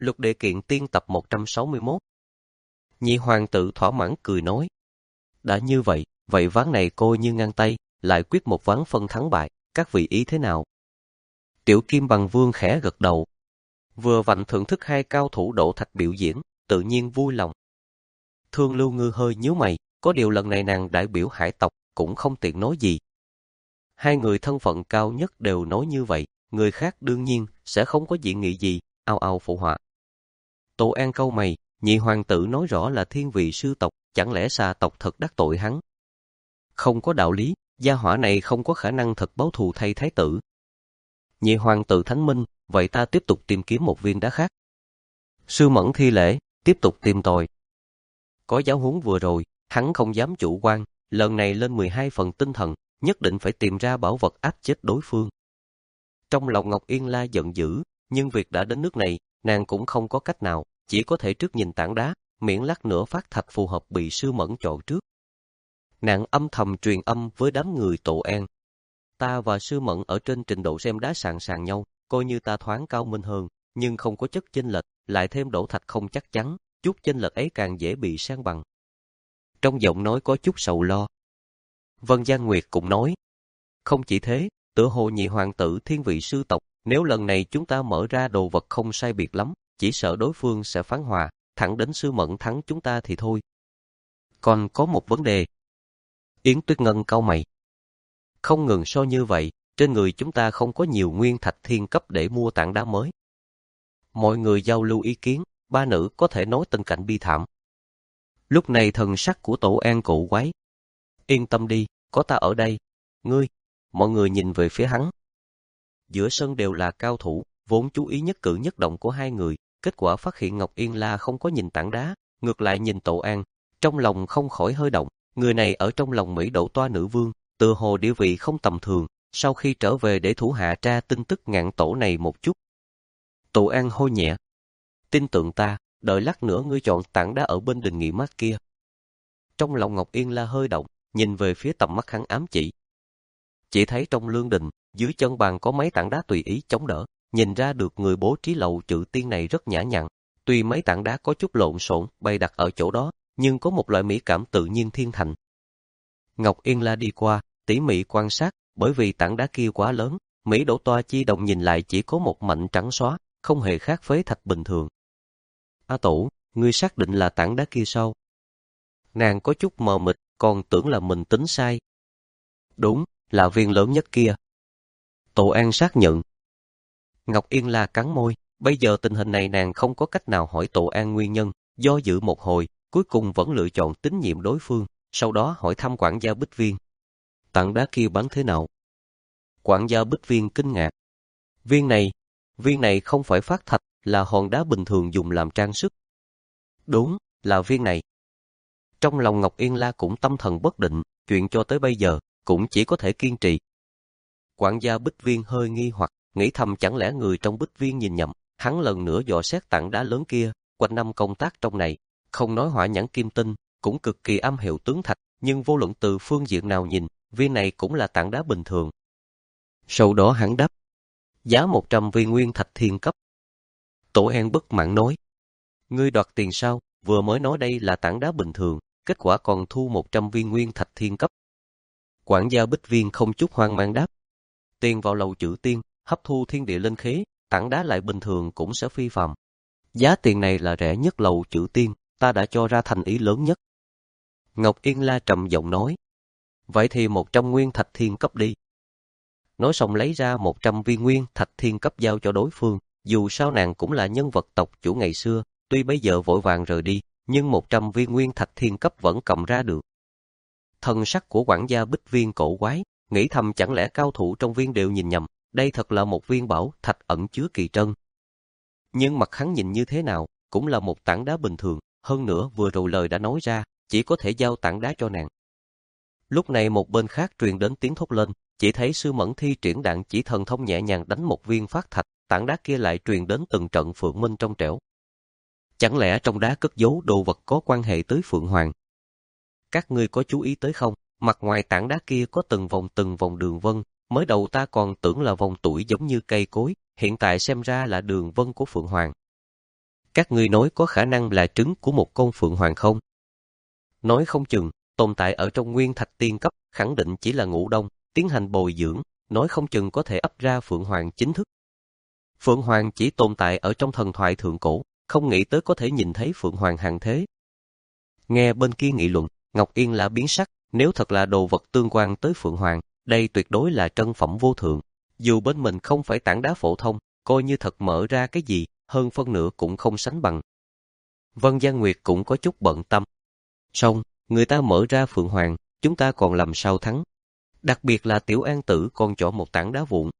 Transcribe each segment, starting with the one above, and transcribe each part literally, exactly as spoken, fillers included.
Lục Đệ Kiện Tiên tập một trăm sáu mươi mốt. Nhị hoàng tử thỏa mãn cười nói. Đã như vậy, vậy ván này coi như ngang tay, lại quyết một ván phân thắng bại, các vị ý thế nào? Tiểu Kim Bằng Vương khẽ gật đầu. Vừa vặn thưởng thức hai cao thủ đổ thạch biểu diễn, tự nhiên vui lòng. Thương Lưu Ngư hơi nhíu mày, có điều lần này nàng đại biểu hải tộc, cũng không tiện nói gì. Hai người thân phận cao nhất đều nói như vậy, người khác đương nhiên sẽ không có dị nghị gì, ao ao phụ họa. Tô An cau mày, nhị hoàng tử nói rõ là thiên vị sư tộc, chẳng lẽ xà tộc thật đắc tội hắn? Không có đạo lý, gia hỏa này không có khả năng thật báo thù thay thái tử. Nhị hoàng tử thánh minh, vậy ta tiếp tục tìm kiếm một viên đá khác. Sư Mẫn thi lễ, tiếp tục tìm tòi. Có giáo huấn vừa rồi, hắn không dám chủ quan, lần này lên mười hai phần tinh thần, nhất định phải tìm ra bảo vật áp chết đối phương. Trong lòng Ngọc Yên La giận dữ, nhưng việc đã đến nước này, nàng cũng không có cách nào, chỉ có thể trước nhìn tảng đá, miễn lát nữa phát thạch phù hợp bị Sư Mẫn chọn trước. Nàng âm thầm truyền âm với đám người Tổ An. Ta và Sư Mẫn ở trên trình độ xem đá sàn sàn nhau, coi như ta thoáng cao minh hơn, nhưng không có chất chênh lệch, lại thêm đổ thạch không chắc chắn, chút chênh lệch ấy càng dễ bị san bằng. Trong giọng nói có chút sầu lo. Vân Giang Nguyệt cũng nói, không chỉ thế, tựa hồ nhị hoàng tử thiên vị sư tộc, nếu lần này chúng ta mở ra đồ vật không sai biệt lắm, chỉ sợ đối phương sẽ phán hòa, thẳng đến Sư Mẫn thắng chúng ta thì thôi. Còn có một vấn đề. Yến Tuyết Ngân cau mày. Không ngừng so như vậy, trên người chúng ta không có nhiều nguyên thạch thiên cấp để mua tảng đá mới. Mọi người giao lưu ý kiến, ba nữ có thể nói tình cảnh bi thảm. Lúc này thần sắc của Tổ An cổ quái. Yên tâm đi, có ta ở đây. Ngươi, mọi người nhìn về phía hắn. Giữa sân đều là cao thủ, vốn chú ý nhất cử nhất động của hai người, kết quả phát hiện Ngọc Yên La không có nhìn tảng đá, ngược lại nhìn Tổ An, trong lòng không khỏi hơi động, người này ở trong lòng Mỹ Độ Toa nữ vương, tự hồ địa vị không tầm thường, sau khi trở về để thủ hạ tra tin tức ngạn tổ này một chút. Tổ An hôi nhẹ. Tin tưởng ta, đợi lát nữa ngươi chọn tảng đá ở bên đình nghỉ mát kia. Trong lòng Ngọc Yên La hơi động, nhìn về phía tầm mắt hắn ám chỉ. Chỉ thấy trong lương đình, dưới chân bàn có mấy tảng đá tùy ý chống đỡ, nhìn ra được người bố trí lầu chữ tiên này rất nhã nhặn. Tuy mấy tảng đá có chút lộn xộn bày đặt ở chỗ đó, nhưng có một loại mỹ cảm tự nhiên thiên thành. Ngọc Yên La đi qua, tỉ mỉ quan sát, bởi vì tảng đá kia quá lớn, Mỹ Đỗ Toa chi đồng nhìn lại chỉ có một mảnh trắng xóa, không hề khác phế thạch bình thường. A Tổ, ngươi xác định là tảng đá kia sao? Nàng có chút mờ mịt, còn tưởng là mình tính sai. Đúng, là viên lớn nhất kia. Tổ An xác nhận. Ngọc Yên La cắn môi, bây giờ tình hình này nàng không có cách nào hỏi Tổ An nguyên nhân, do dự một hồi, cuối cùng vẫn lựa chọn tín nhiệm đối phương, sau đó hỏi thăm quản gia Bích Viên. Tảng đá kia bán thế nào? Quản gia Bích Viên kinh ngạc. Viên này, viên này không phải phát thạch, là hòn đá bình thường dùng làm trang sức. Đúng, là viên này. Trong lòng Ngọc Yên La cũng tâm thần bất định, chuyện cho tới bây giờ, cũng chỉ có thể kiên trì. Quản gia Bích Viên hơi nghi hoặc, nghĩ thầm chẳng lẽ người trong Bích Viên nhìn nhầm, hắn lần nữa dò xét tảng đá lớn kia, quanh năm công tác trong này, không nói hỏa nhãn kim tinh, cũng cực kỳ am hiểu tướng thạch, nhưng vô luận từ phương diện nào nhìn, viên này cũng là tảng đá bình thường. Sau đó hắn đáp, giá một trăm viên nguyên thạch thiên cấp. Tổ An bất mãn nói, ngươi đoạt tiền sao, vừa mới nói đây là tảng đá bình thường, kết quả còn thu một trăm viên nguyên thạch thiên cấp. Quản gia Bích Viên không chút hoang mang đáp, tiền vào lầu chữ tiên, hấp thu thiên địa linh khí, tảng đá lại bình thường cũng sẽ phi phàm. Giá tiền này là rẻ nhất lầu chữ tiên, ta đã cho ra thành ý lớn nhất. Ngọc Yên La trầm giọng nói, vậy thì một trăm nguyên thạch thiên cấp đi. Nói xong lấy ra một trăm viên nguyên thạch thiên cấp giao cho đối phương, dù sao nàng cũng là nhân vật tộc chủ ngày xưa, tuy bây giờ vội vàng rời đi, nhưng một trăm viên nguyên thạch thiên cấp vẫn cầm ra được. Thần sắc của quản gia Bích Viên cổ quái, nghĩ thầm chẳng lẽ cao thủ trong viên đều nhìn nhầm, đây thật là một viên bảo thạch ẩn chứa kỳ trân. Nhưng mặt hắn nhìn như thế nào, cũng là một tảng đá bình thường, hơn nữa vừa rồi lời đã nói ra, chỉ có thể giao tảng đá cho nàng. Lúc này một bên khác truyền đến tiếng thốt lên, chỉ thấy Sư Mẫn thi triển đạn chỉ thần thông nhẹ nhàng đánh một viên phát thạch, tảng đá kia lại truyền đến từng trận phượng minh trong trẻo. Chẳng lẽ trong đá cất giấu đồ vật có quan hệ tới Phượng Hoàng? Các ngươi có chú ý tới không, mặt ngoài tảng đá kia có từng vòng từng vòng đường vân, mới đầu ta còn tưởng là vòng tuổi giống như cây cối, hiện tại xem ra là đường vân của Phượng Hoàng. Các ngươi nói có khả năng là trứng của một con phượng hoàng không? Nói không chừng, tồn tại ở trong nguyên thạch tiên cấp, khẳng định chỉ là ngủ đông, tiến hành bồi dưỡng, nói không chừng có thể ấp ra phượng hoàng chính thức. Phượng hoàng chỉ tồn tại ở trong thần thoại thượng cổ, không nghĩ tới có thể nhìn thấy phượng hoàng hàng thế. Nghe bên kia nghị luận, Ngọc Yên là biến sắc, nếu thật là đồ vật tương quan tới phượng hoàng, đây tuyệt đối là trân phẩm vô thượng. Dù bên mình không phải tảng đá phổ thông, coi như thật mở ra cái gì, hơn phân nửa cũng không sánh bằng. Vân Gia Nguyệt cũng có chút bận tâm. Xong, người ta mở ra phượng hoàng, chúng ta còn làm sao thắng? Đặc biệt là Tiểu An Tử còn chọn một tảng đá vụn.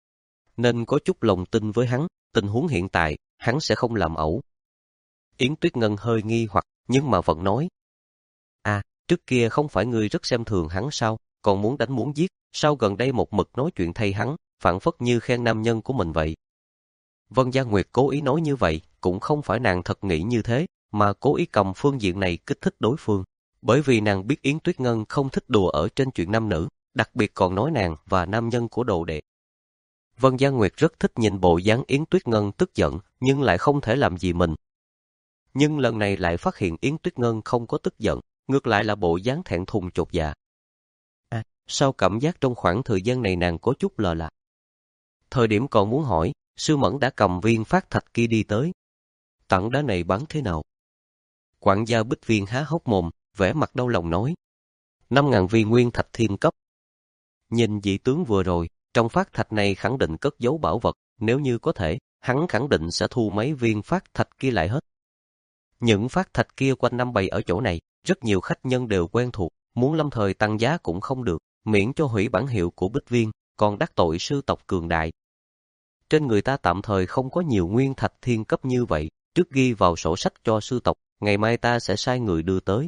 Nên có chút lòng tin với hắn, tình huống hiện tại, hắn sẽ không làm ẩu. Yến Tuyết Ngân hơi nghi hoặc, nhưng mà vẫn nói. À, trước kia không phải ngươi rất xem thường hắn sao, còn muốn đánh muốn giết, sao gần đây một mực nói chuyện thay hắn, phản phất như khen nam nhân của mình vậy. Vân Gia Nguyệt cố ý nói như vậy, cũng không phải nàng thật nghĩ như thế, mà cố ý cầm phương diện này kích thích đối phương. Bởi vì nàng biết Yến Tuyết Ngân không thích đùa ở trên chuyện nam nữ, đặc biệt còn nói nàng và nam nhân của đồ đệ. Vân Gia Nguyệt rất thích nhìn bộ dáng Yến Tuyết Ngân tức giận, nhưng lại không thể làm gì mình. Nhưng lần này lại phát hiện Yến Tuyết Ngân không có tức giận, ngược lại là bộ dáng thẹn thùng chột dạ. À, sao cảm giác trong khoảng thời gian này nàng có chút lờ lạc. Thời điểm còn muốn hỏi, Sư Mẫn đã cầm viên phát thạch kia đi tới. Tảng đá này bán thế nào? Quản gia Bích Viên há hốc mồm, vẻ mặt đau lòng nói. Năm ngàn viên nguyên thạch thiên cấp. Nhìn dị tướng vừa rồi, trong phát thạch này khẳng định cất giấu bảo vật, nếu như có thể, hắn khẳng định sẽ thu mấy viên phát thạch kia lại hết. Những phát thạch kia quanh năm bày ở chỗ này, rất nhiều khách nhân đều quen thuộc, muốn lâm thời tăng giá cũng không được, miễn cho hủy bản hiệu của Bích Viên, còn đắc tội sư tộc cường đại. Trên người ta tạm thời không có nhiều nguyên thạch thiên cấp như vậy, trước ghi vào sổ sách cho sư tộc, ngày mai ta sẽ sai người đưa tới.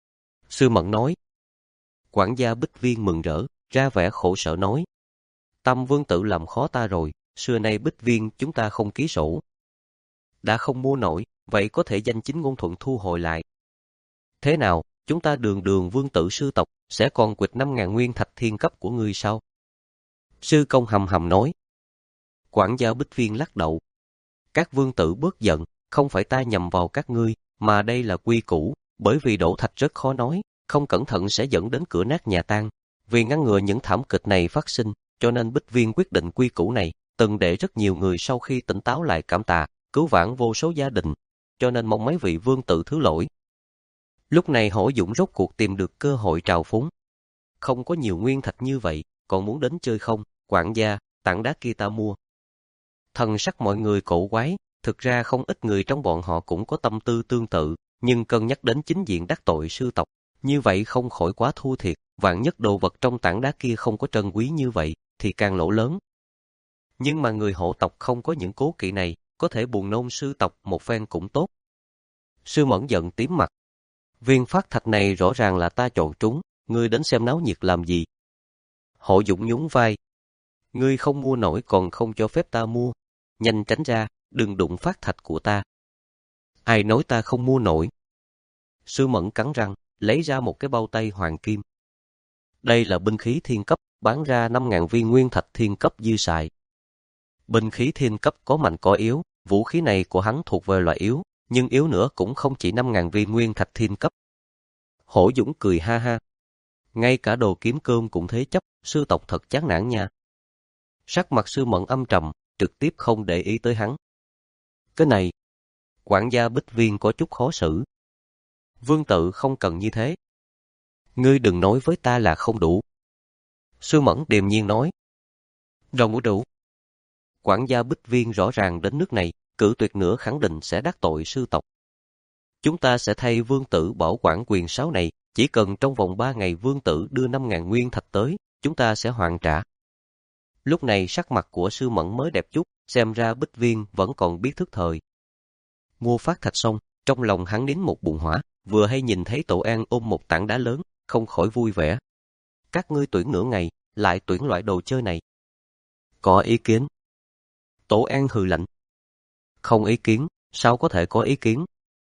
Sư Mẫn nói. Quản gia Bích Viên mừng rỡ, ra vẻ khổ sở nói. Tâm Vương Tử làm khó ta rồi, xưa nay Bích Viên chúng ta không ký sổ. Đã không mua nổi, vậy có thể danh chính ngôn thuận thu hồi lại. Thế nào, chúng ta đường đường Vương Tử sư tộc, sẽ còn quỵt năm ngàn nguyên thạch thiên cấp của ngươi sao? Sư Công hầm hầm nói. Quản gia Bích Viên lắc đầu. Các vương tử bớt giận, không phải ta nhầm vào các ngươi, mà đây là quy củ, bởi vì đổ thạch rất khó nói, không cẩn thận sẽ dẫn đến cửa nát nhà tan. Vì ngăn ngừa những thảm kịch này phát sinh, cho nên Bích Viên quyết định quy củ này, từng để rất nhiều người sau khi tỉnh táo lại cảm tạ, cứu vãn vô số gia đình, cho nên mong mấy vị vương tử thứ lỗi. Lúc này Hổ Dũng rốt cuộc tìm được cơ hội trào phúng. Không có nhiều nguyên thạch như vậy, còn muốn đến chơi không, quản gia, tảng đá kia ta mua. Thần sắc mọi người cổ quái, thực ra không ít người trong bọn họ cũng có tâm tư tương tự, nhưng cân nhắc đến chính diện đắc tội sư tộc, như vậy không khỏi quá thua thiệt, vạn nhất đồ vật trong tảng đá kia không có trân quý như vậy, thì càng lỗ lớn. Nhưng mà người Hổ tộc không có những cố kỵ này, có thể buồn nôn sư tộc một phen cũng tốt. Sư Mẫn giận tím mặt. Viên phát thạch này rõ ràng là ta chọn trúng, ngươi đến xem náo nhiệt làm gì? Hổ Dũng nhún vai. Ngươi không mua nổi còn không cho phép ta mua. Nhanh tránh ra, đừng đụng phát thạch của ta. Ai nói ta không mua nổi? Sư Mẫn cắn răng, lấy ra một cái bao tay hoàng kim. Đây là binh khí thiên cấp, bán ra năm ngàn viên nguyên thạch thiên cấp dư xài. Binh khí thiên cấp có mạnh có yếu, vũ khí này của hắn thuộc về loại yếu, nhưng yếu nữa cũng không chỉ năm ngàn viên nguyên thạch thiên cấp. Hổ Dũng cười ha ha. Ngay cả đồ kiếm cơm cũng thế chấp, sư tộc thật chán nản nha. Sắc mặt Sư Mẫn âm trầm, trực tiếp không để ý tới hắn. Cái này, quản gia Bích Viên có chút khó xử. Vương tự không cần như thế. Ngươi đừng nói với ta là không đủ. Sư Mẫn điềm nhiên nói. Đủ đủ. Quản gia Bích Viên rõ ràng đến nước này, cử tuyệt nữa khẳng định sẽ đắc tội sư tộc. Chúng ta sẽ thay vương tử bảo quản quyền sáo này, chỉ cần trong vòng ba ngày vương tử đưa năm ngàn nguyên thạch tới, chúng ta sẽ hoàn trả. Lúc này sắc mặt của Sư Mẫn mới đẹp chút, xem ra Bích Viên vẫn còn biết thức thời. Mua phát thạch xong, trong lòng hắn nín một bụng hỏa, vừa hay nhìn thấy Tổ An ôm một tảng đá lớn, không khỏi vui vẻ. Các ngươi tuyển nửa ngày, lại tuyển loại đồ chơi này. Có ý kiến? Tổ An hừ lạnh. Không ý kiến, sao có thể có ý kiến?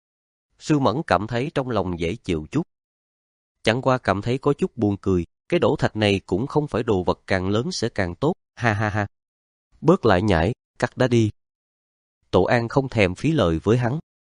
Sư Mẫn cảm thấy trong lòng dễ chịu chút. Chẳng qua cảm thấy có chút buồn cười, cái đổ thạch này cũng không phải đồ vật càng lớn sẽ càng tốt, ha ha ha. Bớt lại nhảy, cắt đã đi. Tổ An không thèm phí lời với hắn.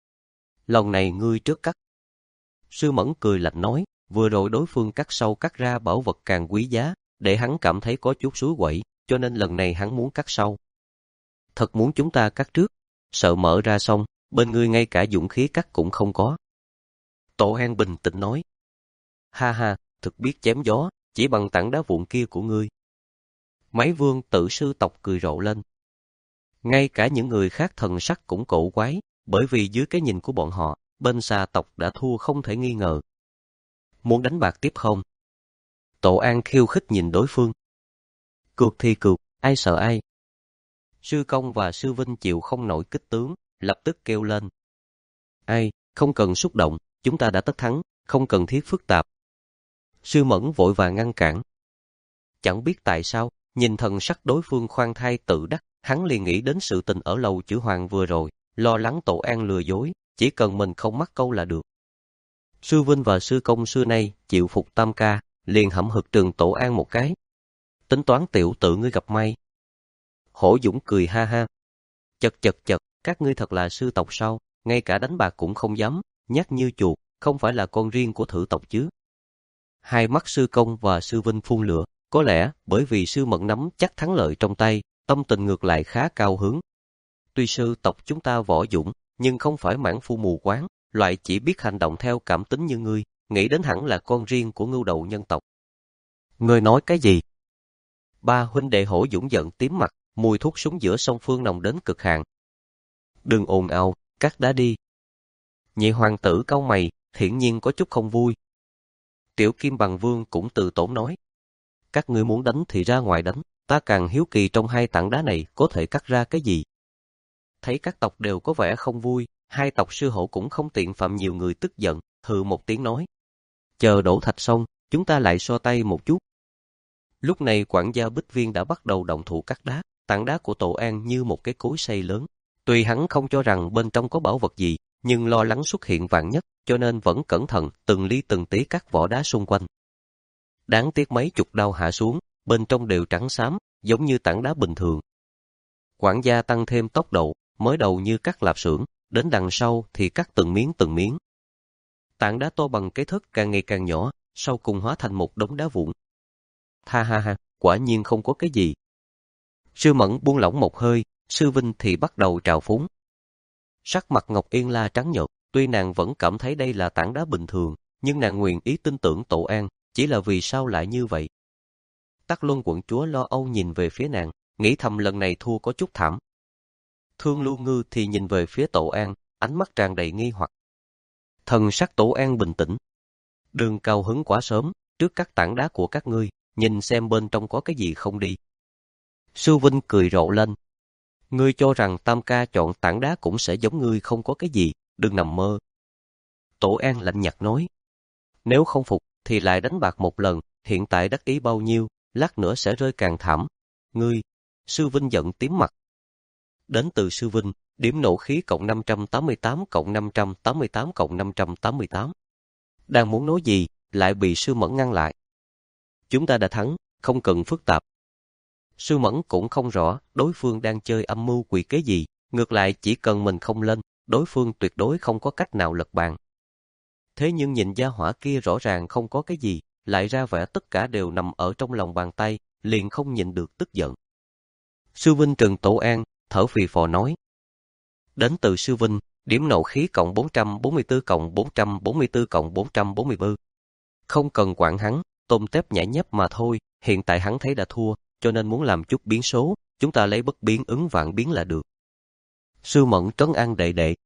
Lần này ngươi trước cắt. Sư Mẫn cười lạnh nói, vừa rồi đối phương cắt sâu cắt ra bảo vật càng quý giá, để hắn cảm thấy có chút suối quậy, cho nên lần này hắn muốn cắt sâu. Thật muốn chúng ta cắt trước, sợ mở ra xong, bên ngươi ngay cả dũng khí cắt cũng không có. Tổ An bình tĩnh nói, ha ha, thực biết chém gió, chỉ bằng tảng đá vụn kia của ngươi. Mấy vương tử sư tộc cười rộ lên. Ngay cả những người khác thần sắc cũng cổ quái, bởi vì dưới cái nhìn của bọn họ, bên xà tộc đã thua không thể nghi ngờ. Muốn đánh bạc tiếp không? Tổ An khiêu khích nhìn đối phương. Cược thì cược, ai sợ ai? Sư Công và Sư Vinh chịu không nổi kích tướng, lập tức kêu lên. Ai, không cần xúc động, chúng ta đã tất thắng, không cần thiết phức tạp. Sư Mẫn vội vàng ngăn cản. Chẳng biết tại sao, nhìn thần sắc đối phương khoan thai tự đắc, hắn liền nghĩ đến sự tình ở lầu chữ Hoàng vừa rồi, lo lắng Tổ An lừa dối, chỉ cần mình không mắc câu là được. Sư Vinh và Sư Công xưa nay chịu phục Tam ca, liền hậm hực trừng Tổ An một cái. Tính toán tiểu tự ngươi gặp may. Hổ Dũng cười ha ha. Chật chật chật, các ngươi thật là sư tộc sao, ngay cả đánh bạc cũng không dám, nhát như chuột, không phải là con riêng của thử tộc chứ. Hai mắt Sư Công và Sư Vinh phun lửa, có lẽ bởi vì Sư Mẫn nắm chắc thắng lợi trong tay, tâm tình ngược lại khá cao hứng. Tuy sư tộc chúng ta võ dũng, nhưng không phải mãn phu mù quáng, loại chỉ biết hành động theo cảm tính như ngươi, nghĩ đến hẳn là con riêng của ngưu đầu nhân tộc. Ngươi nói cái gì? Ba huynh đệ Hổ Dũng giận tím mặt, mùi thuốc súng giữa song phương nồng đến cực hạn. Đừng ồn ào, cắt đá đi. Nhị hoàng tử cau mày, hiển nhiên có chút không vui. Tiểu Kim Bằng Vương cũng từ tốn nói. Các ngươi muốn đánh thì ra ngoài đánh, ta càng hiếu kỳ trong hai tảng đá này có thể cắt ra cái gì. Thấy các tộc đều có vẻ không vui, hai tộc sư hổ cũng không tiện phạm nhiều người tức giận, hừ một tiếng nói. Chờ đổ thạch xong, chúng ta lại so tay một chút. Lúc này quản gia Bích Viên đã bắt đầu động thủ cắt đá, tảng đá của Tổ An như một cái cối xay lớn. Tuy hắn không cho rằng bên trong có bảo vật gì, nhưng lo lắng xuất hiện vạn nhất, cho nên vẫn cẩn thận từng ly từng tí cắt vỏ đá xung quanh. Đáng tiếc mấy chục đao hạ xuống, bên trong đều trắng xám, giống như tảng đá bình thường. Quản gia tăng thêm tốc độ, mới đầu như cắt lạp xưởng, đến đằng sau thì cắt từng miếng từng miếng. Tảng đá to bằng cái thớt càng ngày càng nhỏ, sau cùng hóa thành một đống đá vụn. Ha ha ha, quả nhiên không có cái gì. Sư Mẫn buông lỏng một hơi, Sư Vinh thì bắt đầu trào phúng. Sắc mặt Ngọc Yên La trắng nhợt, tuy nàng vẫn cảm thấy đây là tảng đá bình thường, nhưng nàng nguyện ý tin tưởng Tổ An, chỉ là vì sao lại như vậy. Tắc Luân quận chúa lo âu nhìn về phía nàng, nghĩ thầm lần này thua có chút thảm. Thương Lưu Ngư thì nhìn về phía Tổ An, ánh mắt tràn đầy nghi hoặc. Thần sắc Tổ An bình tĩnh. Đừng cao hứng quá sớm, trước các tảng đá của các ngươi, nhìn xem bên trong có cái gì không đi. Sư Vinh cười rộ lên. Ngươi cho rằng Tam ca chọn tảng đá cũng sẽ giống ngươi không có cái gì, đừng nằm mơ. Tổ An lạnh nhạt nói. Nếu không phục, thì lại đánh bạc một lần, hiện tại đắc ý bao nhiêu, lát nữa sẽ rơi càng thảm. Ngươi, Sư Vinh giận tím mặt. Đến từ Sư Vinh, điểm nộ khí cộng năm trăm tám mươi tám cộng năm trăm tám mươi tám cộng năm trăm tám mươi tám. Đang muốn nói gì, lại bị Sư Mẫn ngăn lại. Chúng ta đã thắng, không cần phức tạp. Sư Mẫn cũng không rõ đối phương đang chơi âm mưu quỷ kế gì, ngược lại chỉ cần mình không lên, đối phương tuyệt đối không có cách nào lật bàn. Thế nhưng nhìn gia hỏa kia rõ ràng không có cái gì, lại ra vẻ tất cả đều nằm ở trong lòng bàn tay, liền không nhịn được tức giận. Sư Vinh trừng Tổ An, thở phì phò nói. Đến từ Sư Vinh, điểm nộ khí cộng bốn trăm bốn mươi tư cộng bốn trăm bốn mươi tư cộng bốn trăm bốn mươi tư. Không cần quản hắn, tôm tép nhảy nhép mà thôi, hiện tại hắn thấy đã thua, cho nên muốn làm chút biến số, chúng ta lấy bất biến ứng vạn biến là được. Sư Mẫn trấn an đệ đệ.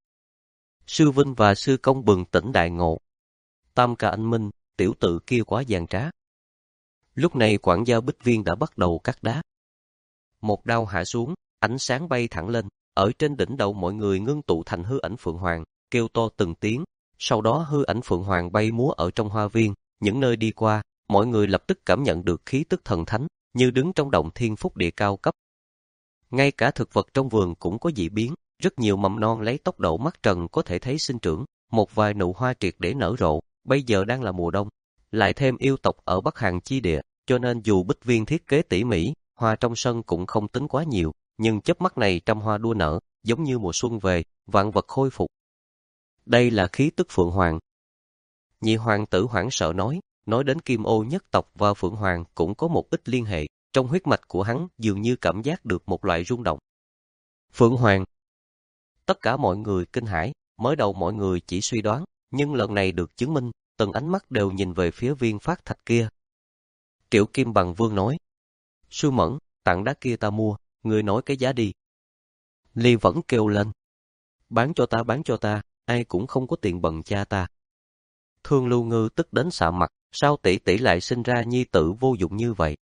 Sư Vinh và Sư Công bừng tỉnh đại ngộ. Tam ca anh minh, tiểu tử kia quá gian trá. Lúc này quản gia Bích Viên đã bắt đầu cắt đá. Một đao hạ xuống, ánh sáng bay thẳng lên, ở trên đỉnh đầu mọi người ngưng tụ thành hư ảnh Phượng Hoàng, kêu to từng tiếng, sau đó hư ảnh Phượng Hoàng bay múa ở trong hoa viên, những nơi đi qua, mọi người lập tức cảm nhận được khí tức thần thánh, như đứng trong động thiên phúc địa cao cấp. Ngay cả thực vật trong vườn cũng có dị biến, rất nhiều mầm non lấy tốc độ mắt trần có thể thấy sinh trưởng, một vài nụ hoa triệt để nở rộ, bây giờ đang là mùa đông, lại thêm yêu tộc ở Bắc Hàn chi địa, cho nên dù Bích Viên thiết kế tỉ mỉ, hoa trong sân cũng không tính quá nhiều, nhưng chớp mắt này trăm hoa đua nở, giống như mùa xuân về, vạn vật khôi phục. Đây là khí tức Phượng Hoàng. Nhị hoàng tử hoảng sợ nói, nói đến Kim Ô nhất tộc và Phượng Hoàng cũng có một ít liên hệ, trong huyết mạch của hắn dường như cảm giác được một loại rung động. Phượng Hoàng. Tất cả mọi người kinh hãi, mới đầu mọi người chỉ suy đoán, nhưng lần này được chứng minh, từng ánh mắt đều nhìn về phía viên phát thạch kia. Triệu Kim Bằng Vương nói, Sư Mẫn, tảng đá kia ta mua, người nói cái giá đi. Ly vẫn kêu lên, bán cho ta, bán cho ta, ai cũng không có tiền bằng cha ta. Thương Lưu Ngư tức đến sạ mặt, sao tỷ tỷ lại sinh ra nhi tử vô dụng như vậy?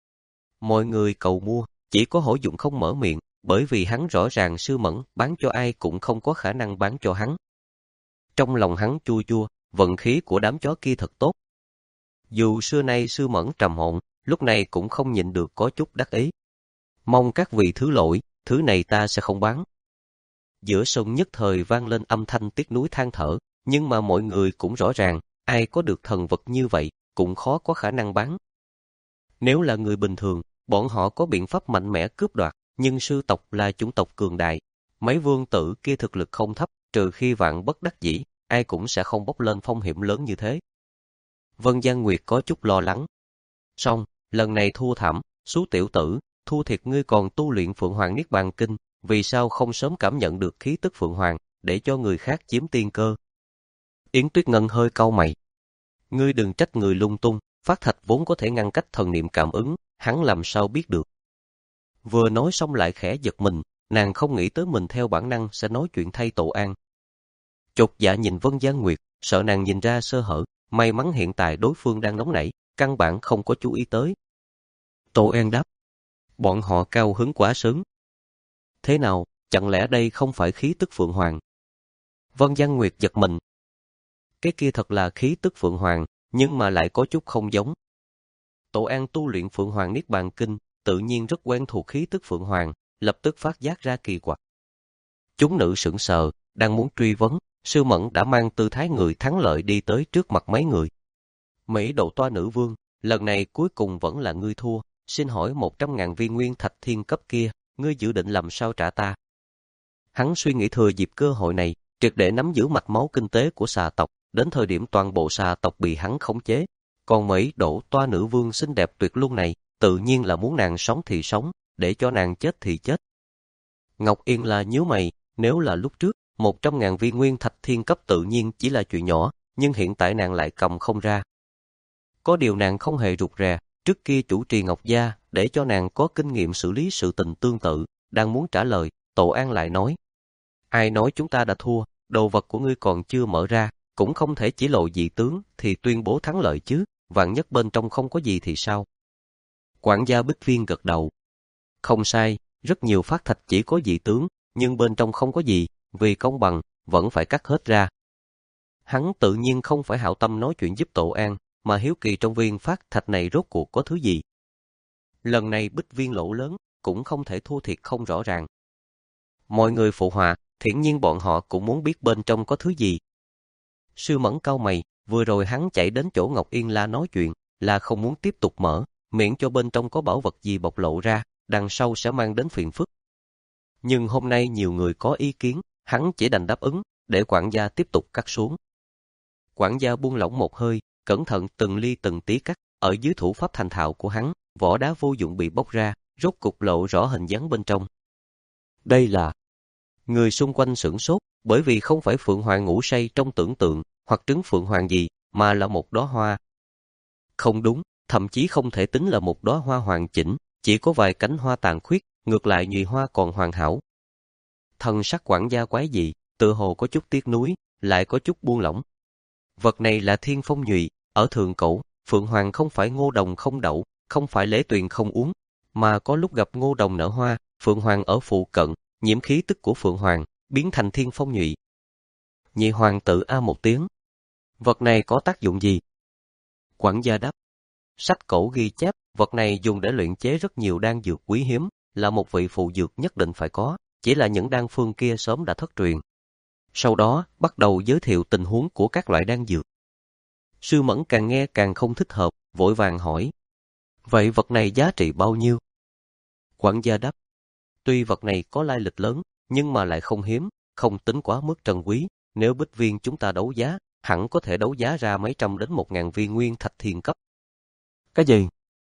Mọi người cầu mua, chỉ có Hổ Dụng không mở miệng, bởi vì hắn rõ ràng Sư Mẫn bán cho ai cũng không có khả năng bán cho hắn. Trong lòng hắn chua chua, vận khí của đám chó kia thật tốt. Dù xưa nay Sư Mẫn trầm ổn, lúc này cũng không nhịn được có chút đắc ý. Mong các vị thứ lỗi, thứ này ta sẽ không bán. Giữa sân nhất thời vang lên âm thanh tiếc nuối than thở, nhưng mà mọi người cũng rõ ràng, ai có được thần vật như vậy, cũng khó có khả năng bán. Nếu là người bình thường, bọn họ có biện pháp mạnh mẽ cướp đoạt, nhưng sư tộc là chủng tộc cường đại. Mấy vương tử kia thực lực không thấp, trừ khi vạn bất đắc dĩ, ai cũng sẽ không bốc lên phong hiểm lớn như thế. Vân Giang Nguyệt có chút lo lắng. Xong, lần này thua thảm, Sú tiểu tử, thua thiệt ngươi còn tu luyện Phượng Hoàng Niết Bàn Kinh, vì sao không sớm cảm nhận được khí tức Phượng Hoàng, để cho người khác chiếm tiên cơ? Yến Tuyết Ngân hơi cau mày. Ngươi đừng trách người lung tung, Phát Thạch vốn có thể ngăn cách thần niệm cảm ứng, hắn làm sao biết được? Vừa nói xong lại khẽ giật mình, nàng không nghĩ tới mình theo bản năng sẽ nói chuyện thay Tổ An. Chột dạ nhìn Vân Giang Nguyệt, sợ nàng nhìn ra sơ hở, may mắn hiện tại đối phương đang nóng nảy, căn bản không có chú ý tới. Tổ An đáp, bọn họ cao hứng quá sớm. Thế nào, chẳng lẽ đây không phải khí tức Phượng Hoàng? Vân Giang Nguyệt giật mình. Cái kia thật là khí tức Phượng Hoàng, nhưng mà lại có chút không giống. Tổ An tu luyện Phượng Hoàng Niết Bàn Kinh, tự nhiên rất quen thuộc khí tức Phượng Hoàng, lập tức phát giác ra kỳ quặc. Chúng nữ sững sờ, đang muốn truy vấn, Sư Mẫn đã mang tư thái người thắng lợi đi tới trước mặt mấy người. Mỹ Độ Toa Nữ Vương, lần này cuối cùng vẫn là ngươi thua, xin hỏi một trăm ngàn viên nguyên thạch thiên cấp kia, ngươi dự định làm sao trả ta? Hắn suy nghĩ thừa dịp cơ hội này, triệt để nắm giữ mạch máu kinh tế của xà tộc, đến thời điểm toàn bộ xà tộc bị hắn khống chế. Còn Mỹ Độ Toa Nữ Vương xinh đẹp tuyệt luân này, tự nhiên là muốn nàng sống thì sống, để cho nàng chết thì chết. Ngọc Yên là nhíu mày, nếu là lúc trước, một trăm ngàn viên nguyên thạch thiên cấp tự nhiên chỉ là chuyện nhỏ, nhưng hiện tại nàng lại cầm không ra. Có điều nàng không hề rụt rè, trước kia chủ trì Ngọc Gia, để cho nàng có kinh nghiệm xử lý sự tình tương tự, đang muốn trả lời, Tổ An lại nói. Ai nói chúng ta đã thua, đồ vật của ngươi còn chưa mở ra, cũng không thể chỉ lộ dị tướng thì tuyên bố thắng lợi chứ, vạn nhất bên trong không có gì thì sao? Quản gia Bích Viên gật đầu. Không sai, rất nhiều phát thạch chỉ có dị tướng, nhưng bên trong không có gì, vì công bằng, vẫn phải cắt hết ra. Hắn tự nhiên không phải hảo tâm nói chuyện giúp Tổ An, mà hiếu kỳ trong viên phát thạch này rốt cuộc có thứ gì. Lần này Bích Viên lỗ lớn, cũng không thể thua thiệt không rõ ràng. Mọi người phụ họa, hiển nhiên bọn họ cũng muốn biết bên trong có thứ gì. Sư Mẫn cau mày, vừa rồi hắn chạy đến chỗ Ngọc Yên La nói chuyện, là không muốn tiếp tục mở, miễn cho bên trong có bảo vật gì bộc lộ ra, đằng sau sẽ mang đến phiền phức. Nhưng hôm nay nhiều người có ý kiến, hắn chỉ đành đáp ứng, để quản gia tiếp tục cắt xuống. Quản gia buông lỏng một hơi, cẩn thận từng ly từng tí cắt, ở dưới thủ pháp thành thạo của hắn, vỏ đá vô dụng bị bóc ra, rốt cục lộ rõ hình dáng bên trong. Đây là... Người xung quanh sửng sốt, bởi vì không phải Phượng Hoàng ngủ say trong tưởng tượng, hoặc trứng Phượng Hoàng gì, mà là một đóa hoa. Không đúng, thậm chí không thể tính là một đóa hoa hoàn chỉnh, chỉ có vài cánh hoa tàn khuyết, ngược lại nhụy hoa còn hoàn hảo. Thân sắc quản gia quái dị, tự hồ có chút tiếc nuối, lại có chút buông lỏng. Vật này là thiên phong nhụy, ở thượng cổ, Phượng Hoàng không phải ngô đồng không đậu, không phải lễ tuyền không uống, mà có lúc gặp ngô đồng nở hoa, Phượng Hoàng ở phụ cận, nhiễm khí tức của Phượng Hoàng, biến thành thiên phong nhụy. Nhị hoàng tử a một tiếng. Vật này có tác dụng gì? Quản gia đáp. Sách cổ ghi chép, vật này dùng để luyện chế rất nhiều đan dược quý hiếm, là một vị phụ dược nhất định phải có, chỉ là những đan phương kia sớm đã thất truyền. Sau đó, bắt đầu giới thiệu tình huống của các loại đan dược. Sư Mẫn càng nghe càng không thích hợp, vội vàng hỏi. Vậy vật này giá trị bao nhiêu? Quản gia đáp. Tuy vật này có lai lịch lớn, nhưng mà lại không hiếm, không tính quá mức trân quý. Nếu bích viên chúng ta đấu giá, hẳn có thể đấu giá ra mấy trăm đến một ngàn viên nguyên thạch thiên cấp. Cái gì?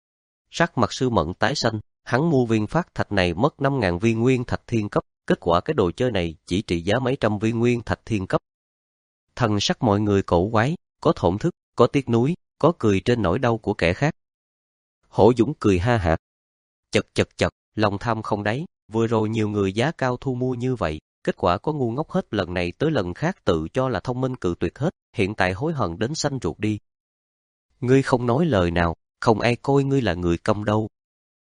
Sắc mặt Sư Mẫn tái xanh, hắn mua viên phát thạch này mất năm ngàn viên nguyên thạch thiên cấp, kết quả cái đồ chơi này chỉ trị giá mấy trăm viên nguyên thạch thiên cấp. Thần sắc mọi người cổ quái, có thổn thức, có tiếc nuối, có cười trên nỗi đau của kẻ khác. Hổ Dũng cười ha hả. Chật chật chật, lòng tham không đáy, vừa rồi nhiều người giá cao thu mua như vậy, kết quả có ngu ngốc hết lần này tới lần khác tự cho là thông minh cự tuyệt hết, hiện tại hối hận đến xanh ruột đi. Ngươi không nói lời nào, không ai coi ngươi là người câm đâu.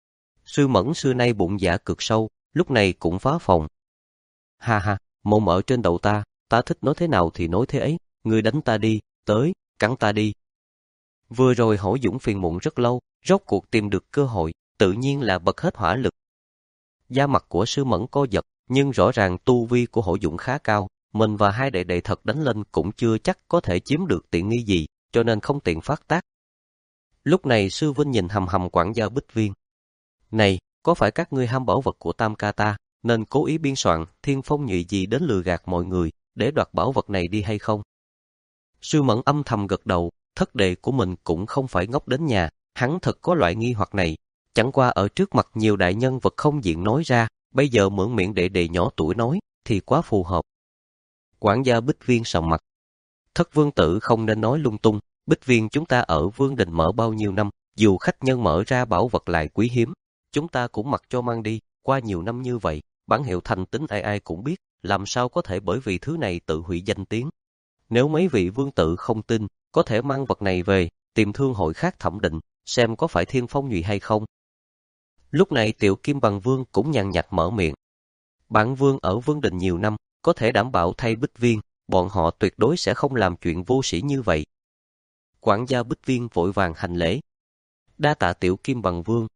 Sư Mẫn xưa nay bụng dạ cực sâu, lúc này cũng phá phòng. Ha ha, mồm ở trên đầu ta, ta thích nói thế nào thì nói thế ấy, ngươi đánh ta đi, tới, cắn ta đi. Vừa rồi Hổ Dũng phiền muộn rất lâu, rốt cuộc tìm được cơ hội, tự nhiên là bật hết hỏa lực. Da mặt của Sư Mẫn co giật, nhưng rõ ràng tu vi của Hổ Dũng khá cao, mình và hai đệ đệ thật đánh lên cũng chưa chắc có thể chiếm được tiện nghi gì, cho nên không tiện phát tác. Lúc này Sư Vinh nhìn hầm hầm quản gia Bích Viên. Này, có phải các ngươi ham bảo vật của Tam ca ta, nên cố ý biên soạn thiên phong nhụy gì đến lừa gạt mọi người, để đoạt bảo vật này đi hay không? Sư Mẫn âm thầm gật đầu, thất đệ của mình cũng không phải ngốc đến nhà, hắn thật có loại nghi hoặc này, chẳng qua ở trước mặt nhiều đại nhân vật không diện nói ra, bây giờ mượn miệng đệ đệ nhỏ tuổi nói, thì quá phù hợp. Quản gia Bích Viên sầm mặt. Thất vương tử không nên nói lung tung, Bích Viên chúng ta ở Vương Đình mở bao nhiêu năm, dù khách nhân mở ra bảo vật lại quý hiếm, chúng ta cũng mặc cho mang đi, qua nhiều năm như vậy, bản hiệu thành tính ai ai cũng biết, làm sao có thể bởi vì thứ này tự hủy danh tiếng. Nếu mấy vị vương tử không tin, có thể mang vật này về, tìm thương hội khác thẩm định, xem có phải thiên phong nhụy hay không. Lúc này Tiểu Kim Bằng Vương cũng nhàn nhạt mở miệng. Bản vương ở Vương Đình nhiều năm, có thể đảm bảo thay Bích Viên, bọn họ tuyệt đối sẽ không làm chuyện vô sĩ như vậy. Quản gia Bích Viên vội vàng hành lễ. Đa tạ Tiểu Kim Bằng Vương.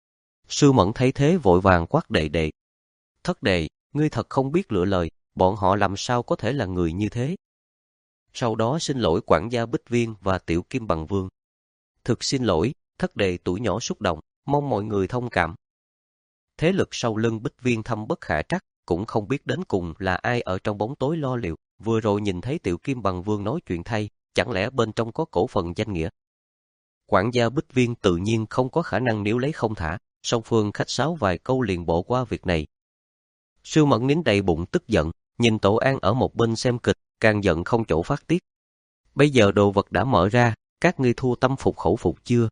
Sư Mẫn thấy thế vội vàng quát đệ đệ. Thất đệ, ngươi thật không biết lựa lời, bọn họ làm sao có thể là người như thế. Sau đó xin lỗi quản gia Bích Viên và Tiểu Kim Bằng Vương. Thực xin lỗi, thất đệ tuổi nhỏ xúc động, mong mọi người thông cảm. Thế lực sau lưng Bích Viên thâm bất khả trắc, cũng không biết đến cùng là ai ở trong bóng tối lo liệu, vừa rồi nhìn thấy Tiểu Kim Bằng Vương nói chuyện thay, chẳng lẽ bên trong có cổ phần danh nghĩa. Quản gia Bích Viên tự nhiên không có khả năng níu lấy không thả, song phương khách sáo vài câu liền bỏ qua việc này. Sư Mẫn nín đầy bụng tức giận, nhìn Tổ An ở một bên xem kịch, càng giận không chỗ phát tiết. Bây giờ đồ vật đã mở ra, các ngươi thua tâm phục khẩu phục chưa?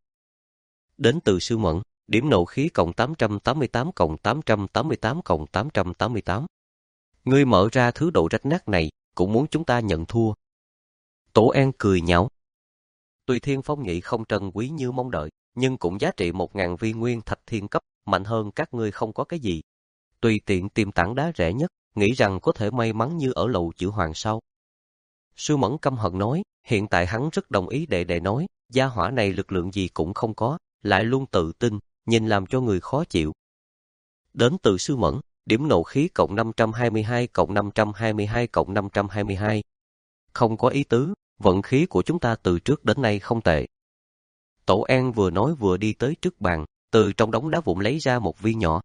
Đến từ Sư Mẫn, điểm nộ khí cộng tám trăm tám mươi tám cộng tám trăm tám mươi tám cộng tám trăm tám mươi tám. Ngươi mở ra thứ độ rách nát này, cũng muốn chúng ta nhận thua. Tổ An cười nhạo. Tuy thiên phong nhị không trân quý như mong đợi, nhưng cũng giá trị một ngàn viên nguyên thạch thiên cấp, mạnh hơn các ngươi không có cái gì. Tùy tiện tìm tảng đá rẻ nhất, nghĩ rằng có thể may mắn như ở lầu chữ hoàng sau. Sư Mẫn căm hận nói, hiện tại hắn rất đồng ý đệ đệ nói, gia hỏa này lực lượng gì cũng không có, lại luôn tự tin, nhìn làm cho người khó chịu. Đến từ Sư Mẫn, điểm nộ khí cộng năm trăm hai mươi hai cộng năm trăm hai mươi hai cộng năm trăm hai mươi hai. Không có ý tứ, vận khí của chúng ta từ trước đến nay không tệ. Tổ An vừa nói vừa đi tới trước bàn, từ trong đống đá vụn lấy ra một viên nhỏ.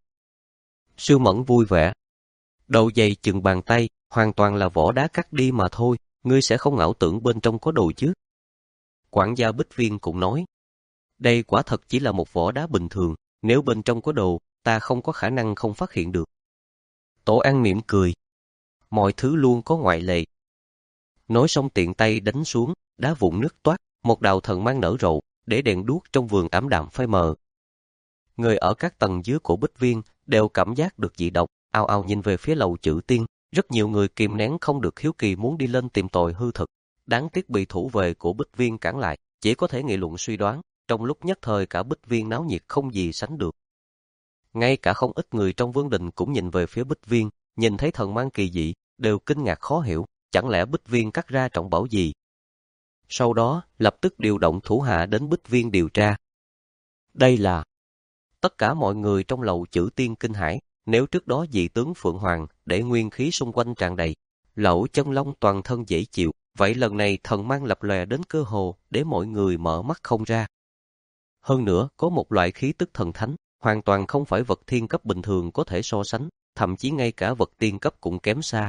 Sư Mẫn vui vẻ. Đầu dày chừng bàn tay, hoàn toàn là vỏ đá cắt đi mà thôi, ngươi sẽ không ảo tưởng bên trong có đồ chứ. Quản gia Bích Viên cũng nói, đây quả thật chỉ là một vỏ đá bình thường, nếu bên trong có đồ, ta không có khả năng không phát hiện được. Tổ An mỉm cười, mọi thứ luôn có ngoại lệ. Nói xong tiện tay đánh xuống, đá vụn nứt toát, một đạo thần mang nở rộ, để đèn đuốc trong vườn ảm đạm phai mờ. Người ở các tầng dưới của Bích Viên đều cảm giác được dị động, ao ao nhìn về phía lầu chữ tiên, rất nhiều người kìm nén không được hiếu kỳ muốn đi lên tìm tòi hư thực. Đáng tiếc bị thủ vệ của Bích Viên cản lại, chỉ có thể nghị luận suy đoán, trong lúc nhất thời cả Bích Viên náo nhiệt không gì sánh được. Ngay cả không ít người trong Vương Đình cũng nhìn về phía Bích Viên, nhìn thấy thần mang kỳ dị, đều kinh ngạc khó hiểu, chẳng lẽ Bích Viên cắt ra trọng bảo gì? Sau đó, lập tức điều động thủ hạ đến Bích Viên điều tra. Đây là... Tất cả mọi người trong lầu chữ tiên kinh hãi, nếu trước đó dị tướng Phượng Hoàng để nguyên khí xung quanh tràn đầy, lỗ chân lông toàn thân dễ chịu, vậy lần này thần mang lập lòe đến cơ hồ để mọi người mở mắt không ra. Hơn nữa, có một loại khí tức thần thánh, hoàn toàn không phải vật thiên cấp bình thường có thể so sánh, thậm chí ngay cả vật tiên cấp cũng kém xa.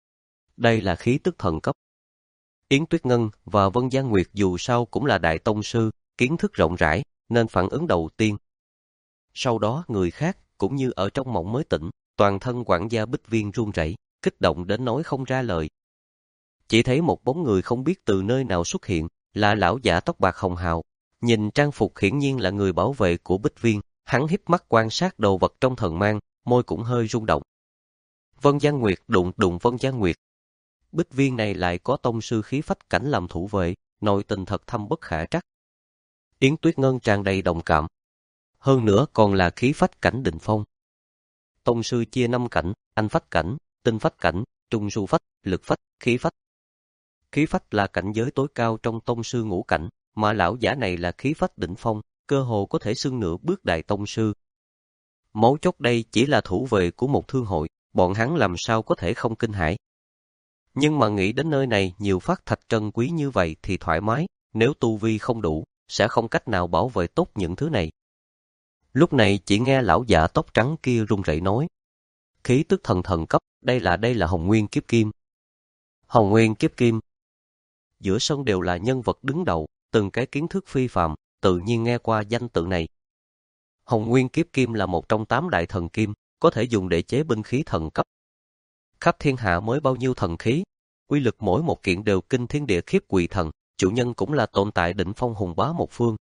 Đây là khí tức thần cấp. Yến Tuyết Ngân và Vân Giang Nguyệt dù sao cũng là đại tông sư, kiến thức rộng rãi, nên phản ứng đầu tiên. Sau đó người khác, cũng như ở trong mộng mới tỉnh, toàn thân quản gia Bích Viên run rẩy, kích động đến nói không ra lời. Chỉ thấy một bóng người không biết từ nơi nào xuất hiện, là lão giả tóc bạc hồng hào. Nhìn trang phục hiển nhiên là người bảo vệ của Bích Viên, hắn híp mắt quan sát đồ vật trong thần mang, môi cũng hơi rung động. Vân Giang Nguyệt đụng đụng Vân Giang Nguyệt. Bích Viên này lại có tông sư khí phách cảnh làm thủ vệ, nội tình thật thâm bất khả trắc. Yến Tuyết Ngân tràn đầy đồng cảm. Hơn nữa còn là khí phách cảnh đỉnh phong. Tông sư chia năm cảnh, anh phách cảnh, tinh phách cảnh, trung su phách, lực phách, khí phách. Khí phách là cảnh giới tối cao trong tông sư ngũ cảnh, mà lão giả này là khí phách đỉnh phong, cơ hồ có thể xưng nửa bước đại tông sư. Mấu chốt đây chỉ là thủ vệ của một thương hội, bọn hắn làm sao có thể không kinh hãi. Nhưng mà nghĩ đến nơi này nhiều phát thạch trân quý như vậy thì thoải mái, nếu tu vi không đủ, sẽ không cách nào bảo vệ tốt những thứ này. Lúc này chỉ nghe lão giả tóc trắng kia run rẩy nói. Khí tức thần thần cấp, đây là đây là Hồng Nguyên Kiếp Kim. Hồng Nguyên Kiếp Kim. Giữa sân đều là nhân vật đứng đầu, từng cái kiến thức phi phàm, tự nhiên nghe qua danh tự này. Hồng Nguyên Kiếp Kim là một trong tám đại thần kim, có thể dùng để chế binh khí thần cấp. Khắp thiên hạ mới bao nhiêu thần khí, uy lực mỗi một kiện đều kinh thiên địa khiếp quỷ thần, chủ nhân cũng là tồn tại đỉnh phong hùng bá một phương.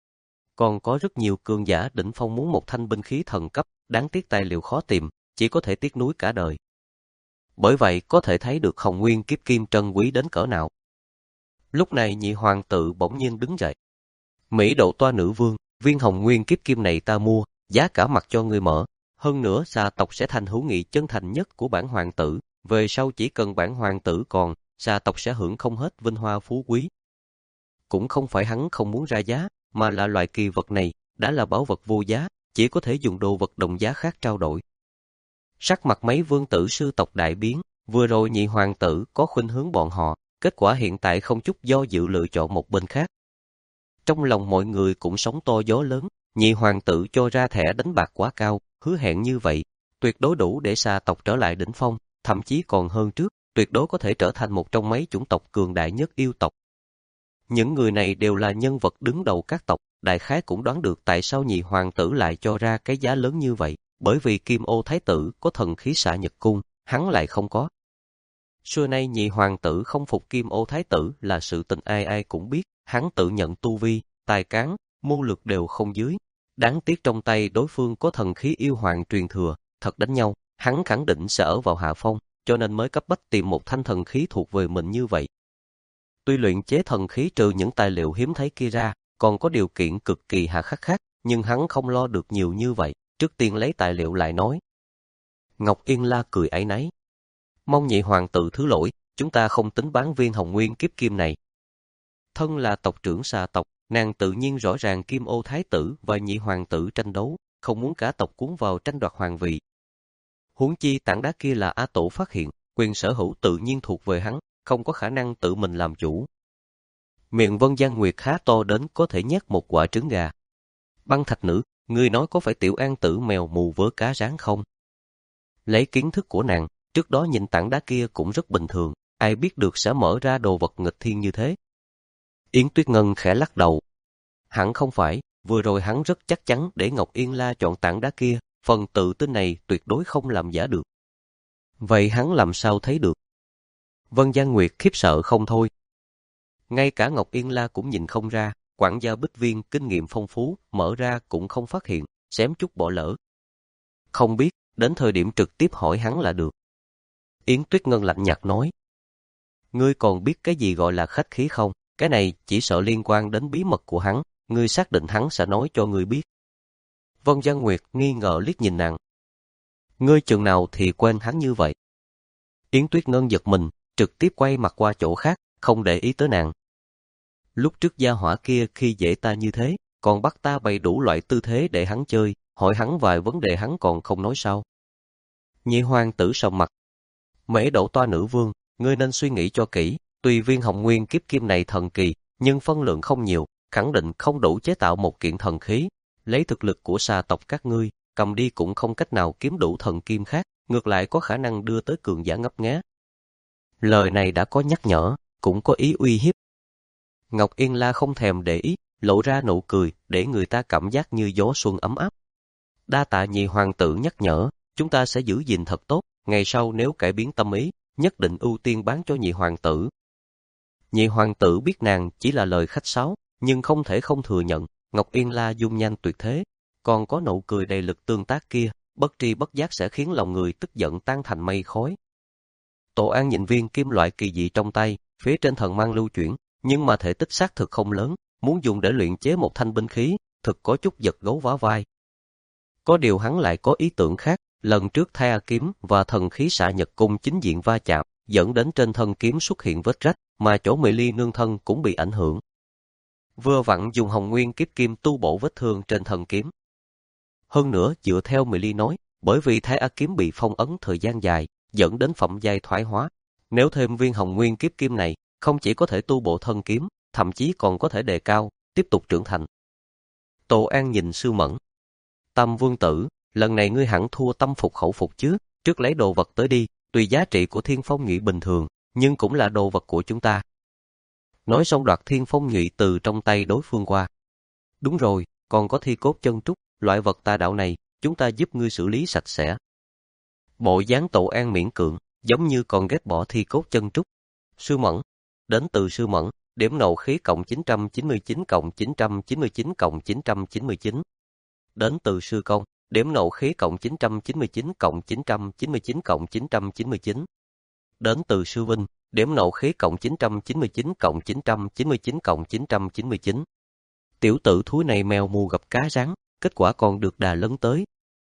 Còn có rất nhiều cường giả đỉnh phong muốn một thanh binh khí thần cấp, đáng tiếc tài liệu khó tìm, chỉ có thể tiếc nuối cả đời. Bởi vậy có thể thấy được Hồng Nguyên Kiếp Kim trân quý đến cỡ nào. Lúc này nhị hoàng tử bỗng nhiên đứng dậy. Mỹ độ toa nữ vương, viên Hồng Nguyên Kiếp Kim này ta mua, giá cả mặt cho ngươi mở. Hơn nữa xà tộc sẽ thành hữu nghị chân thành nhất của bản hoàng tử. Về sau chỉ cần bản hoàng tử còn, xà tộc sẽ hưởng không hết vinh hoa phú quý. Cũng không phải hắn không muốn ra giá, mà là loại kỳ vật này, đã là bảo vật vô giá, chỉ có thể dùng đồ vật đồng giá khác trao đổi. Sắc mặt mấy vương tử sư tộc đại biến, vừa rồi nhị hoàng tử có khuynh hướng bọn họ, kết quả hiện tại không chút do dự lựa chọn một bên khác. Trong lòng mọi người cũng sóng to gió lớn, nhị hoàng tử cho ra thẻ đánh bạc quá cao, hứa hẹn như vậy, tuyệt đối đủ để xà tộc trở lại đỉnh phong, thậm chí còn hơn trước, tuyệt đối có thể trở thành một trong mấy chủng tộc cường đại nhất yêu tộc. Những người này đều là nhân vật đứng đầu các tộc, đại khái cũng đoán được tại sao nhị hoàng tử lại cho ra cái giá lớn như vậy, bởi vì Kim Ô Thái tử có thần khí xạ nhật cung, hắn lại không có. Xưa nay nhị hoàng tử không phục Kim Ô Thái tử là sự tình ai ai cũng biết, hắn tự nhận tu vi, tài cán, mưu lược đều không dưới. Đáng tiếc trong tay đối phương có thần khí yêu hoàng truyền thừa, thật đánh nhau, hắn khẳng định sẽ ở vào hạ phong, cho nên mới cấp bách tìm một thanh thần khí thuộc về mình như vậy. Tuy luyện chế thần khí trừ những tài liệu hiếm thấy kia ra, còn có điều kiện cực kỳ hà khắc khác, nhưng hắn không lo được nhiều như vậy, trước tiên lấy tài liệu lại nói. Ngọc Yên La cười áy náy. Mong nhị hoàng tử thứ lỗi, chúng ta không tính bán viên Hồng Nguyên Kiếp Kim này. Thân là tộc trưởng xà tộc, nàng tự nhiên rõ ràng Kim Ô Thái tử và nhị hoàng tử tranh đấu, không muốn cả tộc cuốn vào tranh đoạt hoàng vị. Huống chi tảng đá kia là A Tổ phát hiện, quyền sở hữu tự nhiên thuộc về hắn, không có khả năng tự mình làm chủ. Miệng Vân Giang Nguyệt khá to đến có thể nhét một quả trứng gà. Băng Thạch Nữ, ngươi nói có phải Tiểu An Tử mèo mù vớ cá rán không? Lấy kiến thức của nàng, trước đó nhìn tảng đá kia cũng rất bình thường, ai biết được sẽ mở ra đồ vật nghịch thiên như thế. Yến Tuyết Ngân khẽ lắc đầu. Hẳn không phải, vừa rồi hắn rất chắc chắn để Ngọc Yên La chọn tảng đá kia, phần tự tin này tuyệt đối không làm giả được. Vậy hắn làm sao thấy được? Vân Giang Nguyệt khiếp sợ không thôi. Ngay cả Ngọc Yên La cũng nhìn không ra, quản gia Bích Viên kinh nghiệm phong phú, mở ra cũng không phát hiện, xém chút bỏ lỡ. Không biết, đến thời điểm trực tiếp hỏi hắn là được. Yến Tuyết Ngân lạnh nhạt nói. Ngươi còn biết cái gì gọi là khách khí không? Cái này chỉ sợ liên quan đến bí mật của hắn, ngươi xác định hắn sẽ nói cho ngươi biết. Vân Giang Nguyệt nghi ngờ liếc nhìn nàng. Ngươi chừng nào thì quên hắn như vậy? Yến Tuyết Ngân giật mình, trực tiếp quay mặt qua chỗ khác, không để ý tới nàng. Lúc trước gia hỏa kia khi dễ ta như thế, còn bắt ta bày đủ loại tư thế để hắn chơi, hỏi hắn vài vấn đề hắn còn không nói sao. Nhị hoàng tử sầm mặt. Mễ Đỗ toa nữ vương, ngươi nên suy nghĩ cho kỹ, tuy viên Hồng Nguyên Kiếp Kim này thần kỳ, nhưng phân lượng không nhiều, khẳng định không đủ chế tạo một kiện thần khí. Lấy thực lực của xà tộc các ngươi, cầm đi cũng không cách nào kiếm đủ thần kim khác, ngược lại có khả năng đưa tới cường giả ngấp nghé. Lời này đã có nhắc nhở, cũng có ý uy hiếp. Ngọc Yên La không thèm để ý, lộ ra nụ cười để người ta cảm giác như gió xuân ấm áp. Đa tạ nhị hoàng tử nhắc nhở, chúng ta sẽ giữ gìn thật tốt, ngày sau nếu cải biến tâm ý, nhất định ưu tiên bán cho nhị hoàng tử. Nhị hoàng tử biết nàng chỉ là lời khách sáo, nhưng không thể không thừa nhận, Ngọc Yên La dung nhan tuyệt thế, còn có nụ cười đầy lực tương tác kia, bất tri bất giác sẽ khiến lòng người tức giận tan thành mây khói. Tổ An nhìn viên kim loại kỳ dị trong tay, phía trên thần mang lưu chuyển, nhưng mà thể tích xác thực không lớn, muốn dùng để luyện chế một thanh binh khí, thực có chút giật gấu vá vai. Có điều hắn lại có ý tưởng khác, lần trước Thái A kiếm và thần khí xạ nhật cung chính diện va chạm, dẫn đến trên thân kiếm xuất hiện vết rách, mà chỗ Mị Ly nương thân cũng bị ảnh hưởng. Vừa vặn dùng Hồng Nguyên kiếp kim tu bổ vết thương trên thân kiếm. Hơn nữa, dựa theo Mị Ly nói, bởi vì Thái A kiếm bị phong ấn thời gian dài, dẫn đến phẩm giai thoái hóa. Nếu thêm viên Hồng Nguyên kiếp kim này, không chỉ có thể tu bổ thân kiếm, thậm chí còn có thể đề cao, tiếp tục trưởng thành. Tổ An nhìn Sư Mẫn. Tam vương tử, lần này ngươi hẳn thua tâm phục khẩu phục chứ, trước lấy đồ vật tới đi, tuy giá trị của Thiên Phong Nhụy bình thường, nhưng cũng là đồ vật của chúng ta. Nói xong đoạt Thiên Phong Nhụy từ trong tay đối phương qua. Đúng rồi, còn có thi cốt chân trúc, loại vật tà đạo này, chúng ta giúp ngươi xử lý sạch sẽ. Bộ dáng Tổ An miễn cưỡng, giống như còn ghét bỏ thi cốt chân trúc. Sư Mẫn, đến từ Sư Mẫn, điểm nộ khí cộng chín trăm chín mươi chín cộng chín trăm chín mươi chín cộng chín trăm chín mươi chín. Đến từ Sư Công, điểm nộ khí cộng chín trăm chín mươi chín cộng chín trăm chín mươi chín cộng chín trăm chín mươi chín. Đến từ Sư Vinh, điểm nộ khí cộng chín trăm chín mươi chín cộng chín trăm chín mươi chín cộng chín trăm chín mươi chín. Tiểu tử thúi này mèo mù gặp cá rắn, kết quả còn được đà lấn tới.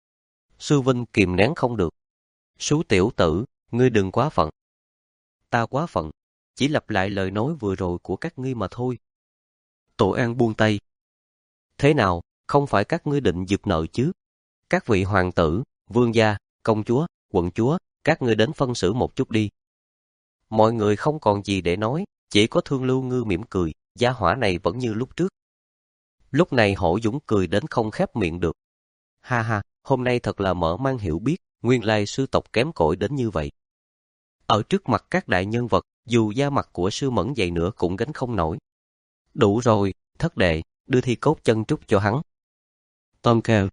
Sư Vinh kìm nén không được. Sú tiểu tử, ngươi đừng quá phận. Ta quá phận, chỉ lặp lại lời nói vừa rồi của các ngươi mà thôi. Tổ An buông tay. Thế nào, không phải các ngươi định giựt nợ chứ? Các vị hoàng tử, vương gia, công chúa, quận chúa, các ngươi đến phân xử một chút đi. Mọi người không còn gì để nói, chỉ có Thương Lưu Ngư mỉm cười, gia hỏa này vẫn như lúc trước. Lúc này Hổ Dũng cười đến không khép miệng được. Ha ha, hôm nay thật là mở mang hiểu biết, nguyên lai sư tộc kém cỏi đến như vậy. Ở trước mặt các đại nhân vật, dù da mặt của Sư Mẫn dày nữa cũng gánh không nổi. Đủ rồi, thất đệ, đưa thi cốt chân trúc cho hắn. Tom kêu.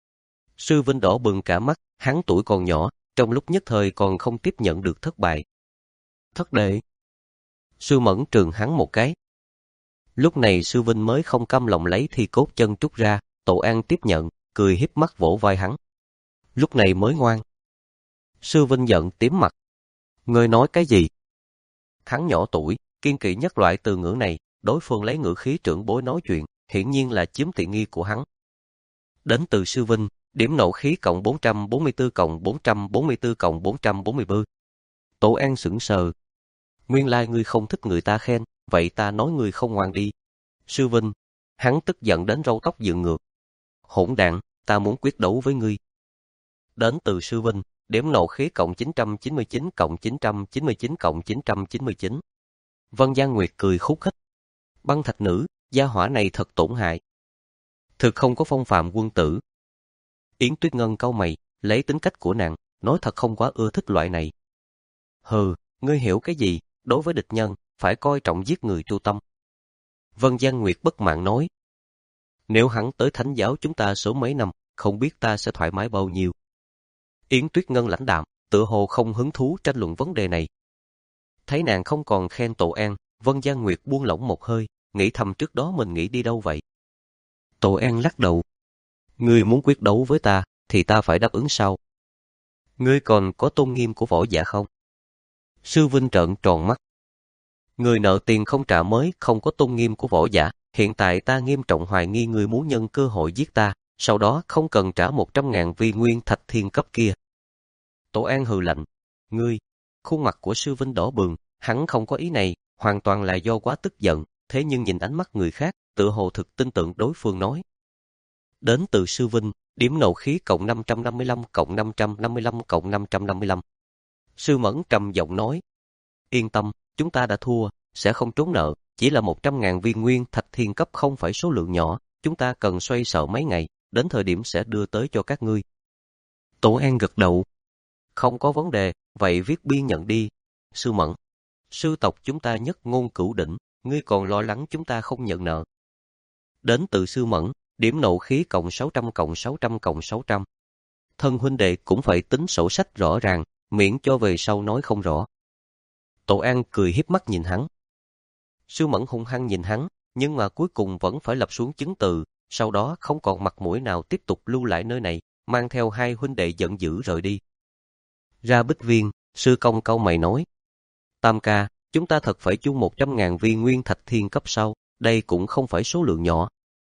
Sư Vinh đỏ bừng cả mắt, hắn tuổi còn nhỏ, trong lúc nhất thời còn không tiếp nhận được thất bại. Thất đệ. Sư Mẫn trừng hắn một cái. Lúc này Sư Vinh mới không cam lòng lấy thi cốt chân trúc ra, Tổ An tiếp nhận, cười híp mắt vỗ vai hắn. Lúc này mới ngoan. Sư Vinh giận tím mặt. Ngươi nói cái gì? Hắn nhỏ tuổi, kiên kỵ nhất loại từ ngữ này, đối phương lấy ngữ khí trưởng bối nói chuyện, hiển nhiên là chiếm tiện nghi của hắn. Đến từ Sư Vinh, điểm nộ khí cộng bốn trăm bốn mươi tư cộng bốn trăm bốn mươi tư cộng bốn trăm bốn mươi tư. Tổ An sững sờ. Nguyên lai ngươi không thích người ta khen, vậy ta nói ngươi không ngoan đi. Sư Vinh, hắn tức giận đến râu tóc dựng ngược. Hỗn đản, ta muốn quyết đấu với ngươi. Đến từ Sư Vinh, điểm nộ khí cộng chín trăm chín mươi chín cộng chín trăm chín mươi chín cộng chín trăm chín mươi chín. Vân Giang Nguyệt cười khúc khích. Băng thạch nữ, gia hỏa này thật tổn hại. Thực không có phong phạm quân tử. Yến Tuyết Ngân cau mày, lấy tính cách của nàng, nói thật không quá ưa thích loại này. Hừ, ngươi hiểu cái gì, đối với địch nhân, phải coi trọng giết người tru tâm. Vân Giang Nguyệt bất mãn nói. Nếu hắn tới thánh giáo chúng ta sớm mấy năm, không biết ta sẽ thoải mái bao nhiêu. Yến Tuyết Ngân lãnh đạm, tựa hồ không hứng thú tranh luận vấn đề này. Thấy nàng không còn khen Tổ An, Vân Giang Nguyệt buông lỏng một hơi, nghĩ thầm trước đó mình nghĩ đi đâu vậy. Tổ An lắc đầu. Ngươi muốn quyết đấu với ta, thì ta phải đáp ứng sau. Ngươi còn có tôn nghiêm của võ giả không? Sư Vinh trợn tròn mắt. Người nợ tiền không trả mới không có tôn nghiêm của võ giả, hiện tại ta nghiêm trọng hoài nghi ngươi muốn nhân cơ hội giết ta, sau đó không cần trả một trăm ngàn vi nguyên thạch thiên cấp kia. Tổ An hừ lạnh. Ngươi, khuôn mặt của Sư Vinh đỏ bừng, hắn không có ý này, hoàn toàn là do quá tức giận, thế nhưng nhìn ánh mắt người khác, tựa hồ thực tin tưởng đối phương nói. Đến từ Sư Vinh, điểm nộ khí cộng năm trăm năm mươi lăm cộng năm trăm năm mươi lăm cộng năm trăm năm mươi lăm. Sư Mẫn trầm giọng nói. Yên tâm, chúng ta đã thua, sẽ không trốn nợ, chỉ là một trăm ngàn viên nguyên thạch thiên cấp không phải số lượng nhỏ, chúng ta cần xoay sở mấy ngày, đến thời điểm sẽ đưa tới cho các ngươi. Tổ An gật đầu. Không có vấn đề, vậy viết biên nhận đi. Sư Mẫn, sư tộc chúng ta nhất ngôn cửu đỉnh, ngươi còn lo lắng chúng ta không nhận nợ. Đến từ Sư Mẫn, điểm nộ khí cộng sáu trăm cộng sáu trăm cộng sáu trăm. Thân huynh đệ cũng phải tính sổ sách rõ ràng, miễn cho về sau nói không rõ. Tổ An cười hiếp mắt nhìn hắn. Sư Mẫn hung hăng nhìn hắn, nhưng mà cuối cùng vẫn phải lập xuống chứng từ, sau đó không còn mặt mũi nào tiếp tục lưu lại nơi này, mang theo hai huynh đệ giận dữ rời đi. Ra Bích Viên, sư công cau mày nói. Tam ca, chúng ta thật phải chung một trăm ngàn viên nguyên thạch thiên cấp sau, đây cũng không phải số lượng nhỏ.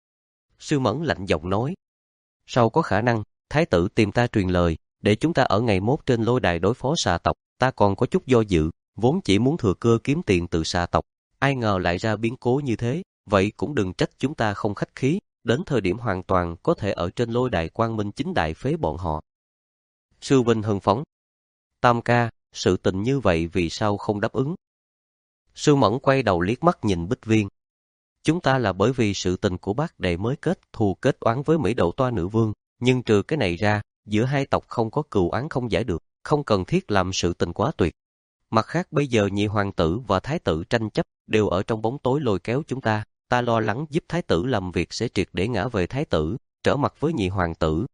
Sư Mẫn lạnh giọng nói. Sao có khả năng, thái tử tìm ta truyền lời, để chúng ta ở ngày mốt trên lôi đài đối phó xà tộc, ta còn có chút do dự, vốn chỉ muốn thừa cơ kiếm tiền từ xà tộc, ai ngờ lại ra biến cố như thế, vậy cũng đừng trách chúng ta không khách khí, đến thời điểm hoàn toàn có thể ở trên lôi đài quang minh chính đại phế bọn họ. Sư Vinh hưng phấn. Tam ca, sự tình như vậy vì sao không đáp ứng? Sư Mẫn quay đầu liếc mắt nhìn Bích Viên. Chúng ta là bởi vì sự tình của bác đệ mới kết thù kết oán với Mỹ Đậu Toa Nữ Vương, nhưng trừ cái này ra, giữa hai tộc không có cừu oán không giải được, không cần thiết làm sự tình quá tuyệt. Mặt khác bây giờ nhị hoàng tử và thái tử tranh chấp đều ở trong bóng tối lôi kéo chúng ta, ta lo lắng giúp thái tử làm việc sẽ triệt để ngã về thái tử, trở mặt với nhị hoàng tử.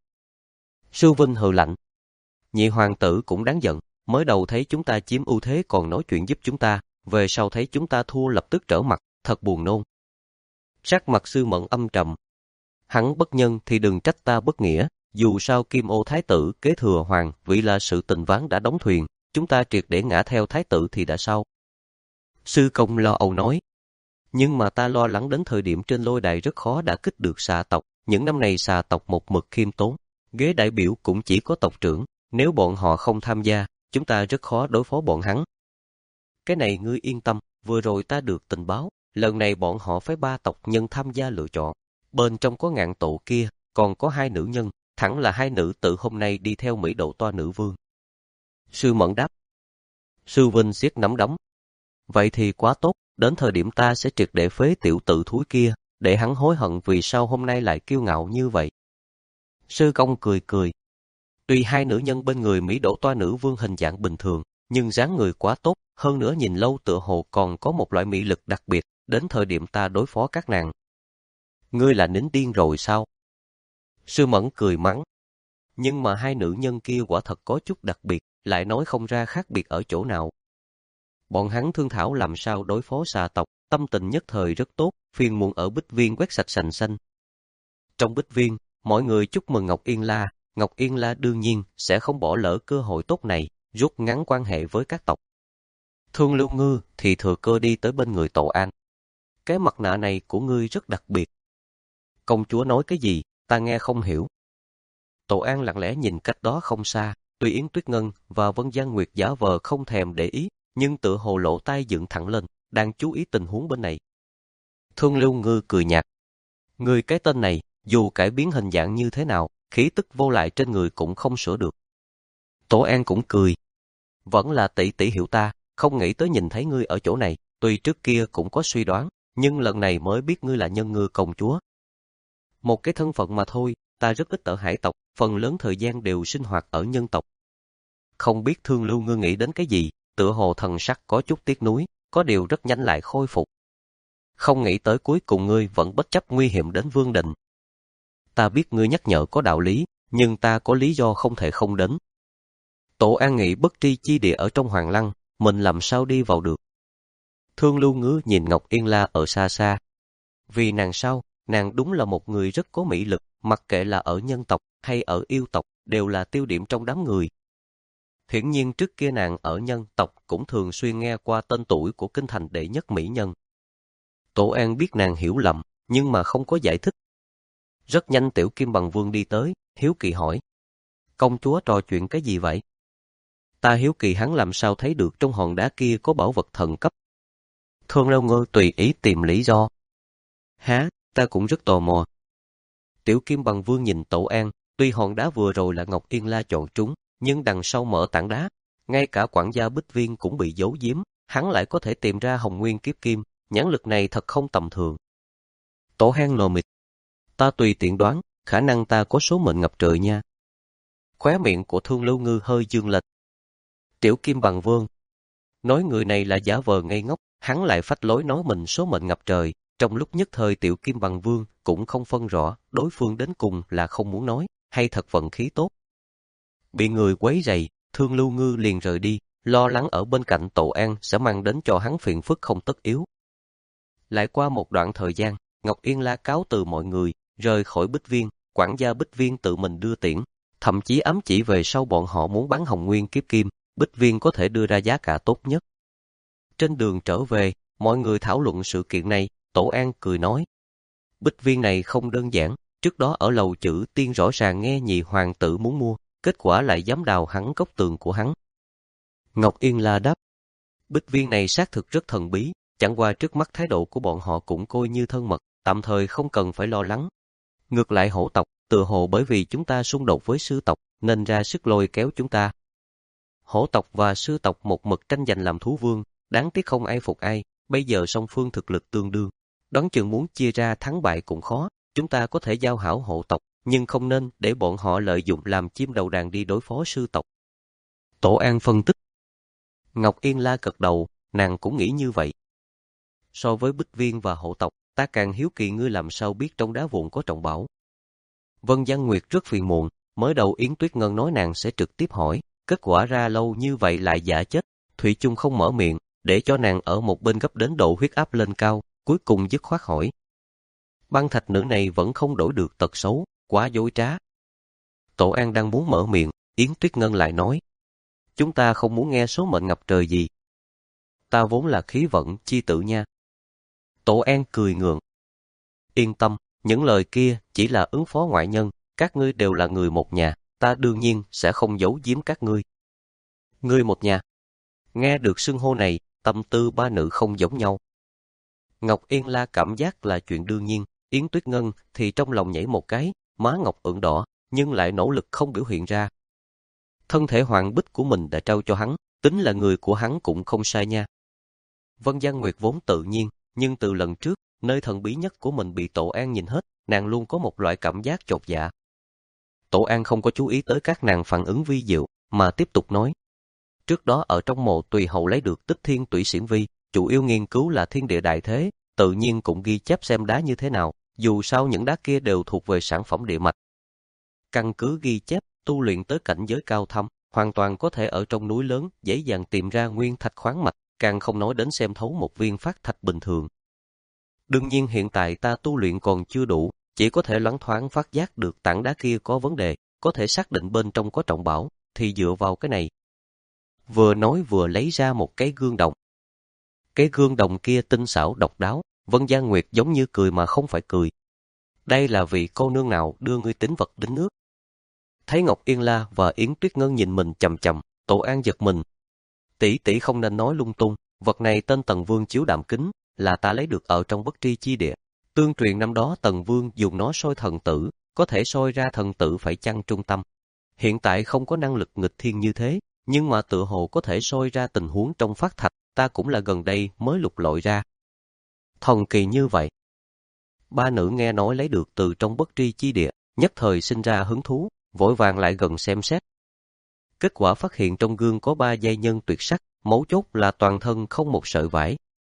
Sư Vinh hừ lạnh. Nhị hoàng tử cũng đáng giận, mới đầu thấy chúng ta chiếm ưu thế còn nói chuyện giúp chúng ta, về sau thấy chúng ta thua lập tức trở mặt, thật buồn nôn. Sắc mặt Sư Mẫn âm trầm. Hắn bất nhân thì đừng trách ta bất nghĩa, dù sao Kim Ô thái tử kế thừa hoàng vì là sự tình ván đã đóng thuyền, chúng ta triệt để ngã theo thái tử thì đã sao? Sư công lo âu nói. Nhưng mà ta lo lắng đến thời điểm trên lôi đài rất khó đả kích được xà tộc, những năm này xà tộc một mực khiêm tốn, ghế đại biểu cũng chỉ có tộc trưởng, nếu bọn họ không tham gia, chúng ta rất khó đối phó bọn hắn. Cái này ngươi yên tâm, vừa rồi ta được tình báo, lần này bọn họ phái ba tộc nhân tham gia lựa chọn, bên trong có Ngạn Tộ kia, còn có hai nữ nhân, thẳng là hai nữ tự hôm nay đi theo Mỹ Đậu Toa Nữ Vương. Sư Mẫn đáp. Sư Vinh siết nắm đấm. Vậy thì quá tốt, đến thời điểm ta sẽ triệt để phế tiểu tự thúi kia, để hắn hối hận vì sao hôm nay lại kiêu ngạo như vậy. Sư công cười cười. Tuy hai nữ nhân bên người Mỹ Đậu Toa Nữ Vương hình dạng bình thường, nhưng dáng người quá tốt, hơn nữa nhìn lâu tựa hồ còn có một loại mỹ lực đặc biệt, đến thời điểm ta đối phó các nàng. Ngươi là nín điên rồi sao? Sư Mẫn cười mắng. Nhưng mà hai nữ nhân kia quả thật có chút đặc biệt, lại nói không ra khác biệt ở chỗ nào. Bọn hắn thương thảo làm sao đối phó xà tộc, tâm tình nhất thời rất tốt, phiền muộn ở Bích Viên quét sạch sành xanh. Trong Bích Viên, mọi người chúc mừng Ngọc Yên La, Ngọc Yên La đương nhiên sẽ không bỏ lỡ cơ hội tốt này, rút ngắn quan hệ với các tộc. Thương Lưu Ngư thì thừa cơ đi tới bên người Tổ An. Cái mặt nạ này của ngươi rất đặc biệt. Công chúa nói cái gì, ta nghe không hiểu. Tổ An lặng lẽ nhìn cách đó không xa, tuy Yến Tuyết Ngân và Vân Giang Nguyệt giả vờ không thèm để ý, nhưng tựa hồ lỗ tai dựng thẳng lên, đang chú ý tình huống bên này. Thương Lưu Ngư cười nhạt. Người cái tên này, dù cải biến hình dạng như thế nào, khí tức vô lại trên người cũng không sửa được. Tổ An cũng cười. Vẫn là tỷ tỷ hiểu ta, không nghĩ tới nhìn thấy ngươi ở chỗ này, tuy trước kia cũng có suy đoán, nhưng lần này mới biết ngươi là nhân ngư công chúa. Một cái thân phận mà thôi, ta rất ít ở hải tộc, phần lớn thời gian đều sinh hoạt ở nhân tộc. Không biết Thương Lưu Ngư nghĩ đến cái gì, tựa hồ thần sắc có chút tiếc nuối, có điều rất nhanh lại khôi phục. Không nghĩ tới cuối cùng ngươi vẫn bất chấp nguy hiểm đến Vương Đình. Ta biết ngươi nhắc nhở có đạo lý, nhưng ta có lý do không thể không đến. Tổ An nghĩ bất tri chi địa ở trong Hoàng Lăng, mình làm sao đi vào được. Thương Lưu Ngư nhìn Ngọc Yên La ở xa xa. Vì nàng sao, nàng đúng là một người rất có mỹ lực, mặc kệ là ở nhân tộc hay ở yêu tộc, đều là tiêu điểm trong đám người. Hiển nhiên trước kia nàng ở nhân tộc cũng thường xuyên nghe qua tên tuổi của kinh thành đệ nhất mỹ nhân. Tổ An biết nàng hiểu lầm, nhưng mà không có giải thích. Rất nhanh Tiểu Kim Bằng Vương đi tới, hiếu kỳ hỏi. Công chúa trò chuyện cái gì vậy? Ta hiếu kỳ hắn làm sao thấy được trong hòn đá kia có bảo vật thần cấp. Thương Lưu Ngư tùy ý tìm lý do. Há, ta cũng rất tò mò. Tiểu Kim Bằng Vương nhìn Tổ An, tuy hòn đá vừa rồi là Ngọc Yên La chọn trúng, nhưng đằng sau mở tảng đá, ngay cả quản gia Bích Viên cũng bị giấu giếm, hắn lại có thể tìm ra Hồng Nguyên Kiếp Kim, nhãn lực này thật không tầm thường. Tổ Hang lồ mịt. Ta tùy tiện đoán, khả năng ta có số mệnh ngập trời nha. Khóe miệng của Thương Lưu Ngư hơi dương lệch, Triệu Kim Bằng Vương nói người này là giả vờ ngây ngốc, hắn lại phách lối nói mình số mệnh ngập trời. Trong lúc nhất thời Tiểu Kim Bằng Vương cũng không phân rõ đối phương đến cùng là không muốn nói hay thật vận khí tốt. Bị người quấy rầy, Thương Lưu Ngư liền rời đi, lo lắng ở bên cạnh Tổ An sẽ mang đến cho hắn phiền phức không tất yếu. Lại qua một đoạn thời gian, Ngọc Yên La cáo từ mọi người, rời khỏi Bích Viên, quản gia Bích Viên tự mình đưa tiễn, thậm chí ám chỉ về sau bọn họ muốn bán Hồng Nguyên Kiếp Kim, Bích Viên có thể đưa ra giá cả tốt nhất. Trên đường trở về, mọi người thảo luận sự kiện này, Tổ An cười nói. Bích Viên này không đơn giản, trước đó ở lầu Chữ Tiên rõ ràng nghe nhị hoàng tử muốn mua, kết quả lại dám đào hắn góc tường của hắn. Ngọc Yên La đáp. Bích Viên này xác thực rất thần bí, chẳng qua trước mắt thái độ của bọn họ cũng coi như thân mật, tạm thời không cần phải lo lắng. Ngược lại Hổ tộc, tự hồ bởi vì chúng ta xung đột với Sư tộc, nên ra sức lôi kéo chúng ta. Hổ tộc và Sư tộc một mực tranh giành làm thú vương, đáng tiếc không ai phục ai, bây giờ song phương thực lực tương đương. Đoán chừng muốn chia ra thắng bại cũng khó, chúng ta có thể giao hảo Hổ tộc, nhưng không nên để bọn họ lợi dụng làm chim đầu đàn đi đối phó Sư tộc. Tổ An phân tích. Ngọc Yên La gật đầu, nàng cũng nghĩ như vậy. So với Bích Viên và Hổ tộc, ta càng hiếu kỳ ngươi làm sao biết trong đá vụn có trọng bảo. Vân Giang Nguyệt rất phiền muộn, mới đầu Yến Tuyết Ngân nói nàng sẽ trực tiếp hỏi, kết quả ra lâu như vậy lại giả chết, Thủy chung không mở miệng, để cho nàng ở một bên gấp đến độ huyết áp lên cao, cuối cùng dứt khoát hỏi. Băng thạch nữ này vẫn không đổi được tật xấu, quá dối trá. Tổ An đang muốn mở miệng, Yến Tuyết Ngân lại nói. Chúng ta không muốn nghe số mệnh ngập trời gì. Ta vốn là khí vận chi tử nha. Tổ An cười ngượng. Yên tâm, những lời kia chỉ là ứng phó ngoại nhân, các ngươi đều là người một nhà, ta đương nhiên sẽ không giấu giếm các ngươi. Ngươi một nhà. Nghe được xưng hô này, tâm tư ba nữ không giống nhau. Ngọc Yên La cảm giác là chuyện đương nhiên, Yến Tuyết Ngân thì trong lòng nhảy một cái, má ngọc ửng đỏ, nhưng lại nỗ lực không biểu hiện ra. Thân thể hoàng bích của mình đã trao cho hắn, tính là người của hắn cũng không sai nha. Vân Giang Nguyệt vốn tự nhiên, nhưng từ lần trước, nơi thần bí nhất của mình bị Tổ An nhìn hết, nàng luôn có một loại cảm giác chột dạ. Tổ An không có chú ý tới các nàng phản ứng vi diệu, mà tiếp tục nói. Trước đó ở trong mộ tùy hậu lấy được Tích Thiên Tủy Xiển Vi, chủ yếu nghiên cứu là thiên địa đại thế, tự nhiên cũng ghi chép xem đá như thế nào, dù sao những đá kia đều thuộc về sản phẩm địa mạch. Căn cứ ghi chép, tu luyện tới cảnh giới cao thâm, hoàn toàn có thể ở trong núi lớn dễ dàng tìm ra nguyên thạch khoáng mạch, càng không nói đến xem thấu một viên phát thạch bình thường. Đương nhiên hiện tại ta tu luyện còn chưa đủ, chỉ có thể loáng thoáng phát giác được tảng đá kia có vấn đề, có thể xác định bên trong có trọng bảo, thì dựa vào cái này. Vừa nói vừa lấy ra một cái gương đồng. Cái gương đồng kia tinh xảo độc đáo, Vân Giang Nguyệt giống như cười mà không phải cười. Đây là vị cô nương nào đưa ngươi tín vật đến nước? Thấy Ngọc Yên La và Yến Tuyết Ngân nhìn mình chằm chằm, Tổ An giật mình. Tỷ tỷ không nên nói lung tung, vật này tên Tần Vương chiếu đạm kính, là ta lấy được ở trong bất tri chi địa. Tương truyền năm đó Tần Vương dùng nó soi thần tử, có thể soi ra thần tử phải chăng trung tâm. Hiện tại không có năng lực nghịch thiên như thế, nhưng mà tự hồ có thể soi ra tình huống trong phát thạch, ta cũng là gần đây mới lục lọi ra. Thần kỳ như vậy. Ba nữ nghe nói lấy được từ trong bất tri chi địa, nhất thời sinh ra hứng thú, vội vàng lại gần xem xét. Kết quả phát hiện trong gương có ba giai nhân tuyệt sắc, mấu chốt là toàn thân không một sợi vải.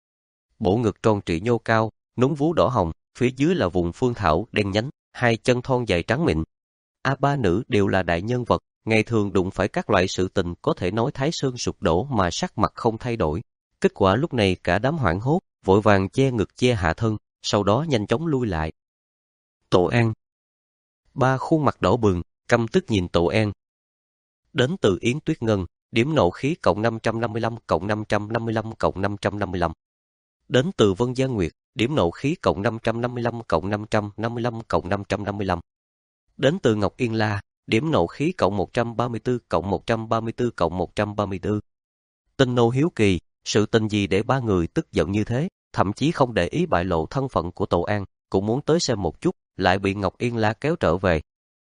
Bộ ngực tròn trịa nhô cao, núm vú đỏ hồng, phía dưới là vùng phương thảo đen nhánh, hai chân thon dài trắng mịn. A ba nữ đều là đại nhân vật, ngày thường đụng phải các loại sự tình có thể nói Thái Sơn sụp đổ mà sắc mặt không thay đổi. Kết quả lúc này cả đám hoảng hốt, vội vàng che ngực che hạ thân, sau đó nhanh chóng lui lại. Tổ An. Ba khuôn mặt đỏ bừng, căm tức nhìn Tổ An. Đến từ Yến Tuyết Ngân, điểm nộ khí cộng năm trăm năm mươi lăm cộng năm trăm năm mươi lăm cộng năm trăm năm mươi lăm. Đến từ Vân Giang Nguyệt, điểm nộ khí cộng năm trăm năm mươi lăm cộng năm trăm năm mươi lăm cộng năm trăm năm mươi lăm. Đến từ Ngọc Yên La, điểm nộ khí cộng một trăm ba mươi tư cộng một trăm ba mươi tư cộng một trăm ba mươi tư. Tinh nô hiếu kỳ, sự tình gì để ba người tức giận như thế, thậm chí không để ý bại lộ thân phận của Tổ An, cũng muốn tới xem một chút, lại bị Ngọc Yên La kéo trở về.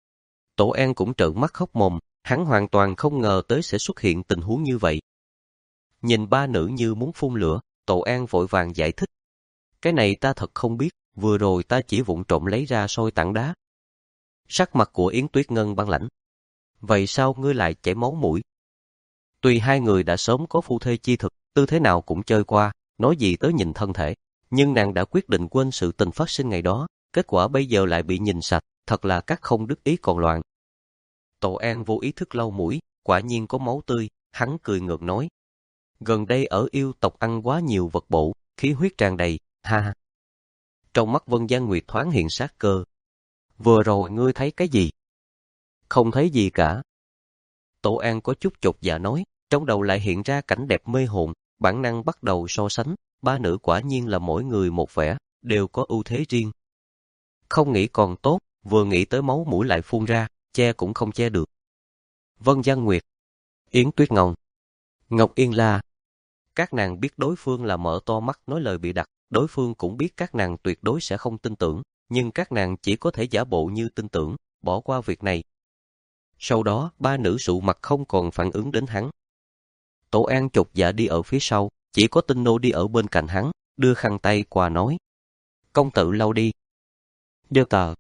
Tổ An cũng trợn mắt hốc mồm, hắn hoàn toàn không ngờ tới sẽ xuất hiện tình huống như vậy. Nhìn ba nữ như muốn phun lửa, Tổ An vội vàng giải thích. Cái này ta thật không biết, vừa rồi ta chỉ vụng trộm lấy ra soi tảng đá. Sắc mặt của Yến Tuyết Ngân băng lãnh. Vậy sao ngươi lại chảy máu mũi? Tuy hai người đã sớm có phu thê chi thực, tư thế nào cũng chơi qua, nói gì tới nhìn thân thể, nhưng nàng đã quyết định quên sự tình phát sinh ngày đó, kết quả bây giờ lại bị nhìn sạch, thật là các không đức ý còn loạn. Tổ An vô ý thức lau mũi, quả nhiên có máu tươi, hắn cười ngược nói. Gần đây ở yêu tộc ăn quá nhiều vật bổ, khí huyết tràn đầy, ha ha. Trong mắt Vân Giang Nguyệt thoáng hiện sát cơ. Vừa rồi ngươi thấy cái gì? Không thấy gì cả. Tổ An có chút chột dạ nói, trong đầu lại hiện ra cảnh đẹp mê hồn, bản năng bắt đầu so sánh, ba nữ quả nhiên là mỗi người một vẻ, đều có ưu thế riêng. Không nghĩ còn tốt, vừa nghĩ tới máu mũi lại phun ra, che cũng không che được. Vân Giang Nguyệt, Yến Tuyết Ngông, Ngọc Yên La. Các nàng biết đối phương là mở to mắt nói lời bị đặt, đối phương cũng biết các nàng tuyệt đối sẽ không tin tưởng, nhưng các nàng chỉ có thể giả bộ như tin tưởng, bỏ qua việc này. Sau đó, ba nữ sụ mặt không còn phản ứng đến hắn. Tổ An chột dạ đi ở phía sau, chỉ có Tinh Nô đi ở bên cạnh hắn, đưa khăn tay qua nói. Công tử lau đi. Đưa tờ.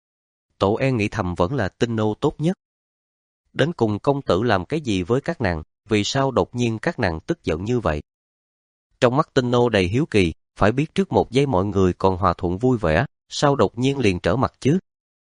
Tổ An nghĩ thầm vẫn là Tinh Nô tốt nhất. Đến cùng công tử làm cái gì với các nàng, vì sao đột nhiên các nàng tức giận như vậy? Trong mắt Tinh Nô đầy hiếu kỳ, phải biết trước một giây mọi người còn hòa thuận vui vẻ, sao đột nhiên liền trở mặt chứ?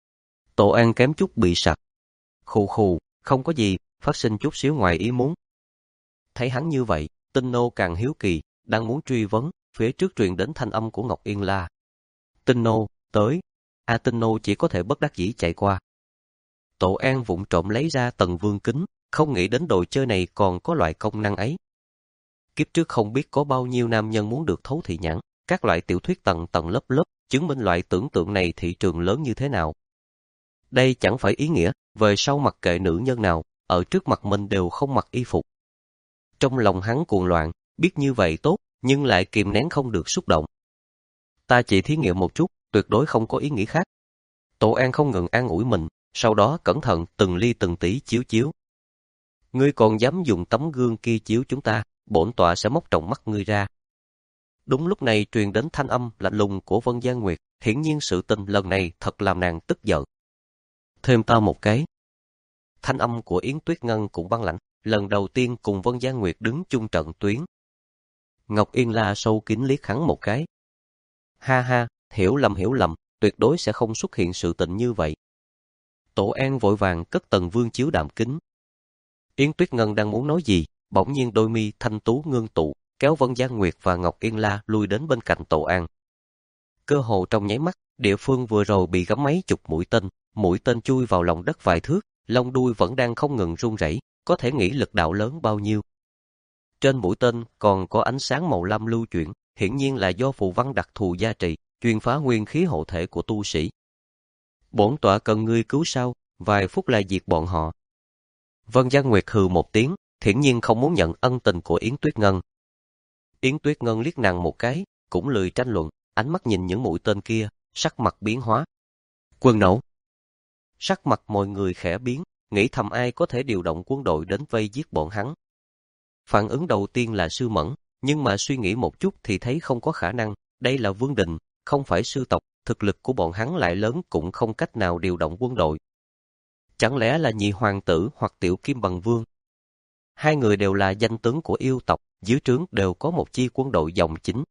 Tổ An kém chút bị sặc. Khù khù, không có gì, phát sinh chút xíu ngoài ý muốn. Thấy hắn như vậy, Tinh Nô càng hiếu kỳ, đang muốn truy vấn, phía trước truyền đến thanh âm của Ngọc Yên La. Tinh Nô, tới. A Tinh Nô chỉ có thể bất đắc dĩ chạy qua. Tổ An vụng trộm lấy ra tần vương kính, không nghĩ đến đồ chơi này còn có loại công năng ấy. Kiếp trước không biết có bao nhiêu nam nhân muốn được thấu thị nhãn, các loại tiểu thuyết tầng tầng lớp lớp, chứng minh loại tưởng tượng này thị trường lớn như thế nào. Đây chẳng phải ý nghĩa, về sau mặc kệ nữ nhân nào, ở trước mặt mình đều không mặc y phục. Trong lòng hắn cuồng loạn, biết như vậy tốt, nhưng lại kìm nén không được xúc động. Ta chỉ thí nghiệm một chút, tuyệt đối không có ý nghĩ khác. Tổ An không ngừng an ủi mình, sau đó cẩn thận từng ly từng tí chiếu chiếu. Ngươi còn dám dùng tấm gương kia chiếu chúng ta, bổn tọa sẽ móc tròng mắt ngươi ra. Đúng lúc này truyền đến thanh âm lạnh lùng của Vân Giang Nguyệt, hiển nhiên sự tình lần này thật làm nàng tức giận. Thêm ta một cái. Thanh âm của Yến Tuyết Ngân cũng băng lãnh, lần đầu tiên cùng Vân Giang Nguyệt đứng chung trận tuyến. Ngọc Yên La sâu kín liếc hắn một cái. Ha ha, hiểu lầm hiểu lầm, tuyệt đối sẽ không xuất hiện sự tình như vậy. Tổ An vội vàng cất tần vương chiếu đạm kính. Yến Tuyết Ngân đang muốn nói gì, bỗng nhiên đôi mi thanh tú ngưng tụ, kéo Vân Giang Nguyệt và Ngọc Yên La lui đến bên cạnh Tổ An. Cơ hồ trong nháy mắt, địa phương vừa rồi bị gắm mấy chục mũi tên, mũi tên chui vào lòng đất vài thước, lông đuôi vẫn đang không ngừng run rẩy, có thể nghĩ lực đạo lớn bao nhiêu. Trên mũi tên còn có ánh sáng màu lam lưu chuyển, hiển nhiên là do phù văn đặc thù gia trì, chuyên phá nguyên khí hộ thể của tu sĩ. Bổn tọa cần ngươi cứu sao, vài phút là diệt bọn họ. Vân Giang Nguyệt hừ một tiếng, hiển nhiên không muốn nhận ân tình của Yến Tuyết Ngân. Yến Tuyết Ngân liếc nàng một cái, cũng lười tranh luận, ánh mắt nhìn những mũi tên kia, sắc mặt biến hóa. Quân nổ. Sắc mặt mọi người khẽ biến, nghĩ thầm ai có thể điều động quân đội đến vây giết bọn hắn. Phản ứng đầu tiên là Sư Mẫn, nhưng mà suy nghĩ một chút thì thấy không có khả năng, đây là Vương Đình, không phải sư tộc, thực lực của bọn hắn lại lớn cũng không cách nào điều động quân đội. Chẳng lẽ là nhị hoàng tử hoặc tiểu kim bằng vương? Hai người đều là danh tướng của yêu tộc, dưới trướng đều có một chi quân đội dòng chính.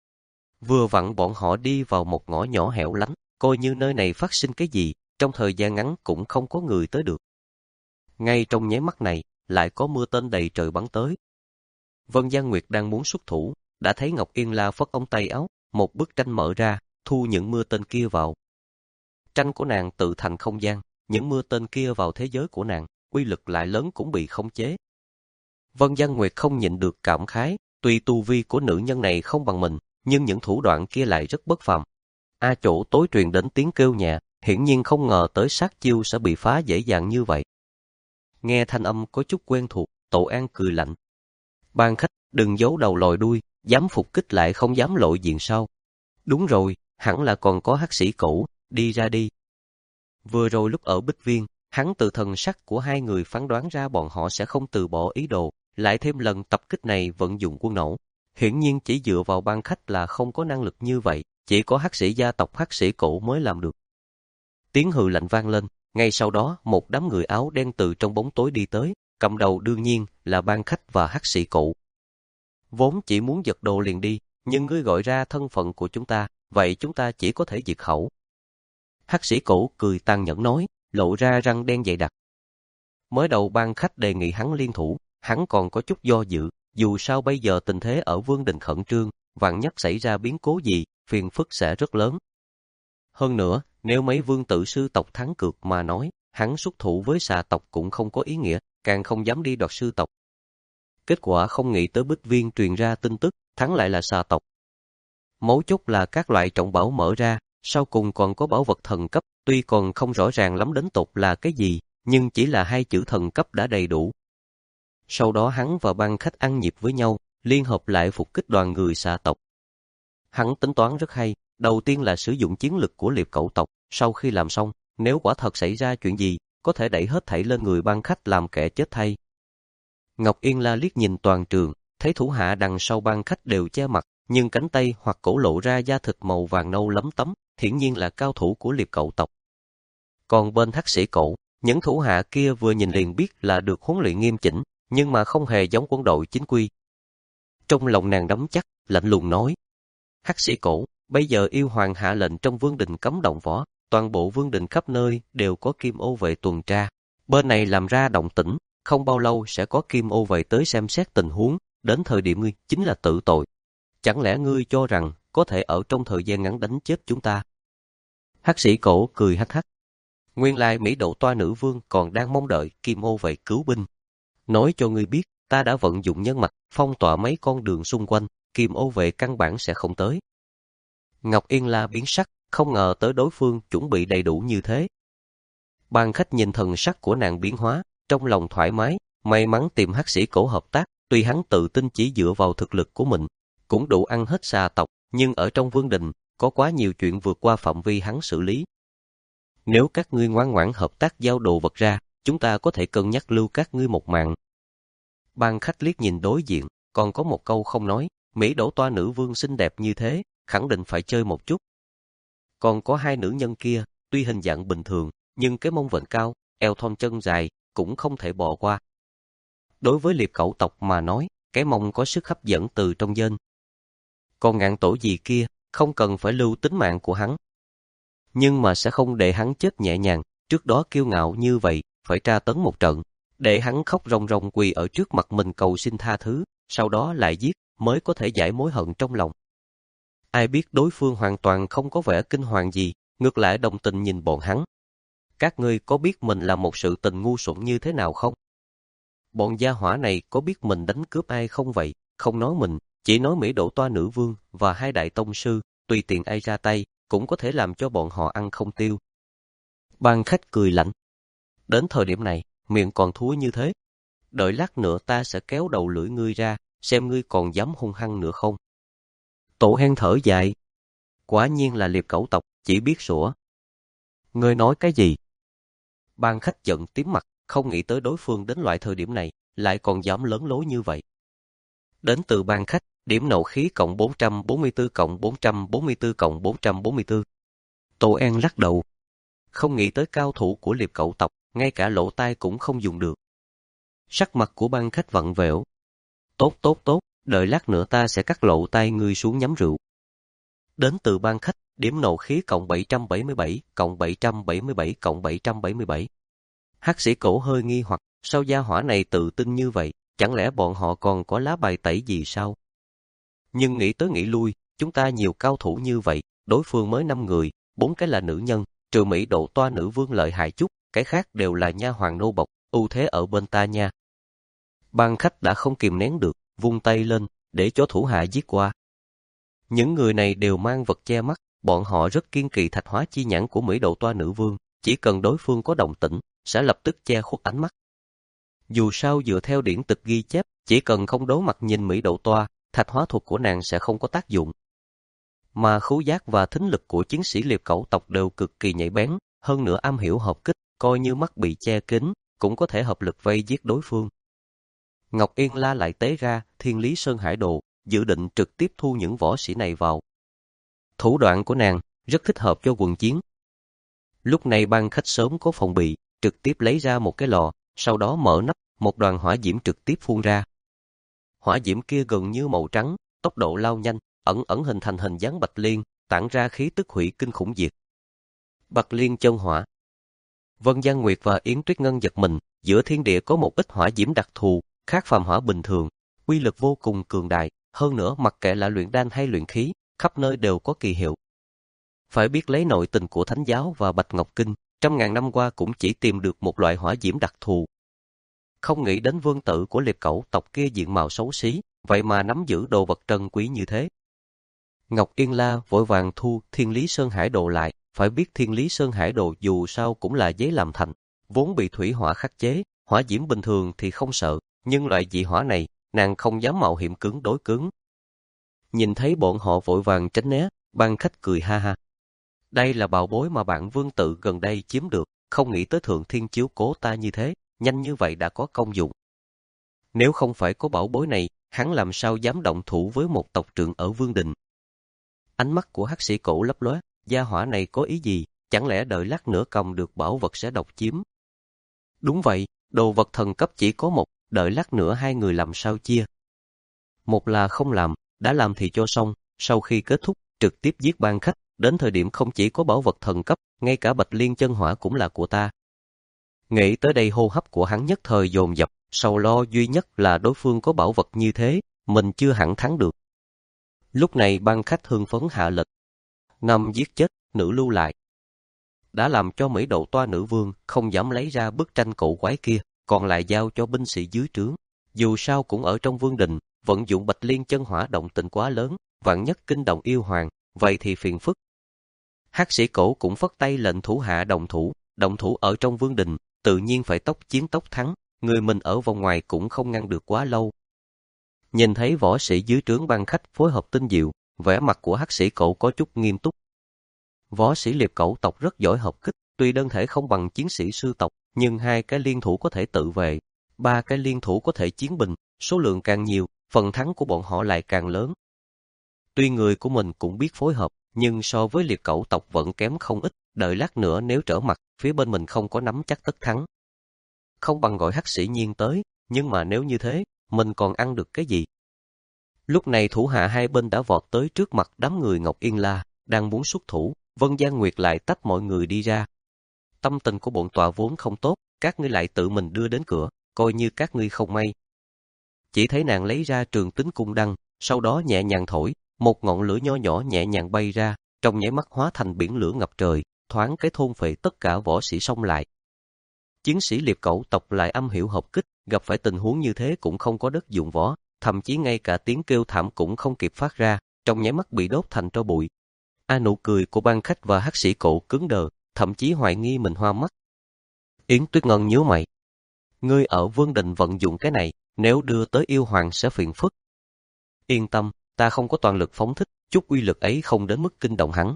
Vừa vặn bọn họ đi vào một ngõ nhỏ hẻo lánh, coi như nơi này phát sinh cái gì, trong thời gian ngắn cũng không có người tới được. Ngay trong nháy mắt này, lại có mưa tên đầy trời bắn tới. Vân Giang Nguyệt đang muốn xuất thủ, đã thấy Ngọc Yên La phất ống tay áo, một bức tranh mở ra, thu những mưa tên kia vào. Tranh của nàng tự thành không gian, những mưa tên kia vào thế giới của nàng, uy lực lại lớn cũng bị khống chế. Vân Giang Nguyệt không nhịn được cảm khái, tuy tu vi của nữ nhân này không bằng mình, nhưng những thủ đoạn kia lại rất bất phàm. A chỗ tối truyền đến tiếng kêu nhà, hiển nhiên không ngờ tới sát chiêu sẽ bị phá dễ dàng như vậy. Nghe thanh âm có chút quen thuộc, Tổ An cười lạnh. Ban khách, đừng giấu đầu lòi đuôi, dám phục kích lại không dám lộ diện sau. Đúng rồi, hẳn là còn có hắc sĩ cũ, đi ra đi. Vừa rồi lúc ở Bích Viên, hắn từ thần sắc của hai người phán đoán ra bọn họ sẽ không từ bỏ ý đồ, lại thêm lần tập kích này vận dụng quân nổ. Hiển nhiên chỉ dựa vào ban khách là không có năng lực như vậy, chỉ có hắc sĩ gia tộc hắc sĩ cũ mới làm được. Tiếng hừ lạnh vang lên, ngay sau đó một đám người áo đen từ trong bóng tối đi tới, cầm đầu đương nhiên là Ban Khách và Hắc Sĩ Cổ. Vốn chỉ muốn giật đồ liền đi, nhưng ngươi gọi ra thân phận của chúng ta, vậy chúng ta chỉ có thể diệt khẩu. Hắc Sĩ Cổ cười tàn nhẫn nói, lộ ra răng đen dày đặc. Mới đầu Ban Khách đề nghị hắn liên thủ, hắn còn có chút do dự, dù sao bây giờ tình thế ở Vương Đình khẩn trương, vạn nhất xảy ra biến cố gì, phiền phức sẽ rất lớn. Hơn nữa, nếu mấy vương tử sư tộc thắng cược mà nói, hắn xuất thủ với xà tộc cũng không có ý nghĩa, càng không dám đi đoạt sư tộc. Kết quả không nghĩ tới Bích Viên truyền ra tin tức, thắng lại là xà tộc. Mấu chốt là các loại trọng bảo mở ra, sau cùng còn có bảo vật thần cấp, tuy còn không rõ ràng lắm đến tột là cái gì, nhưng chỉ là hai chữ thần cấp đã đầy đủ. Sau đó hắn và Ban Khách ăn nhịp với nhau, liên hợp lại phục kích đoàn người xà tộc. Hắn tính toán rất hay, đầu tiên là sử dụng chiến lực của liệp cẩu tộc, sau khi làm xong, nếu quả thật xảy ra chuyện gì, có thể đẩy hết thảy lên người Ban Khách làm kẻ chết thay. Ngọc Yên La liếc nhìn toàn trường, thấy thủ hạ đằng sau Ban Khách đều che mặt, nhưng cánh tay hoặc cổ lộ ra da thịt màu vàng nâu lấm tấm, hiển nhiên là cao thủ của liệp cẩu tộc. Còn bên Hắc Sĩ Cổ, những thủ hạ kia vừa nhìn liền biết là được huấn luyện nghiêm chỉnh, nhưng mà không hề giống quân đội chính quy. Trong lòng nàng đắm chắc, lạnh lùng nói, Hắc Sĩ Cổ, bây giờ yêu hoàng hạ lệnh trong vương đình cấm động võ, toàn bộ vương đình khắp nơi đều có kim ô vệ tuần tra. Bên này làm ra động tĩnh, không bao lâu sẽ có kim ô vệ tới xem xét tình huống, đến thời điểm ngươi chính là tự tội. Chẳng lẽ ngươi cho rằng có thể ở trong thời gian ngắn đánh chết chúng ta? Hắc Sĩ Cổ cười hắc hắc. Nguyên lai Mỹ Độ Toa nữ vương còn đang mong đợi kim ô vệ cứu binh. Nói cho ngươi biết, ta đã vận dụng nhân mạch, phong tỏa mấy con đường xung quanh, kim ô vệ căn bản sẽ không tới. Ngọc Yên La biến sắc, không ngờ tới đối phương chuẩn bị đầy đủ như thế. Ban Khách nhìn thần sắc của nàng biến hóa, trong lòng thoải mái, may mắn tìm Hắc Sĩ Cổ hợp tác, tuy hắn tự tin chỉ dựa vào thực lực của mình, cũng đủ ăn hết xà tộc, nhưng ở trong vương đình, có quá nhiều chuyện vượt qua phạm vi hắn xử lý. Nếu các ngươi ngoan ngoãn hợp tác giao đồ vật ra, chúng ta có thể cân nhắc lưu các ngươi một mạng. Ban Khách liếc nhìn đối diện, còn có một câu không nói, Mỹ Đỗ Toa nữ vương xinh đẹp như thế, khẳng định phải chơi một chút. Còn có hai nữ nhân kia, tuy hình dạng bình thường, nhưng cái mông vệnh cao, eo thon chân dài, cũng không thể bỏ qua. Đối với liệp cẩu tộc mà nói, cái mông có sức hấp dẫn từ trong gen. Còn ngạn tổ gì kia, không cần phải lưu tính mạng của hắn. Nhưng mà sẽ không để hắn chết nhẹ nhàng, trước đó kiêu ngạo như vậy, phải tra tấn một trận, để hắn khóc ròng ròng quỳ ở trước mặt mình cầu xin tha thứ, sau đó lại giết, mới có thể giải mối hận trong lòng. Ai biết đối phương hoàn toàn không có vẻ kinh hoàng gì, ngược lại đồng tình nhìn bọn hắn. Các ngươi có biết mình là một sự tình ngu xuẩn như thế nào không? Bọn gia hỏa này có biết mình đánh cướp ai không vậy? Không nói mình, chỉ nói Mỹ Đỗ Toa nữ vương và hai đại tông sư, tùy tiện ai ra tay, cũng có thể làm cho bọn họ ăn không tiêu. Ban Khách cười lạnh. Đến thời điểm này, miệng còn thúi như thế. Đợi lát nữa ta sẽ kéo đầu lưỡi ngươi ra, xem ngươi còn dám hung hăng nữa không. Tổ hen thở dài. Quả nhiên là liệp cẩu tộc, chỉ biết sủa. Ngươi nói cái gì? Ban Khách giận tím mặt, không nghĩ tới đối phương đến loại thời điểm này, lại còn dám lớn lối như vậy. Đến từ Ban Khách, điểm nộ khí cộng bốn trăm bốn mươi tư cộng bốn trăm bốn mươi tư cộng bốn trăm bốn mươi tư. Tô An lắc đầu. Không nghĩ tới cao thủ của liệp cẩu tộc, ngay cả lỗ tai cũng không dùng được. Sắc mặt của Ban Khách vặn vẹo. Tốt tốt tốt, đợi lát nữa ta sẽ cắt lộ tai ngươi xuống nhắm rượu. Đến từ Ban Khách, điểm nộ khí cộng bảy trăm bảy mươi bảy, cộng bảy trăm bảy mươi bảy, cộng bảy trăm bảy mươi bảy. Hắc Sĩ Cổ hơi nghi hoặc, sao gia hỏa này tự tin như vậy, chẳng lẽ bọn họ còn có lá bài tẩy gì sao? Nhưng nghĩ tới nghĩ lui, chúng ta nhiều cao thủ như vậy, đối phương mới năm người, bốn cái là nữ nhân, trừ Mỹ Độ Toa nữ vương lợi hại chút, cái khác đều là nha hoàng nô bộc, ưu thế ở bên ta nha. Ban Khách đã không kìm nén được, vung tay lên, để cho thủ hạ giết qua. Những người này đều mang vật che mắt, bọn họ rất kiên kỵ thạch hóa chi nhãn của Mỹ Độ Toa nữ vương, chỉ cần đối phương có động tĩnh, sẽ lập tức che khuất ánh mắt. Dù sao dựa theo điển tịch ghi chép, chỉ cần không đối mặt nhìn Mỹ Độ Toa, thạch hóa thuật của nàng sẽ không có tác dụng. Mà khứu giác và thính lực của chiến sĩ liệp cẩu tộc đều cực kỳ nhạy bén, hơn nữa am hiểu hợp kích, coi như mắt bị che kín, cũng có thể hợp lực vây giết đối phương. Ngọc Yên La lại tế ra Thiên Lý Sơn Hải Đồ, dự định trực tiếp thu những võ sĩ này vào. Thủ đoạn của nàng rất thích hợp cho quần chiến. Lúc này Ban Khách sớm có phòng bị, trực tiếp lấy ra một cái lò, sau đó mở nắp, một đoàn hỏa diễm trực tiếp phun ra. Hỏa diễm kia gần như màu trắng, tốc độ lao nhanh, ẩn ẩn hình thành hình dáng bạch liên, tản ra khí tức hủy kinh khủng diệt. Bạch liên chân hỏa. Vân Giang Nguyệt và Yến Tuyết Ngân giật mình, giữa thiên địa có một ít hỏa diễm đặc thù, khác phàm hỏa bình thường, uy lực vô cùng cường đại, hơn nữa mặc kệ là luyện đan hay luyện khí, khắp nơi đều có kỳ hiệu. Phải biết lấy nội tình của Thánh giáo và Bạch Ngọc Kinh, trăm ngàn năm qua cũng chỉ tìm được một loại hỏa diễm đặc thù. Không nghĩ đến vương tử của Liệp Cẩu tộc kia diện mạo xấu xí, vậy mà nắm giữ đồ vật trân quý như thế. Ngọc Yên La vội vàng thu Thiên Lý Sơn Hải Đồ lại, phải biết Thiên Lý Sơn Hải Đồ dù sao cũng là giấy làm thành, vốn bị thủy hỏa khắc chế, hỏa diễm bình thường thì không sợ, nhưng loại dị hỏa này, nàng không dám mạo hiểm cứng đối cứng. Nhìn thấy bọn họ vội vàng tránh né, Ban Khách cười ha ha. Đây là bảo bối mà bạn vương tự gần đây chiếm được, không nghĩ tới Thượng Thiên chiếu cố ta như thế, nhanh như vậy đã có công dụng. Nếu không phải có bảo bối này, hắn làm sao dám động thủ với một tộc trưởng ở Vương Đình. Ánh mắt của hắc sĩ cổ lấp lóe, gia hỏa này có ý gì, chẳng lẽ đợi lát nữa cầm được bảo vật sẽ độc chiếm. Đúng vậy, đồ vật thần cấp chỉ có một, đợi lát nữa hai người làm sao chia. Một là không làm, đã làm thì cho xong, sau khi kết thúc, trực tiếp giết Ban Khách, đến thời điểm không chỉ có bảo vật thần cấp, ngay cả Bạch Liên chân hỏa cũng là của ta. Nghĩ tới đây hô hấp của hắn nhất thời dồn dập, sầu lo duy nhất là đối phương có bảo vật như thế, mình chưa hẳn thắng được. Lúc này Ban Khách hưng phấn hạ lệnh. Năm giết chết, nữ lưu lại. Đã làm cho Mỹ Độ Toa nữ vương không dám lấy ra bức tranh cổ quái kia, còn lại giao cho binh sĩ dưới trướng. Dù sao cũng ở trong vương đình, vận dụng Bạch Liên chân hỏa động tĩnh quá lớn, vạn nhất kinh động yêu hoàng, vậy thì phiền phức. Hắc sĩ cổ cũng phất tay lệnh thủ hạ đồng thủ, đồng thủ ở trong vương đình, tự nhiên phải tốc chiến tốc thắng, người mình ở vòng ngoài cũng không ngăn được quá lâu. Nhìn thấy võ sĩ dưới trướng Ban Khách phối hợp tinh diệu, vẻ mặt của hắc sĩ cổ có chút nghiêm túc. Võ sĩ Liệp Cẩu tộc rất giỏi hợp kích, tuy đơn thể không bằng chiến sĩ sư tộc, nhưng hai cái liên thủ có thể tự vệ, ba cái liên thủ có thể chiến bình, số lượng càng nhiều, phần thắng của bọn họ lại càng lớn. Tuy người của mình cũng biết phối hợp, nhưng so với Liệp Cẩu tộc vẫn kém không ít, đợi lát nữa nếu trở mặt, phía bên mình không có nắm chắc tất thắng. Không bằng gọi hắc sĩ Nhiên tới, nhưng mà nếu như thế, mình còn ăn được cái gì? Lúc này thủ hạ hai bên đã vọt tới trước mặt đám người Ngọc Yên La, đang muốn xuất thủ, Vân Giang Nguyệt lại tách mọi người đi ra. Tâm tình của bọn tọa vốn không tốt, các ngươi lại tự mình đưa đến cửa, coi như các ngươi không may. Chỉ thấy nàng lấy ra trường tính cung đăng, sau đó nhẹ nhàng thổi, một ngọn lửa nho nhỏ nhẹ nhàng bay ra, trong nháy mắt hóa thành biển lửa ngập trời, thoáng cái thôn phệ tất cả võ sĩ xông lại. Chiến sĩ Liệp Cẩu tộc lại âm hiểu hợp kích, gặp phải tình huống như thế cũng không có đất dụng võ, thậm chí ngay cả tiếng kêu thảm cũng không kịp phát ra, trong nháy mắt bị đốt thành tro bụi. A nụ cười của Ban Khách và hắc sĩ cổ cứng đờ, thậm chí hoài nghi mình hoa mắt. Yến Tuyết Ngân nhíu mày. Ngươi ở Vương Đình vận dụng cái này, nếu đưa tới yêu hoàng sẽ phiền phức. Yên tâm, ta không có toàn lực phóng thích, chút uy lực ấy không đến mức kinh động hắn.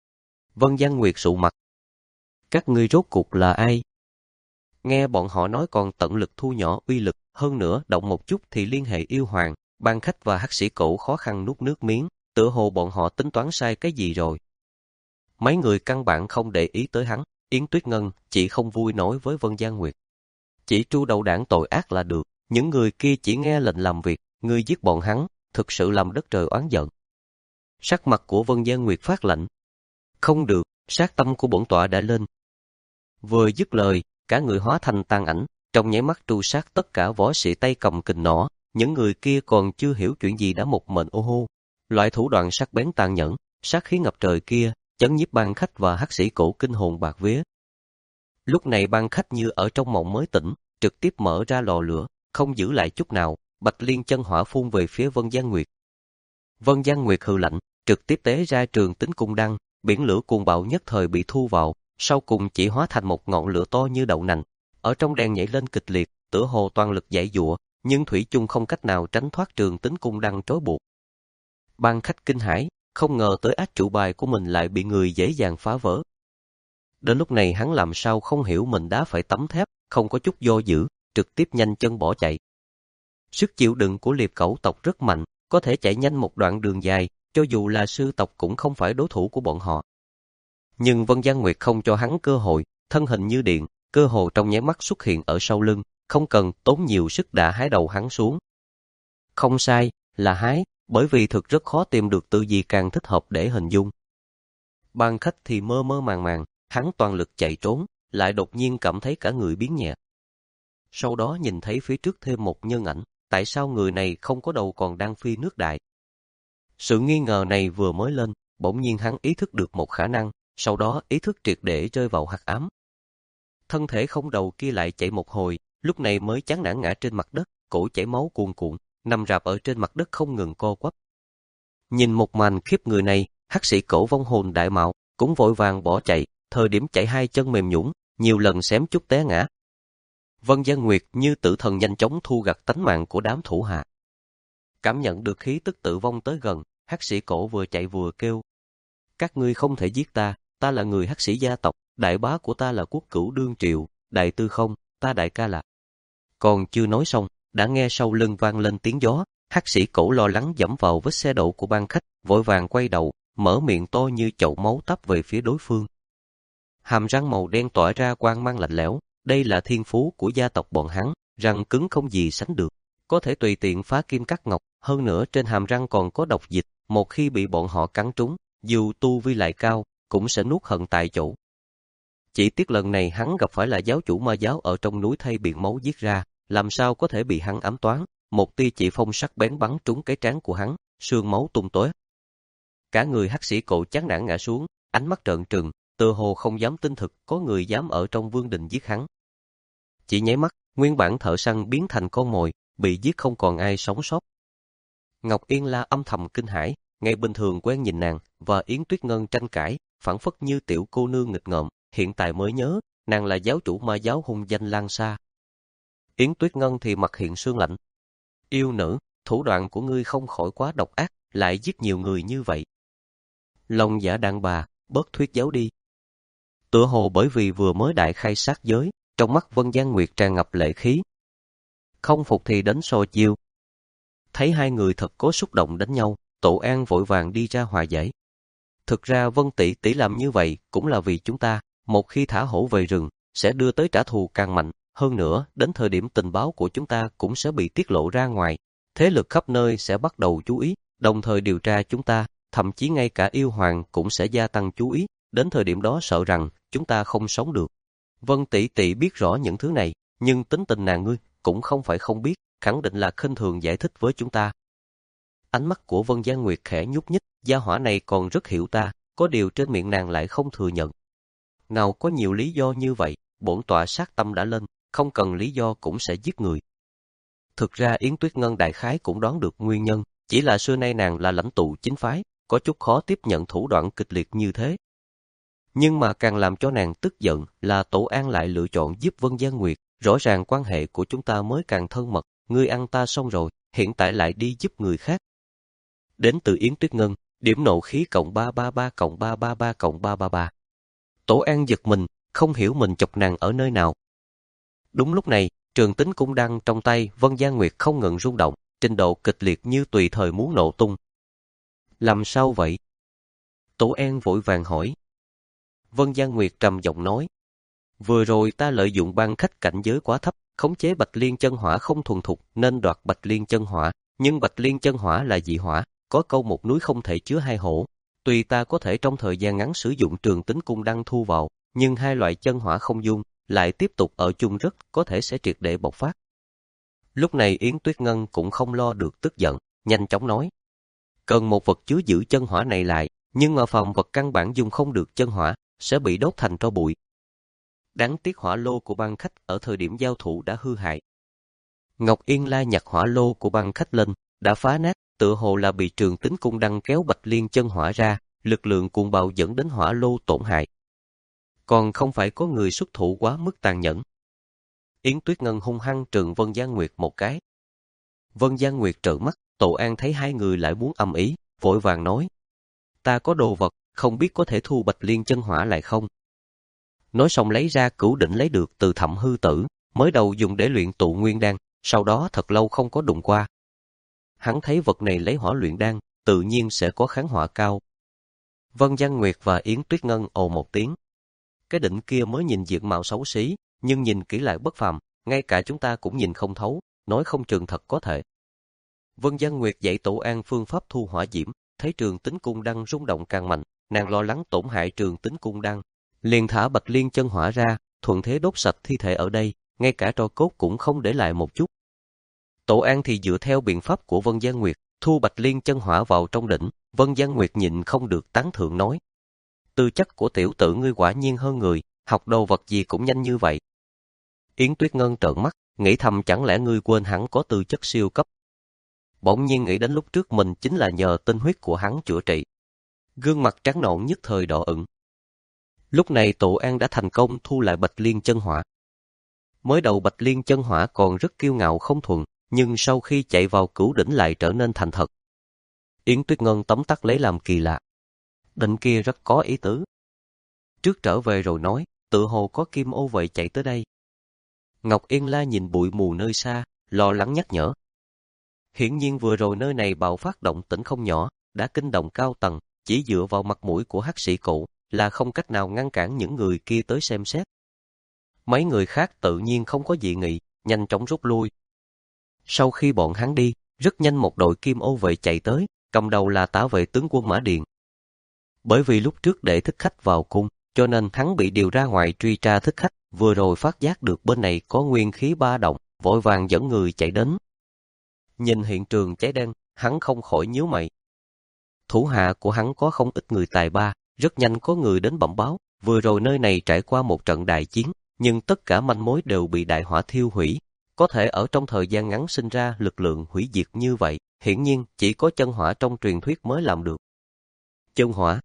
Vân Giang Nguyệt sụ mặt. Các ngươi rốt cuộc là ai? Nghe bọn họ nói còn tận lực thu nhỏ uy lực, hơn nữa động một chút thì liên hệ yêu hoàng, Ban Khách và hắc sĩ cổ khó khăn nuốt nước miếng, tựa hồ bọn họ tính toán sai cái gì rồi. Mấy người căn bản không để ý tới hắn, Yến Tuyết Ngân chỉ không vui nói với Vân Giang Nguyệt. Chỉ tru đầu đảng tội ác là được, những người kia chỉ nghe lệnh làm việc, ngươi giết bọn hắn, thực sự làm đất trời oán giận. Sắc mặt của Vân Giang Nguyệt phát lạnh. Không được, sát tâm của bổn tọa đã lên. Vừa dứt lời, cả người hóa thành tàn ảnh, trong nháy mắt tru sát tất cả võ sĩ tay cầm kình nỏ, những người kia còn chưa hiểu chuyện gì đã một mệnh ô hô. Loại thủ đoạn sắc bén tàn nhẫn, sát khí ngập trời kia, chấn nhiếp Ban Khách và hắc sĩ cổ kinh hồn bạc vía. Lúc này Ban Khách như ở trong mộng mới tỉnh, trực tiếp mở ra lò lửa, không giữ lại chút nào, Bạch Liên chân hỏa phun về phía Vân Giang Nguyệt. Vân Giang Nguyệt hừ lạnh, trực tiếp tế ra trường tính cung đăng, biển lửa cuồng bạo nhất thời bị thu vào, sau cùng chỉ hóa thành một ngọn lửa to như đậu nành, ở trong đèn nhảy lên kịch liệt, tựa hồ toàn lực giãy giụa, nhưng thủy chung không cách nào tránh thoát trường tính cung đăng trói buộc. Ban Khách kinh hãi, không ngờ tới át trụ bài của mình lại bị người dễ dàng phá vỡ. Đến lúc này hắn làm sao không hiểu mình đã phải tấm thép, không có chút do dự, trực tiếp nhanh chân bỏ chạy. Sức chịu đựng của Liệp Cẩu tộc rất mạnh, có thể chạy nhanh một đoạn đường dài, cho dù là sư tộc cũng không phải đối thủ của bọn họ. Nhưng Vân Giang Nguyệt không cho hắn cơ hội, thân hình như điện, cơ hồ trong nháy mắt xuất hiện ở sau lưng, không cần tốn nhiều sức đã hái đầu hắn xuống. Không sai, là hái, bởi vì thực rất khó tìm được từ gì càng thích hợp để hình dung. Ban khách thì mơ mơ màng màng, hắn toàn lực chạy trốn, lại đột nhiên cảm thấy cả người biến nhẹ. Sau đó nhìn thấy phía trước thêm một nhân ảnh, tại sao người này không có đầu còn đang phi nước đại? Sự nghi ngờ này vừa mới lên, bỗng nhiên hắn ý thức được một khả năng, sau đó ý thức triệt để rơi vào hắc ám. Thân thể không đầu kia lại chạy một hồi, lúc này mới chán nản ngã trên mặt đất, cổ chảy máu cuồn cuộn, nằm rạp ở trên mặt đất không ngừng co quắp. Nhìn một màn khiếp người này, hắc sĩ Cổ vong hồn đại mạo, cũng vội vàng bỏ chạy, thời điểm chạy hai chân mềm nhũn, nhiều lần xém chút té ngã. Vân Gian Nguyệt như tử thần nhanh chóng thu gặt tánh mạng của đám thủ hạ. Cảm nhận được khí tức tử vong tới gần, hắc sĩ Cổ vừa chạy vừa kêu: các ngươi không thể giết ta, ta là người hắc sĩ gia tộc, đại bá của ta là quốc cửu đương triệu, đại tư không, ta đại ca là. Còn chưa nói xong, đã nghe sau lưng vang lên tiếng gió, hắc sĩ Cổ lo lắng dẫm vào vết xe đổ của ban khách, vội vàng quay đầu, mở miệng to như chậu máu tấp về phía đối phương. Hàm răng màu đen tỏa ra quang mang lạnh lẽo, đây là thiên phú của gia tộc bọn hắn, răng cứng không gì sánh được, có thể tùy tiện phá kim cắt ngọc, hơn nữa trên hàm răng còn có độc dịch, một khi bị bọn họ cắn trúng, dù tu vi lại cao, cũng sẽ nuốt hận tại chỗ. Chỉ tiếc lần này hắn gặp phải là giáo chủ ma giáo ở trong núi Thây biển máu giết ra, làm sao có thể bị hắn ám toán, một tia chỉ phong sắc bén bắn trúng cái trán của hắn, xương máu tung tóe. Cả người hắc sĩ Cổ chán nản ngã xuống, ánh mắt trợn trừng, tựa hồ không dám tin thực có người dám ở trong vương đình giết hắn. Chỉ nháy mắt, nguyên bản thợ săn biến thành con mồi, bị giết không còn ai sống sót. Ngọc Yên La âm thầm kinh hãi, ngày bình thường quen nhìn nàng và Yến Tuyết Ngân tranh cãi, phảng phất như tiểu cô nương nghịch ngợm, hiện tại mới nhớ, nàng là giáo chủ ma giáo hung danh lan xa. Yến Tuyết Ngân thì mặt hiện sương lạnh. Yêu nữ, thủ đoạn của ngươi không khỏi quá độc ác, lại giết nhiều người như vậy. Lòng dạ đàn bà, bớt thuyết giáo đi. Tựa hồ bởi vì vừa mới đại khai sát giới, trong mắt Vân Gian Nguyệt tràn ngập lệ khí. Không phục thì đánh so chiêu. Thấy hai người thật có xúc động đánh nhau, Tổ An vội vàng đi ra hòa giải. Thực ra Vân tỷ tỷ làm như vậy cũng là vì chúng ta, một khi thả hổ về rừng, sẽ đưa tới trả thù càng mạnh, hơn nữa, đến thời điểm tình báo của chúng ta cũng sẽ bị tiết lộ ra ngoài, thế lực khắp nơi sẽ bắt đầu chú ý, đồng thời điều tra chúng ta, thậm chí ngay cả yêu hoàng cũng sẽ gia tăng chú ý, đến thời điểm đó sợ rằng chúng ta không sống được. Vân tỷ tỷ biết rõ những thứ này, nhưng tính tình nàng ngươi cũng không phải không biết, khẳng định là khinh thường giải thích với chúng ta. Ánh mắt của Vân Gian Nguyệt khẽ nhúc nhích, gia hỏa này còn rất hiểu ta, có điều trên miệng nàng lại không thừa nhận. Nào có nhiều lý do như vậy, bổn tọa sát tâm đã lên, không cần lý do cũng sẽ giết người. Thực ra Yến Tuyết Ngân đại khái cũng đoán được nguyên nhân, chỉ là xưa nay nàng là lãnh tụ chính phái, có chút khó tiếp nhận thủ đoạn kịch liệt như thế. Nhưng mà càng làm cho nàng tức giận là Tổ An lại lựa chọn giúp Vân Gian Nguyệt, rõ ràng quan hệ của chúng ta mới càng thân mật, ngươi ăn ta xong rồi, hiện tại lại đi giúp người khác. Đến từ Yến Tuyết Ngân, điểm nộ khí cộng ba ba ba cộng ba ba ba cộng ba ba ba. Tổ An giật mình, không hiểu mình chọc nàng ở nơi nào. Đúng lúc này, trường tính cung đăng trong tay Vân Gian Nguyệt không ngừng rung động, trình độ kịch liệt như tùy thời muốn nổ tung. Làm sao vậy? Tổ An vội vàng hỏi. Vân Gian Nguyệt trầm giọng nói. Vừa rồi ta lợi dụng ban khách cảnh giới quá thấp, khống chế Bạch Liên chân hỏa không thuần thục nên đoạt Bạch Liên chân hỏa, nhưng Bạch Liên chân hỏa là dị hỏa, có câu một núi không thể chứa hai hổ. Tuy ta có thể trong thời gian ngắn sử dụng trường tính cung đăng thu vào, nhưng hai loại chân hỏa không dung, lại tiếp tục ở chung rất có thể sẽ triệt để bộc phát. Lúc này Yến Tuyết Ngân cũng không lo được tức giận, nhanh chóng nói. Cần một vật chứa giữ chân hỏa này lại, nhưng mà phòng vật căn bản dung không được chân hỏa, sẽ bị đốt thành tro bụi. Đáng tiếc hỏa lô của ban khách ở thời điểm giao thủ đã hư hại. Ngọc Yên La nhặt hỏa lô của ban khách lên, đã phá nát, tựa hồ là bị trường tính cung đăng kéo Bạch Liên chân hỏa ra, lực lượng cuồng bạo dẫn đến hỏa lô tổn hại. Còn không phải có người xuất thủ quá mức tàn nhẫn. Yến Tuyết Ngân hung hăng trừng Vân Gian Nguyệt một cái. Vân Gian Nguyệt trợn mắt, Tổ An thấy hai người lại muốn ầm ĩ, vội vàng nói. Ta có đồ vật, không biết có thể thu Bạch Liên chân hỏa lại không? Nói xong lấy ra cửu đỉnh lấy được từ Thẩm Hư Tử, mới đầu dùng để luyện tụ nguyên đan, sau đó thật lâu không có đụng qua. Hắn thấy vật này lấy hỏa luyện đan, tự nhiên sẽ có kháng hỏa cao. Vân Gian Nguyệt và Yến Tuyết Ngân ồ một tiếng. Cái đỉnh kia mới nhìn diện mạo xấu xí, nhưng nhìn kỹ lại bất phàm, ngay cả chúng ta cũng nhìn không thấu, nói không chừng thật có thể. Vân Gian Nguyệt dạy Tổ An phương pháp thu hỏa diễm, thấy Trường Tính Cung Đăng rung động càng mạnh, nàng lo lắng tổn hại Trường Tính Cung Đăng, liền thả Bạch Liên chân hỏa ra, thuận thế đốt sạch thi thể ở đây, ngay cả tro cốt cũng không để lại một chút. Tổ An thì dựa theo biện pháp của Vân Gian Nguyệt, thu Bạch Liên chân hỏa vào trong đỉnh. Vân Gian Nguyệt nhịn không được tán thưởng nói: tư chất của tiểu tử ngươi quả nhiên hơn người, học đồ vật gì cũng nhanh như vậy. Yến Tuyết Ngân trợn mắt, nghĩ thầm chẳng lẽ ngươi quên hắn có tư chất siêu cấp. Bỗng nhiên nghĩ đến lúc trước mình chính là nhờ tinh huyết của hắn chữa trị. Gương mặt trắng nõn nhất thời đỏ ửng. Lúc này Tổ An đã thành công thu lại Bạch Liên chân hỏa. Mới đầu Bạch Liên chân hỏa còn rất kiêu ngạo không thuần, nhưng sau khi chạy vào cửu đỉnh lại trở nên thành thật. Yến Tuyết Ngân tóm tắt lấy làm kỳ lạ. Định kia rất có ý tứ. Trước trở về rồi nói, tự hồ có kim ô vậy chạy tới đây. Ngọc Yên La nhìn bụi mù nơi xa, lo lắng nhắc nhở. Hiển nhiên vừa rồi nơi này bạo phát động tĩnh không nhỏ, đã kinh động cao tầng, chỉ dựa vào mặt mũi của hắc sĩ cổ là không cách nào ngăn cản những người kia tới xem xét. Mấy người khác tự nhiên không có dị nghị, nhanh chóng rút lui. Sau khi bọn hắn đi, rất nhanh một đội kim ô vệ chạy tới, cầm đầu là tả vệ tướng quân Mã Điền. Bởi vì lúc trước để thích khách vào cung, cho nên hắn bị điều ra ngoài truy tra thích khách, vừa rồi phát giác được bên này có nguyên khí ba động, vội vàng dẫn người chạy đến. Nhìn hiện trường cháy đen, hắn không khỏi nhíu mày. Thủ hạ của hắn có không ít người tài ba, rất nhanh có người đến bẩm báo, vừa rồi nơi này trải qua một trận đại chiến, nhưng tất cả manh mối đều bị đại hỏa thiêu hủy. Có thể ở trong thời gian ngắn sinh ra lực lượng hủy diệt như vậy, hiển nhiên chỉ có chân hỏa trong truyền thuyết mới làm được. Chân hỏa.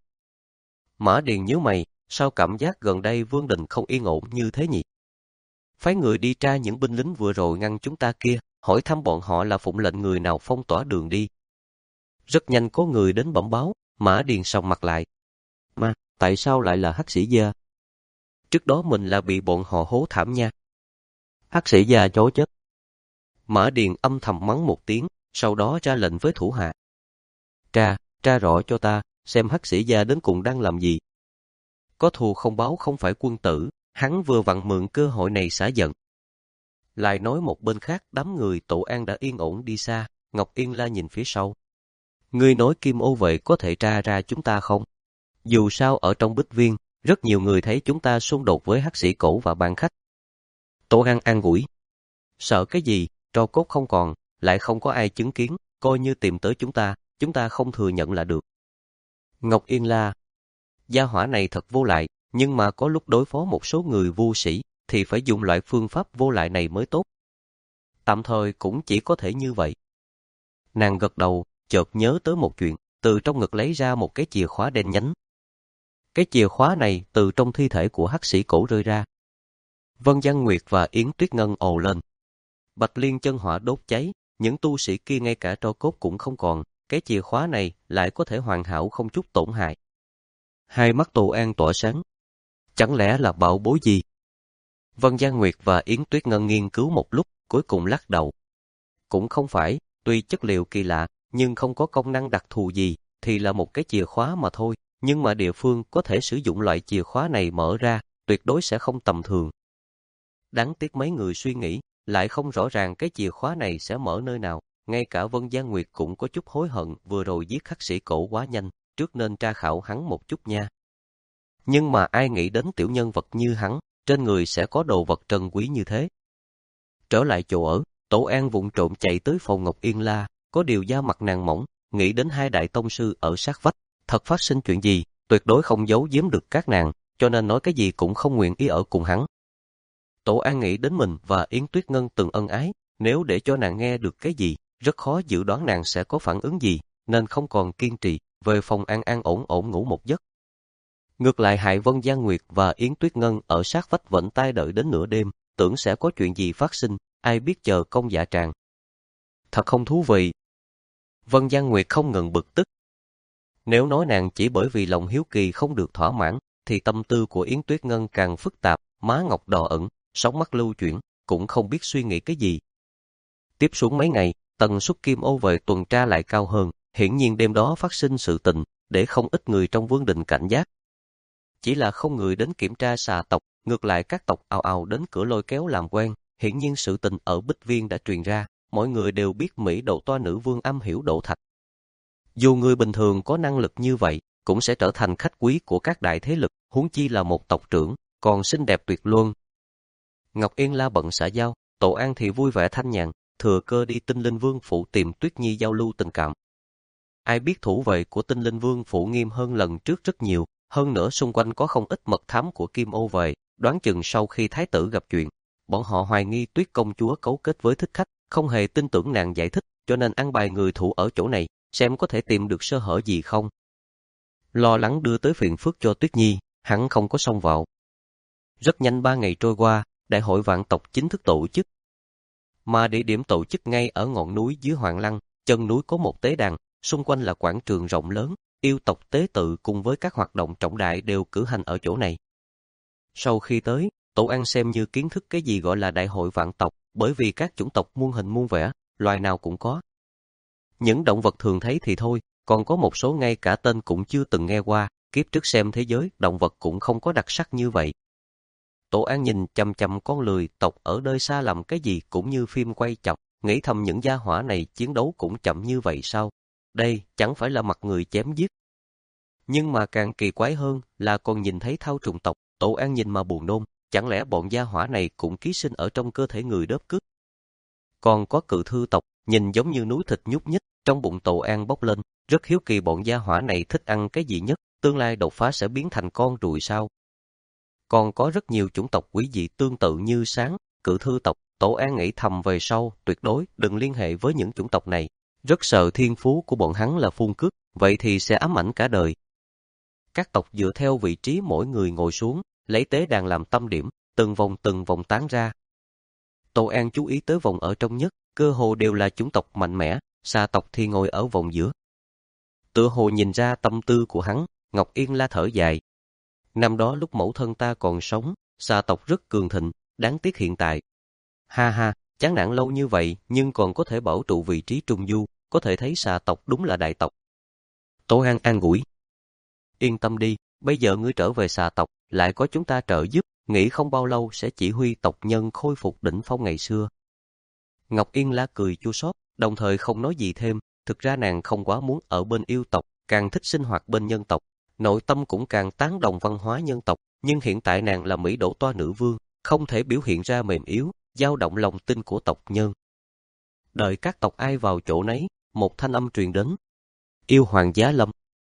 Mã Điền nhíu mày, sao cảm giác gần đây Vương Đình không yên ổn như thế nhỉ? Phái người đi tra những binh lính vừa rồi ngăn chúng ta kia, hỏi thăm bọn họ là phụng lệnh người nào phong tỏa đường đi. Rất nhanh có người đến bẩm báo, Mã Điền sòng mặt lại. Mà, tại sao lại là hắc sĩ gia? Trước đó mình là bị bọn họ hố thảm nha. Hắc sĩ gia chối chết. Mã Điền âm thầm mắng một tiếng, sau đó ra lệnh với thủ hạ. Tra, tra rõ cho ta, xem hắc sĩ gia đến cùng đang làm gì. Có thù không báo không phải quân tử, hắn vừa vặn mượn cơ hội này xả giận. Lại nói một bên khác, đám người Tổ An đã yên ổn đi xa, Ngọc Yên La nhìn phía sau. Ngươi nói Kim Ô vệ có thể tra ra chúng ta không? Dù sao ở trong Bích Viên, rất nhiều người thấy chúng ta xung đột với hắc sĩ cổ và ban khách. Tổ An an ủi. Sợ cái gì, tro cốt không còn, lại không có ai chứng kiến, coi như tìm tới chúng ta, chúng ta không thừa nhận là được. Ngọc Yên La. Gia hỏa này thật vô lại, nhưng mà có lúc đối phó một số người vô sĩ, thì phải dùng loại phương pháp vô lại này mới tốt. Tạm thời cũng chỉ có thể như vậy. Nàng gật đầu, chợt nhớ tới một chuyện, từ trong ngực lấy ra một cái chìa khóa đen nhánh. Cái chìa khóa này từ trong thi thể của hắc sĩ cổ rơi ra. Vân Gian Nguyệt và Yến Tuyết Ngân ồ lên. Bạch Liên chân hỏa đốt cháy, những tu sĩ kia ngay cả tro cốt cũng không còn, cái chìa khóa này lại có thể hoàn hảo không chút tổn hại. Hai mắt Tổ An tỏa sáng. Chẳng lẽ là bảo bối gì? Vân Gian Nguyệt và Yến Tuyết Ngân nghiên cứu một lúc, cuối cùng lắc đầu. Cũng không phải, tuy chất liệu kỳ lạ, nhưng không có công năng đặc thù gì, thì là một cái chìa khóa mà thôi. Nhưng mà địa phương có thể sử dụng loại chìa khóa này mở ra, tuyệt đối sẽ không tầm thường. Đáng tiếc mấy người suy nghĩ, lại không rõ ràng cái chìa khóa này sẽ mở nơi nào. Ngay cả Vân Gian Nguyệt cũng có chút hối hận vừa rồi giết hắc sĩ cổ quá nhanh, trước nên tra khảo hắn một chút nha. Nhưng mà ai nghĩ đến tiểu nhân vật như hắn, trên người sẽ có đồ vật trân quý như thế. Trở lại chỗ ở, Tổ An vụng trộm chạy tới phòng Ngọc Yên La, có điều da mặt nàng mỏng, nghĩ đến hai đại tông sư ở sát vách, thật phát sinh chuyện gì, tuyệt đối không giấu giếm được các nàng, cho nên nói cái gì cũng không nguyện ý ở cùng hắn. Tổ An nghĩ đến mình và Yến Tuyết Ngân từng ân ái, nếu để cho nàng nghe được cái gì, rất khó dự đoán nàng sẽ có phản ứng gì, nên không còn kiên trì, về phòng an an ổn ổn ngủ một giấc. Ngược lại hại Vân Gian Nguyệt và Yến Tuyết Ngân ở sát vách vẫn tai đợi đến nửa đêm, tưởng sẽ có chuyện gì phát sinh, ai biết chờ công dạ tràng. Thật không thú vị. Vân Gian Nguyệt không ngừng bực tức. Nếu nói nàng chỉ bởi vì lòng hiếu kỳ không được thỏa mãn, thì tâm tư của Yến Tuyết Ngân càng phức tạp, má ngọc đỏ ửng, sóng mắt lưu chuyển, cũng không biết suy nghĩ cái gì. Tiếp xuống mấy ngày, tần suất Kim Ô về tuần tra lại cao hơn, hiển nhiên đêm đó phát sinh sự tình, để không ít người trong Vương Đình cảnh giác. Chỉ là không người đến kiểm tra xà tộc, ngược lại các tộc ào ào đến cửa lôi kéo làm quen, hiển nhiên sự tình ở Bích Viên đã truyền ra, mọi người đều biết Mỹ Độ Toa nữ vương am hiểu độ thạch. Dù người bình thường có năng lực như vậy, cũng sẽ trở thành khách quý của các đại thế lực, huống chi là một tộc trưởng, còn xinh đẹp tuyệt luân. Ngọc Yên La bận xã giao, Tổ An thì vui vẻ thanh nhàn, thừa cơ đi Tinh Linh Vương phủ tìm Tuyết Nhi giao lưu tình cảm. Ai biết thủ vệ của Tinh Linh Vương phủ nghiêm hơn lần trước rất nhiều, hơn nữa xung quanh có không ít mật thám của Kim Ô về, đoán chừng sau khi thái tử gặp chuyện, bọn họ hoài nghi Tuyết công chúa cấu kết với thích khách, không hề tin tưởng nàng giải thích, cho nên ăn bài người thủ ở chỗ này, xem có thể tìm được sơ hở gì không. Lo lắng đưa tới phiền phức cho Tuyết Nhi, hắn không có xông vào. Rất nhanh ba ngày trôi qua, đại hội vạn tộc chính thức tổ chức. Mà địa điểm tổ chức ngay ở ngọn núi dưới Hoàng Lăng, chân núi có một tế đàn, xung quanh là quảng trường rộng lớn, yêu tộc tế tự cùng với các hoạt động trọng đại đều cử hành ở chỗ này. Sau khi tới, Tổ An xem như kiến thức cái gì gọi là đại hội vạn tộc, bởi vì các chủng tộc muôn hình muôn vẻ, loài nào cũng có. Những động vật thường thấy thì thôi, còn có một số ngay cả tên cũng chưa từng nghe qua, kiếp trước xem thế giới, động vật cũng không có đặc sắc như vậy. Tổ An nhìn chằm chằm con lười tộc ở nơi xa làm cái gì cũng như phim quay chậm, nghĩ thầm những gia hỏa này chiến đấu cũng chậm như vậy sao? Đây chẳng phải là mặt người chém giết. Nhưng mà càng kỳ quái hơn là còn nhìn thấy thao trùng tộc, Tổ An nhìn mà buồn nôn, chẳng lẽ bọn gia hỏa này cũng ký sinh ở trong cơ thể người đớp cướp? Còn có cự thư tộc, nhìn giống như núi thịt nhúc nhích, trong bụng Tổ An bốc lên, rất hiếu kỳ bọn gia hỏa này thích ăn cái gì nhất, tương lai đột phá sẽ biến thành con ruồi sao? Còn có rất nhiều chủng tộc quý dị tương tự như sáng, cự thư tộc, Tổ An nghĩ thầm về sau, tuyệt đối đừng liên hệ với những chủng tộc này, rất sợ thiên phú của bọn hắn là phun cước, vậy thì sẽ ám ảnh cả đời. Các tộc dựa theo vị trí mỗi người ngồi xuống, lấy tế đàn làm tâm điểm, từng vòng từng vòng tán ra. Tổ An chú ý tới vòng ở trong nhất, cơ hồ đều là chủng tộc mạnh mẽ, xà tộc thì ngồi ở vòng giữa. Tựa hồ nhìn ra tâm tư của hắn, Ngọc Yên La thở dài. Năm đó lúc mẫu thân ta còn sống, xà tộc rất cường thịnh, đáng tiếc hiện tại. Ha ha, chán nản lâu như vậy nhưng còn có thể bảo trụ vị trí trung du, có thể thấy xà tộc đúng là đại tộc. Tổ An an ủi. Yên tâm đi, bây giờ ngươi trở về xà tộc, lại có chúng ta trợ giúp, nghĩ không bao lâu sẽ chỉ huy tộc nhân khôi phục đỉnh phong ngày xưa. Ngọc Yên La cười chua xót, đồng thời không nói gì thêm, thực ra nàng không quá muốn ở bên yêu tộc, càng thích sinh hoạt bên nhân tộc, nội tâm cũng càng tán đồng văn hóa nhân tộc, nhưng hiện tại nàng là Mỹ Độ Toa nữ vương, không thể biểu hiện ra mềm yếu, dao động lòng tin của tộc nhân. Đợi các tộc ai vào chỗ nấy, một thanh âm truyền đến. Yêu hoàng giá lâm.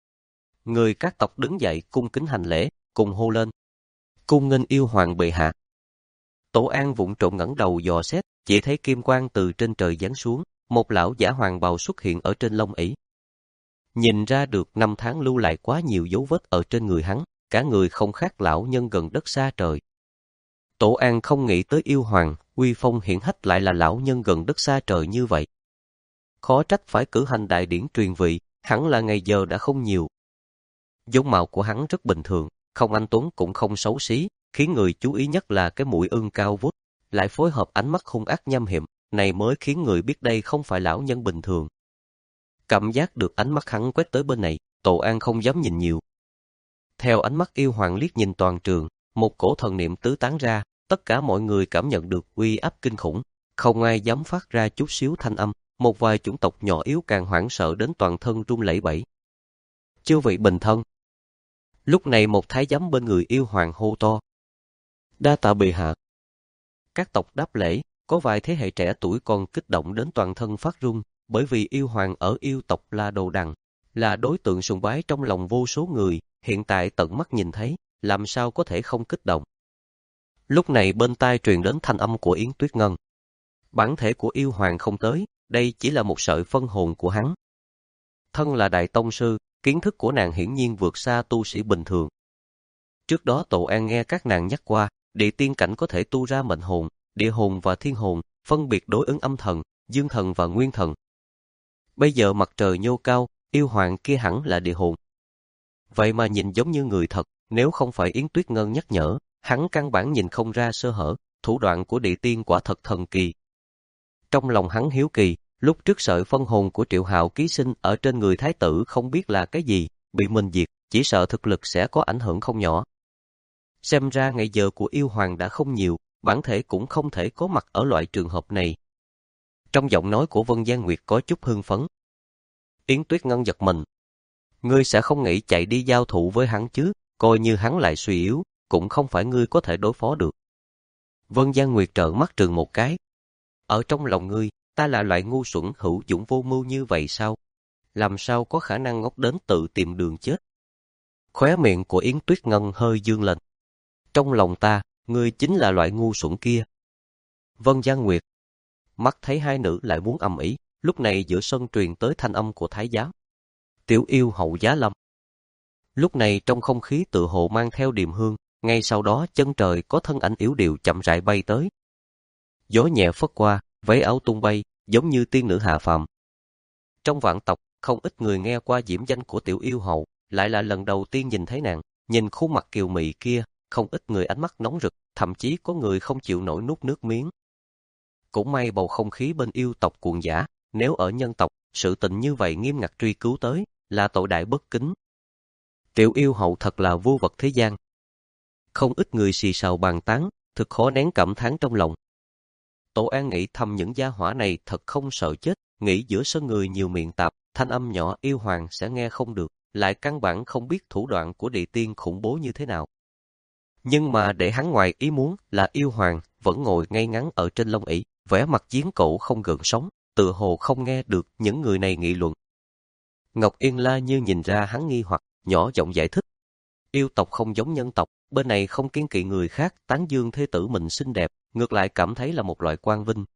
Người các tộc đứng dậy cung kính hành lễ, cùng hô lên. Cung nghênh yêu hoàng bệ hạ. Tổ An vụng trộm ngẩng đầu dò xét, chỉ thấy kim quang từ trên trời giáng xuống, một lão giả hoàng bào xuất hiện ở trên lông ỷ. Nhìn ra được năm tháng lưu lại quá nhiều dấu vết ở trên người hắn, cả người không khác lão nhân gần đất xa trời. Tổ An không nghĩ tới yêu hoàng, uy phong hiển hách lại là lão nhân gần đất xa trời như vậy. Khó trách phải cử hành đại điển truyền vị, hẳn là ngày giờ đã không nhiều. Giống mạo của hắn rất bình thường, không anh tuấn cũng không xấu xí, khiến người chú ý nhất là cái mũi ưng cao vút, lại phối hợp ánh mắt hung ác nham hiểm, này mới khiến người biết đây không phải lão nhân bình thường. Cảm giác được ánh mắt hắn quét tới bên này, Tổ An không dám nhìn nhiều. Theo ánh mắt yêu hoàng liếc nhìn toàn trường, một cổ thần niệm tứ tán ra, tất cả mọi người cảm nhận được uy áp kinh khủng, không ai dám phát ra chút xíu thanh âm, một vài chủng tộc nhỏ yếu càng hoảng sợ đến toàn thân run lẩy bẩy. Chư vị bình thân. Lúc này một thái giám bên người yêu hoàng hô to. Đa tạ bệ hạ. Các tộc đáp lễ, có vài thế hệ trẻ tuổi còn kích động đến toàn thân phát run, bởi vì yêu hoàng ở yêu tộc là đồ đằng, là đối tượng sùng bái trong lòng vô số người, hiện tại tận mắt nhìn thấy, làm sao có thể không kích động. Lúc này bên tai truyền đến thanh âm của Yến Tuyết Ngân. Bản thể của yêu hoàng không tới, đây chỉ là một sợi phân hồn của hắn. Thân là đại tông sư, kiến thức của nàng hiển nhiên vượt xa tu sĩ bình thường. Trước đó Tổ An nghe các nàng nhắc qua, địa tiên cảnh có thể tu ra mệnh hồn, địa hồn và thiên hồn, phân biệt đối ứng âm thần, dương thần và nguyên thần. Bây giờ mặt trời nhô cao, yêu hoàng kia hẳn là địa hồn. Vậy mà nhìn giống như người thật, nếu không phải Yến Tuyết Ngân nhắc nhở, hắn căn bản nhìn không ra sơ hở, thủ đoạn của địa tiên quả thật thần kỳ. Trong lòng hắn hiếu kỳ, lúc trước sợi phân hồn của Triệu Hạo ký sinh ở trên người thái tử không biết là cái gì, bị mình diệt, chỉ sợ thực lực sẽ có ảnh hưởng không nhỏ. Xem ra ngày giờ của yêu hoàng đã không nhiều, bản thể cũng không thể có mặt ở loại trường hợp này. Trong giọng nói của Vân Giang Nguyệt có chút hưng phấn. Yến Tuyết Ngân giật mình. Ngươi sẽ không nghĩ chạy đi giao thủ với hắn chứ, coi như hắn lại suy yếu, cũng không phải ngươi có thể đối phó được. Vân Giang Nguyệt trợn mắt trừng một cái. Ở trong lòng ngươi, ta là loại ngu xuẩn hữu dũng vô mưu như vậy sao? Làm sao có khả năng ngốc đến tự tìm đường chết? Khóe miệng của Yến Tuyết Ngân hơi dương lên. Trong lòng ta, ngươi chính là loại ngu xuẩn kia. Vân Giang Nguyệt. Mắt thấy hai nữ lại muốn ầm ĩ, lúc này giữa sân truyền tới thanh âm của thái giám. Tiểu yêu hậu giá lâm. Lúc này trong không khí tự hồ mang theo điềm hương, ngay sau đó chân trời có thân ảnh yếu điệu chậm rãi bay tới. Gió nhẹ phất qua, váy áo tung bay, giống như tiên nữ hạ phàm. Trong vạn tộc, không ít người nghe qua diễm danh của tiểu yêu hậu, lại là lần đầu tiên nhìn thấy nàng, nhìn khuôn mặt kiều mị kia, không ít người ánh mắt nóng rực, thậm chí có người không chịu nổi nuốt nước miếng. Cũng may bầu không khí bên yêu tộc cuồng dã, nếu ở nhân tộc, sự tình như vậy nghiêm ngặt truy cứu tới, là tội đại bất kính. Tiểu yêu hậu thật là vô vật thế gian. Không ít người xì xào bàn tán, thực khó nén cảm thán trong lòng. Tổ An nghĩ thầm những gia hỏa này thật không sợ chết, nghĩ giữa sân người nhiều miệng tạp, thanh âm nhỏ yêu hoàng sẽ nghe không được, lại căn bản không biết thủ đoạn của địa tiên khủng bố như thế nào. Nhưng mà để hắn ngoài ý muốn là yêu hoàng vẫn ngồi ngay ngắn ở trên lông ỷ, vẻ mặt chiến cổ không gợn sóng, tựa hồ không nghe được những người này nghị luận. Ngọc Yên La như nhìn ra hắn nghi hoặc, nhỏ giọng giải thích. Yêu tộc không giống nhân tộc, bên này không kiêng kỵ người khác tán dương thê tử mình xinh đẹp, ngược lại cảm thấy là một loại quang vinh.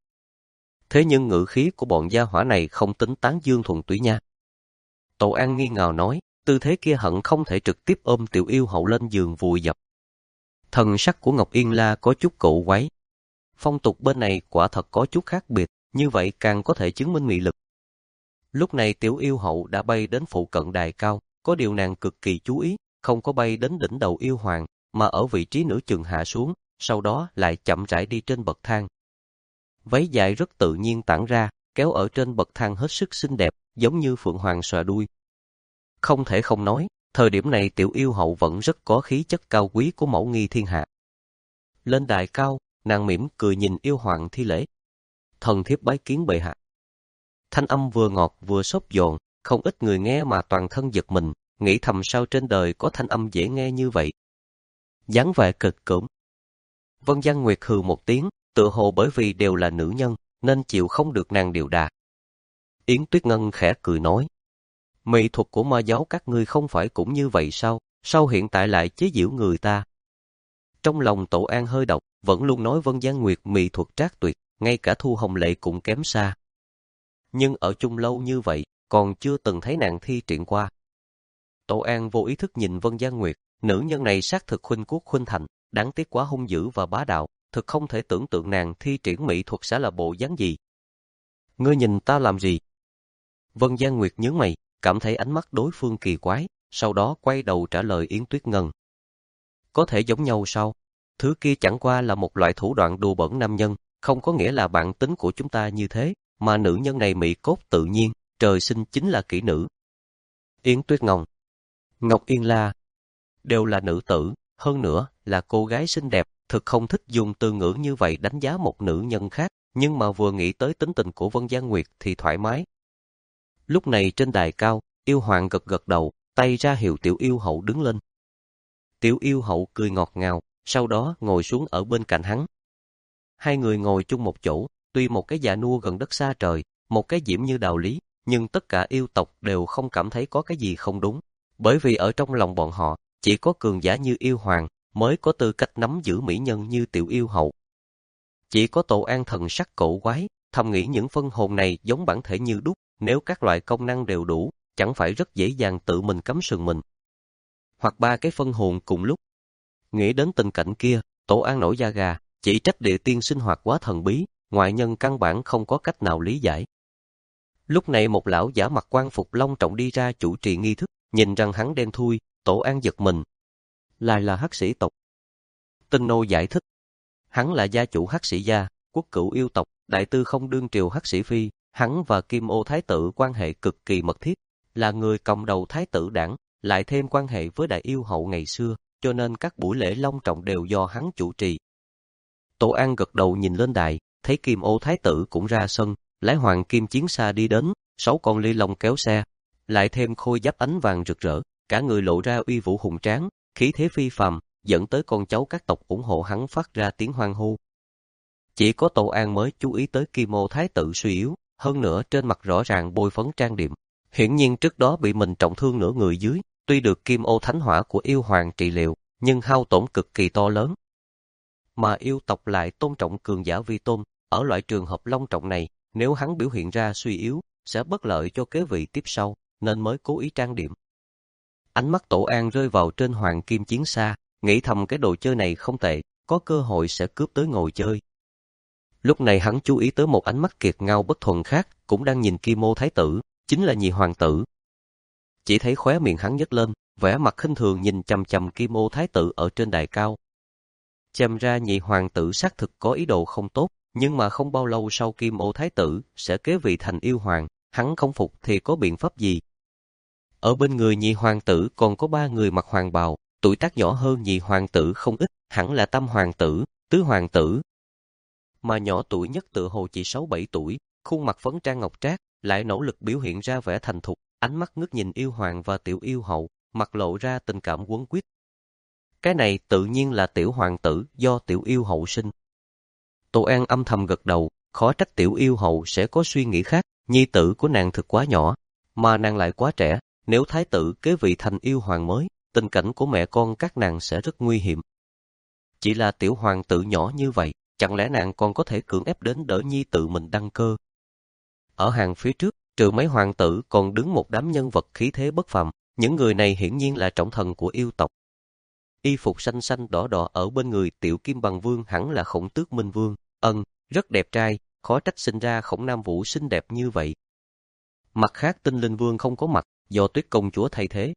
Thế nhưng ngữ khí của bọn gia hỏa này không tính tán dương thuần túy nha. Tổ An nghi ngờ nói, tư thế kia hận không thể trực tiếp ôm tiểu yêu hậu lên giường vùi dập. Thần sắc của Ngọc Yên La có chút cổ quái. Phong tục bên này quả thật có chút khác biệt, như vậy càng có thể chứng minh mị lực. Lúc này tiểu yêu hậu đã bay đến phụ cận đài cao, có điều nàng cực kỳ chú ý, không có bay đến đỉnh đầu yêu hoàng, mà ở vị trí nửa chừng hạ xuống, sau đó lại chậm rãi đi trên bậc thang. Váy dài rất tự nhiên tản ra, kéo ở trên bậc thang hết sức xinh đẹp, giống như phượng hoàng xòe đuôi. Không thể không nói, thời điểm này tiểu yêu hậu vẫn rất có khí chất cao quý của mẫu nghi thiên hạ. Lên đài cao, nàng mỉm cười nhìn yêu hoàng thi lễ. Thần thiếp bái kiến bệ hạ. Thanh âm vừa ngọt vừa xốp giòn, không ít người nghe mà toàn thân giật mình, nghĩ thầm sao trên đời có thanh âm dễ nghe như vậy. Dáng vẻ cực cỡm. Vân Giang Nguyệt hừ một tiếng, tựa hồ bởi vì đều là nữ nhân, nên chịu không được nàng điều đà. Yến Tuyết Ngân khẽ cười nói. Mỹ thuật của ma giáo các ngươi không phải cũng như vậy sao, sao hiện tại lại chế giễu người ta? Trong lòng Tổ An hơi độc, vẫn luôn nói Vân Giang Nguyệt mỹ thuật trác tuyệt, ngay cả Thu Hồng Lệ cũng kém xa. Nhưng ở chung lâu như vậy, còn chưa từng thấy nàng thi triển qua. Tổ An vô ý thức nhìn Vân Giang Nguyệt, nữ nhân này xác thực khuynh quốc khuynh thành, đáng tiếc quá hung dữ và bá đạo, thực không thể tưởng tượng nàng thi triển mỹ thuật sẽ là bộ dáng gì. Ngươi nhìn ta làm gì? Vân Giang Nguyệt nhướng mày, cảm thấy ánh mắt đối phương kỳ quái, sau đó quay đầu trả lời Yến Tuyết Ngân. Có thể giống nhau sao? Thứ kia chẳng qua là một loại thủ đoạn đùa bỡn nam nhân, không có nghĩa là bản tính của chúng ta như thế, mà nữ nhân này mỹ cốt tự nhiên, trời sinh chính là kỹ nữ. Yến Tuyết Ngân, Ngọc Yên La, đều là nữ tử, hơn nữa là cô gái xinh đẹp, thực không thích dùng từ ngữ như vậy đánh giá một nữ nhân khác, nhưng mà vừa nghĩ tới tính tình của Vân Giang Nguyệt thì thoải mái. Lúc này trên đài cao, yêu hoàng gật gật đầu, tay ra hiệu tiểu yêu hậu đứng lên. Tiểu yêu hậu cười ngọt ngào, sau đó ngồi xuống ở bên cạnh hắn. Hai người ngồi chung một chỗ, tuy một cái già nua gần đất xa trời, một cái diễm như đào lý, nhưng tất cả yêu tộc đều không cảm thấy có cái gì không đúng, bởi vì ở trong lòng bọn họ, chỉ có cường giả như yêu hoàng mới có tư cách nắm giữ mỹ nhân như tiểu yêu hậu. Chỉ có Tổ An thần sắc cổ quái, thầm nghĩ những phân hồn này giống bản thể như đúc, nếu các loại công năng đều đủ, chẳng phải rất dễ dàng tự mình cắm sừng mình. Hoặc ba cái phân hồn cùng lúc. Nghĩ đến tình cảnh kia, Tổ An nổi da gà, chỉ trách địa tiên sinh hoạt quá thần bí, ngoại nhân căn bản không có cách nào lý giải. Lúc này một lão giả mặc quan phục long trọng đi ra chủ trì nghi thức, nhìn rằng hắn đen thui, Tổ An giật mình. Lại là hắc sĩ tộc. Tinh nô giải thích. Hắn là gia chủ hắc sĩ gia, quốc cửu yêu tộc, đại tư không đương triều hắc sĩ phi, hắn và Kim Ô Thái tử quan hệ cực kỳ mật thiết, là người cầm đầu Thái tử đảng, lại thêm quan hệ với đại yêu hậu ngày xưa, cho nên các buổi lễ long trọng đều do hắn chủ trì. Tổ An gật đầu nhìn lên đài, thấy Kim Ô Thái tử cũng ra sân, lái hoàng kim chiến xa đi đến, sáu con ly long kéo xe, lại thêm khôi giáp ánh vàng rực rỡ, cả người lộ ra uy vũ hùng tráng, khí thế phi phàm, dẫn tới con cháu các tộc ủng hộ hắn phát ra tiếng hoan hô. Chỉ có Tổ An mới chú ý tới Kim Ô Thái tử suy yếu, hơn nữa trên mặt rõ ràng bôi phấn trang điểm, hiển nhiên trước đó bị mình trọng thương nửa người dưới, tuy được Kim Ô Thánh Hỏa của yêu hoàng trị liệu, nhưng hao tổn cực kỳ to lớn. Mà yêu tộc lại tôn trọng cường giả vi tôn, ở loại trường hợp long trọng này, nếu hắn biểu hiện ra suy yếu, sẽ bất lợi cho kế vị tiếp sau, nên mới cố ý trang điểm. Ánh mắt Tổ An rơi vào trên hoàng kim chiến xa, nghĩ thầm cái đồ chơi này không tệ, có cơ hội sẽ cướp tới ngồi chơi. Lúc này hắn chú ý tới một ánh mắt kiệt ngao bất thuần khác, cũng đang nhìn Kim Ô Thái tử, chính là nhị hoàng tử. Chỉ thấy khóe miệng hắn nhếch lên, vẻ mặt khinh thường nhìn chằm chằm Kim Ô Thái tử ở trên đài cao. Xem ra nhị hoàng tử xác thực có ý đồ không tốt, nhưng mà không bao lâu sau Kim Ô Thái tử sẽ kế vị thành yêu hoàng, hắn không phục thì có biện pháp gì? Ở bên người nhị hoàng tử còn có ba người mặc hoàng bào, tuổi tác nhỏ hơn nhị hoàng tử không ít, hẳn là tam hoàng tử, tứ hoàng tử. Mà nhỏ tuổi nhất tự hồ chỉ sáu bảy tuổi, khuôn mặt phấn trang ngọc trác, lại nỗ lực biểu hiện ra vẻ thành thục, ánh mắt ngước nhìn yêu hoàng và tiểu yêu hậu, mặt lộ ra tình cảm quấn quýt. Cái này tự nhiên là tiểu hoàng tử do tiểu yêu hậu sinh. Tổ An âm thầm gật đầu, khó trách tiểu yêu hậu sẽ có suy nghĩ khác, nhi tử của nàng thực quá nhỏ, mà nàng lại quá trẻ, nếu thái tử kế vị thành yêu hoàng mới, tình cảnh của mẹ con các nàng sẽ rất nguy hiểm. Chỉ là tiểu hoàng tử nhỏ như vậy, chẳng lẽ nàng còn có thể cưỡng ép đến đỡ nhi tự mình đăng cơ? Ở hàng phía trước, trừ mấy hoàng tử còn đứng một đám nhân vật khí thế bất phàm, những người này hiển nhiên là trọng thần của yêu tộc. Y phục xanh xanh đỏ đỏ ở bên người tiểu kim bằng vương hẳn là Khổng Tước Minh Vương, ân, rất đẹp trai, khó trách sinh ra Khổng Nam Vũ xinh đẹp như vậy. Mặt khác Tinh Linh Vương không có mặt, do Tuyết công chúa thay thế.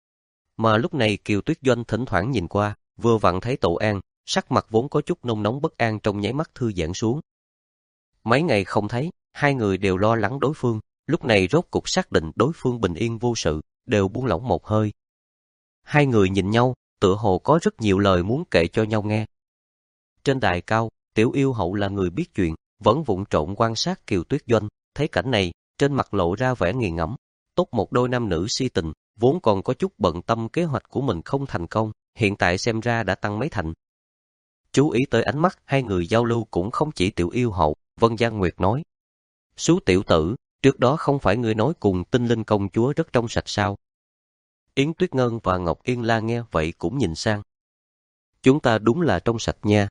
Mà lúc này Kiều Tuyết Doanh thỉnh thoảng nhìn qua, vừa vặn thấy Tổ An, sắc mặt vốn có chút nôn nóng bất an trong nháy mắt thư giãn xuống. Mấy ngày không thấy, hai người đều lo lắng đối phương, lúc này rốt cục xác định đối phương bình yên vô sự, đều buông lỏng một hơi. Hai người nhìn nhau, tựa hồ có rất nhiều lời muốn kể cho nhau nghe. Trên đài cao, tiểu yêu hậu là người biết chuyện, vẫn vụng trộn quan sát Kiều Tuyết Doanh, thấy cảnh này, trên mặt lộ ra vẻ nghiền ngẫm. Tốt một đôi nam nữ si tình, vốn còn có chút bận tâm kế hoạch của mình không thành công, hiện tại xem ra đã tăng mấy thành. Chú ý tới ánh mắt hai người giao lưu cũng không chỉ tiểu yêu hậu, Vân Giang Nguyệt nói. Sú tiểu tử, trước đó không phải ngươi nói cùng Tinh Linh công chúa rất trong sạch sao? Yến Tuyết Ngân và Ngọc Yên La nghe vậy cũng nhìn sang. Chúng ta đúng là trong sạch nha.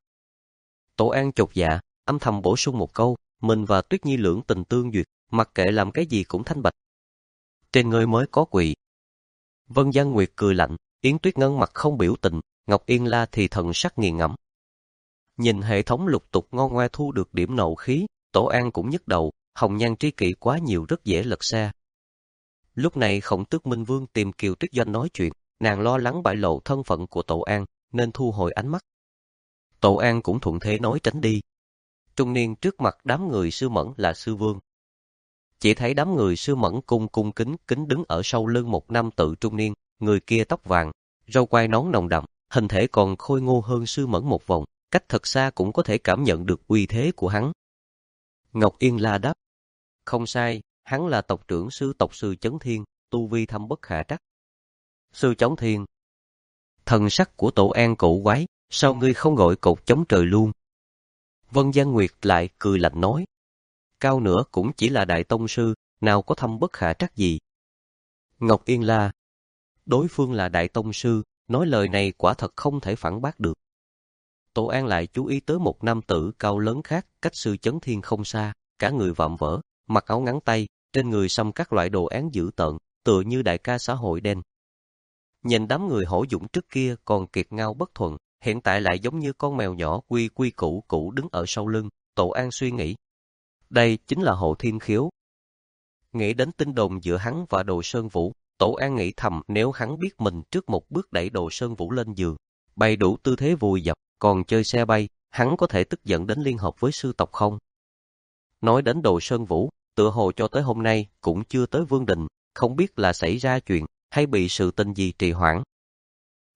Tổ An chột dạ, âm thầm bổ sung một câu, mình và Tuyết Nhi lưỡng tình tương duyệt, mặc kệ làm cái gì cũng thanh bạch. Trên ngươi mới có quỷ. Vân Giang Nguyệt cười lạnh, Yến Tuyết Ngân mặt không biểu tình, Ngọc Yên La thì thần sắc nghiền ngẫm. Nhìn hệ thống lục tục ngon ngoe thu được điểm nộ khí, Tổ An cũng nhức đầu, hồng nhan tri kỷ quá nhiều rất dễ lật xe. Lúc này Khổng Tước Minh Vương tìm Kiều Tuyết Doanh nói chuyện, nàng lo lắng bại lộ thân phận của Tổ An, nên thu hồi ánh mắt. Tổ An cũng thuận thế nói tránh đi. Trung niên trước mặt đám người Sư Mẫn là Sư Vương. Chỉ thấy đám người Sư Mẫn cung cung kính kính đứng ở sau lưng một nam tử trung niên, người kia tóc vàng, râu quai nón nồng đậm, hình thể còn khôi ngô hơn Sư Mẫn một vòng, cách thật xa cũng có thể cảm nhận được uy thế của hắn. Ngọc Yên La đáp, không sai, hắn là tộc trưởng sư tộc Sư Chấn Thiên, tu vi thâm bất khả trắc. Sư Chấn Thiên. Thần sắc của Tổ An cổ quái, sao ngươi không gọi cột chống trời luôn? Vân Giang Nguyệt lại cười lạnh nói, cao nữa cũng chỉ là đại tông sư, nào có thâm bất khả trắc gì. Ngọc Yên La, đối phương là đại tông sư, nói lời này quả thật không thể phản bác được. Tổ An lại chú ý tới một nam tử cao lớn khác, cách Sư Chấn Thiên không xa, cả người vạm vỡ, mặc áo ngắn tay, trên người xăm các loại đồ án dữ tợn, tựa như đại ca xã hội đen. Nhìn đám người hổ dũng trước kia còn kiệt ngao bất thuần, hiện tại lại giống như con mèo nhỏ quy quy củ củ đứng ở sau lưng. Tổ An suy nghĩ, đây chính là Hộ Thiên Khiếu. Nghĩ đến tin đồn giữa hắn và Đồ Sơn Vũ, Tổ An nghĩ thầm nếu hắn biết mình trước một bước đẩy Đồ Sơn Vũ lên giường, bày đủ tư thế vùi dập, còn chơi xe bay, hắn có thể tức giận đến liên hợp với sư tộc không? Nói đến Đồ Sơn Vũ, tựa hồ cho tới hôm nay cũng chưa tới Vương Đình, không biết là xảy ra chuyện hay bị sự tình gì trì hoãn.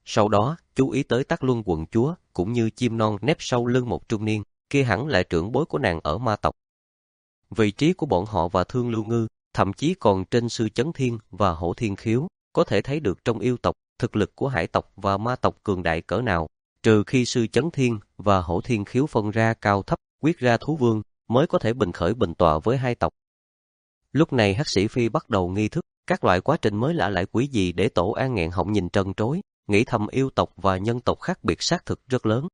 Sau đó, chú ý tới Tắc Luân quận chúa, cũng như chim non nép sau lưng một trung niên, kia hẳn là trưởng bối của nàng ở ma tộc. Vị trí của bọn họ và Thương Lưu Ngư, thậm chí còn trên Sư Chấn Thiên và Hổ Thiên Khiếu, có thể thấy được trong yêu tộc, thực lực của hải tộc và ma tộc cường đại cỡ nào, trừ khi Sư Chấn Thiên và Hổ Thiên Khiếu phân ra cao thấp, quyết ra thú vương, mới có thể bình khởi bình tọa với hai tộc. Lúc này Hắc Sĩ Phi bắt đầu nghi thức, các loại quá trình mới lạ lại quỷ gì để Tổ An nghẹn họng nhìn trân trối, nghĩ thầm yêu tộc và nhân tộc khác biệt xác thực rất lớn.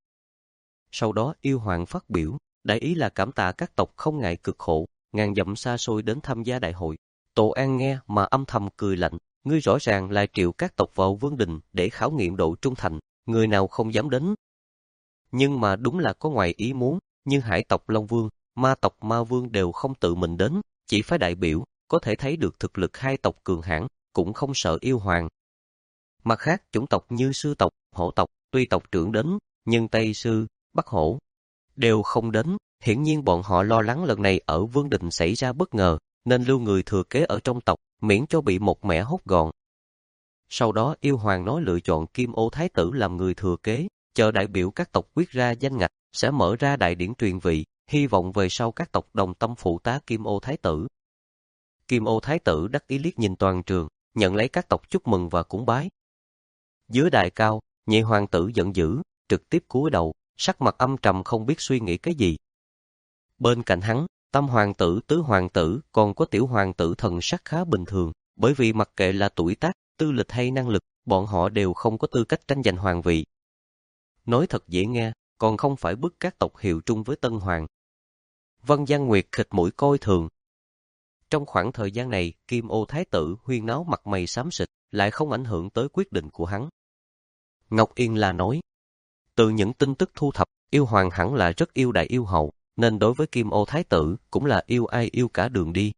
Sau đó yêu hoàng phát biểu, đại ý là cảm tạ các tộc không ngại cực khổ, ngàn dặm xa xôi đến tham gia đại hội. Tổ An nghe mà âm thầm cười lạnh, ngươi rõ ràng là triệu các tộc vào vương đình để khảo nghiệm độ trung thành, người nào không dám đến. Nhưng mà đúng là có ngoài ý muốn, như hải tộc Long Vương, ma tộc Ma Vương đều không tự mình đến, chỉ phái đại biểu, có thể thấy được thực lực hai tộc cường hãn, cũng không sợ yêu hoàng. Mặt khác, chủng tộc như Sư tộc, Hổ tộc, tuy tộc trưởng đến, nhưng Tây Sư, Bắc Hổ đều không đến, hiển nhiên bọn họ lo lắng lần này ở vương đình xảy ra bất ngờ, nên lưu người thừa kế ở trong tộc, miễn cho bị một mẻ hốt gọn. Sau đó yêu hoàng nói lựa chọn Kim Ô Thái tử làm người thừa kế, chờ đại biểu các tộc quyết ra danh ngạch, sẽ mở ra đại điển truyền vị, hy vọng về sau các tộc đồng tâm phụ tá Kim Ô Thái tử. Kim Ô Thái tử đắc ý liếc nhìn toàn trường, nhận lấy các tộc chúc mừng và cúng bái. Dưới đài cao, nhị hoàng tử giận dữ, trực tiếp cúi đầu, sắc mặt âm trầm không biết suy nghĩ cái gì. Bên cạnh hắn, tam hoàng tử, tứ hoàng tử, còn có tiểu hoàng tử thần sắc khá bình thường, bởi vì mặc kệ là tuổi tác, tư lịch hay năng lực, bọn họ đều không có tư cách tranh giành hoàng vị. Nói thật dễ nghe, còn không phải bức các tộc hiệu trung với Tân Hoàng. Vân Giang Nguyệt khịt mũi coi thường. Trong khoảng thời gian này, Kim Ô Thái tử huyên náo mặt mày xám xịt, lại không ảnh hưởng tới quyết định của hắn. Ngọc Yên La nói, từ những tin tức thu thập, yêu hoàng hẳn là rất yêu đại yêu hậu, nên đối với Kim Ô Thái tử cũng là yêu ai yêu cả đường đi.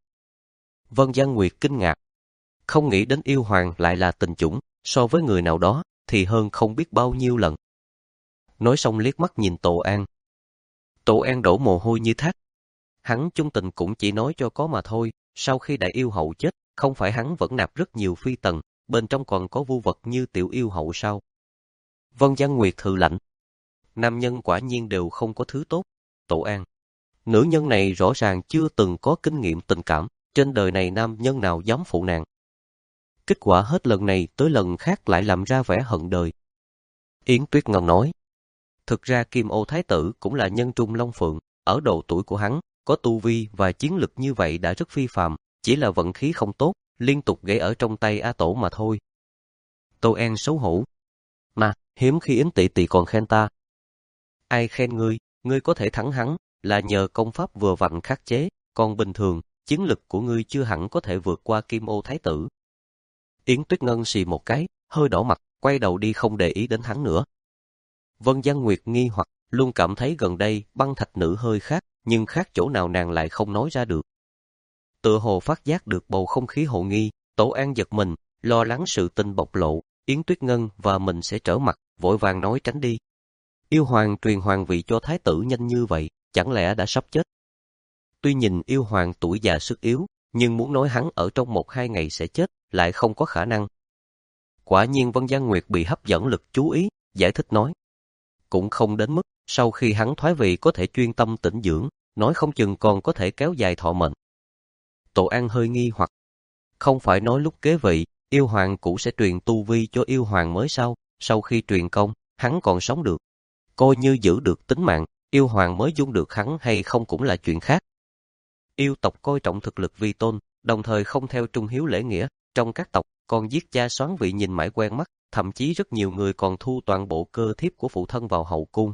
Vân Giang Nguyệt kinh ngạc, không nghĩ đến yêu hoàng lại là tình chủng, so với người nào đó thì hơn không biết bao nhiêu lần. Nói xong liếc mắt nhìn Tổ An. Tổ An đổ mồ hôi như thác. Hắn chung tình cũng chỉ nói cho có mà thôi, sau khi đại yêu hậu chết, không phải hắn vẫn nạp rất nhiều phi tần, bên trong còn có vu vật như tiểu yêu hậu sao? Vân Giang Nguyệt thừ lạnh. Nam nhân quả nhiên đều không có thứ tốt. Tổ An, nữ nhân này rõ ràng chưa từng có kinh nghiệm tình cảm, trên đời này nam nhân nào dám phụ nàng. Kết quả hết lần này tới lần khác lại làm ra vẻ hận đời. Yến Tuyết Ngân nói, thực ra Kim Ô Thái tử cũng là nhân trung long phượng, ở độ tuổi của hắn, có tu vi và chiến lực như vậy đã rất phi phàm, chỉ là vận khí không tốt, liên tục gãy ở trong tay A Tổ mà thôi. Tô An xấu hổ. Mà, hiếm khi Yến tỷ tỷ còn khen ta. Ai khen ngươi, ngươi có thể thắng hắn, là nhờ công pháp vừa vặn khắc chế, còn bình thường, chiến lực của ngươi chưa hẳn có thể vượt qua Kim Ô Thái tử. Yến Tuyết Ngân xì một cái, hơi đỏ mặt, quay đầu đi không để ý đến hắn nữa. Vân Giang Nguyệt nghi hoặc, luôn cảm thấy gần đây băng thạch nữ hơi khác, nhưng khác chỗ nào nàng lại không nói ra được. Tựa hồ phát giác được bầu không khí hồ nghi, Tổ An giật mình, lo lắng sự tình bộc lộ, Yến Tuyết Ngân và mình sẽ trở mặt, vội vàng nói tránh đi. Yêu hoàng truyền hoàng vị cho thái tử nhanh như vậy, chẳng lẽ đã sắp chết? Tuy nhìn yêu hoàng tuổi già sức yếu, nhưng muốn nói hắn ở trong một hai ngày sẽ chết, lại không có khả năng. Quả nhiên Vân Giang Nguyệt bị hấp dẫn lực chú ý, giải thích nói. Cũng không đến mức, sau khi hắn thoái vị có thể chuyên tâm tĩnh dưỡng, nói không chừng còn có thể kéo dài thọ mệnh. Tổ An hơi nghi hoặc, không phải nói lúc kế vị, yêu hoàng cũ sẽ truyền tu vi cho yêu hoàng mới sao, sau khi truyền công, hắn còn sống được. Coi như giữ được tính mạng, yêu hoàng mới dung được hắn hay không cũng là chuyện khác. Yêu tộc coi trọng thực lực vi tôn, đồng thời không theo trung hiếu lễ nghĩa, trong các tộc còn giết cha soán vị nhìn mãi quen mắt, thậm chí rất nhiều người còn thu toàn bộ cơ thiếp của phụ thân vào hậu cung.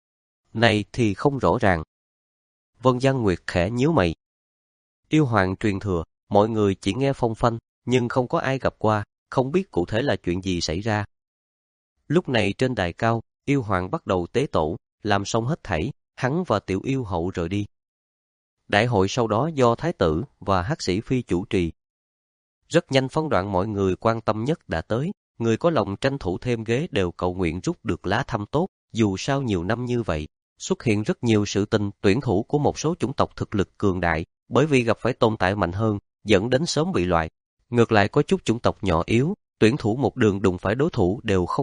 Này thì không rõ ràng. Vân Giang Nguyệt khẽ nhíu mày. Yêu hoàng truyền thừa, mọi người chỉ nghe phong phanh, nhưng không có ai gặp qua, không biết cụ thể là chuyện gì xảy ra. Lúc này trên đài cao, yêu hoàng bắt đầu tế tổ, làm xong hết thảy, hắn và tiểu yêu hậu rời đi. Đại hội sau đó do thái tử và hắc sĩ phi chủ trì. Rất nhanh phân đoạn mọi người quan tâm nhất đã tới, người có lòng tranh thủ thêm ghế đều cầu nguyện rút được lá thăm tốt, dù sao nhiều năm như vậy, xuất hiện rất nhiều sự tình tuyển thủ của một số chủng tộc thực lực cường đại, bởi vì gặp phải tồn tại mạnh hơn, dẫn đến sớm bị loại. Ngược lại có chút chủng tộc nhỏ yếu, tuyển thủ một đường đụng phải đối thủ đều không mạnh,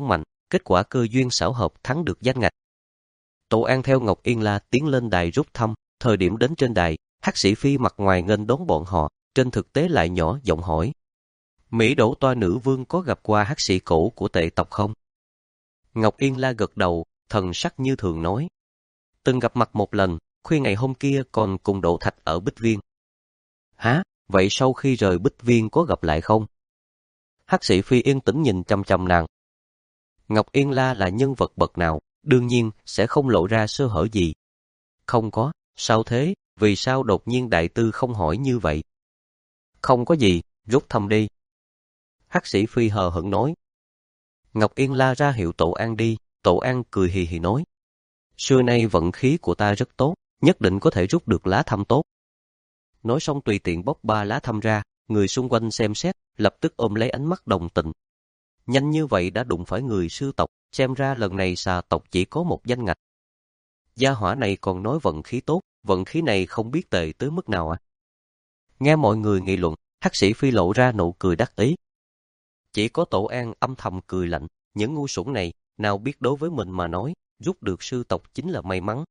kết quả cơ duyên xảo hợp thắng được danh ngạch. Tổ An theo Ngọc Yên La tiến lên đài rút thăm, thời điểm đến trên đài, Hắc Sĩ Phi mặt ngoài nghênh đón bọn họ, trên thực tế lại nhỏ giọng hỏi. Mỹ Đỗ Toa nữ vương có gặp qua Hắc Sĩ cổ của Tệ tộc không? Ngọc Yên La gật đầu, thần sắc như thường nói. Từng gặp mặt một lần, khuya ngày hôm kia còn cùng Độ Thạch ở Bích Viên. Hả? Vậy sau khi rời Bích Viên có gặp lại không? Hắc Sĩ Phi yên tĩnh nhìn chăm chăm nàng. Ngọc Yên La là nhân vật bậc nào, đương nhiên sẽ không lộ ra sơ hở gì. Không có, sao thế, vì sao đột nhiên đại tư không hỏi như vậy? Không có gì, rút thăm đi. Hắc Sĩ Phi hờ hững nói. Ngọc Yên La ra hiệu Tổ An đi, Tổ An cười hì hì nói. Xưa nay vận khí của ta rất tốt, nhất định có thể rút được lá thăm tốt. Nói xong tùy tiện bóc ba lá thăm ra, người xung quanh xem xét, lập tức ôm lấy ánh mắt đồng tình. Nhanh như vậy đã đụng phải người sư tộc, xem ra lần này xà tộc chỉ có một danh ngạch. Gia hỏa này còn nói vận khí tốt, vận khí này không biết tệ tới mức nào à? Nghe mọi người nghị luận, Hắc Sĩ Phi lộ ra nụ cười đắc ý. Chỉ có Tổ An âm thầm cười lạnh, những ngu xuẩn này, nào biết đối với mình mà nói, rút được sư tộc chính là may mắn.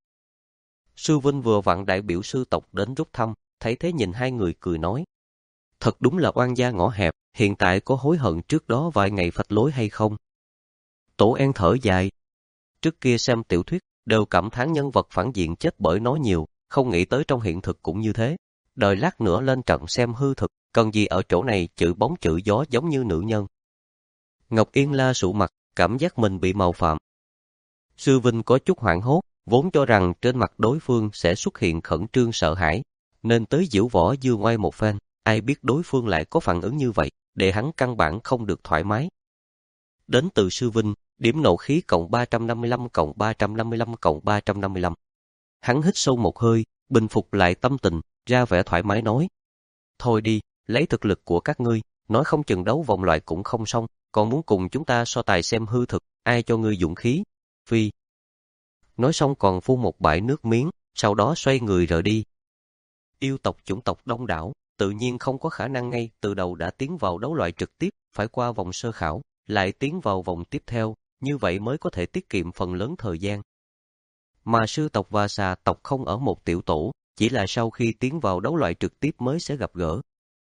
Sư Vinh vừa vặn đại biểu sư tộc đến rút thăm, thấy thế nhìn hai người cười nói. Thật đúng là oan gia ngõ hẹp, hiện tại có hối hận trước đó vài ngày phạch lối hay không? Tổ An thở dài. Trước kia xem tiểu thuyết, đều cảm thán nhân vật phản diện chết bởi nói nhiều, không nghĩ tới trong hiện thực cũng như thế. Đợi lát nữa lên trận xem hư thực, cần gì ở chỗ này chữ bóng chữ gió giống như nữ nhân. Ngọc Yên La sụ mặt, cảm giác mình bị mạo phạm. Sư Vinh có chút hoảng hốt, vốn cho rằng trên mặt đối phương sẽ xuất hiện khẩn trương sợ hãi, nên tới diễu võ dương oai một phen, ai biết đối phương lại có phản ứng như vậy, để hắn căn bản không được thoải mái. Đến từ Sư Vinh, điểm nộ khí cộng ba trăm năm mươi lăm cộng ba trăm năm mươi lăm cộng ba trăm năm mươi lăm. Hắn hít sâu một hơi, bình phục lại tâm tình, ra vẻ thoải mái nói. Thôi đi, lấy thực lực của các ngươi, nói không chừng đấu vòng loại cũng không xong, còn muốn cùng chúng ta so tài xem hư thực, ai cho ngươi dũng khí? Phi. Nói xong còn phun một bãi nước miếng, sau đó xoay người rời đi. Yêu tộc chủng tộc đông đảo, tự nhiên không có khả năng ngay từ đầu đã tiến vào đấu loại trực tiếp, phải qua vòng sơ khảo, lại tiến vào vòng tiếp theo, như vậy mới có thể tiết kiệm phần lớn thời gian. Mà sư tộc và xà tộc không ở một tiểu tổ, chỉ là sau khi tiến vào đấu loại trực tiếp mới sẽ gặp gỡ.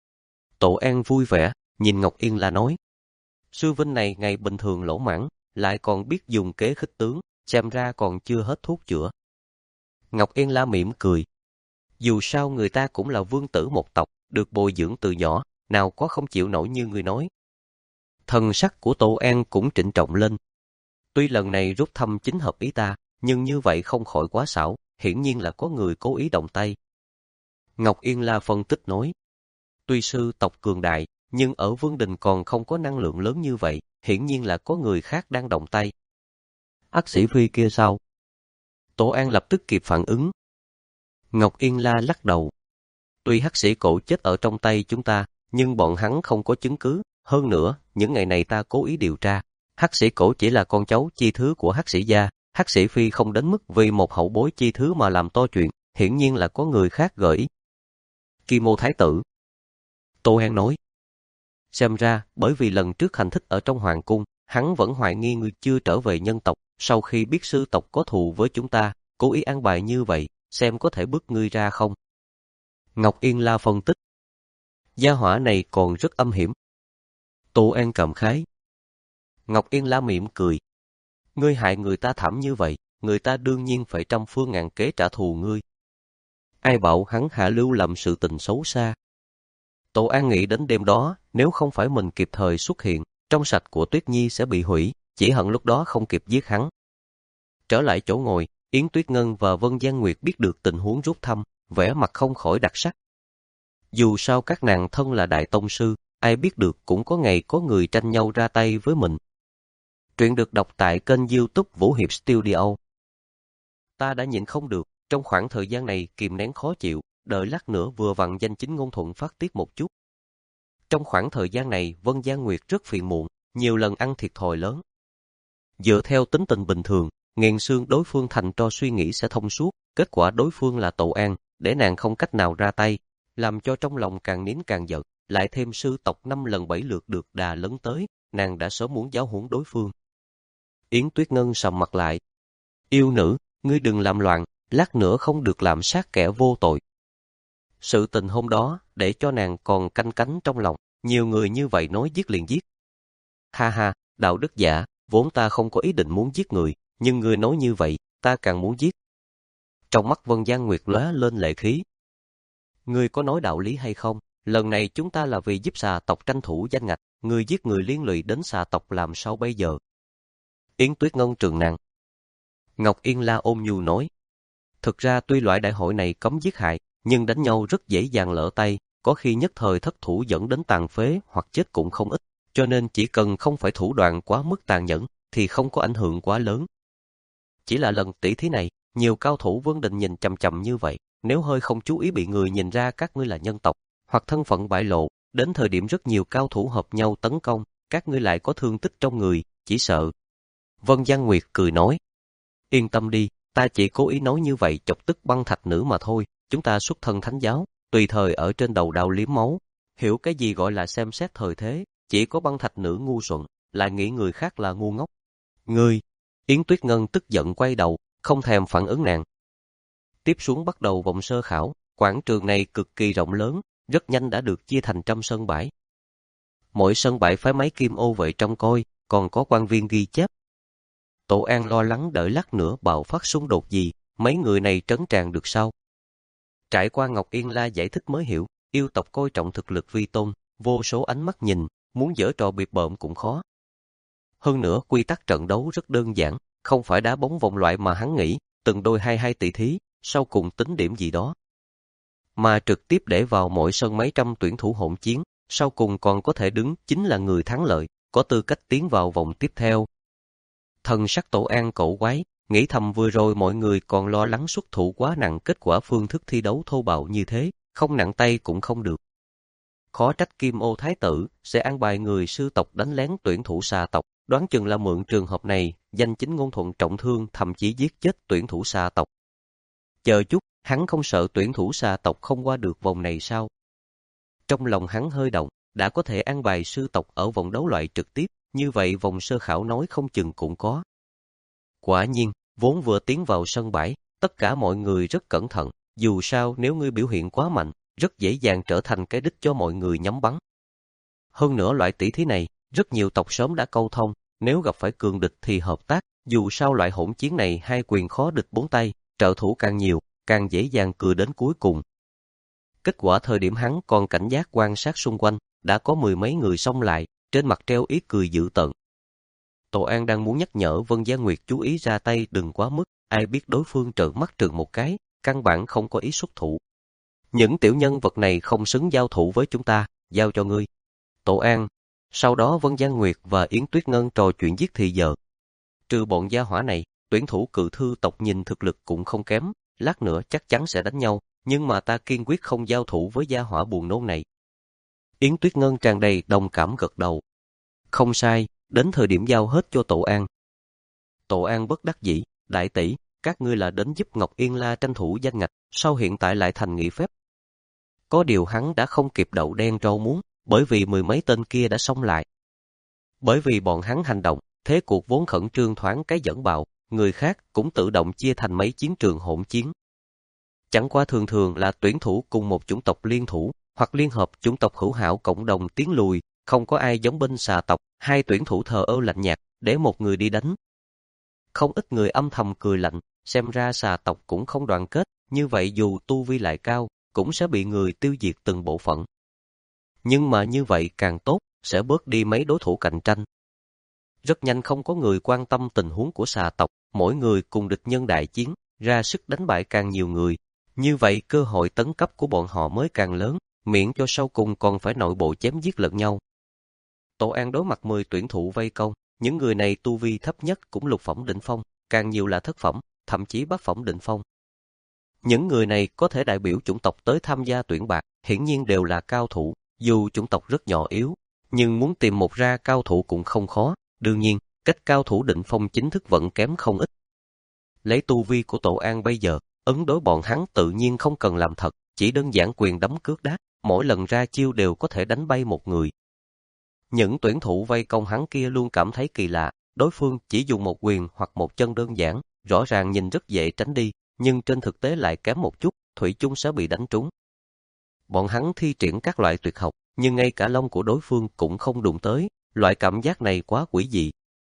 Tổ An vui vẻ, nhìn Ngọc Yên La nói. Sư Vinh này ngày bình thường lỗ mãng, lại còn biết dùng kế khích tướng, xem ra còn chưa hết thuốc chữa. Ngọc Yên La mỉm cười. Dù sao người ta cũng là vương tử một tộc, được bồi dưỡng từ nhỏ, nào có không chịu nổi như người nói. Thần sắc của Tổ An cũng trịnh trọng lên. Tuy lần này rút thăm chính hợp ý ta, nhưng như vậy không khỏi quá xảo, hiển nhiên là có người cố ý động tay. Ngọc Yên La phân tích nói. Tuy sư tộc cường đại, nhưng ở Vương Đình còn không có năng lượng lớn như vậy, hiển nhiên là có người khác đang động tay. Hắc Sĩ Phi kia sao? Tổ An lập tức kịp phản ứng. Ngọc Yên La lắc đầu. Tuy Hắc Sĩ cổ chết ở trong tay chúng ta, nhưng bọn hắn không có chứng cứ. Hơn nữa, những ngày này ta cố ý điều tra. Hắc Sĩ cổ chỉ là con cháu chi thứ của Hắc Sĩ gia. Hắc Sĩ Phi không đến mức vì một hậu bối chi thứ mà làm to chuyện, hiển nhiên là có người khác gợi. Kim Mô Thái tử. Tô An nói. Xem ra, bởi vì lần trước hành thích ở trong hoàng cung, hắn vẫn hoài nghi ngươi chưa trở về nhân tộc, sau khi biết sư tộc có thù với chúng ta, cố ý an bài như vậy, xem có thể bức ngươi ra không. Ngọc Yên La phân tích. Gia hỏa này còn rất âm hiểm. Tô An cảm khái. Ngọc Yên La mỉm cười. Ngươi hại người ta thảm như vậy, người ta đương nhiên phải trăm phương ngàn kế trả thù ngươi. Ai bảo hắn hạ lưu làm sự tình xấu xa. Tổ An nghĩ đến đêm đó, nếu không phải mình kịp thời xuất hiện, trong sạch của Tuyết Nhi sẽ bị hủy, chỉ hận lúc đó không kịp giết hắn. Trở lại chỗ ngồi, Yến Tuyết Ngân và Vân Giang Nguyệt biết được tình huống rút thăm, vẻ mặt không khỏi đặc sắc. Dù sao các nàng thân là đại tông sư, ai biết được cũng có ngày có người tranh nhau ra tay với mình. Truyện được đọc tại kênh YouTube Vũ Hiệp Studio. Ta đã nhịn không được, trong khoảng thời gian này kìm nén khó chịu, đợi lát nữa vừa vặn danh chính ngôn thuận phát tiết một chút. Trong khoảng thời gian này, Vân Giang Nguyệt rất phiền muộn, nhiều lần ăn thiệt thòi lớn. Dựa theo tính tình bình thường, nghiền xương đối phương thành cho suy nghĩ sẽ thông suốt, kết quả đối phương là Tổ An, để nàng không cách nào ra tay, làm cho trong lòng càng nín càng giận, lại thêm sư tộc năm lần bảy lượt được đà lấn tới, nàng đã sớm muốn giáo huấn đối phương. Yến Tuyết Ngân sầm mặt lại. Yêu nữ, ngươi đừng làm loạn, lát nữa không được làm sát kẻ vô tội. Sự tình hôm đó, để cho nàng còn canh cánh trong lòng, nhiều người như vậy nói giết liền giết. Ha ha, đạo đức giả, vốn ta không có ý định muốn giết người, nhưng ngươi nói như vậy, ta càng muốn giết. Trong mắt Vân Giang Nguyệt lóe lên lệ khí. Ngươi có nói đạo lý hay không? Lần này chúng ta là vì giúp xà tộc tranh thủ danh ngạch, ngươi giết người liên lụy đến xà tộc làm sao bây giờ? Yến Tuyết Ngân trừng nàng. Ngọc Yên La ôm nhu nói. Thực ra tuy loại đại hội này cấm giết hại, nhưng đánh nhau rất dễ dàng lỡ tay, có khi nhất thời thất thủ dẫn đến tàn phế hoặc chết cũng không ít, cho nên chỉ cần không phải thủ đoạn quá mức tàn nhẫn, thì không có ảnh hưởng quá lớn. Chỉ là lần tỷ thí này, nhiều cao thủ Vương Định nhìn chằm chằm như vậy, nếu hơi không chú ý bị người nhìn ra các ngươi là nhân tộc, hoặc thân phận bại lộ, đến thời điểm rất nhiều cao thủ hợp nhau tấn công, các ngươi lại có thương tích trong người, chỉ sợ. Vân Giang Nguyệt cười nói, yên tâm đi, ta chỉ cố ý nói như vậy chọc tức băng thạch nữ mà thôi, chúng ta xuất thân thánh giáo, tùy thời ở trên đầu đao liếm máu, hiểu cái gì gọi là xem xét thời thế, chỉ có băng thạch nữ ngu xuẩn, lại nghĩ người khác là ngu ngốc. Ngươi, Yến Tuyết Ngân tức giận quay đầu, không thèm phản ứng nàng. Tiếp xuống bắt đầu vòng sơ khảo, quảng trường này cực kỳ rộng lớn, rất nhanh đã được chia thành trăm sân bãi. Mỗi sân bãi phái máy kim ô vệ trông coi, còn có quan viên ghi chép. Tổ An lo lắng đợi lát nữa bạo phát xung đột gì, mấy người này trấn tràng được sao? Trải qua Ngọc Yên La giải thích mới hiểu, yêu tộc coi trọng thực lực vi tôn, vô số ánh mắt nhìn, muốn giở trò bịp bợm cũng khó. Hơn nữa quy tắc trận đấu rất đơn giản, không phải đá bóng vòng loại mà hắn nghĩ, từng đôi hai hai tỷ thí, sau cùng tính điểm gì đó. Mà trực tiếp để vào mỗi sân mấy trăm tuyển thủ hỗn chiến, sau cùng còn có thể đứng chính là người thắng lợi, có tư cách tiến vào vòng tiếp theo. Thần sắc Tổ An cổ quái, nghĩ thầm vừa rồi mọi người còn lo lắng xuất thủ quá nặng, kết quả phương thức thi đấu thô bạo như thế, không nặng tay cũng không được. Khó trách Kim Ô Thái Tử sẽ an bài người sư tộc đánh lén tuyển thủ xà tộc, đoán chừng là mượn trường hợp này, danh chính ngôn thuận trọng thương, thậm chí giết chết tuyển thủ xà tộc. Chờ chút, hắn không sợ tuyển thủ xà tộc không qua được vòng này sao? Trong lòng hắn hơi động, đã có thể an bài sư tộc ở vòng đấu loại trực tiếp, như vậy vòng sơ khảo nói không chừng cũng có. Quả nhiên, vốn vừa tiến vào sân bãi, tất cả mọi người rất cẩn thận, dù sao nếu ngươi biểu hiện quá mạnh, rất dễ dàng trở thành cái đích cho mọi người nhắm bắn. Hơn nữa loại tỷ thí này, rất nhiều tộc sớm đã câu thông, nếu gặp phải cường địch thì hợp tác, dù sao loại hỗn chiến này hai quyền khó địch bốn tay, trợ thủ càng nhiều, càng dễ dàng cười đến cuối cùng. Kết quả thời điểm hắn còn cảnh giác quan sát xung quanh, đã có mười mấy người xông lại, trên mặt treo ý cười dữ tợn. Tổ An đang muốn nhắc nhở Vân Gia Nguyệt chú ý ra tay đừng quá mức, ai biết đối phương trợn mắt trừng một cái, căn bản không có ý xuất thủ. Những tiểu nhân vật này không xứng giao thủ với chúng ta, giao cho ngươi. Tổ An. Sau đó Vân Gia Nguyệt và Yến Tuyết Ngân trò chuyện giết thì giờ. Trừ bọn gia hỏa này, tuyển thủ cự thư tộc nhìn thực lực cũng không kém, lát nữa chắc chắn sẽ đánh nhau, nhưng mà ta kiên quyết không giao thủ với gia hỏa buồn nôn này. Yến Tuyết Ngân tràn đầy đồng cảm gật đầu. Không sai, đến thời điểm giao hết cho Tổ An. Tổ An bất đắc dĩ, đại tỷ, các ngươi là đến giúp Ngọc Yên La tranh thủ danh ngạch, sao hiện tại lại thành nghị phép? Có điều hắn đã không kịp đậu đen rau muống, bởi vì mười mấy tên kia đã xông lại. Bởi vì bọn hắn hành động, thế cuộc vốn khẩn trương thoáng cái dẫn bạo, người khác cũng tự động chia thành mấy chiến trường hỗn chiến. Chẳng qua thường thường là tuyển thủ cùng một chủng tộc liên thủ, hoặc liên hợp chủng tộc hữu hảo cộng đồng tiến lùi, không có ai giống binh xà tộc, hai tuyển thủ thờ ơ lạnh nhạt, để một người đi đánh. Không ít người âm thầm cười lạnh, xem ra xà tộc cũng không đoàn kết, như vậy dù tu vi lại cao, cũng sẽ bị người tiêu diệt từng bộ phận. Nhưng mà như vậy càng tốt, sẽ bớt đi mấy đối thủ cạnh tranh. Rất nhanh không có người quan tâm tình huống của xà tộc, mỗi người cùng địch nhân đại chiến, ra sức đánh bại càng nhiều người. Như vậy cơ hội tấn cấp của bọn họ mới càng lớn, miễn cho sau cùng còn phải nội bộ chém giết lẫn nhau. Tổ An đối mặt mười tuyển thủ vây công, những người này tu vi thấp nhất cũng lục phẩm đỉnh phong, càng nhiều là thất phẩm, thậm chí bát phẩm đỉnh phong. Những người này có thể đại biểu chủng tộc tới tham gia tuyển bạc, hiển nhiên đều là cao thủ, dù chủng tộc rất nhỏ yếu, nhưng muốn tìm một ra cao thủ cũng không khó, đương nhiên, cách cao thủ đỉnh phong chính thức vẫn kém không ít. Lấy tu vi của Tổ An bây giờ, ứng đối bọn hắn tự nhiên không cần làm thật, chỉ đơn giản quyền đấm cước đá, mỗi lần ra chiêu đều có thể đánh bay một người. Những tuyển thủ vây công hắn kia luôn cảm thấy kỳ lạ, đối phương chỉ dùng một quyền hoặc một chân đơn giản, rõ ràng nhìn rất dễ tránh đi, nhưng trên thực tế lại kém một chút, thủy chung sẽ bị đánh trúng. Bọn hắn thi triển các loại tuyệt học, nhưng ngay cả lông của đối phương cũng không đụng tới, loại cảm giác này quá quỷ dị.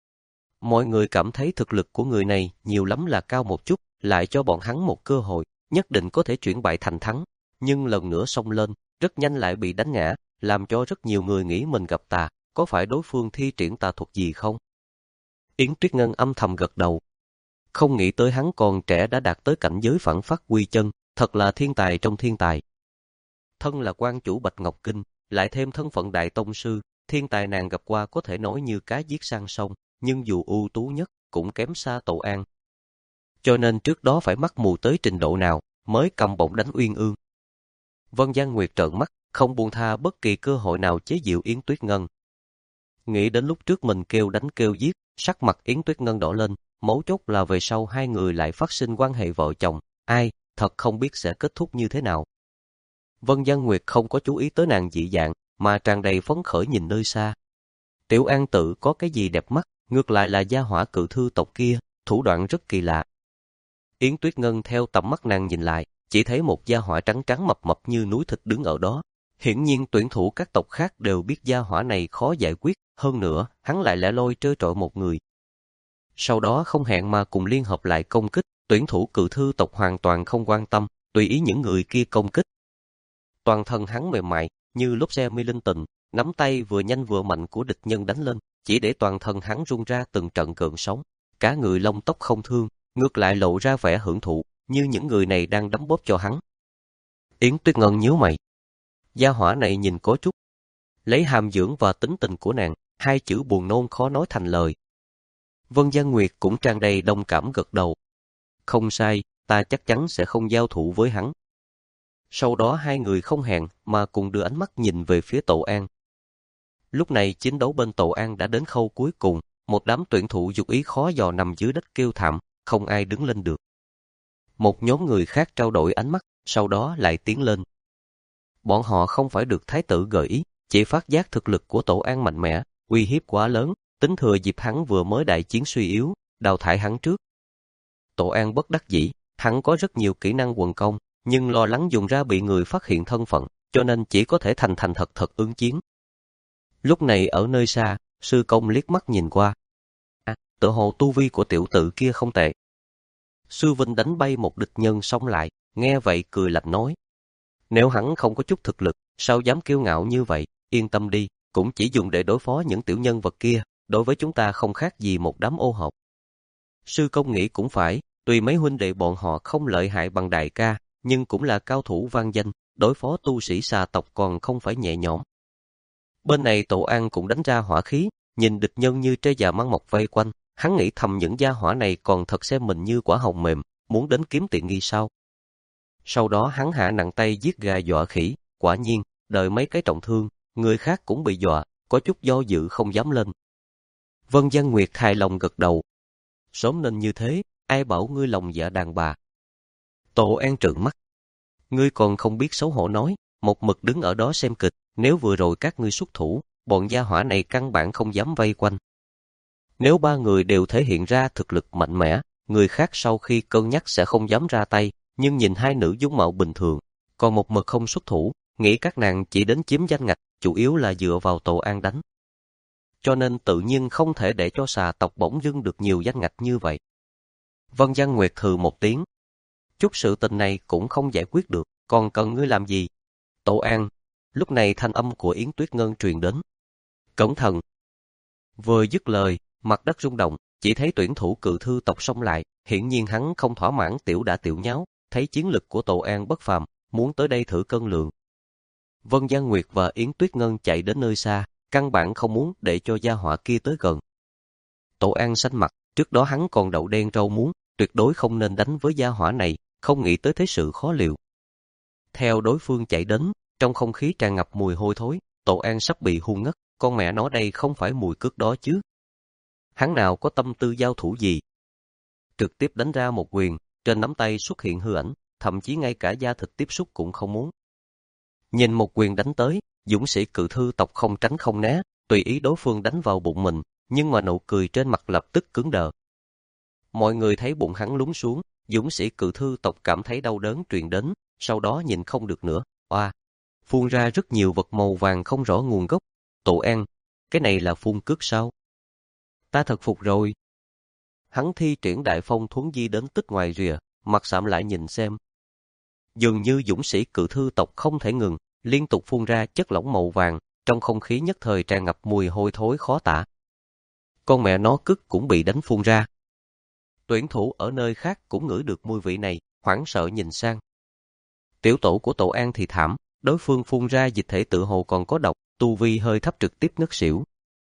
Mọi người cảm thấy thực lực của người này nhiều lắm là cao một chút, lại cho bọn hắn một cơ hội, nhất định có thể chuyển bại thành thắng, nhưng lần nữa xông lên, rất nhanh lại bị đánh ngã, làm cho rất nhiều người nghĩ mình gặp tà, có phải đối phương thi triển tà thuật gì không? Yến Tuyết Ngân âm thầm gật đầu. Không nghĩ tới hắn còn trẻ đã đạt tới cảnh giới phản phát quy chân, thật là thiên tài trong thiên tài. Thân là quan chủ Bạch Ngọc Kinh, lại thêm thân phận đại tông sư, thiên tài nàng gặp qua có thể nói như cá giết sang sông, nhưng dù ưu tú nhất cũng kém xa Tổ An. Cho nên trước đó phải mắt mù tới trình độ nào mới cầm bổng đánh Uyên Ương. Vân Giang Nguyệt trợn mắt, không buông tha bất kỳ cơ hội nào chế giễu Yến Tuyết Ngân. Nghĩ đến lúc trước mình kêu đánh kêu giết, sắc mặt Yến Tuyết Ngân đỏ lên, mấu chốt là về sau hai người lại phát sinh quan hệ vợ chồng, ai, thật không biết sẽ kết thúc như thế nào. Vân Giang Nguyệt không có chú ý tới nàng dị dạng, mà tràn đầy phấn khởi nhìn nơi xa. Tiểu An Tự có cái gì đẹp mắt, ngược lại là gia hỏa cự thư tộc kia, thủ đoạn rất kỳ lạ. Yến Tuyết Ngân theo tầm mắt nàng nhìn lại, chỉ thấy một gia hỏa trắng trắng mập mập như núi thịt đứng ở đó. Hiển nhiên tuyển thủ các tộc khác đều biết gia hỏa này khó giải quyết, hơn nữa, hắn lại lẻ loi trơ trọi một người. Sau đó không hẹn mà cùng liên hợp lại công kích, tuyển thủ cự thư tộc hoàn toàn không quan tâm, tùy ý những người kia công kích. Toàn thân hắn mềm mại, như lốp xe mi linh tịnh, nắm tay vừa nhanh vừa mạnh của địch nhân đánh lên, chỉ để toàn thân hắn rung ra từng trận gợn sóng, cả người lông tóc không thương, ngược lại lộ ra vẻ hưởng thụ, như những người này đang đấm bóp cho hắn. Yến Tuyết Ngân nhíu mày. Gia hỏa này nhìn có chút. Lấy hàm dưỡng và tính tình của nàng, hai chữ buồn nôn khó nói thành lời. Vân Giang Nguyệt cũng tràn đầy đồng cảm gật đầu. Không sai, ta chắc chắn sẽ không giao thủ với hắn. Sau đó hai người không hẹn mà cùng đưa ánh mắt nhìn về phía Tổ An. Lúc này chiến đấu bên Tổ An đã đến khâu cuối cùng, một đám tuyển thủ dục ý khó dò nằm dưới đất kêu thảm, không ai đứng lên được. Một nhóm người khác trao đổi ánh mắt, sau đó lại tiến lên. Bọn họ không phải được thái tử gợi ý, chỉ phát giác thực lực của Tổ An mạnh mẽ, uy hiếp quá lớn, tính thừa dịp hắn vừa mới đại chiến suy yếu, đào thải hắn trước. Tổ An bất đắc dĩ, hắn có rất nhiều kỹ năng quần công, nhưng lo lắng dùng ra bị người phát hiện thân phận, cho nên chỉ có thể thành thành thật thật ứng chiến. Lúc này ở nơi xa, sư công liếc mắt nhìn qua. À, tự hồ tu vi của tiểu tử kia không tệ. Sư Vinh đánh bay một địch nhân xông lại, nghe vậy cười lạnh nói. Nếu hắn không có chút thực lực, sao dám kiêu ngạo như vậy, yên tâm đi, cũng chỉ dùng để đối phó những tiểu nhân vật kia, đối với chúng ta không khác gì một đám ô hợp. Sư công nghĩ cũng phải, tuy mấy huynh đệ bọn họ không lợi hại bằng đại ca, nhưng cũng là cao thủ vang danh, đối phó tu sĩ xà tộc còn không phải nhẹ nhõm. Bên này Tổ An cũng đánh ra hỏa khí, nhìn địch nhân như trê già măng mọc vây quanh, hắn nghĩ thầm những gia hỏa này còn thật xem mình như quả hồng mềm, muốn đến kiếm tiện nghi sao. Sau đó hắn hạ nặng tay giết gà dọa khỉ, quả nhiên, đợi mấy cái trọng thương, người khác cũng bị dọa, có chút do dự không dám lên. Vân Giang Nguyệt hài lòng gật đầu. Sớm nên như thế, ai bảo ngươi lòng dạ đàn bà. Tổ An trợn mắt. Ngươi còn không biết xấu hổ nói, một mực đứng ở đó xem kịch, nếu vừa rồi các ngươi xuất thủ, bọn gia hỏa này căn bản không dám vây quanh. Nếu ba người đều thể hiện ra thực lực mạnh mẽ, người khác sau khi cân nhắc sẽ không dám ra tay, nhưng nhìn hai nữ dung mạo bình thường, còn một mực không xuất thủ, nghĩ các nàng chỉ đến chiếm danh ngạch, chủ yếu là dựa vào Tổ An đánh. Cho nên tự nhiên không thể để cho xà tộc bỗng dưng được nhiều danh ngạch như vậy. Vân Giang Nguyệt hừ một tiếng. Chút sự tình này cũng không giải quyết được, còn cần ngươi làm gì? Tổ An. Lúc này thanh âm của Yến Tuyết Ngân truyền đến. Cẩn thận. Vừa dứt lời, mặt đất rung động, chỉ thấy tuyển thủ cự thư tộc xông lại, hiển nhiên hắn không thỏa mãn tiểu đã tiểu nháo, thấy chiến lực của Tổ An bất phàm, muốn tới đây thử cân lượng. Vân Giang Nguyệt và Yến Tuyết Ngân chạy đến nơi xa, căn bản không muốn để cho gia hỏa kia tới gần. Tổ An xanh mặt, trước đó hắn còn đậu đen rau muống, tuyệt đối không nên đánh với gia hỏa này, không nghĩ tới thế sự khó liệu. Theo đối phương chạy đến, trong không khí tràn ngập mùi hôi thối, Tổ An sắp bị hôn ngất, con mẹ nó đây không phải mùi cước đó chứ. Hắn nào có tâm tư giao thủ gì. Trực tiếp đánh ra một quyền, trên nắm tay xuất hiện hư ảnh, thậm chí ngay cả da thịt tiếp xúc cũng không muốn. Nhìn một quyền đánh tới, dũng sĩ cự thư tộc không tránh không né, tùy ý đối phương đánh vào bụng mình, nhưng mà nụ cười trên mặt lập tức cứng đờ. Mọi người thấy bụng hắn lún xuống, dũng sĩ cự thư tộc cảm thấy đau đớn truyền đến, sau đó nhìn không được nữa, oa, phun ra rất nhiều vật màu vàng không rõ nguồn gốc. Tổ An, cái này là phun cước sao? Ta thật phục rồi. Hắn thi triển đại phong thuấn di đến tích ngoài rìa, mặt sạm lại nhìn xem. Dường như dũng sĩ cự thư tộc không thể ngừng, liên tục phun ra chất lỏng màu vàng, trong không khí nhất thời tràn ngập mùi hôi thối khó tả. Con mẹ nó cứt cũng bị đánh phun ra. Tuyển thủ ở nơi khác cũng ngửi được mùi vị này, hoảng sợ nhìn sang. Tiểu tổ của Tổ An thì thảm, đối phương phun ra dịch thể tự hồ còn có độc, tu vi hơi thấp trực tiếp ngất xỉu.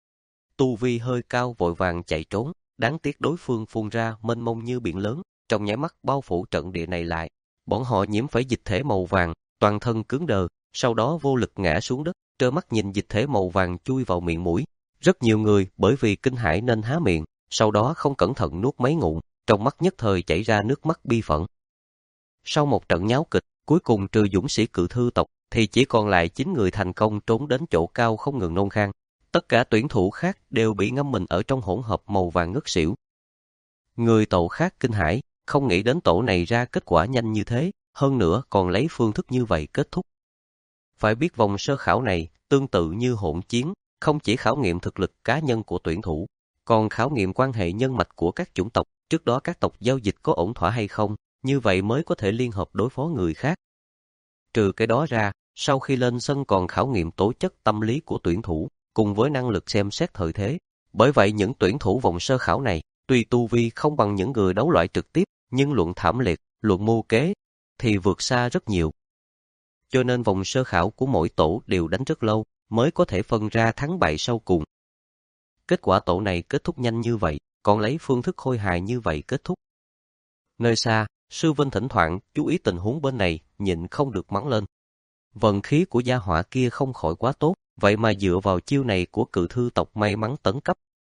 Tu vi hơi cao vội vàng chạy trốn, đáng tiếc đối phương phun ra mênh mông như biển lớn, trong nháy mắt bao phủ trận địa này lại. Bọn họ nhiễm phải dịch thể màu vàng, toàn thân cứng đờ, sau đó vô lực ngã xuống đất, trơ mắt nhìn dịch thể màu vàng chui vào miệng mũi. Rất nhiều người bởi vì kinh hãi nên há miệng, sau đó không cẩn thận nuốt mấy ngụm, trong mắt nhất thời chảy ra nước mắt bi phẫn. Sau một trận nháo kịch, cuối cùng trừ dũng sĩ cự thư tộc, thì chỉ còn lại chín người thành công trốn đến chỗ cao không ngừng nôn khan. Tất cả tuyển thủ khác đều bị ngâm mình ở trong hỗn hợp màu vàng ngất xỉu. Người tổ khác kinh hãi, không nghĩ đến tổ này ra kết quả nhanh như thế, hơn nữa còn lấy phương thức như vậy kết thúc. Phải biết vòng sơ khảo này, tương tự như hỗn chiến, không chỉ khảo nghiệm thực lực cá nhân của tuyển thủ, còn khảo nghiệm quan hệ nhân mạch của các chủng tộc, trước đó các tộc giao dịch có ổn thỏa hay không, như vậy mới có thể liên hợp đối phó người khác. Trừ cái đó ra, sau khi lên sân còn khảo nghiệm tố chất tâm lý của tuyển thủ, cùng với năng lực xem xét thời thế. Bởi vậy những tuyển thủ vòng sơ khảo này, tuy tu vi không bằng những người đấu loại trực tiếp, nhưng luận thảm liệt, luận mưu kế, thì vượt xa rất nhiều. Cho nên vòng sơ khảo của mỗi tổ đều đánh rất lâu, mới có thể phân ra thắng bại sau cùng. Kết quả tổ này kết thúc nhanh như vậy, còn lấy phương thức khôi hài như vậy kết thúc. Nơi xa, Sư Vinh thỉnh thoảng chú ý tình huống bên này, nhịn không được mắng lên. Vận khí của gia hỏa kia không khỏi quá tốt, vậy mà dựa vào chiêu này của cự thư tộc may mắn tấn cấp.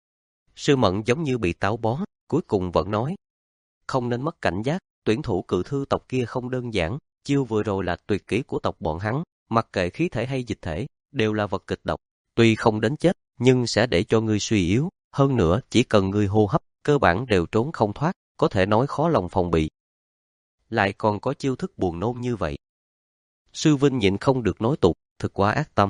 Sư Mẫn giống như bị táo bón, cuối cùng vẫn nói. Không nên mất cảnh giác, tuyển thủ cự thư tộc kia không đơn giản, chiêu vừa rồi là tuyệt kỹ của tộc bọn hắn, mặc kệ khí thể hay dịch thể, đều là vật kịch độc, tuy không đến chết, nhưng sẽ để cho ngươi suy yếu, hơn nữa chỉ cần ngươi hô hấp, cơ bản đều trốn không thoát, có thể nói khó lòng phòng bị. Lại còn có chiêu thức buồn nôn như vậy. Sư Vinh nhịn không được nói tục, thực quá ác tâm.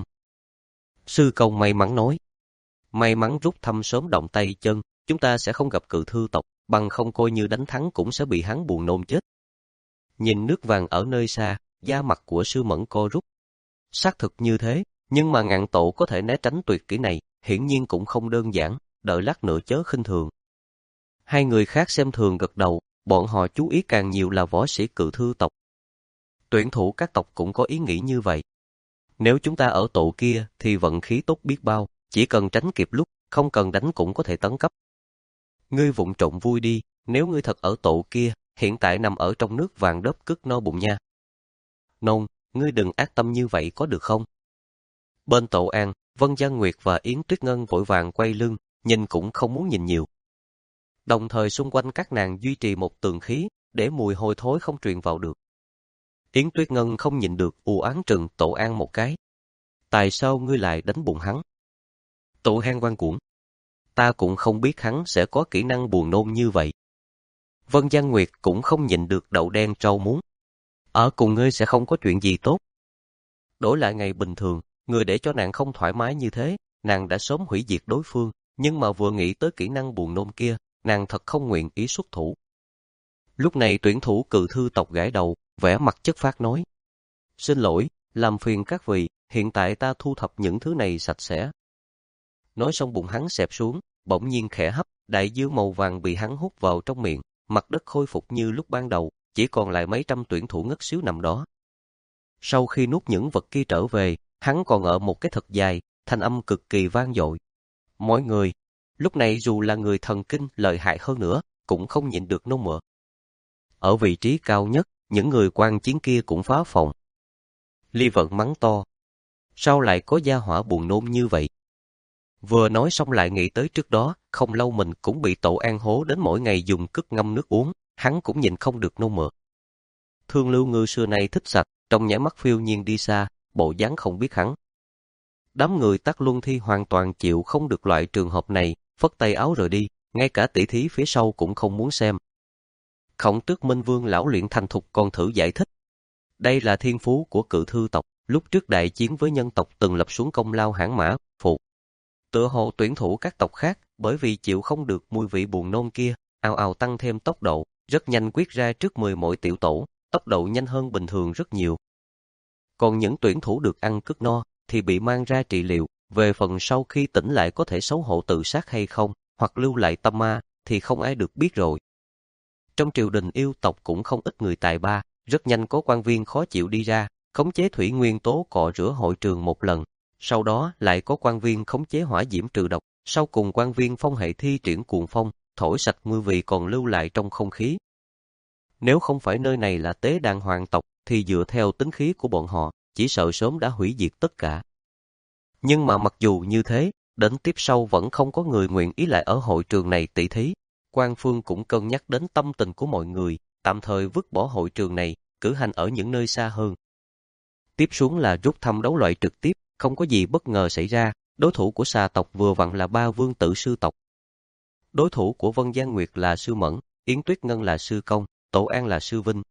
Sư Công may mắn nói. May mắn rút thăm sớm động tay chân, chúng ta sẽ không gặp cự thư tộc, bằng không coi như đánh thắng cũng sẽ bị hắn buồn nôn chết. Nhìn nước vàng ở nơi xa, da mặt của Sư Mẫn co rút. Xác thực như thế, nhưng mà ngạn tổ có thể né tránh tuyệt kỹ này, hiển nhiên cũng không đơn giản, đợi lát nữa chớ khinh thường. Hai người khác xem thường gật đầu, bọn họ chú ý càng nhiều là võ sĩ cự thư tộc. Tuyển thủ các tộc cũng có ý nghĩ như vậy. Nếu chúng ta ở tổ kia thì vận khí tốt biết bao, chỉ cần tránh kịp lúc, không cần đánh cũng có thể tấn cấp. Ngươi vụng trộm vui đi, nếu ngươi thật ở tổ kia, hiện tại nằm ở trong nước vàng đớp cứt no bụng nha. Nôn, ngươi đừng ác tâm như vậy có được không? Bên Tổ An, Vân Giang Nguyệt và Yến Tuyết Ngân vội vàng quay lưng, nhìn cũng không muốn nhìn nhiều. Đồng thời xung quanh các nàng duy trì một tường khí, để mùi hôi thối không truyền vào được. Yến Tuyết Ngân không nhìn được u oán trừng Tổ An một cái. Tại sao ngươi lại đánh bụng hắn? Tổ An oan uổng. Ta cũng không biết hắn sẽ có kỹ năng buồn nôn như vậy. Vân Giang Nguyệt cũng không nhìn được đậu đen trâu muống. Ở cùng ngươi sẽ không có chuyện gì tốt. Đổi lại ngày bình thường, người để cho nàng không thoải mái như thế, nàng đã sớm hủy diệt đối phương, nhưng mà vừa nghĩ tới kỹ năng buồn nôn kia, nàng thật không nguyện ý xuất thủ. Lúc này tuyển thủ cự thư tộc gãi đầu, vẻ mặt chất phác nói. Xin lỗi, làm phiền các vị, hiện tại ta thu thập những thứ này sạch sẽ. Nói xong bụng hắn xẹp xuống, bỗng nhiên khẽ hấp, đại dương màu vàng bị hắn hút vào trong miệng, mặt đất khôi phục như lúc ban đầu, chỉ còn lại mấy trăm tuyển thủ ngất xíu nằm đó. Sau khi nuốt những vật kia trở về, hắn còn ở một cái thật dài, thanh âm cực kỳ vang dội. Mọi người, lúc này dù là người thần kinh lợi hại hơn nữa, cũng không nhịn được nôn mửa. Ở vị trí cao nhất, những người quan chiến kia cũng phá phòng. Ly Vận mắng to. Sao lại có gia hỏa buồn nôn như vậy? Vừa nói xong lại nghĩ tới trước đó, không lâu mình cũng bị Tổ An hố đến mỗi ngày dùng cứt ngâm nước uống, hắn cũng nhìn không được nôn mửa. Thương Lưu Ngư xưa nay thích sạch, trong nháy mắt phiêu nhiên đi xa, bộ dáng không biết hắn. Đám người Tắc Luân Thi hoàn toàn chịu không được loại trường hợp này, phất tay áo rời đi, ngay cả tỷ thí phía sau cũng không muốn xem. Khổng Tước Minh Vương lão luyện thành thục còn thử giải thích. Đây là thiên phú của Cự Thư tộc, lúc trước đại chiến với nhân tộc từng lập xuống công lao hãn mã, phụ. Tựa hồ tuyển thủ các tộc khác, bởi vì chịu không được mùi vị buồn nôn kia, ào ào tăng thêm tốc độ, rất nhanh quyết ra trước mười mỗi tiểu tổ, tốc độ nhanh hơn bình thường rất nhiều. Còn những tuyển thủ được ăn cất no, thì bị mang ra trị liệu, về phần sau khi tỉnh lại có thể xấu hổ tự sát hay không, hoặc lưu lại tâm ma, thì không ai được biết rồi. Trong triều đình yêu tộc cũng không ít người tài ba, rất nhanh có quan viên khó chịu đi ra, khống chế thủy nguyên tố cọ rửa hội trường một lần, sau đó lại có quan viên khống chế hỏa diễm trừ độc, sau cùng quan viên phong hệ thi triển cuồng phong, thổi sạch mùi vị còn lưu lại trong không khí. Nếu không phải nơi này là tế đàn hoàng tộc, thì dựa theo tính khí của bọn họ, chỉ sợ sớm đã hủy diệt tất cả. Nhưng mà mặc dù như thế, đến tiếp sau vẫn không có người nguyện ý lại ở hội trường này tỷ thí. Quan Phương cũng cân nhắc đến tâm tình của mọi người, tạm thời vứt bỏ hội trường này, cử hành ở những nơi xa hơn. Tiếp xuống là rút thăm đấu loại trực tiếp, không có gì bất ngờ xảy ra, đối thủ của xà tộc vừa vặn là ba vương tử sư tộc. Đối thủ của Vân Giang Nguyệt là Sư Mẫn, Yến Tuyết Ngân là Sư Công, Tổ An là Sư Vinh.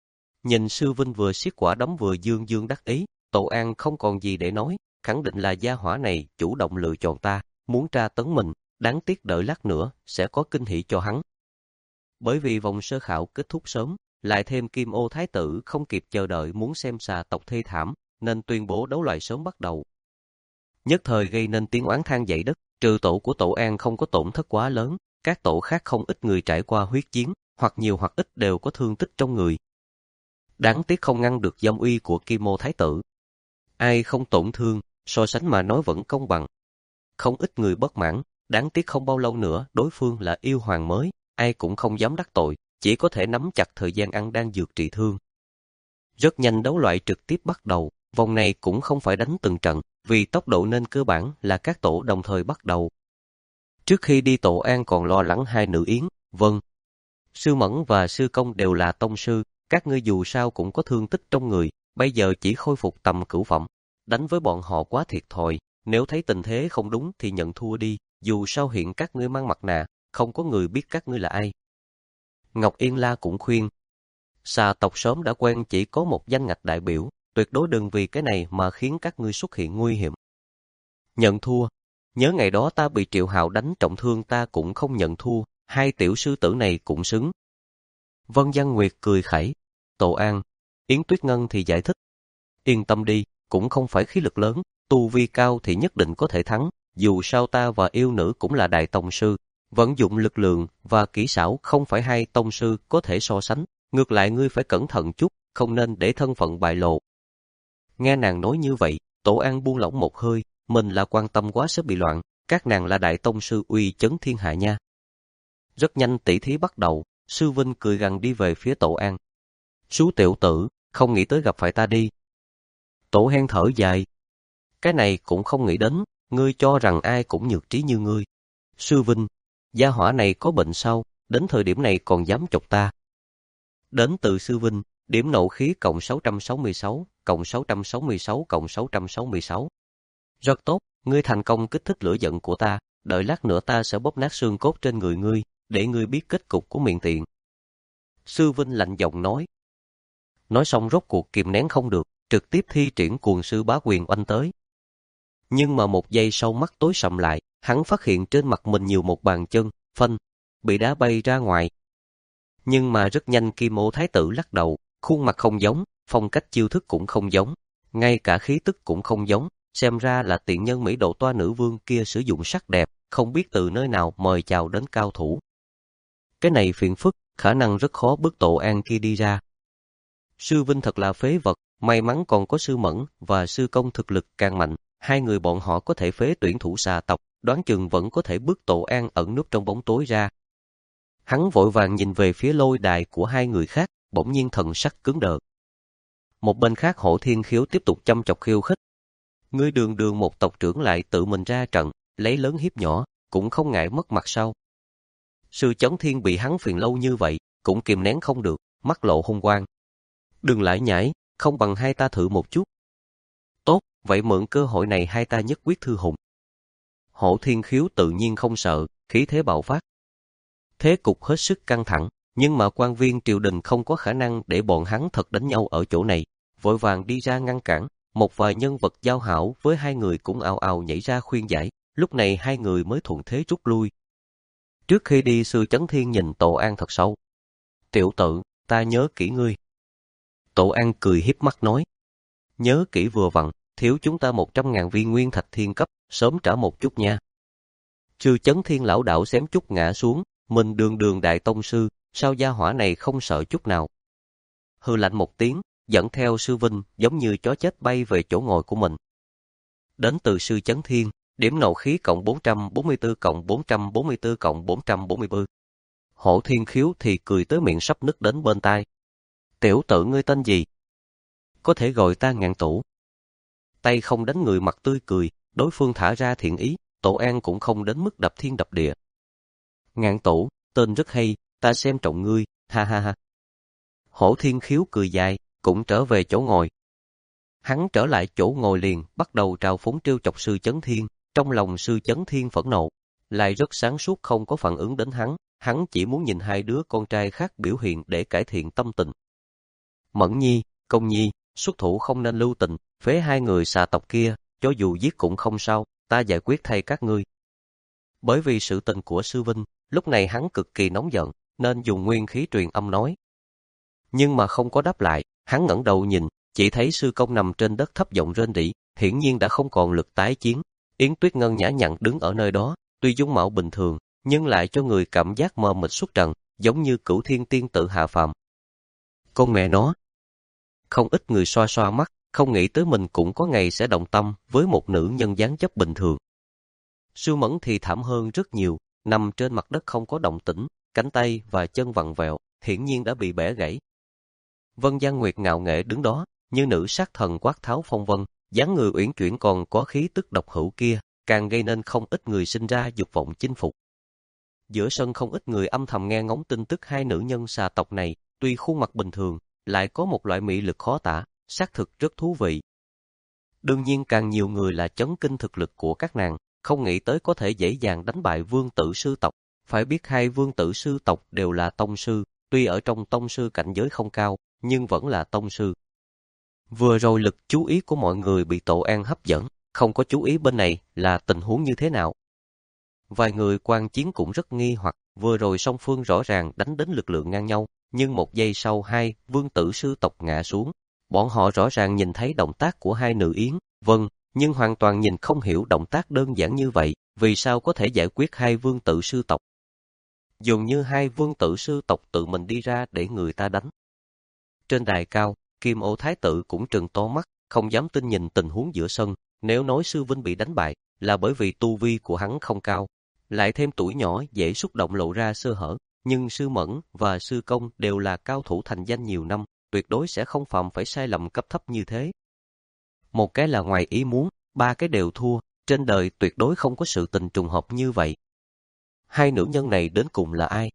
Nhìn Sư Vinh vừa siết quả đấm vừa dương dương đắc ý, Tổ An không còn gì để nói, khẳng định là gia hỏa này chủ động lựa chọn ta, muốn tra tấn mình, đáng tiếc đợi lát nữa sẽ có kinh hỉ cho hắn. Bởi vì vòng sơ khảo kết thúc sớm, lại thêm Kim Ô Thái tử không kịp chờ đợi muốn xem xà tộc thê thảm, nên tuyên bố đấu loại sớm bắt đầu. Nhất thời gây nên tiếng oán than dậy đất, trừ tổ của Tổ An không có tổn thất quá lớn, các tổ khác không ít người trải qua huyết chiến, hoặc nhiều hoặc ít đều có thương tích trong người. Đáng tiếc không ngăn được dâm uy của Kim Ô Thái tử. Ai không tổn thương, so sánh mà nói vẫn công bằng. Không ít người bất mãn, đáng tiếc không bao lâu nữa đối phương là yêu hoàng mới, ai cũng không dám đắc tội, chỉ có thể nắm chặt thời gian ăn đan dược trị thương. Rất nhanh đấu loại trực tiếp bắt đầu, vòng này cũng không phải đánh từng trận, vì tốc độ nên cơ bản là các tổ đồng thời bắt đầu. Trước khi đi Tổ An còn lo lắng hai nữ Yến, Vân, Sư Mẫn và Sư Công đều là tông sư, các ngươi dù sao cũng có thương tích trong người, bây giờ chỉ khôi phục tầm cửu phẩm. Đánh với bọn họ quá thiệt thòi, nếu thấy tình thế không đúng thì nhận thua đi, dù sao hiện các ngươi mang mặt nạ, không có người biết các ngươi là ai. Ngọc Yên La cũng khuyên, xà tộc sớm đã quen chỉ có một danh ngạch đại biểu, tuyệt đối đừng vì cái này mà khiến các ngươi xuất hiện nguy hiểm. Nhận thua, nhớ ngày đó ta bị Triệu Hạo đánh trọng thương ta cũng không nhận thua, hai tiểu sư tử này cũng xứng. Vân Giang Nguyệt cười khẩy, Tổ An, Yến Tuyết Ngân thì giải thích, yên tâm đi, cũng không phải khí lực lớn, tu vi cao thì nhất định có thể thắng, dù sao ta và yêu nữ cũng là đại tông sư, vận dụng lực lượng và kỹ xảo không phải hai tông sư có thể so sánh, ngược lại ngươi phải cẩn thận chút, không nên để thân phận bại lộ. Nghe nàng nói như vậy, Tổ An buông lỏng một hơi, mình là quan tâm quá sẽ bị loạn, các nàng là đại tông sư uy chấn thiên hạ nha. Rất nhanh tỷ thí bắt đầu, Sư Vinh cười gằn đi về phía Tổ An. Sú tiểu tử, không nghĩ tới gặp phải ta đi. Tổ Hen thở dài. Cái này cũng không nghĩ đến, ngươi cho rằng ai cũng nhược trí như ngươi. Sư Vinh, gia hỏa này có bệnh sao, đến thời điểm này còn dám chọc ta. Đến từ Sư Vinh, điểm nộ khí cộng sáu trăm sáu mươi sáu, cộng sáu trăm sáu mươi sáu cộng sáu trăm sáu mươi sáu. Rất tốt, ngươi thành công kích thích lửa giận của ta, đợi lát nữa ta sẽ bóp nát xương cốt trên người ngươi, để ngươi biết kết cục của miệng tiện. Sư Vinh lạnh giọng nói. Nói xong rốt cuộc kìm nén không được, trực tiếp thi triển cuồng sư bá quyền oanh tới. Nhưng mà một giây sau mắt tối sầm lại, hắn phát hiện trên mặt mình nhiều một bàn chân, phanh, bị đá bay ra ngoài. Nhưng mà rất nhanh Kim Ô Thái tử lắc đầu, khuôn mặt không giống, phong cách chiêu thức cũng không giống, ngay cả khí tức cũng không giống, xem ra là tiện nhân Mỹ độ toa nữ vương kia sử dụng sắc đẹp, không biết từ nơi nào mời chào đến cao thủ. Cái này phiền phức, khả năng rất khó bước Tổ An kia đi ra. Sư Vinh thật là phế vật, may mắn còn có Sư Mẫn và Sư Công thực lực càng mạnh, hai người bọn họ có thể phế tuyển thủ xà tộc, đoán chừng vẫn có thể bước Tổ An ẩn núp trong bóng tối ra. Hắn vội vàng nhìn về phía lôi đài của hai người khác, bỗng nhiên thần sắc cứng đờ. Một bên khác Hổ Thiên Khiếu tiếp tục châm chọc khiêu khích. Ngươi đường đường một tộc trưởng lại tự mình ra trận, lấy lớn hiếp nhỏ, cũng không ngại mất mặt sao? Sư Chấn Thiên bị hắn phiền lâu như vậy, cũng kìm nén không được, mắt lộ hung quang. Đừng lại nhảy, không bằng hai ta thử một chút. Tốt, vậy mượn cơ hội này hai ta nhất quyết thư hùng. Hổ Thiên Khiếu tự nhiên không sợ, khí thế bạo phát. Thế cục hết sức căng thẳng, nhưng mà quan viên triều đình không có khả năng để bọn hắn thật đánh nhau ở chỗ này, vội vàng đi ra ngăn cản. Một vài nhân vật giao hảo với hai người cũng ào ào nhảy ra khuyên giải, lúc này hai người mới thuận thế rút lui. Trước khi đi, Sư Chấn Thiên nhìn Tổ An thật sâu. Tiểu tử, ta nhớ kỹ ngươi. Tổ An cười hiếp mắt nói. Nhớ kỹ vừa vặn, thiếu chúng ta một trăm ngàn viên nguyên thạch thiên cấp, sớm trả một chút nha. Sư Chấn Thiên lão đảo xém chút ngã xuống, mình đường đường đại tông sư, sao gia hỏa này không sợ chút nào. Hừ lạnh một tiếng, dẫn theo Sư Vinh giống như chó chết bay về chỗ ngồi của mình. Đến từ Sư Chấn Thiên, điểm nộ khí cộng bốn trăm bốn mươi tư cộng bốn trăm bốn mươi tư cộng bốn trăm bốn mươi tư. Hổ Thiên Khiếu thì cười tới miệng sắp nứt đến bên tai. Tiểu tử ngươi tên gì? Có thể gọi ta Ngạn Tủ. Tay không đánh người mặt tươi cười, đối phương thả ra thiện ý, Tổ An cũng không đến mức đập thiên đập địa. Ngạn Tủ, tên rất hay, ta xem trọng ngươi, ha ha ha. Hổ Thiên Khiếu cười dài, cũng trở về chỗ ngồi. Hắn trở lại chỗ ngồi liền, bắt đầu trào phúng trêu chọc Sư Chấn Thiên, trong lòng Sư Chấn Thiên phẫn nộ, lại rất sáng suốt không có phản ứng đến hắn, hắn chỉ muốn nhìn hai đứa con trai khác biểu hiện để cải thiện tâm tình. Mẫn Nhi, Công Nhi, xuất thủ không nên lưu tình, phế hai người xà tộc kia, cho dù giết cũng không sao, ta giải quyết thay các ngươi. Bởi vì sự tình của Sư Vinh, lúc này hắn cực kỳ nóng giận, nên dùng nguyên khí truyền âm nói. Nhưng mà không có đáp lại, hắn ngẩng đầu nhìn, chỉ thấy Sư Công nằm trên đất thấp giọng rên rỉ, hiển nhiên đã không còn lực tái chiến. Yến Tuyết Ngân nhã nhặn đứng ở nơi đó, tuy dung mạo bình thường, nhưng lại cho người cảm giác mờ mịt xuất trần, giống như cửu thiên tiên tự hạ phàm. Con mẹ nó! Không ít người xoa xoa mắt, không nghĩ tới mình cũng có ngày sẽ động tâm với một nữ nhân dáng dấp bình thường. Sư Mẫn thì thảm hơn rất nhiều, nằm trên mặt đất không có động tĩnh, cánh tay và chân vặn vẹo, hiển nhiên đã bị bẻ gãy. Vân Giang Nguyệt ngạo nghễ đứng đó, như nữ sát thần quát tháo phong vân, dáng người uyển chuyển còn có khí tức độc hữu kia, càng gây nên không ít người sinh ra dục vọng chinh phục. Giữa sân không ít người âm thầm nghe ngóng tin tức hai nữ nhân xà tộc này, tuy khuôn mặt bình thường, lại có một loại mỹ lực khó tả, xác thực rất thú vị. Đương nhiên càng nhiều người là chấn kinh thực lực của các nàng, không nghĩ tới có thể dễ dàng đánh bại vương tử sư tộc. Phải biết hai vương tử sư tộc đều là tông sư, tuy ở trong tông sư cảnh giới không cao, nhưng vẫn là tông sư. Vừa rồi lực chú ý của mọi người bị Tổ An hấp dẫn, không có chú ý bên này là tình huống như thế nào. Vài người quan chiến cũng rất nghi hoặc, vừa rồi song phương rõ ràng đánh đến lực lượng ngang nhau, nhưng một giây sau hai vương tử sư tộc ngã xuống. Bọn họ rõ ràng nhìn thấy động tác của hai nữ Yến, vâng, nhưng hoàn toàn nhìn không hiểu động tác đơn giản như vậy, vì sao có thể giải quyết hai vương tử sư tộc. Dường như hai vương tử sư tộc tự mình đi ra để người ta đánh. Trên đài cao, Kim Ô Thái tử cũng trừng to mắt, không dám tin nhìn tình huống giữa sân, nếu nói Sư Vinh bị đánh bại, là bởi vì tu vi của hắn không cao, lại thêm tuổi nhỏ dễ xúc động lộ ra sơ hở, nhưng Sư Mẫn và Sư Công đều là cao thủ thành danh nhiều năm, tuyệt đối sẽ không phạm phải sai lầm cấp thấp như thế. Một cái là ngoài ý muốn, ba cái đều thua, trên đời tuyệt đối không có sự tình trùng hợp như vậy. Hai nữ nhân này đến cùng là ai?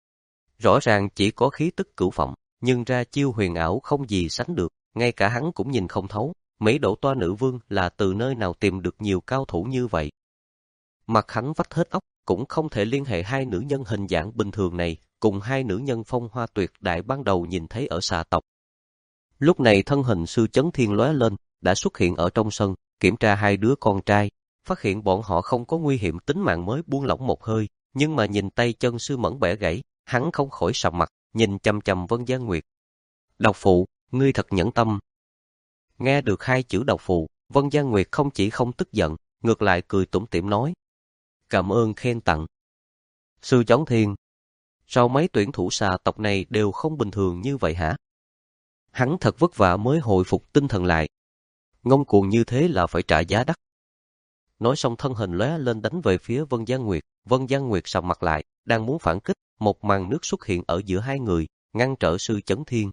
Rõ ràng chỉ có khí tức cửu phẩm, nhưng ra chiêu huyền ảo không gì sánh được, ngay cả hắn cũng nhìn không thấu, Mỹ Độ Toa nữ vương là từ nơi nào tìm được nhiều cao thủ như vậy. Mặt hắn vắt hết óc, cũng không thể liên hệ hai nữ nhân hình dạng bình thường này, cùng hai nữ nhân phong hoa tuyệt đại ban đầu nhìn thấy ở xà tộc. Lúc này thân hình Sư Chấn Thiên lóe lên, đã xuất hiện ở trong sân, kiểm tra hai đứa con trai, phát hiện bọn họ không có nguy hiểm tính mạng mới buông lỏng một hơi, nhưng mà nhìn tay chân Sư Mẫn bẻ gãy, hắn không khỏi sầm mặt, nhìn chằm chằm Vân Giang Nguyệt. Độc phụ, ngươi thật nhẫn tâm. Nghe được hai chữ độc phụ, Vân Giang Nguyệt không chỉ không tức giận, ngược lại cười tủm tỉm nói. Cảm ơn khen tặng. Sư Chấn Thiên, sao mấy tuyển thủ xà tộc này đều không bình thường như vậy hả? Hắn thật vất vả mới hồi phục tinh thần lại. Ngông cuồng như thế là phải trả giá đắt. Nói xong thân hình lóe lên đánh về phía Vân Giang Nguyệt, Vân Giang Nguyệt sầm mặt lại, đang muốn phản kích, một màn nước xuất hiện ở giữa hai người, ngăn trở Sư Chấn Thiên.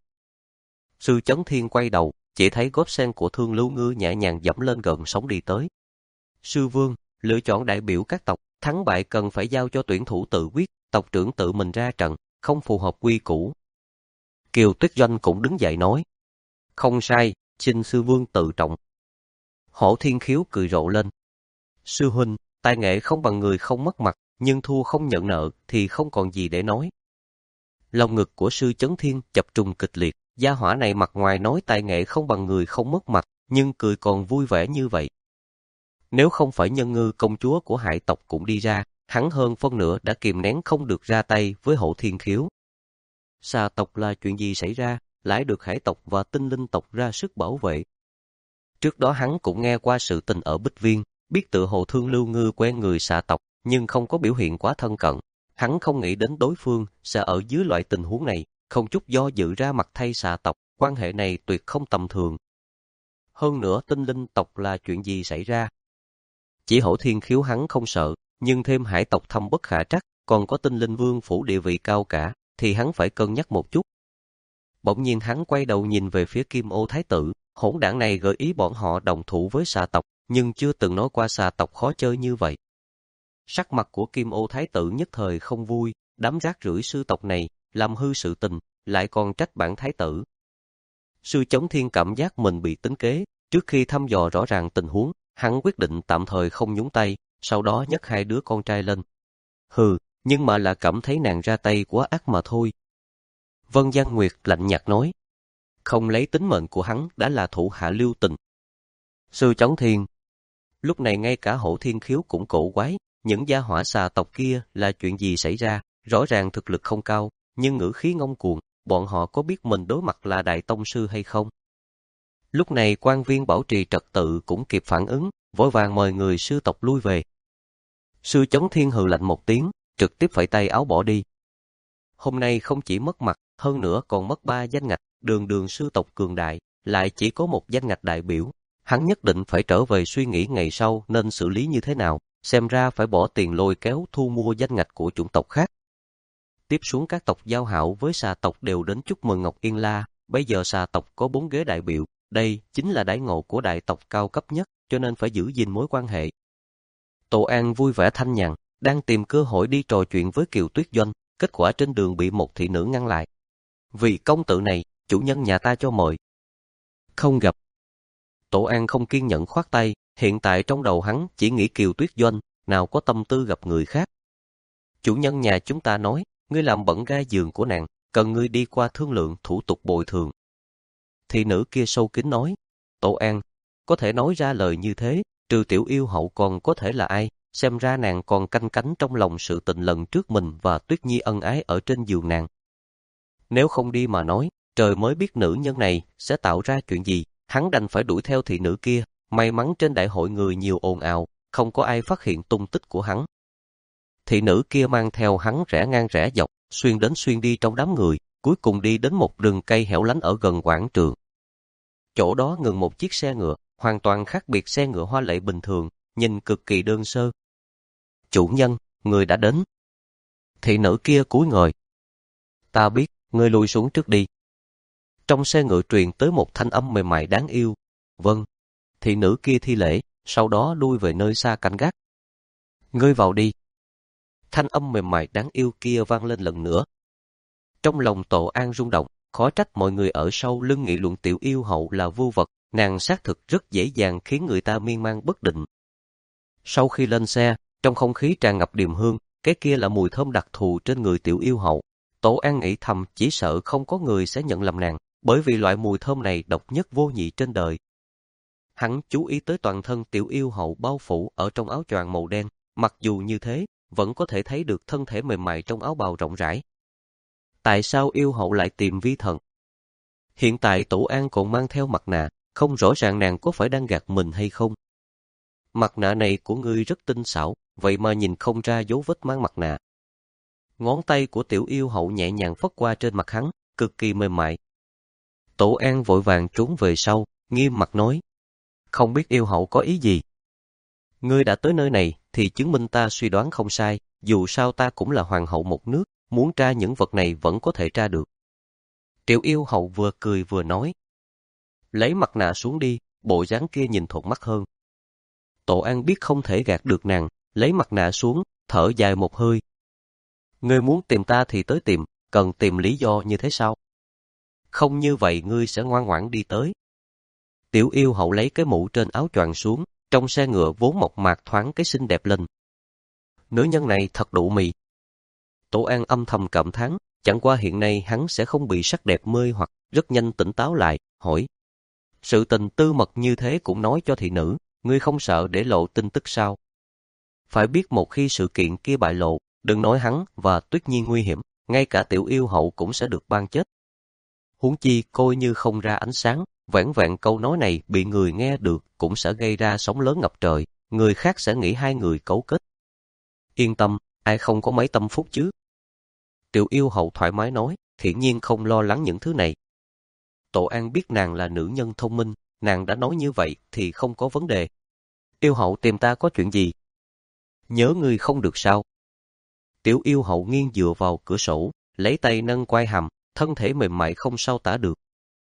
Sư Chấn Thiên quay đầu, chỉ thấy gót sen của Thương Lưu Ngư nhẹ nhàng dẫm lên gần sóng đi tới. Sư Vương, lựa chọn đại biểu các tộc, thắng bại cần phải giao cho tuyển thủ tự quyết, tộc trưởng tự mình ra trận, không phù hợp quy củ. Kiều Tuyết Doanh cũng đứng dậy nói. Không sai, xin Sư Vương tự trọng. Hổ Thiên Khiếu cười rộ lên. Sư huynh, Tài nghệ không bằng người không mất mặt, nhưng thua không nhận nợ thì không còn gì để nói. Lòng ngực của sư Chấn Thiên chập trùng kịch liệt, gia hỏa này mặt ngoài nói tài nghệ không bằng người không mất mặt, nhưng cười còn vui vẻ như vậy. Nếu không phải Nhân Ngư công chúa của Hải tộc cũng đi ra, hắn hơn phân nửa đã kìm nén không được ra tay với Hổ Thiên Khiếu. Xà tộc là chuyện gì xảy ra, lại được Hải tộc và Tinh Linh tộc ra sức bảo vệ. Trước đó hắn cũng nghe qua sự tình ở Bích Viên, biết tự hồ Thương Lưu Ngư quen người xà tộc, nhưng không có biểu hiện quá thân cận. Hắn không nghĩ đến đối phương sẽ ở dưới loại tình huống này, không chút do dự ra mặt thay xà tộc, quan hệ này tuyệt không tầm thường. Hơn nữa Tinh Linh tộc là chuyện gì xảy ra? Chỉ Hổ Thiên Khiếu hắn không sợ, nhưng thêm Hải tộc thâm bất khả trắc, còn có Tinh Linh Vương phủ địa vị cao cả, thì hắn phải cân nhắc một chút. Bỗng nhiên hắn quay đầu nhìn về phía Kim Ô Thái tử, hỗn đảng này gợi ý bọn họ đồng thủ với xà tộc, nhưng chưa từng nói qua xà tộc khó chơi như vậy. Sắc mặt của Kim Ô Thái tử nhất thời không vui, đám rác rưởi sư tộc này, làm hư sự tình, lại còn trách bản thái tử. Sư Chấn Thiên cảm giác mình bị tính kế, trước khi thăm dò rõ ràng tình huống, hắn quyết định tạm thời không nhúng tay, sau đó nhấc hai đứa con trai lên. Hừ, nhưng mà là cảm thấy nàng ra tay quá ác mà thôi. Vân Giang Nguyệt lạnh nhạt nói, không lấy tính mệnh của hắn đã là thủ hạ lưu tình. Sư Chấn Thiên. Lúc này ngay cả Hổ Thiên Khiếu cũng cổ quái, những gia hỏa xà tộc kia là chuyện gì xảy ra, rõ ràng thực lực không cao, nhưng ngữ khí ngông cuồng, bọn họ có biết mình đối mặt là đại tông sư hay không? Lúc này quan viên bảo trì trật tự cũng kịp phản ứng, vội vàng mời người sư tộc lui về. Sư Chấn Thiên hừ lạnh một tiếng, trực tiếp phẩy tay áo bỏ đi. Hôm nay không chỉ mất mặt, hơn nữa còn mất ba danh ngạch, đường đường sư tộc cường đại, lại chỉ có một danh ngạch đại biểu. Hắn nhất định phải trở về suy nghĩ ngày sau nên xử lý như thế nào, xem ra phải bỏ tiền lôi kéo thu mua danh ngạch của chủng tộc khác. Tiếp xuống các tộc giao hảo với xà tộc đều đến chúc mừng Ngọc Yên La, bây giờ xà tộc có bốn ghế đại biểu, đây chính là đãi ngộ của đại tộc cao cấp nhất, cho nên phải giữ gìn mối quan hệ. Tô An vui vẻ thanh nhàn, đang tìm cơ hội đi trò chuyện với Kiều Tuyết Doanh, kết quả trên đường bị một thị nữ ngăn lại. Vì công tử này, chủ nhân nhà ta cho mời. Không gặp. Tổ An không kiên nhẫn khoát tay, hiện tại trong đầu hắn chỉ nghĩ Kiều Tuyết Doanh, nào có tâm tư gặp người khác. Chủ nhân nhà chúng ta nói, ngươi làm bẩn ga giường của nàng, cần ngươi đi qua thương lượng thủ tục bồi thường. Thị nữ kia sâu kín nói, Tổ An, có thể nói ra lời như thế, trừ tiểu yêu hậu còn có thể là ai, xem ra nàng còn canh cánh trong lòng sự tình lần trước mình và Tuyết Nhi ân ái ở trên giường nàng. Nếu không đi mà nói, trời mới biết nữ nhân này sẽ tạo ra chuyện gì, hắn đành phải đuổi theo thị nữ kia, may mắn trên đại hội người nhiều ồn ào, không có ai phát hiện tung tích của hắn. Thị nữ kia mang theo hắn rẽ ngang rẽ dọc, xuyên đến xuyên đi trong đám người, cuối cùng đi đến một rừng cây hẻo lánh ở gần quảng trường. Chỗ đó ngừng một chiếc xe ngựa, hoàn toàn khác biệt xe ngựa hoa lệ bình thường, nhìn cực kỳ đơn sơ. Chủ nhân, người đã đến. Thị nữ kia cúi người. Ta biết, ngươi lùi xuống trước đi. Trong xe ngựa truyền tới một thanh âm mềm mại đáng yêu. Vâng. Thị nữ kia thi lễ, sau đó lui về nơi xa canh gác. Ngươi vào đi. Thanh âm mềm mại đáng yêu kia vang lên lần nữa. Trong lòng Tổ An rung động, khó trách mọi người ở sau lưng nghị luận tiểu yêu hậu là vô vật, nàng xác thực rất dễ dàng khiến người ta miên man bất định. Sau khi lên xe, trong không khí tràn ngập điềm hương, cái kia là mùi thơm đặc thù trên người tiểu yêu hậu. Tổ An nghĩ thầm chỉ sợ không có người sẽ nhận lầm nàng, bởi vì loại mùi thơm này độc nhất vô nhị trên đời. Hắn chú ý tới toàn thân tiểu yêu hậu bao phủ ở trong áo choàng màu đen, mặc dù như thế, vẫn có thể thấy được thân thể mềm mại trong áo bào rộng rãi. Tại sao yêu hậu lại tìm vi thần? Hiện tại Tổ An còn mang theo mặt nạ, không rõ ràng nàng có phải đang gạt mình hay không. Mặt nạ này của ngươi rất tinh xảo, vậy mà nhìn không ra dấu vết mang mặt nạ. Ngón tay của tiểu yêu hậu nhẹ nhàng phất qua trên mặt hắn, cực kỳ mềm mại. Tổ An vội vàng trốn về sau, nghiêm mặt nói. Không biết yêu hậu có ý gì? Ngươi đã tới nơi này, thì chứng minh ta suy đoán không sai, dù sao ta cũng là hoàng hậu một nước, muốn tra những vật này vẫn có thể tra được. Tiểu yêu hậu vừa cười vừa nói. Lấy mặt nạ xuống đi, bộ dáng kia nhìn thuận mắt hơn. Tổ An biết không thể gạt được nàng, lấy mặt nạ xuống, thở dài một hơi. Ngươi muốn tìm ta thì tới tìm, cần tìm lý do như thế sao? Không như vậy ngươi sẽ ngoan ngoãn đi tới. Tiểu yêu hậu lấy cái mũ trên áo choàng xuống, trong xe ngựa vốn mộc mạc thoáng cái xinh đẹp lên. Nữ nhân này thật đủ mị. Tổ An âm thầm cảm thán, chẳng qua hiện nay hắn sẽ không bị sắc đẹp mê hoặc, rất nhanh tỉnh táo lại, hỏi. Sự tình tư mật như thế cũng nói cho thị nữ, ngươi không sợ để lộ tin tức sao? Phải biết một khi sự kiện kia bại lộ, đừng nói hắn và Tuyết Nhi nguy hiểm, ngay cả tiểu yêu hậu cũng sẽ được ban chết. Huống chi coi như không ra ánh sáng, vẻn vẹn câu nói này bị người nghe được cũng sẽ gây ra sóng lớn ngập trời, người khác sẽ nghĩ hai người cấu kết. Yên tâm, ai không có mấy tâm phúc chứ? Tiểu yêu hậu thoải mái nói, hiển nhiên không lo lắng những thứ này. Tổ An biết nàng là nữ nhân thông minh, nàng đã nói như vậy thì không có vấn đề. Yêu hậu tìm ta có chuyện gì? Nhớ ngươi không được sao? Tiểu yêu hậu nghiêng dựa vào cửa sổ, lấy tay nâng quai hàm, thân thể mềm mại không sao tả được.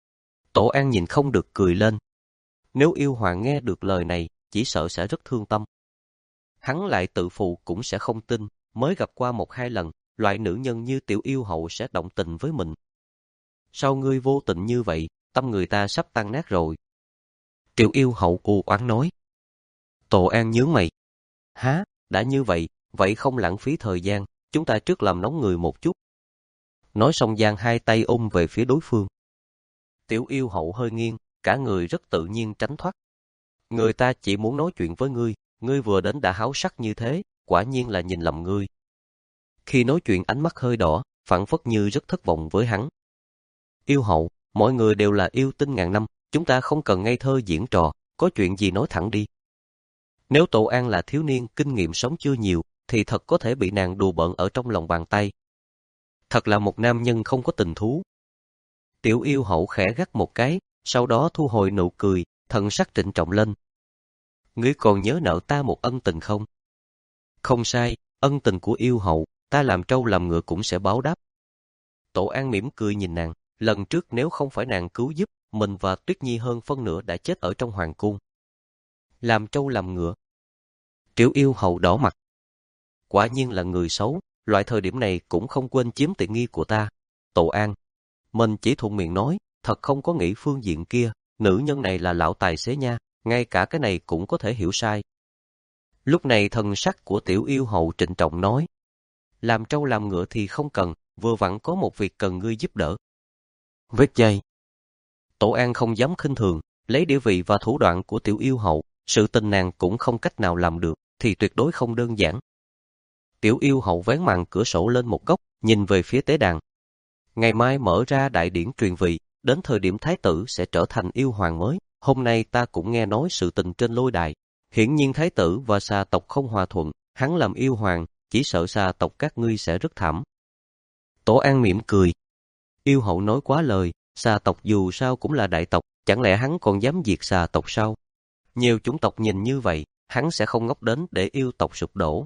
Tổ An nhìn không được cười lên. Nếu yêu hoàng nghe được lời này, chỉ sợ sẽ rất thương tâm. Hắn lại tự phụ cũng sẽ không tin, mới gặp qua một hai lần, loại nữ nhân như tiểu yêu hậu sẽ động tình với mình. Sao ngươi vô tình như vậy, tâm người ta sắp tan nát rồi. Tiểu yêu hậu u oán nói. Tổ An nhướng mày. Há, đã như vậy, vậy không lãng phí thời gian, chúng ta trước làm nóng người một chút. Nói xong giang hai tay ôm về phía đối phương. Tiểu yêu hậu hơi nghiêng, cả người rất tự nhiên tránh thoát. Người ta chỉ muốn nói chuyện với ngươi, ngươi vừa đến đã háo sắc như thế, quả nhiên là nhìn lầm ngươi. Khi nói chuyện ánh mắt hơi đỏ, phảng phất như rất thất vọng với hắn. Yêu hậu, mọi người đều là yêu tinh ngàn năm, chúng ta không cần ngây thơ diễn trò, có chuyện gì nói thẳng đi. Nếu Tổ An là thiếu niên kinh nghiệm sống chưa nhiều, thì thật có thể bị nàng đùa bỡn ở trong lòng bàn tay. Thật là một nam nhân không có tình thú. Tiểu yêu hậu khẽ gắt một cái, sau đó thu hồi nụ cười, thần sắc trịnh trọng lên. Ngươi còn nhớ nợ ta một ân tình không? Không sai, ân tình của yêu hậu, ta làm trâu làm ngựa cũng sẽ báo đáp. Tổ An mỉm cười nhìn nàng, lần trước nếu không phải nàng cứu giúp, mình và Tuyết Nhi hơn phân nửa đã chết ở trong hoàng cung. Làm trâu làm ngựa. Tiểu yêu hậu đỏ mặt. Quả nhiên là người xấu, loại thời điểm này cũng không quên chiếm tiện nghi của ta. Tổ An, mình chỉ thuận miệng nói, thật không có nghĩ phương diện kia, nữ nhân này là lão tài xế nha, ngay cả cái này cũng có thể hiểu sai. Lúc này thần sắc của tiểu yêu hậu trịnh trọng nói, làm trâu làm ngựa thì không cần, vừa vặn có một việc cần ngươi giúp đỡ. Vết dây. Tổ An không dám khinh thường, lấy địa vị và thủ đoạn của tiểu yêu hậu, sự tình nàng cũng không cách nào làm được, thì tuyệt đối không đơn giản. Tiểu yêu hậu vén màn cửa sổ lên một góc, nhìn về phía tế đàn. Ngày mai mở ra đại điển truyền vị, đến thời điểm thái tử sẽ trở thành yêu hoàng mới. Hôm nay ta cũng nghe nói sự tình trên lôi đài. Hiển nhiên thái tử và xà tộc không hòa thuận, hắn làm yêu hoàng, chỉ sợ xà tộc các ngươi sẽ rất thảm. Tổ An mỉm cười. Yêu hậu nói quá lời, xà tộc dù sao cũng là đại tộc, chẳng lẽ hắn còn dám diệt xà tộc sao? Nhiều chủng tộc nhìn như vậy, hắn sẽ không ngốc đến để yêu tộc sụp đổ.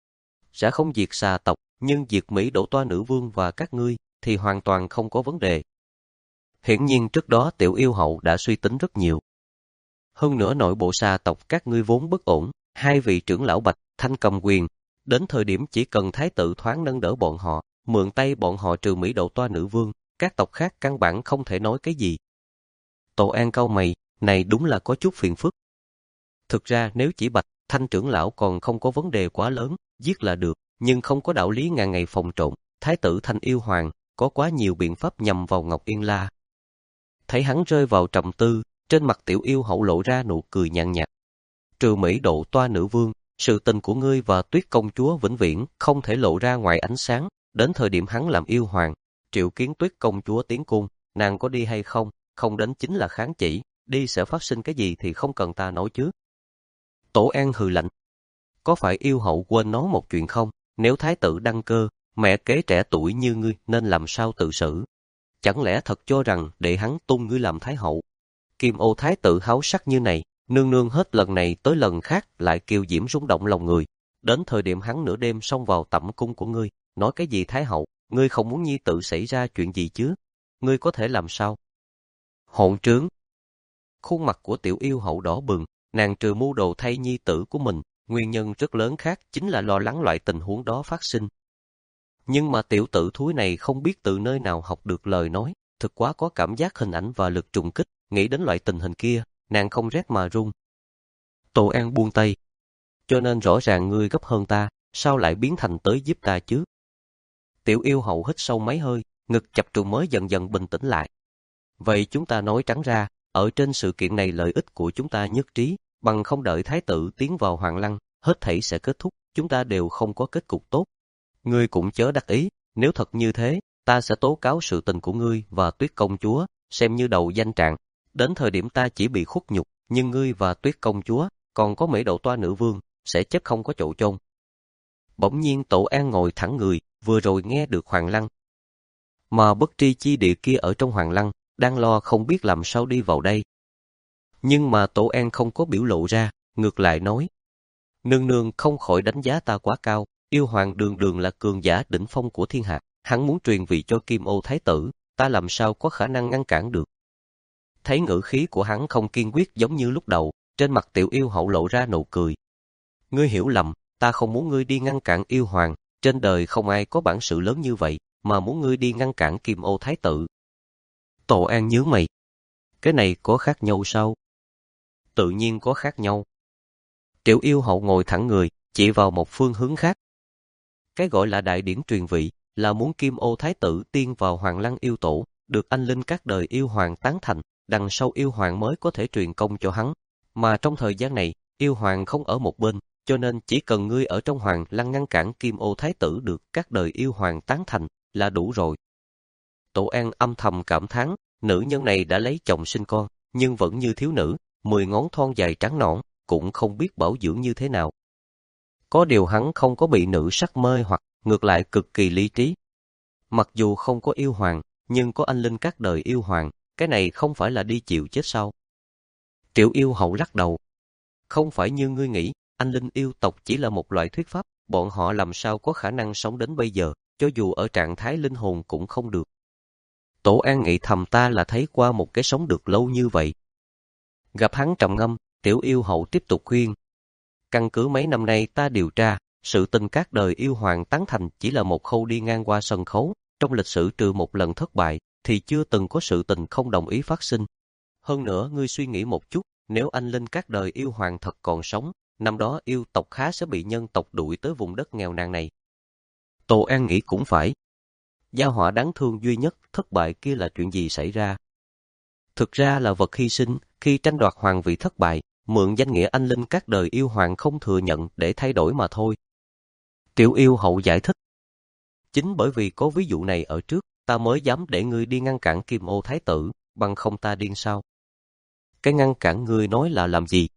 Sẽ không diệt xà tộc, nhưng diệt Mỹ đổ toa nữ vương và các ngươi, thì hoàn toàn không có vấn đề. Hiển nhiên trước đó tiểu yêu hậu đã suy tính rất nhiều. Hơn nữa nội bộ xà tộc các ngươi vốn bất ổn, hai vị trưởng lão Bạch, Thanh cầm quyền. Đến thời điểm chỉ cần thái tử thoáng nâng đỡ bọn họ, mượn tay bọn họ trừ Mỹ đổ toa nữ vương, các tộc khác căn bản không thể nói cái gì. Tổ An cau mày, này đúng là có chút phiền phức. Thực ra nếu chỉ Bạch, Thanh trưởng lão còn không có vấn đề quá lớn, giết là được, nhưng không có đạo lý ngàn ngày phòng trộn, thái tử Thanh yêu hoàng, có quá nhiều biện pháp nhằm vào Ngọc Yên La. Thấy hắn rơi vào trầm tư, trên mặt tiểu yêu hậu lộ ra nụ cười nhàn nhạt. Trừ Mỹ độ toa nữ vương, sự tình của ngươi và Tuyết công chúa vĩnh viễn không thể lộ ra ngoài ánh sáng, đến thời điểm hắn làm yêu hoàng, triệu kiến Tuyết công chúa tiến cung, nàng có đi hay không, không đến chính là kháng chỉ, đi sẽ phát sinh cái gì thì không cần ta nói trước. Tổ An hừ lạnh. Có phải yêu hậu quên nói một chuyện không, nếu thái tử đăng cơ, mẹ kế trẻ tuổi như ngươi nên làm sao tự xử? Chẳng lẽ thật cho rằng để hắn tung ngươi làm thái hậu? Kim ô thái tử háo sắc như này, nương nương hết lần này tới lần khác lại kiều diễm rung động lòng người. Đến thời điểm hắn nửa đêm xông vào tẩm cung của ngươi, nói cái gì thái hậu, ngươi không muốn nhi tự xảy ra chuyện gì chứ? Ngươi có thể làm sao? Hỗn trướng! Khuôn mặt của tiểu yêu hậu đỏ bừng, nàng trừ mưu đồ thay nhi tử của mình, nguyên nhân rất lớn khác chính là lo lắng loại tình huống đó phát sinh. Nhưng mà tiểu tử thúi này không biết từ nơi nào học được lời nói, thực quá có cảm giác hình ảnh và lực trùng kích, nghĩ đến loại tình hình kia, nàng không rét mà run. Tổ An buông tay. Cho nên rõ ràng ngươi gấp hơn ta, sao lại biến thành tới giúp ta chứ? Tiểu yêu hậu hít sâu mấy hơi, ngực chập trùng mới dần dần bình tĩnh lại. Vậy chúng ta nói trắng ra, ở trên sự kiện này lợi ích của chúng ta nhất trí, bằng không đợi thái tử tiến vào Hoàng Lăng, hết thảy sẽ kết thúc, chúng ta đều không có kết cục tốt. Ngươi cũng chớ đắc ý, nếu thật như thế, ta sẽ tố cáo sự tình của ngươi và Tuyết công chúa, xem như đầu danh trạng. Đến thời điểm ta chỉ bị khuất nhục, nhưng ngươi và Tuyết công chúa, còn có Mễ Độ Toa nữ vương, sẽ chết không có chỗ chôn. Bỗng nhiên Tổ An ngồi thẳng người, vừa rồi nghe được Hoàng Lăng. Mà bất tri chi địa kia ở trong Hoàng Lăng, đang lo không biết làm sao đi vào đây. Nhưng mà Tổ An không có biểu lộ ra, ngược lại nói. Nương nương không khỏi đánh giá ta quá cao, yêu hoàng đường đường là cường giả đỉnh phong của thiên hạ, hắn muốn truyền vị cho Kim Ô Thái tử, ta làm sao có khả năng ngăn cản được. Thấy ngữ khí của hắn không kiên quyết giống như lúc đầu, trên mặt tiểu yêu hậu lộ ra nụ cười. Ngươi hiểu lầm, ta không muốn ngươi đi ngăn cản yêu hoàng, trên đời không ai có bản sự lớn như vậy, mà muốn ngươi đi ngăn cản Kim Ô Thái tử. Tổ An nhướng mày. Cái này có khác nhau sao? Tự nhiên có khác nhau. Tiểu yêu hậu ngồi thẳng người, chỉ vào một phương hướng khác. Cái gọi là đại điển truyền vị, là muốn Kim Ô Thái tử tiên vào Hoàng Lăng yêu tổ, được anh linh các đời yêu hoàng tán thành, đằng sau yêu hoàng mới có thể truyền công cho hắn. Mà trong thời gian này, yêu hoàng không ở một bên, cho nên chỉ cần ngươi ở trong Hoàng Lăng ngăn cản Kim Ô Thái tử được các đời yêu hoàng tán thành, là đủ rồi. Tổ An âm thầm cảm thán, nữ nhân này đã lấy chồng sinh con, nhưng vẫn như thiếu nữ, mười ngón thon dài trắng nõn, cũng không biết bảo dưỡng như thế nào. Có điều hắn không có bị nữ sắc mê hoặc, ngược lại cực kỳ lý trí. Mặc dù không có yêu hoàng, nhưng có anh linh các đời yêu hoàng, cái này không phải là đi chịu chết sao? Tiểu yêu hậu lắc đầu. Không phải như ngươi nghĩ, anh linh yêu tộc chỉ là một loại thuyết pháp, bọn họ làm sao có khả năng sống đến bây giờ, cho dù ở trạng thái linh hồn cũng không được. Tổ An nghĩ thầm ta là thấy qua một cái sống được lâu như vậy. Gặp hắn trầm ngâm, tiểu yêu hậu tiếp tục khuyên. Căn cứ mấy năm nay ta điều tra, sự tình các đời yêu hoàng tán thành chỉ là một khâu đi ngang qua sân khấu, trong lịch sử trừ một lần thất bại, thì chưa từng có sự tình không đồng ý phát sinh. Hơn nữa, ngươi suy nghĩ một chút, nếu anh linh các đời yêu hoàng thật còn sống, năm đó yêu tộc khá sẽ bị nhân tộc đuổi tới vùng đất nghèo nàn này. Tổ An nghĩ cũng phải. Gia họa đáng thương duy nhất, thất bại kia là chuyện gì xảy ra? Thực ra là vật hy sinh, khi tranh đoạt hoàng vị thất bại, mượn danh nghĩa anh linh các đời yêu hoàng không thừa nhận để thay đổi mà thôi. Tiểu yêu hậu giải thích. Chính bởi vì có ví dụ này ở trước, ta mới dám để ngươi đi ngăn cản Kim Ô Thái tử, bằng không ta điên sao? Cái ngăn cản ngươi nói là làm gì?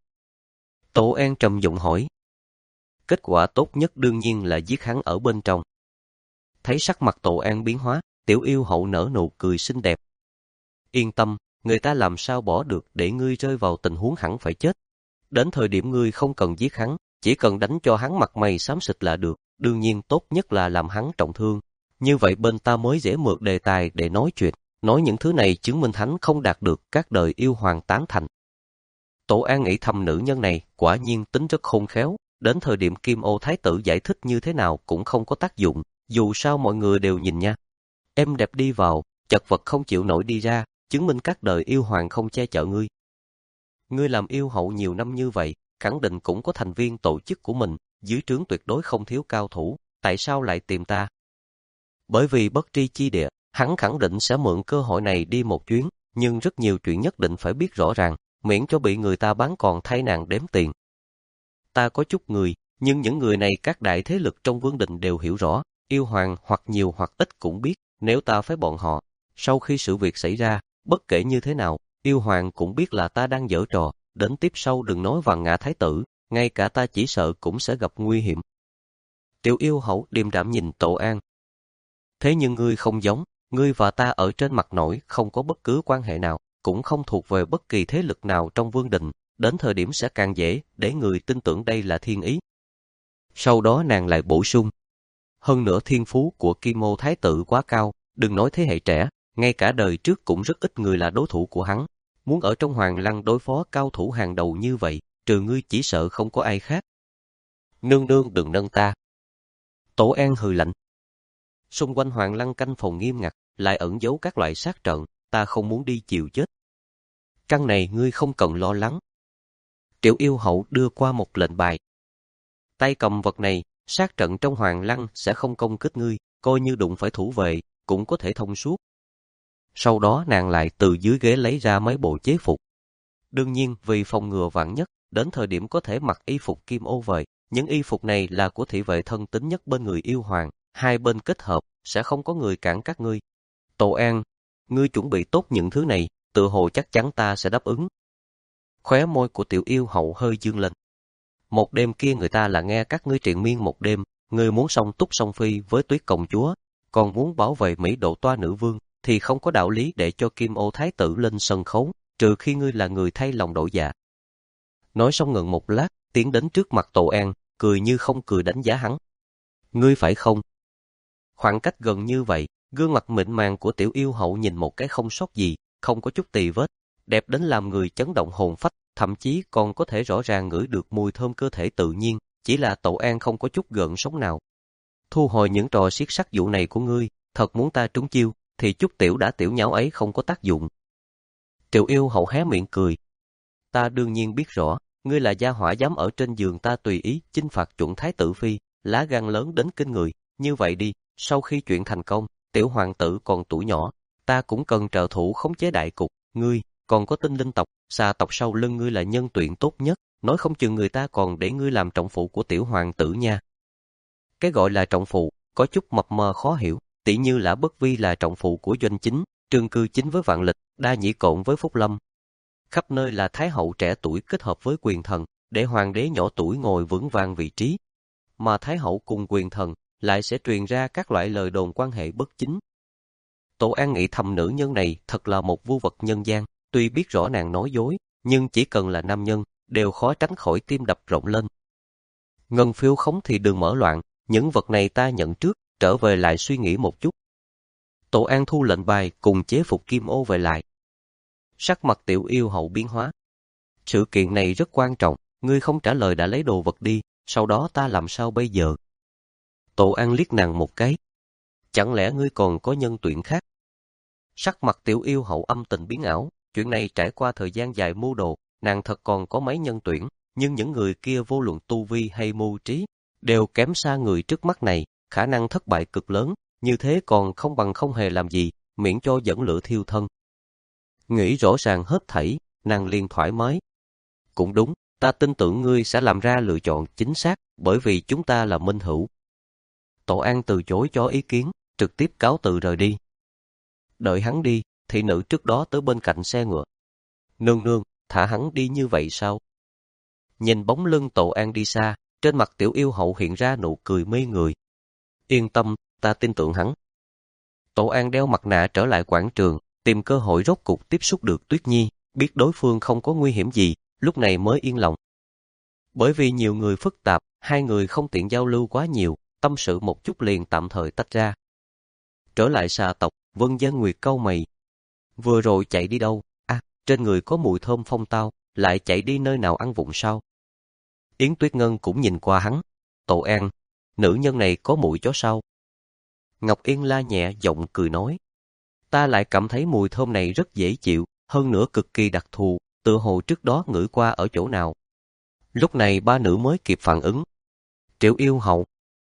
Tổ An trầm giọng hỏi. Kết quả tốt nhất đương nhiên là giết hắn ở bên trong. Thấy sắc mặt Tổ An biến hóa, tiểu yêu hậu nở nụ cười xinh đẹp. Yên tâm, người ta làm sao bỏ được để ngươi rơi vào tình huống hẳn phải chết. Đến thời điểm ngươi không cần giết hắn, chỉ cần đánh cho hắn mặt mày xám xịt là được, đương nhiên tốt nhất là làm hắn trọng thương. Như vậy bên ta mới dễ mượn đề tài để nói chuyện, nói những thứ này chứng minh hắn không đạt được các đời yêu hoàng tán thành. Tổ An nghĩ thầm nữ nhân này quả nhiên tính rất khôn khéo, đến thời điểm Kim Ô Thái tử giải thích như thế nào cũng không có tác dụng, dù sao mọi người đều nhìn nha. Em đẹp đi vào, chật vật không chịu nổi đi ra, chứng minh các đời yêu hoàng không che chở ngươi. Ngươi làm yêu hậu nhiều năm như vậy, khẳng định cũng có thành viên tổ chức của mình, dưới trướng tuyệt đối không thiếu cao thủ, tại sao lại tìm ta? Bởi vì bất tri chi địa, hắn khẳng định sẽ mượn cơ hội này đi một chuyến, nhưng rất nhiều chuyện nhất định phải biết rõ ràng, miễn cho bị người ta bán còn thay nạn đếm tiền. Ta có chút người, nhưng những người này các đại thế lực trong vương đình đều hiểu rõ, yêu hoàng hoặc nhiều hoặc ít cũng biết, nếu ta phái bọn họ, sau khi sự việc xảy ra, bất kể như thế nào, yêu hoàng cũng biết là ta đang giở trò, đến tiếp sau đừng nói vàng ngã thái tử, ngay cả ta chỉ sợ cũng sẽ gặp nguy hiểm. Tiểu yêu hậu điềm đạm nhìn Tổ An. Thế nhưng ngươi không giống, ngươi và ta ở trên mặt nổi không có bất cứ quan hệ nào, cũng không thuộc về bất kỳ thế lực nào trong vương đình, đến thời điểm sẽ càng dễ để người tin tưởng đây là thiên ý. Sau đó nàng lại bổ sung. Hơn nữa thiên phú của Kim Ô Thái tử quá cao, đừng nói thế hệ trẻ, ngay cả đời trước cũng rất ít người là đối thủ của hắn. Muốn ở trong Hoàng Lăng đối phó cao thủ hàng đầu như vậy, trừ ngươi chỉ sợ không có ai khác. Nương nương đừng nâng ta. Tổ An hừ lạnh. Xung quanh Hoàng Lăng canh phòng nghiêm ngặt, lại ẩn giấu các loại sát trận, ta không muốn đi chịu chết. Căn này ngươi không cần lo lắng. Triệu Yêu Hậu đưa qua một lệnh bài. Tay cầm vật này, sát trận trong Hoàng Lăng sẽ không công kích ngươi, coi như đụng phải thủ vệ, cũng có thể thông suốt. Sau đó nàng lại từ dưới ghế lấy ra mấy bộ chế phục. Đương nhiên vì phòng ngừa vạn nhất, đến thời điểm có thể mặc y phục kim ô về. Những y phục này là của thị vệ thân tín nhất bên người yêu hoàng, hai bên kết hợp, sẽ không có người cản các ngươi. Tổ An, ngươi chuẩn bị tốt những thứ này, tự hồ chắc chắn ta sẽ đáp ứng. Khóe môi của Tiểu Yêu Hậu hơi dương lên. Một đêm kia người ta là nghe các ngươi triền miên một đêm, ngươi muốn song túc song phi với Tuyết công chúa, còn muốn bảo vệ Mỹ Độ Toa nữ vương, thì không có đạo lý để cho Kim Ô Thái tử lên sân khấu, trừ khi ngươi là người thay lòng đổi dạ. Nói xong ngừng một lát, tiến đến trước mặt Tổ An, cười như không cười đánh giá hắn. Ngươi phải không? Khoảng cách gần như vậy, gương mặt mịn màng của Tiểu Yêu Hậu nhìn một cái không sót gì, không có chút tì vết, đẹp đến làm người chấn động hồn phách, thậm chí còn có thể rõ ràng ngửi được mùi thơm cơ thể tự nhiên, chỉ là Tổ An không có chút gợn sóng nào. Thu hồi những trò siết sắc vụ này của ngươi, thật muốn ta trúng chiêu, thì chút tiểu đã tiểu nháo ấy không có tác dụng. Triệu Yêu Hậu hé miệng cười. Ta đương nhiên biết rõ, ngươi là gia hỏa dám ở trên giường ta tùy ý chinh phạt chuẩn thái tử phi, lá gan lớn đến kinh người. Như vậy đi, sau khi chuyện thành công, tiểu hoàng tử còn tuổi nhỏ, ta cũng cần trợ thủ khống chế đại cục. Ngươi còn có tinh linh tộc, xà tộc sau lưng ngươi là nhân tuyển tốt nhất, nói không chừng người ta còn để ngươi làm trọng phụ của tiểu hoàng tử nha. Cái gọi là trọng phụ, có chút mập mờ khó hiểu, tỉ như Lã Bất Vi là trọng phụ của Doanh Chính, Trương Cư Chính với Vạn Lịch, Đa Nhĩ Cổn với Phúc Lâm. Khắp nơi là thái hậu trẻ tuổi kết hợp với quyền thần, để hoàng đế nhỏ tuổi ngồi vững vàng vị trí. Mà thái hậu cùng quyền thần lại sẽ truyền ra các loại lời đồn quan hệ bất chính. Tổ An nghĩ thầm nữ nhân này thật là một vưu vật nhân gian, tuy biết rõ nàng nói dối, nhưng chỉ cần là nam nhân, đều khó tránh khỏi tim đập rộn lên. Ngân phiếu khống thì đừng mở loạn, những vật này ta nhận trước, trở về lại suy nghĩ một chút. Tổ An thu lệnh bài cùng chế phục kim ô về lại. Sắc mặt Tiểu Yêu Hậu biến hóa. Sự kiện này rất quan trọng, ngươi không trả lời đã lấy đồ vật đi, sau đó ta làm sao bây giờ? Tổ An liếc nàng một cái. Chẳng lẽ ngươi còn có nhân tuyển khác? Sắc mặt Tiểu Yêu Hậu âm tình biến ảo, chuyện này trải qua thời gian dài mưu đồ, nàng thật còn có mấy nhân tuyển, nhưng những người kia vô luận tu vi hay mưu trí, đều kém xa người trước mắt này, khả năng thất bại cực lớn, như thế còn không bằng không hề làm gì, miễn cho dẫn lửa thiêu thân. Nghĩ rõ ràng hết thảy, nàng liền thoải mái. Cũng đúng, ta tin tưởng ngươi sẽ làm ra lựa chọn chính xác, bởi vì chúng ta là minh hữu. Tổ An từ chối cho ý kiến, trực tiếp cáo từ rời đi. Đợi hắn đi, thị nữ trước đó tới bên cạnh xe ngựa. Nương nương, thả hắn đi như vậy sao? Nhìn bóng lưng Tổ An đi xa, trên mặt Tiểu Yêu Hậu hiện ra nụ cười mê người. Yên tâm, ta tin tưởng hắn. Tổ An đeo mặt nạ trở lại quảng trường, tìm cơ hội rốt cục tiếp xúc được Tuyết Nhi, biết đối phương không có nguy hiểm gì, lúc này mới yên lòng. Bởi vì nhiều người phức tạp, hai người không tiện giao lưu quá nhiều, tâm sự một chút liền tạm thời tách ra. Trở lại xà tộc, Vân Gian Nguyệt cau mày. Vừa rồi chạy đi đâu? À, trên người có mùi thơm phong tao, lại chạy đi nơi nào ăn vụng sao? Yến Tuyết Ngân cũng nhìn qua hắn. Tổ An, nữ nhân này có mùi chó sao? Ngọc Yên la nhẹ giọng cười nói. Ta lại cảm thấy mùi thơm này rất dễ chịu, hơn nữa cực kỳ đặc thù, tựa hồ trước đó ngửi qua ở chỗ nào. Lúc này ba nữ mới kịp phản ứng. Triệu Yêu Hậu.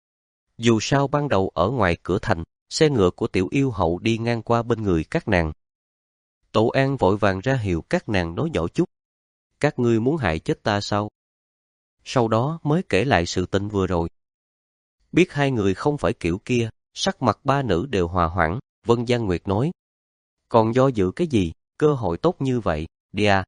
Dù sao ban đầu ở ngoài cửa thành, xe ngựa của Tiểu Yêu Hậu đi ngang qua bên người các nàng. Tổ An vội vàng ra hiệu các nàng nói nhỏ chút. Các ngươi muốn hại chết ta sao? Sau đó mới kể lại sự tình vừa rồi. Biết hai người không phải kiểu kia, sắc mặt ba nữ đều hòa hoãn, Vân Gian Nguyệt nói. Còn do dự cái gì, cơ hội tốt như vậy, đi à.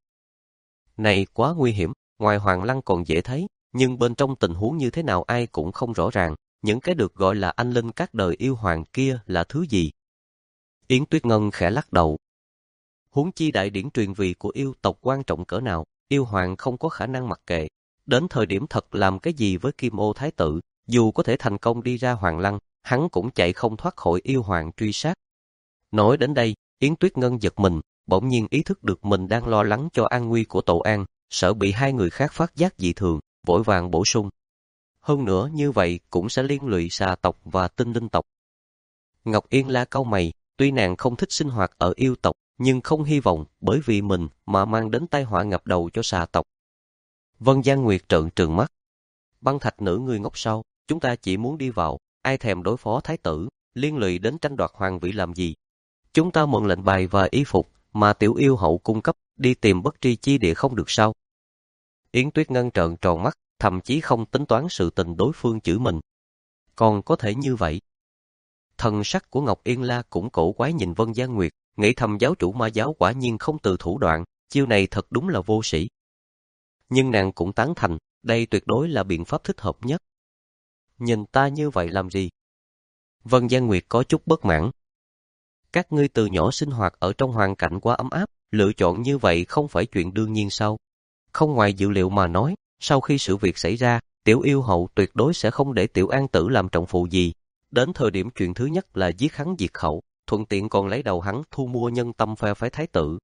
Này quá nguy hiểm, ngoài Hoàng Lăng còn dễ thấy, nhưng bên trong tình huống như thế nào ai cũng không rõ ràng, những cái được gọi là anh linh các đời yêu hoàng kia là thứ gì. Yến Tuyết Ngân khẽ lắc đầu. Huống chi đại điển truyền vị của yêu tộc quan trọng cỡ nào, yêu hoàng không có khả năng mặc kệ. Đến thời điểm thật làm cái gì với Kim Ô Thái tử, dù có thể thành công đi ra Hoàng Lăng, hắn cũng chạy không thoát khỏi yêu hoàng truy sát. Nói đến đây, Yến Tuyết Ngân giật mình, bỗng nhiên ý thức được mình đang lo lắng cho an nguy của Tổ An, sợ bị hai người khác phát giác dị thường, vội vàng bổ sung. Hơn nữa như vậy cũng sẽ liên lụy xà tộc và tinh linh tộc. Ngọc Yên la cau mày, tuy nàng không thích sinh hoạt ở yêu tộc, nhưng không hy vọng bởi vì mình mà mang đến tai họa ngập đầu cho xà tộc. Vân Giang Nguyệt trợn trừng mắt. Băng Thạch nữ người ngốc sau, chúng ta chỉ muốn đi vào, ai thèm đối phó thái tử, liên lụy đến tranh đoạt hoàng vị làm gì. Chúng ta mượn lệnh bài và y phục mà tiểu yêu hậu cung cấp, đi tìm bất tri chi địa không được sao? Yến Tuyết Ngân trợn tròn mắt, thậm chí không tính toán sự tình đối phương chửi mình. Còn có thể như vậy? Thần sắc của Ngọc Yên La cũng cổ quái nhìn Vân Giang Nguyệt, nghĩ thầm giáo chủ ma giáo quả nhiên không từ thủ đoạn, chiêu này thật đúng là vô sĩ. Nhưng nàng cũng tán thành, đây tuyệt đối là biện pháp thích hợp nhất. Nhìn ta như vậy làm gì? Vân Giang Nguyệt có chút bất mãn. Các ngươi từ nhỏ sinh hoạt ở trong hoàn cảnh quá ấm áp, lựa chọn như vậy không phải chuyện đương nhiên sao? Không ngoài dự liệu mà nói, sau khi sự việc xảy ra, tiểu yêu hậu tuyệt đối sẽ không để tiểu an tử làm trọng phụ gì. Đến thời điểm chuyện thứ nhất là giết hắn diệt khẩu, thuận tiện còn lấy đầu hắn thu mua nhân tâm phe phái thái tử.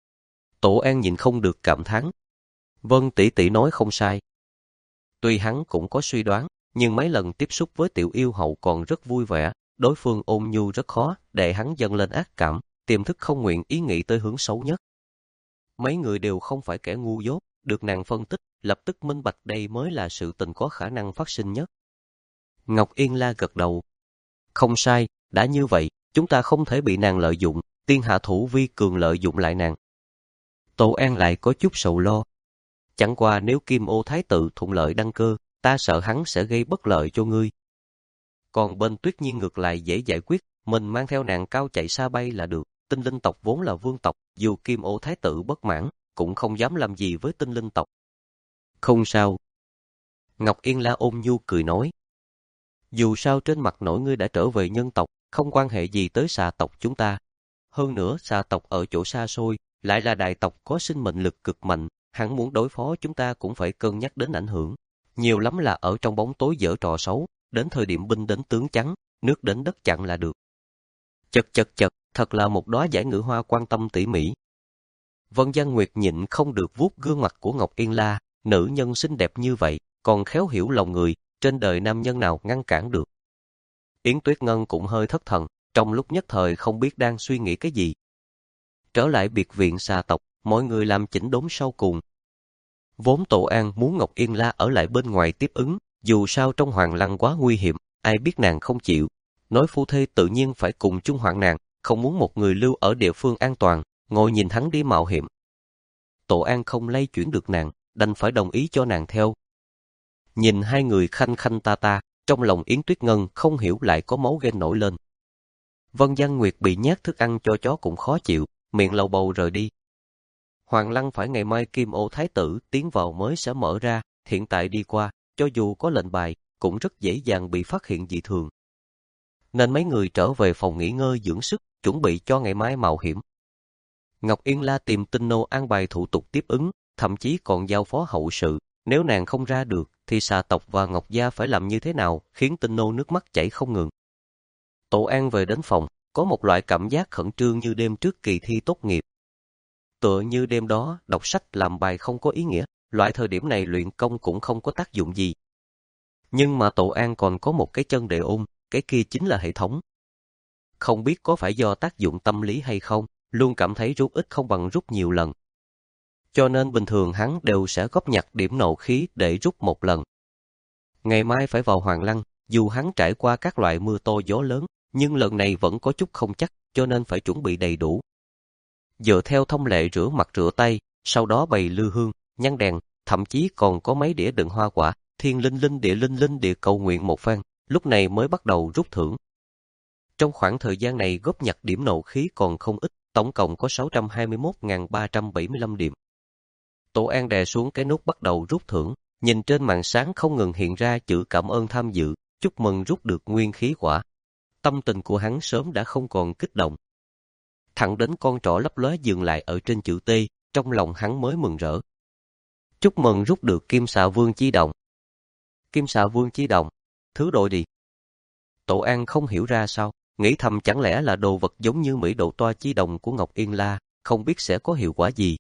Tổ An nhìn không được cảm thán. Vân tỷ tỷ nói không sai. Tuy hắn cũng có suy đoán, nhưng mấy lần tiếp xúc với tiểu yêu hậu còn rất vui vẻ, đối phương ôn nhu rất khó, để hắn dâng lên ác cảm, tiềm thức không nguyện ý nghĩ tới hướng xấu nhất. Mấy người đều không phải kẻ ngu dốt, được nàng phân tích, lập tức minh bạch đây mới là sự tình có khả năng phát sinh nhất. Ngọc Yên La gật đầu. Không sai, đã như vậy, chúng ta không thể bị nàng lợi dụng, tiên hạ thủ vi cường lợi dụng lại nàng. Tổ An lại có chút sầu lo. Chẳng qua nếu Kim Ô Thái tử thuận lợi đăng cơ, ta sợ hắn sẽ gây bất lợi cho ngươi. Còn bên Tuyết Nhiên ngược lại dễ giải quyết, mình mang theo nàng cao chạy xa bay là được. Tinh linh tộc vốn là vương tộc, dù Kim Ô Thái tử bất mãn, cũng không dám làm gì với tinh linh tộc. Không sao. Ngọc Yên La ôn nhu cười nói. Dù sao trên mặt nổi ngươi đã trở về nhân tộc, không quan hệ gì tới xà tộc chúng ta. Hơn nữa xà tộc ở chỗ xa xôi, lại là đại tộc có sinh mệnh lực cực mạnh, hắn muốn đối phó chúng ta cũng phải cân nhắc đến ảnh hưởng. Nhiều lắm là ở trong bóng tối giở trò xấu, đến thời điểm binh đến tướng trắng, nước đến đất chặn là được. Chật chật chật, thật là một đóa giải ngữ hoa quan tâm tỉ mỉ. Vân Giang Nguyệt nhịn không được vuốt gương mặt của Ngọc Yên La, nữ nhân xinh đẹp như vậy, còn khéo hiểu lòng người, trên đời nam nhân nào ngăn cản được. Yến Tuyết Ngân cũng hơi thất thần, trong lúc nhất thời không biết đang suy nghĩ cái gì. Trở lại biệt viện xà tộc, mọi người làm chỉnh đốn sau cùng. Vốn Tổ An muốn Ngọc Yên La ở lại bên ngoài tiếp ứng, dù sao trong hoàng lăng quá nguy hiểm, ai biết nàng không chịu. Nói phu thê tự nhiên phải cùng chung hoạn nàng, không muốn một người lưu ở địa phương an toàn, ngồi nhìn hắn đi mạo hiểm. Tổ An không lay chuyển được nàng, đành phải đồng ý cho nàng theo. Nhìn hai người khanh khanh ta ta, trong lòng Yến Tuyết Ngân không hiểu lại có máu ghen nổi lên. Vân Giang Nguyệt bị nhét thức ăn cho chó cũng khó chịu, miệng lầu bầu rời đi. Hoàng lăng phải ngày mai Kim Ô Thái tử tiến vào mới sẽ mở ra, hiện tại đi qua, cho dù có lệnh bài, cũng rất dễ dàng bị phát hiện dị thường. Nên mấy người trở về phòng nghỉ ngơi dưỡng sức, chuẩn bị cho ngày mai mạo hiểm. Ngọc Yên La tìm Tinh Nô an bài thủ tục tiếp ứng, thậm chí còn giao phó hậu sự. Nếu nàng không ra được, thì xà tộc và Ngọc Gia phải làm như thế nào, khiến Tinh Nô nước mắt chảy không ngừng. Tổ An về đến phòng, có một loại cảm giác khẩn trương như đêm trước kỳ thi tốt nghiệp. Tựa như đêm đó, đọc sách làm bài không có ý nghĩa, loại thời điểm này luyện công cũng không có tác dụng gì. Nhưng mà Tổ An còn có một cái chân để ôm, cái kia chính là hệ thống. Không biết có phải do tác dụng tâm lý hay không, luôn cảm thấy rút ít không bằng rút nhiều lần. Cho nên bình thường hắn đều sẽ góp nhặt điểm nộ khí để rút một lần. Ngày mai phải vào Hoàng Lăng, dù hắn trải qua các loại mưa to gió lớn, nhưng lần này vẫn có chút không chắc, cho nên phải chuẩn bị đầy đủ. Dựa theo thông lệ rửa mặt rửa tay, sau đó bày lư hương, nhang đèn, thậm chí còn có mấy đĩa đựng hoa quả, thiên linh linh địa linh linh địa cầu nguyện một phen, lúc này mới bắt đầu rút thưởng. Trong khoảng thời gian này góp nhặt điểm nộ khí còn không ít, tổng cộng có sáu trăm hai mươi mốt nghìn ba trăm bảy mươi lăm điểm. Tổ An đè xuống cái nút bắt đầu rút thưởng, nhìn trên màn sáng không ngừng hiện ra chữ cảm ơn tham dự, chúc mừng rút được nguyên khí quả. Tâm tình của hắn sớm đã không còn kích động. Thẳng đến con trỏ lấp lóe dừng lại ở trên chữ T, trong lòng hắn mới mừng rỡ. Chúc mừng rút được Kim Xà Vương Chi Đồng. Kim Xà Vương Chi Đồng, thứ đồ gì? Tổ An không hiểu ra sao, nghĩ thầm chẳng lẽ là đồ vật giống như Mỹ Độ Toa Chi Đồng của Ngọc Yên La, không biết sẽ có hiệu quả gì.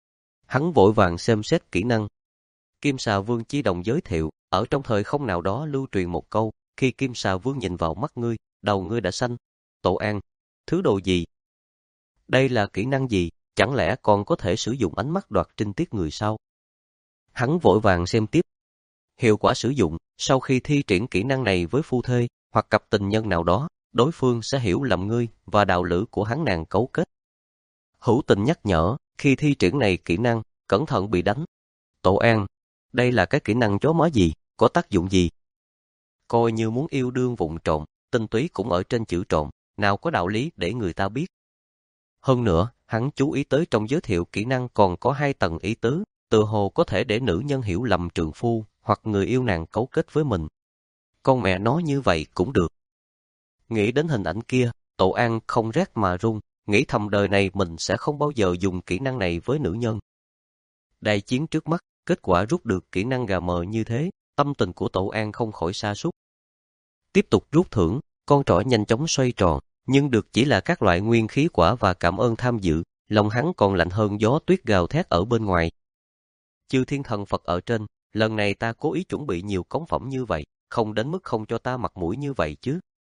Hắn vội vàng xem xét kỹ năng. Kim Xà Vương Chi Đồng giới thiệu, ở trong thời không nào đó lưu truyền một câu, khi Kim Xà Vương nhìn vào mắt ngươi, đầu ngươi đã xanh. Tổ An, thứ đồ gì? Đây là kỹ năng gì, chẳng lẽ còn có thể sử dụng ánh mắt đoạt trinh tiết người sao? Hắn vội vàng xem tiếp. Hiệu quả sử dụng, sau khi thi triển kỹ năng này với phu thê hoặc cặp tình nhân nào đó, đối phương sẽ hiểu lầm ngươi và đạo lữ của hắn nàng cấu kết. Hữu Tình nhắc nhở, khi thi triển này kỹ năng, cẩn thận bị đánh. Tổ An, đây là cái kỹ năng chó má gì, có tác dụng gì? Coi như muốn yêu đương vụng trộm, tinh túy cũng ở trên chữ trộm, nào có đạo lý để người ta biết. Hơn nữa, hắn chú ý tới trong giới thiệu kỹ năng còn có hai tầng ý tứ, tự hồ có thể để nữ nhân hiểu lầm trượng phu hoặc người yêu nàng cấu kết với mình. Con mẹ nói như vậy cũng được. Nghĩ đến hình ảnh kia, Tổ An không rét mà run, nghĩ thầm đời này mình sẽ không bao giờ dùng kỹ năng này với nữ nhân. Đại chiến trước mắt, kết quả rút được kỹ năng gà mờ như thế, tâm tình của Tổ An không khỏi sa sút. Tiếp tục rút thưởng, con trỏ nhanh chóng xoay tròn, nhưng được chỉ là các loại nguyên khí quả và cảm ơn tham dự, lòng hắn còn lạnh hơn gió tuyết gào thét ở bên ngoài. Chư thiên thần Phật ở trên, lần này ta cố ý chuẩn bị nhiều cống phẩm như vậy, không đến mức không cho ta mặt mũi như vậy chứ.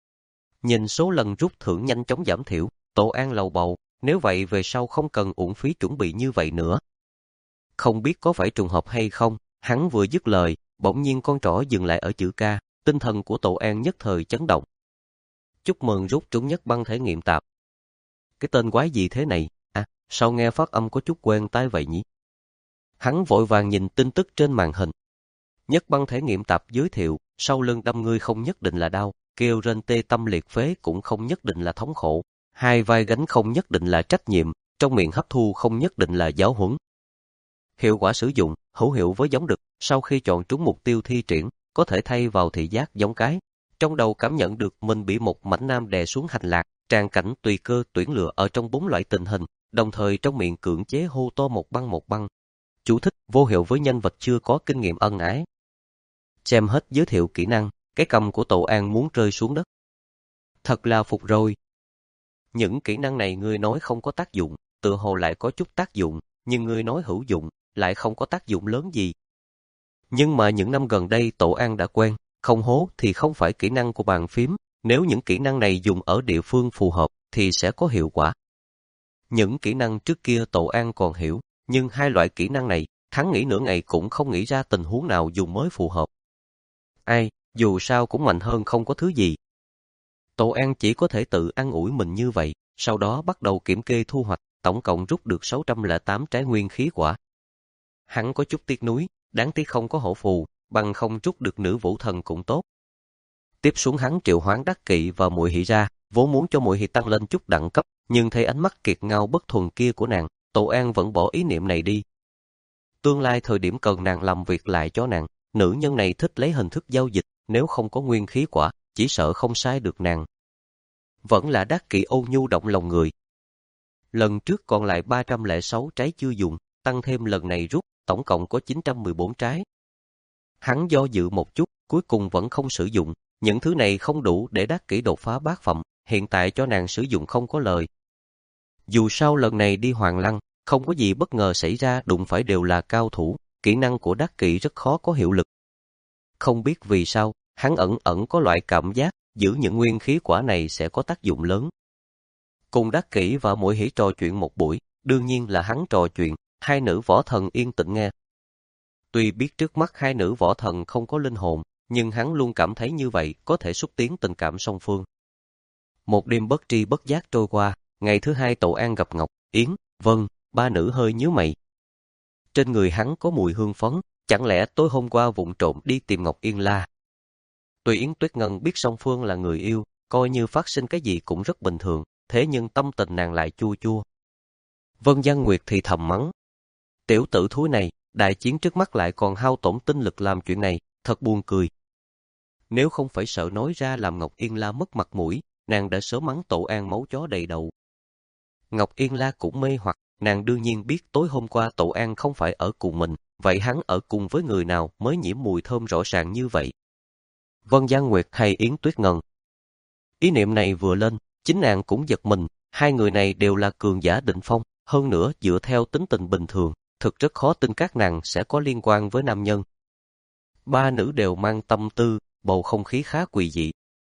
Nhìn số lần rút thưởng nhanh chóng giảm thiểu, Tổ An lầu bầu, nếu vậy về sau không cần uổng phí chuẩn bị như vậy nữa. Không biết có phải trùng hợp hay không, hắn vừa dứt lời, bỗng nhiên con trỏ dừng lại ở chữ K, tinh thần của Tổ An nhất thời chấn động. Chúc mừng rút trúng nhất băng thể nghiệm tạp. Cái tên quái gì thế này, à, sao nghe phát âm có chút quen tai vậy nhỉ? Hắn vội vàng nhìn tin tức trên màn hình. Nhất băng thể nghiệm tạp giới thiệu, sau lưng đâm ngươi không nhất định là đau, kêu rên tê tâm liệt phế cũng không nhất định là thống khổ, hai vai gánh không nhất định là trách nhiệm, trong miệng hấp thu không nhất định là giáo huấn. Hiệu quả sử dụng, hữu hiệu với giống đực, sau khi chọn trúng mục tiêu thi triển, có thể thay vào thị giác giống cái. Trong đầu cảm nhận được mình bị một mảnh nam đè xuống hành lạc, tràn cảnh tùy cơ tuyển lựa ở trong bốn loại tình hình, đồng thời trong miệng cưỡng chế hô to một băng một băng. Chú thích, vô hiệu với nhân vật chưa có kinh nghiệm ân ái. Xem hết giới thiệu kỹ năng, cái cầm của Tổ An muốn rơi xuống đất. Thật là phục rồi. Những kỹ năng này ngươi nói không có tác dụng, tự hồ lại có chút tác dụng, nhưng ngươi nói hữu dụng, lại không có tác dụng lớn gì. Nhưng mà những năm gần đây Tổ An đã quen, không hố thì không phải kỹ năng của bàn phím, nếu những kỹ năng này dùng ở địa phương phù hợp thì sẽ có hiệu quả. Những kỹ năng trước kia Tổ An còn hiểu, nhưng hai loại kỹ năng này, hắn nghĩ nửa ngày cũng không nghĩ ra tình huống nào dùng mới phù hợp. Ai, dù sao cũng mạnh hơn không có thứ gì. Tổ An chỉ có thể tự an ủi mình như vậy, sau đó bắt đầu kiểm kê thu hoạch, tổng cộng rút được sáu trăm lẻ tám trái nguyên khí quả. Hắn có chút tiếc nuối, đáng tiếc không có hổ phù, bằng không rút được nữ vũ thần cũng tốt. Tiếp xuống hắn triệu hoán Đắc Kỵ và Muội Hỷ ra, vốn muốn cho Muội Hỷ tăng lên chút đẳng cấp, nhưng thấy ánh mắt kiệt ngao bất thuần kia của nàng, Tổ An vẫn bỏ ý niệm này đi. Tương lai thời điểm cần nàng làm việc lại cho nàng, nữ nhân này thích lấy hình thức giao dịch, nếu không có nguyên khí quả, chỉ sợ không sai được nàng. Vẫn là Đắc Kỵ ôn nhu động lòng người. Lần trước còn lại ba trăm lẻ sáu trái chưa dùng, tăng thêm lần này rút, tổng cộng có chín trăm mười bốn trái. Hắn do dự một chút, cuối cùng vẫn không sử dụng, những thứ này không đủ để Đắc Kỷ đột phá bát phẩm, hiện tại cho nàng sử dụng không có lời. Dù sao lần này đi Hoàng Lăng, không có gì bất ngờ xảy ra, đụng phải đều là cao thủ, kỹ năng của Đắc Kỷ rất khó có hiệu lực. Không biết vì sao, hắn ẩn ẩn có loại cảm giác, giữ những nguyên khí quả này sẽ có tác dụng lớn. Cùng Đắc Kỷ và Muội Hỷ trò chuyện một buổi, đương nhiên là hắn trò chuyện, hai nữ võ thần yên tĩnh nghe. Tuy biết trước mắt hai nữ võ thần không có linh hồn, nhưng hắn luôn cảm thấy như vậy có thể xúc tiến tình cảm song phương. Một đêm bất tri bất giác trôi qua, ngày thứ hai Tổ An gặp Ngọc, Yến, Vân, ba nữ hơi nhíu mày. Trên người hắn có mùi hương phấn, chẳng lẽ tối hôm qua vụng trộm đi tìm Ngọc Yên La? Tuy Yến Tuyết Ngân biết song phương là người yêu, coi như phát sinh cái gì cũng rất bình thường, thế nhưng tâm tình nàng lại chua chua. Vân Giang Nguyệt thì thầm mắng. Tiểu tử thúi này, đại chiến trước mắt lại còn hao tổn tinh lực làm chuyện này, thật buồn cười. Nếu không phải sợ nói ra làm Ngọc Yên La mất mặt mũi, nàng đã sớm mắng Tổ An máu chó đầy đầu. Ngọc Yên La cũng mê hoặc, nàng đương nhiên biết tối hôm qua Tổ An không phải ở cùng mình, vậy hắn ở cùng với người nào mới nhiễm mùi thơm rõ ràng như vậy? Vân Giang Nguyệt hay Yến Tuyết Ngân? Ý niệm này vừa lên, chính nàng cũng giật mình, hai người này đều là cường giả đỉnh phong, hơn nữa dựa theo tính tình bình thường, thực rất khó tin các nàng sẽ có liên quan với nam nhân. Ba nữ đều mang tâm tư, bầu không khí khá quỷ dị.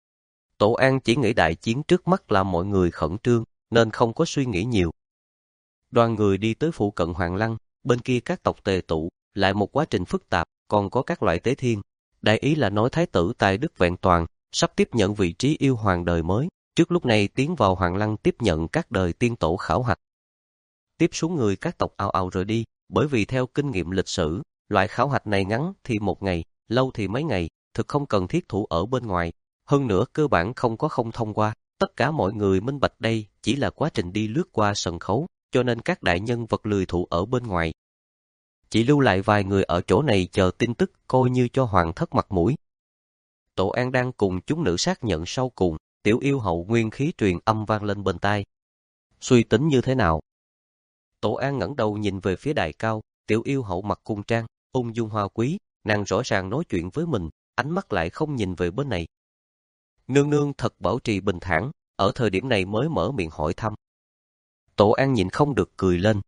Tổ An chỉ nghĩ đại chiến trước mắt làm mọi người khẩn trương, nên không có suy nghĩ nhiều. Đoàn người đi tới phụ cận Hoàng Lăng, bên kia các tộc tề tụ, lại một quá trình phức tạp, còn có các loại tế thiên. Đại ý là nói thái tử tài đức vẹn toàn, sắp tiếp nhận vị trí yêu hoàng đời mới, trước lúc này tiến vào Hoàng Lăng tiếp nhận các đời tiên tổ khảo hạch. Tiếp xuống người các tộc ào ào rời đi, bởi vì theo kinh nghiệm lịch sử, loại khảo hạch này ngắn thì một ngày, lâu thì mấy ngày, thực không cần thiết thủ ở bên ngoài. Hơn nữa cơ bản không có không thông qua, tất cả mọi người minh bạch đây chỉ là quá trình đi lướt qua sân khấu, cho nên các đại nhân vật lười thủ ở bên ngoài. Chỉ lưu lại vài người ở chỗ này chờ tin tức coi như cho hoàng thất mặt mũi. Tổ An đang cùng chúng nữ xác nhận sau cùng, Tiểu Yêu hậu nguyên khí truyền âm vang lên bên tai. Suy tính như thế nào? Tổ An ngẩng đầu nhìn về phía đài cao, Tiểu Yêu hậu mặc cung trang, ung dung hoa quý, nàng rõ ràng nói chuyện với mình, ánh mắt lại không nhìn về bên này. Nương nương thật bảo trì bình thản, ở thời điểm này mới mở miệng hỏi thăm. Tổ An nhịn không được cười lên.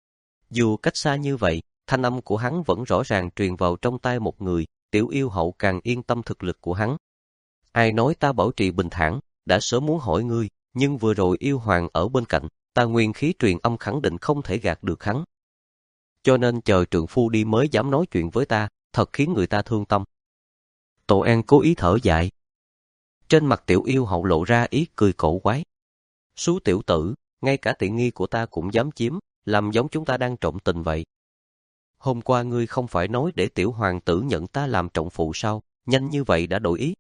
Dù cách xa như vậy, thanh âm của hắn vẫn rõ ràng truyền vào trong tai một người, Tiểu Yêu hậu càng yên tâm thực lực của hắn. Ai nói ta bảo trì bình thản, đã sớm muốn hỏi ngươi, nhưng vừa rồi yêu hoàng ở bên cạnh, ta nguyên khí truyền âm khẳng định không thể gạt được hắn. Cho nên chờ trượng phu đi mới dám nói chuyện với ta, thật khiến người ta thương tâm. Tổ An cố ý thở dài. Trên mặt Tiểu Yêu hậu lộ ra ý cười cổ quái. Sú tiểu tử, ngay cả tiện nghi của ta cũng dám chiếm, làm giống chúng ta đang trộm tình vậy. Hôm qua ngươi không phải nói để tiểu hoàng tử nhận ta làm trọng phụ sao, nhanh như vậy đã đổi ý.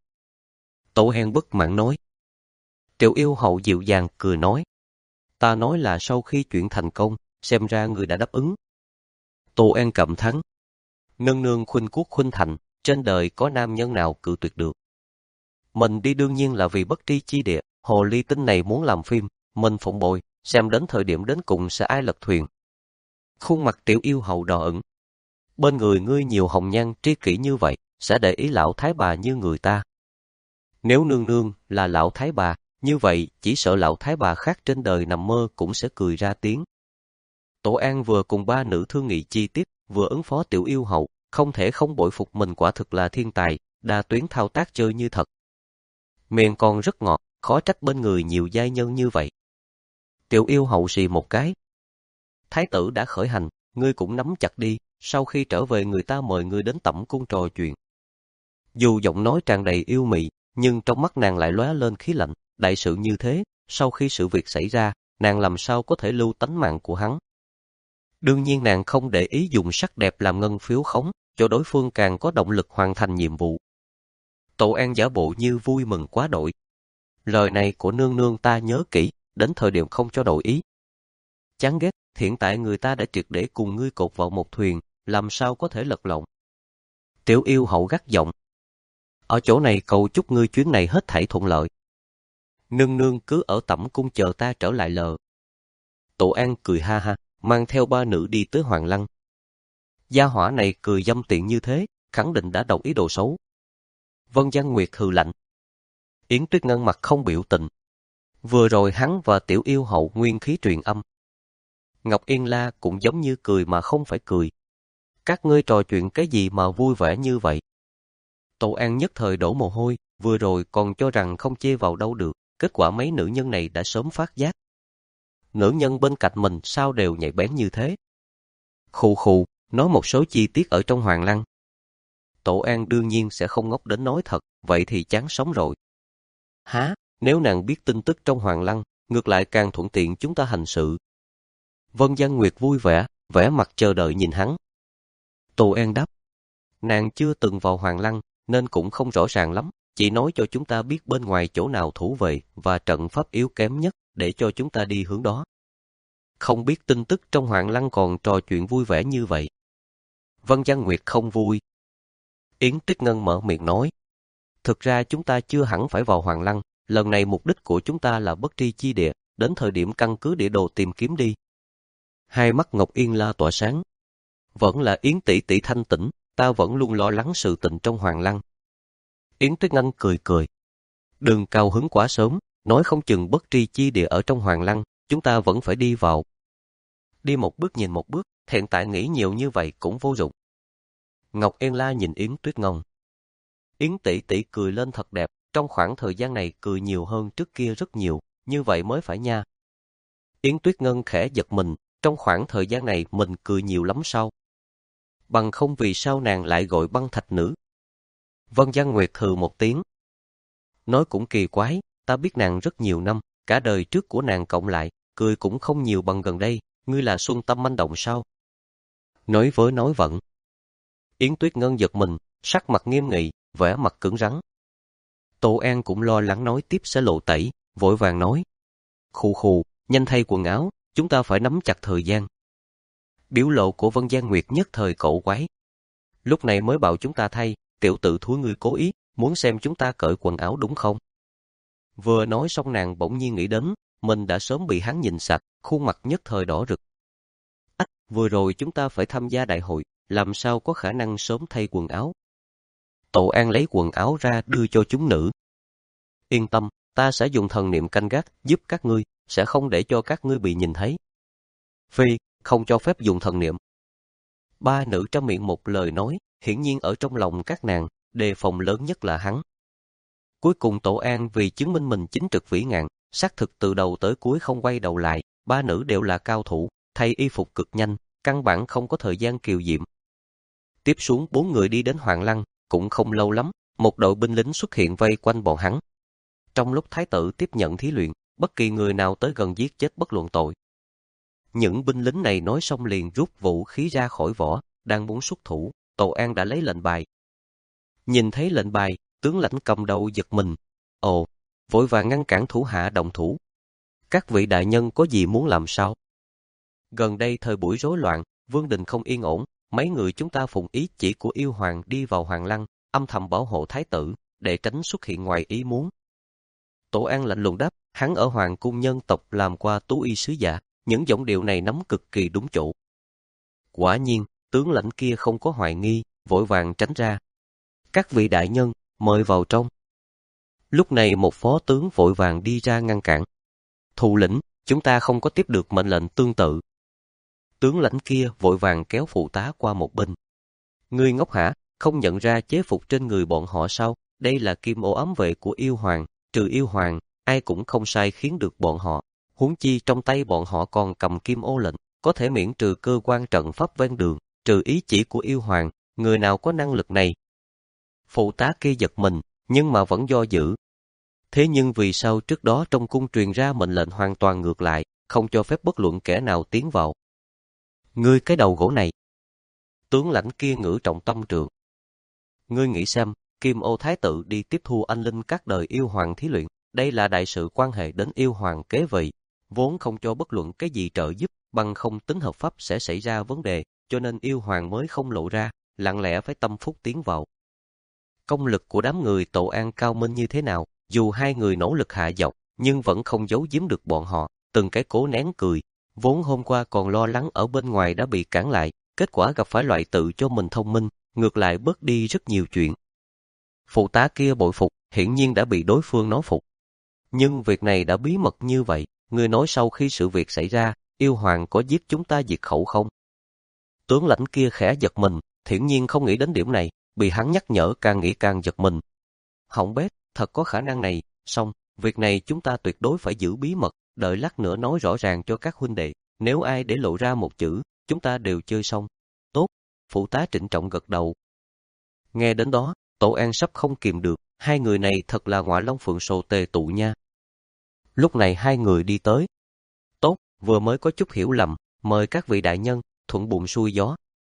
Tổ An bất mãn nói. Tiểu Yêu hậu dịu dàng cười nói. Ta nói là sau khi chuyện thành công, xem ra người đã đáp ứng. Tổ An cảm thán. Nương nương khuynh quốc khuynh thành, trên đời có nam nhân nào cự tuyệt được. Mình đi đương nhiên là vì bất tri chi địa, hồ ly tinh này muốn làm phim, mình phụng bồi, xem đến thời điểm đến cùng sẽ ai lật thuyền. Khuôn mặt Tiểu Yêu hậu đỏ ửng. Bên người ngươi nhiều hồng nhan tri kỷ như vậy, sẽ để ý lão thái bà như người ta. Nếu nương nương là lão thái bà, như vậy chỉ sợ lão thái bà khác trên đời nằm mơ cũng sẽ cười ra tiếng. Tổ An vừa cùng ba nữ thương nghị chi tiết, vừa ứng phó Tiểu Yêu hậu, không thể không bội phục mình quả thực là thiên tài, đa tuyến thao tác chơi như thật. Miệng còn rất ngọt, khó trách bên người nhiều giai nhân như vậy. Tiểu Yêu hậu xì một cái. Thái tử đã khởi hành, ngươi cũng nắm chặt đi, sau khi trở về người ta mời ngươi đến tẩm cung trò chuyện. Dù giọng nói tràn đầy yêu mị, nhưng trong mắt nàng lại lóe lên khí lạnh, đại sự như thế, sau khi sự việc xảy ra, nàng làm sao có thể lưu tánh mạng của hắn. Đương nhiên nàng không để ý dùng sắc đẹp làm ngân phiếu khống, cho đối phương càng có động lực hoàn thành nhiệm vụ. Tổ An giả bộ như vui mừng quá đội. Lời này của nương nương ta nhớ kỹ, đến thời điểm không cho đổi ý. Chán ghét, hiện tại người ta đã triệt để cùng ngươi cột vào một thuyền, làm sao có thể lật lọng. Tiểu Yêu hậu gắt giọng. Ở chỗ này cầu chúc ngươi chuyến này hết thảy thuận lợi. Nương nương cứ ở tẩm cung chờ ta trở lại lờ. Tổ An cười ha ha, mang theo ba nữ đi tới Hoàng Lăng. Gia hỏa này cười dâm tiện như thế, khẳng định đã động ý đồ xấu. Vân Giang Nguyệt hừ lạnh. Yến Tuyết Ngân mặt không biểu tình. Vừa rồi hắn và Tiểu Yêu hậu nguyên khí truyền âm. Ngọc Yên La cũng giống như cười mà không phải cười. Các ngươi trò chuyện cái gì mà vui vẻ như vậy? Tổ An nhất thời đổ mồ hôi, vừa rồi còn cho rằng không chê vào đâu được, kết quả mấy nữ nhân này đã sớm phát giác. Nữ nhân bên cạnh mình sao đều nhạy bén như thế? Khù khù, nói một số chi tiết ở trong Hoàng Lăng. Tổ An đương nhiên sẽ không ngốc đến nói thật, vậy thì chán sống rồi. Há, nếu nàng biết tin tức trong Hoàng Lăng, ngược lại càng thuận tiện chúng ta hành sự. Vân Giang Nguyệt vui vẻ, vẻ mặt chờ đợi nhìn hắn. Tổ An đáp. Nàng chưa từng vào Hoàng Lăng, nên cũng không rõ ràng lắm, chỉ nói cho chúng ta biết bên ngoài chỗ nào thủ vệ và trận pháp yếu kém nhất để cho chúng ta đi hướng đó. Không biết tin tức trong Hoàng Lăng còn trò chuyện vui vẻ như vậy. Vân Giang Nguyệt không vui. Yến Tuyết Ngân mở miệng nói. Thực ra chúng ta chưa hẳn phải vào Hoàng Lăng, lần này mục đích của chúng ta là bất tri chi địa, đến thời điểm căn cứ địa đồ tìm kiếm đi. Hai mắt Ngọc Yên La tỏa sáng. Vẫn là Yến tỷ tỷ thanh tĩnh, ta vẫn luôn lo lắng sự tình trong Hoàng Lăng. Yến Tuyết Ngân cười cười. Đừng cao hứng quá sớm, nói không chừng bất tri chi địa ở trong Hoàng Lăng, chúng ta vẫn phải đi vào. Đi một bước nhìn một bước, hiện tại nghĩ nhiều như vậy cũng vô dụng. Ngọc Yên La nhìn Yến Tuyết Ngân. Yến tỷ tỷ cười lên thật đẹp, trong khoảng thời gian này cười nhiều hơn trước kia rất nhiều, như vậy mới phải nha. Yến Tuyết Ngân khẽ giật mình, trong khoảng thời gian này mình cười nhiều lắm sao? bằng không vì sao nàng lại gọi băng thạch nữ. Vân Giang Nguyệt hừ một tiếng. Nói cũng kỳ quái, ta biết nàng rất nhiều năm, cả đời trước của nàng cộng lại, cười cũng không nhiều bằng gần đây, ngươi là Xuân Tâm manh động sao? Nói với nói vận. Yến Tuyết Ngân giật mình, sắc mặt nghiêm nghị, vẻ mặt cứng rắn. Tô An cũng lo lắng nói tiếp sẽ lộ tẩy, vội vàng nói. Khù khù, nhanh thay quần áo, chúng ta phải nắm chặt thời gian. Biểu lộ của Vân Giang Nguyệt nhất thời cổ quái. Lúc này mới bảo chúng ta thay, tiểu tử thúi ngươi cố ý, muốn xem chúng ta cởi quần áo đúng không? Vừa nói xong nàng bỗng nhiên nghĩ đến, mình đã sớm bị hắn nhìn sạch, khuôn mặt nhất thời đỏ rực. Ách, vừa rồi chúng ta phải tham gia đại hội, làm sao có khả năng sớm thay quần áo? Tổ An lấy quần áo ra đưa cho chúng nữ. Yên tâm, ta sẽ dùng thần niệm canh gác, giúp các ngươi, sẽ không để cho các ngươi bị nhìn thấy. Phi, không cho phép dùng thần niệm. Ba nữ trong miệng một lời nói, hiển nhiên ở trong lòng các nàng, đề phòng lớn nhất là hắn. Cuối cùng Tổ An vì chứng minh mình chính trực vĩ ngạn, xác thực từ đầu tới cuối không quay đầu lại, ba nữ đều là cao thủ, thay y phục cực nhanh, căn bản không có thời gian kiều diệm. Tiếp xuống bốn người đi đến Hoàng Lăng, cũng không lâu lắm, một đội binh lính xuất hiện vây quanh bọn hắn. Trong lúc thái tử tiếp nhận thí luyện, bất kỳ người nào tới gần giết chết bất luận tội. Những binh lính này nói xong liền rút vũ khí ra khỏi vỏ, đang muốn xuất thủ, Tổ An đã lấy lệnh bài. Nhìn thấy lệnh bài, tướng lãnh cầm đầu giật mình. Ồ, vội vàng ngăn cản thủ hạ động thủ. Các vị đại nhân có gì muốn làm sao? Gần đây thời buổi rối loạn, vương đình không yên ổn, mấy người chúng ta phụng ý chỉ của yêu hoàng đi vào Hoàng Lăng, âm thầm bảo hộ thái tử, để tránh xuất hiện ngoài ý muốn. Tổ An lạnh lùng đáp, hắn ở hoàng cung nhân tộc làm qua tú y sứ giả, những giọng điệu này nắm cực kỳ đúng chỗ. Quả nhiên, tướng lãnh kia không có hoài nghi, vội vàng tránh ra. Các vị đại nhân, mời vào trong. Lúc này một phó tướng vội vàng đi ra ngăn cản. Thủ lĩnh, chúng ta không có tiếp được mệnh lệnh tương tự. Tướng lãnh kia vội vàng kéo phụ tá qua một bên. Ngươi ngốc hả, không nhận ra chế phục trên người bọn họ sao? Đây là kim ô ám vệ của yêu hoàng, trừ yêu hoàng, ai cũng không sai khiến được bọn họ. Huống chi trong tay bọn họ còn cầm kim ô lệnh, có thể miễn trừ cơ quan trận pháp ven đường, trừ ý chỉ của yêu hoàng, người nào có năng lực này? Phụ tá kia giật mình, nhưng mà vẫn do dự. Thế nhưng vì sao trước đó trong cung truyền ra mệnh lệnh hoàn toàn ngược lại, không cho phép bất luận kẻ nào tiến vào? Ngươi cái đầu gỗ này. Tướng lãnh kia ngữ trọng tâm trường. Ngươi nghĩ xem, Kim Ô Thái tử đi tiếp thu anh linh các đời yêu hoàng thí luyện, đây là đại sự quan hệ đến yêu hoàng kế vị, vốn không cho bất luận cái gì trợ giúp, bằng không tính hợp pháp sẽ xảy ra vấn đề, cho nên yêu hoàng mới không lộ ra, lặng lẽ phải tâm phúc tiến vào. Công lực của đám người Tổ An cao minh như thế nào, dù hai người nỗ lực hạ dọc, nhưng vẫn không giấu giếm được bọn họ, từng cái cố nén cười, vốn hôm qua còn lo lắng ở bên ngoài đã bị cản lại, kết quả gặp phải loại tự cho mình thông minh, ngược lại bớt đi rất nhiều chuyện. Phụ tá kia bội phục, hiển nhiên đã bị đối phương nói phục. Nhưng việc này đã bí mật như vậy, người nói sau khi sự việc xảy ra, yêu hoàng có giết chúng ta diệt khẩu không? Tướng lãnh kia khẽ giật mình, hiển nhiên không nghĩ đến điểm này, bị hắn nhắc nhở càng nghĩ càng giật mình. Hỏng bét, thật có khả năng này, song, việc này chúng ta tuyệt đối phải giữ bí mật, đợi lát nữa nói rõ ràng cho các huynh đệ, nếu ai để lộ ra một chữ, chúng ta đều chơi xong. Tốt, phụ tá trịnh trọng gật đầu. Nghe đến đó, Tổ An sắp không kìm được, hai người này thật là ngọa long phượng sồ tề tụ nha. Lúc này hai người đi tới. Tốt, vừa mới có chút hiểu lầm, mời các vị đại nhân, thuận buồm xuôi gió.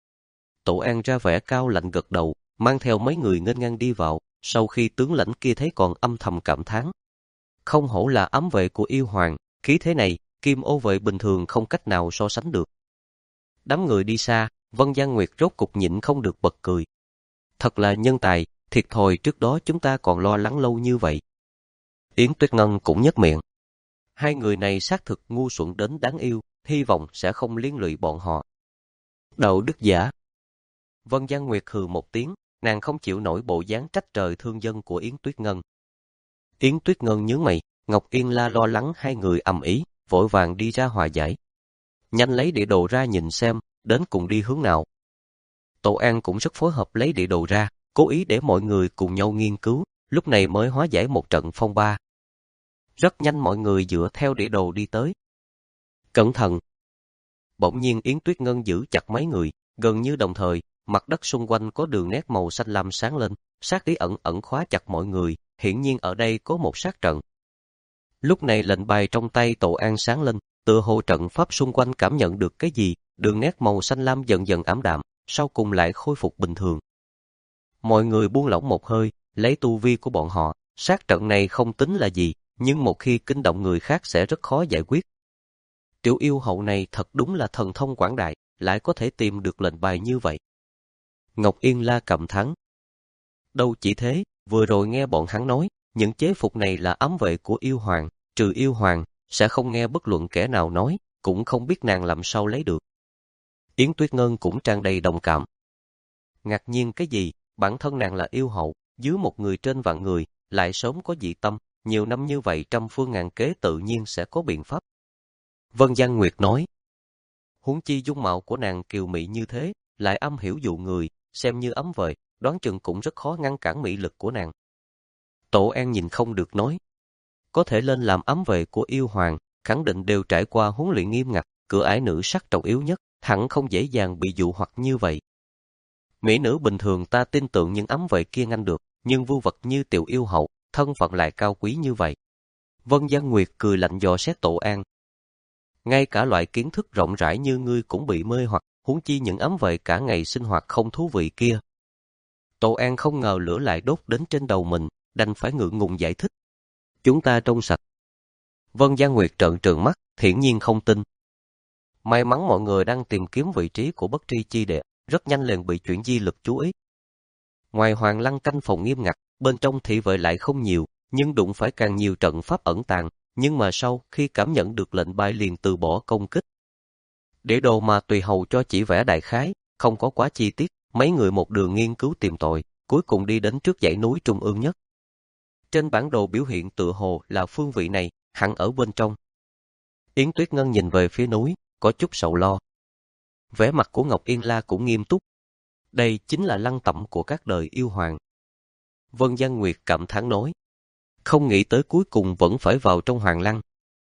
Tổ An ra vẻ cao lạnh gật đầu, mang theo mấy người nghênh ngang đi vào, sau khi tướng lãnh kia thấy còn âm thầm cảm thán. Không hổ là ám vệ của yêu hoàng, khí thế này, kim ô vệ bình thường không cách nào so sánh được. Đám người đi xa, Vân Giang Nguyệt rốt cục nhịn không được bật cười. Thật là nhân tài, thiệt thòi trước đó chúng ta còn lo lắng lâu như vậy. Yến Tuyết Ngân cũng nhếch miệng. Hai người này xác thực ngu xuẩn đến đáng yêu, hy vọng sẽ không liên lụy bọn họ. Đậu đức giả. Vân Giang Nguyệt hừ một tiếng, nàng không chịu nổi bộ dáng trách trời thương dân của Yến Tuyết Ngân. Yến Tuyết Ngân nhướng mày, Ngọc Yên La lo lắng hai người ầm ĩ, vội vàng đi ra hòa giải. Nhanh lấy địa đồ ra nhìn xem, đến cùng đi hướng nào. Tổ An cũng rất phối hợp lấy địa đồ ra, cố ý để mọi người cùng nhau nghiên cứu, lúc này mới hóa giải một trận phong ba. Rất nhanh mọi người dựa theo địa đồ đi tới. Cẩn thận! Bỗng nhiên Yến Tuyết Ngân giữ chặt mấy người, gần như đồng thời, mặt đất xung quanh có đường nét màu xanh lam sáng lên, sát ý ẩn ẩn khóa chặt mọi người, hiển nhiên ở đây có một sát trận. Lúc này lệnh bài trong tay Tổ An sáng lên, tựa hồ trận pháp xung quanh cảm nhận được cái gì, đường nét màu xanh lam dần dần ảm đạm, sau cùng lại khôi phục bình thường. Mọi người buông lỏng một hơi, lấy tu vi của bọn họ, sát trận này không tính là gì, nhưng một khi kinh động người khác sẽ rất khó giải quyết. Tiểu yêu hậu này thật đúng là thần thông quảng đại, lại có thể tìm được lệnh bài như vậy. Ngọc Yên La cầm thắng. Đâu chỉ thế, vừa rồi nghe bọn hắn nói, những chế phục này là ám vệ của yêu hoàng, trừ yêu hoàng, sẽ không nghe bất luận kẻ nào nói, cũng không biết nàng làm sao lấy được. Yến Tuyết Ngân cũng tràn đầy đồng cảm. Ngạc nhiên cái gì, bản thân nàng là yêu hậu, dưới một người trên vạn người, lại sớm có dị tâm, nhiều năm như vậy trăm phương ngàn kế tự nhiên sẽ có biện pháp. Vân Giang Nguyệt nói, huống chi dung mạo của nàng kiều mị như thế, lại âm hiểu dụ người, xem như ấm vời, đoán chừng cũng rất khó ngăn cản mỹ lực của nàng. Tổ An nhìn không được nói, có thể lên làm ấm vệ của yêu hoàng, khẳng định đều trải qua huấn luyện nghiêm ngặt, cửa ải nữ sắc trọng yếu nhất, hẳn không dễ dàng bị dụ hoặc như vậy. Mỹ nữ bình thường ta tin tưởng những ấm vệ kia ngăn được, nhưng vưu vật như tiểu yêu hậu, thân phận lại cao quý như vậy. Vân Giang Nguyệt cười lạnh dò xét Tổ An. Ngay cả loại kiến thức rộng rãi như ngươi cũng bị mê hoặc, huống chi những ấm vệ cả ngày sinh hoạt không thú vị kia. Tổ An không ngờ lửa lại đốt đến trên đầu mình, đành phải ngượng ngùng giải thích. Chúng ta trong sạch. Vân Giang Nguyệt trợn trừng mắt, hiển nhiên không tin. May mắn mọi người đang tìm kiếm vị trí của bất tri chi địa, rất nhanh liền bị chuyển di lực chú ý. Ngoài Hoàng Lăng canh phòng nghiêm ngặt, bên trong thị vệ lại không nhiều, nhưng đụng phải càng nhiều trận pháp ẩn tàng, nhưng mà sau khi cảm nhận được lệnh bài liền từ bỏ công kích. Để đồ mà tùy hầu cho chỉ vẽ đại khái, không có quá chi tiết, mấy người một đường nghiên cứu tìm tòi, cuối cùng đi đến trước dãy núi trung ương nhất. Trên bản đồ biểu hiện tựa hồ là phương vị này, hẳn ở bên trong. Yến Tuyết Ngân nhìn về phía núi, có chút sầu lo. Vẻ mặt của Ngọc Yên La cũng nghiêm túc. Đây chính là lăng tẩm của các đời yêu hoàng. Vân Giang Nguyệt cảm thán nói. Không nghĩ tới cuối cùng vẫn phải vào trong hoàng lăng.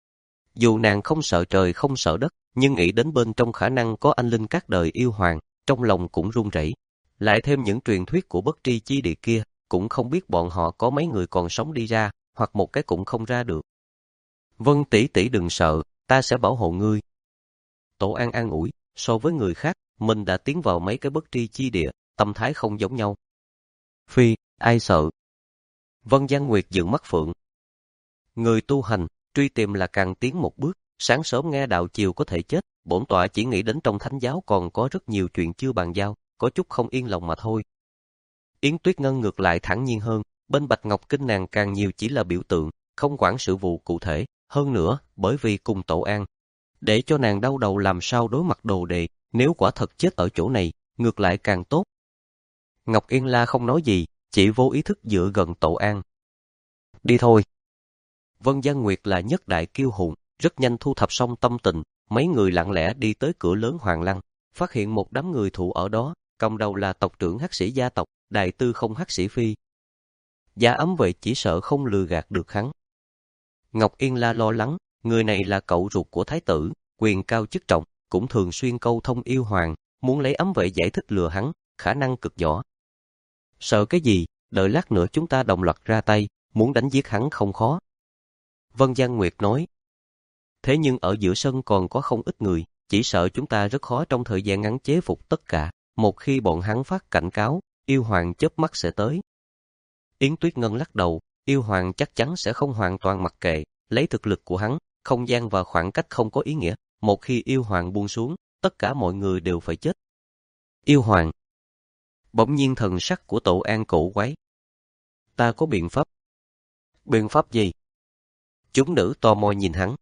Dù nàng không sợ trời không sợ đất, nhưng nghĩ đến bên trong khả năng có anh linh các đời yêu hoàng, trong lòng cũng run rẩy. Lại thêm những truyền thuyết của bất tri chi địa kia, cũng không biết bọn họ có mấy người còn sống đi ra, hoặc một cái cũng không ra được. Vân tỷ tỷ đừng sợ, ta sẽ bảo hộ ngươi. Tổ An an ủi, so với người khác, mình đã tiến vào mấy cái bất tri chi địa, tâm thái không giống nhau. Phi, ai sợ? Vân Giang Nguyệt dựng mắt phượng. Người tu hành, truy tìm là càng tiến một bước, sáng sớm nghe đạo chiều có thể chết, bổn tọa chỉ nghĩ đến trong thánh giáo còn có rất nhiều chuyện chưa bàn giao, có chút không yên lòng mà thôi. Yến Tuyết Ngân ngược lại thẳng nhiên hơn, bên Bạch Ngọc Kinh nàng càng nhiều chỉ là biểu tượng, không quản sự vụ cụ thể, hơn nữa, bởi vì cùng Tổ An. Để cho nàng đau đầu làm sao đối mặt đồ đệ, nếu quả thật chết ở chỗ này, ngược lại càng tốt. Ngọc Yên La không nói gì, chỉ vô ý thức dựa gần Tổ An. Đi thôi. Vân Giang Nguyệt là nhất đại kiêu hùng, rất nhanh thu thập xong tâm tình, mấy người lặng lẽ đi tới cửa lớn Hoàng Lăng, phát hiện một đám người thủ ở đó, cầm đầu là tộc trưởng hắc sĩ gia tộc, đại tư không hắc sĩ Phi. Gia ấm vậy chỉ sợ không lừa gạt được hắn. Ngọc Yên La lo lắng, người này là cậu ruột của thái tử, quyền cao chức trọng, cũng thường xuyên câu thông yêu hoàng, muốn lấy ấm vệ giải thích lừa hắn, khả năng cực nhỏ. Sợ cái gì, đợi lát nữa chúng ta đồng loạt ra tay, muốn đánh giết hắn không khó. Vân Giang Nguyệt nói. Thế nhưng ở giữa sân còn có không ít người, chỉ sợ chúng ta rất khó trong thời gian ngắn chế phục tất cả, một khi bọn hắn phát cảnh cáo, yêu hoàng chớp mắt sẽ tới. Yến Tuyết Ngân lắc đầu, yêu hoàng chắc chắn sẽ không hoàn toàn mặc kệ, lấy thực lực của hắn, không gian và khoảng cách không có ý nghĩa, một khi yêu hoàng buông xuống, tất cả mọi người đều phải chết. Yêu hoàng. Bỗng nhiên thần sắc của Tổ An cổ quái. Ta có biện pháp. Biện pháp gì? Chúng nữ tò mò nhìn hắn.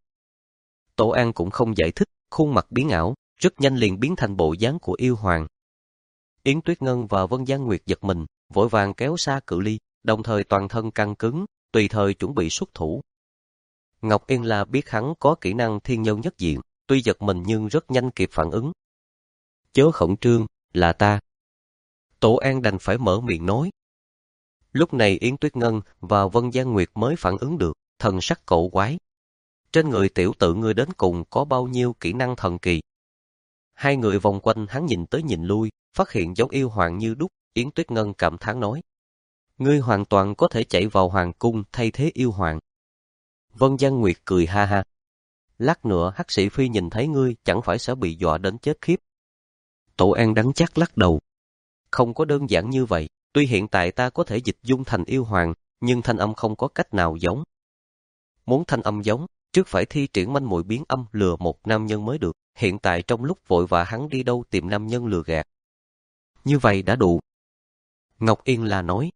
Tổ An cũng không giải thích, khuôn mặt biến ảo, rất nhanh liền biến thành bộ dáng của yêu hoàng. Yến Tuyết Ngân và Vân Giang Nguyệt giật mình, vội vàng kéo xa cự ly, đồng thời toàn thân căng cứng, tùy thời chuẩn bị xuất thủ. Ngọc Yên La biết hắn có kỹ năng thiên nhân nhất diện, tuy giật mình nhưng rất nhanh kịp phản ứng. Chớ khẩn trương, là ta. Tổ An đành phải mở miệng nói. Lúc này Yến Tuyết Ngân và Vân Giang Nguyệt mới phản ứng được, thần sắc cổ quái. Trên người tiểu tử ngươi đến cùng có bao nhiêu kỹ năng thần kỳ? Hai người vòng quanh hắn nhìn tới nhìn lui, phát hiện giống yêu hoàng như đúc, Yến Tuyết Ngân cảm thán nói. Ngươi hoàn toàn có thể chạy vào hoàng cung thay thế yêu hoàng. Vân Giang Nguyệt cười ha ha. Lát nữa Hắc Sĩ Phi nhìn thấy ngươi chẳng phải sẽ bị dọa đến chết khiếp. Tổ An đắng chắc lắc đầu. Không có đơn giản như vậy, tuy hiện tại ta có thể dịch dung thành yêu hoàng, nhưng thanh âm không có cách nào giống. Muốn thanh âm giống, trước phải thi triển manh mối biến âm lừa một nam nhân mới được, hiện tại trong lúc vội vã hắn đi đâu tìm nam nhân lừa gạt. Như vậy đã đủ. Ngọc Yên La nói.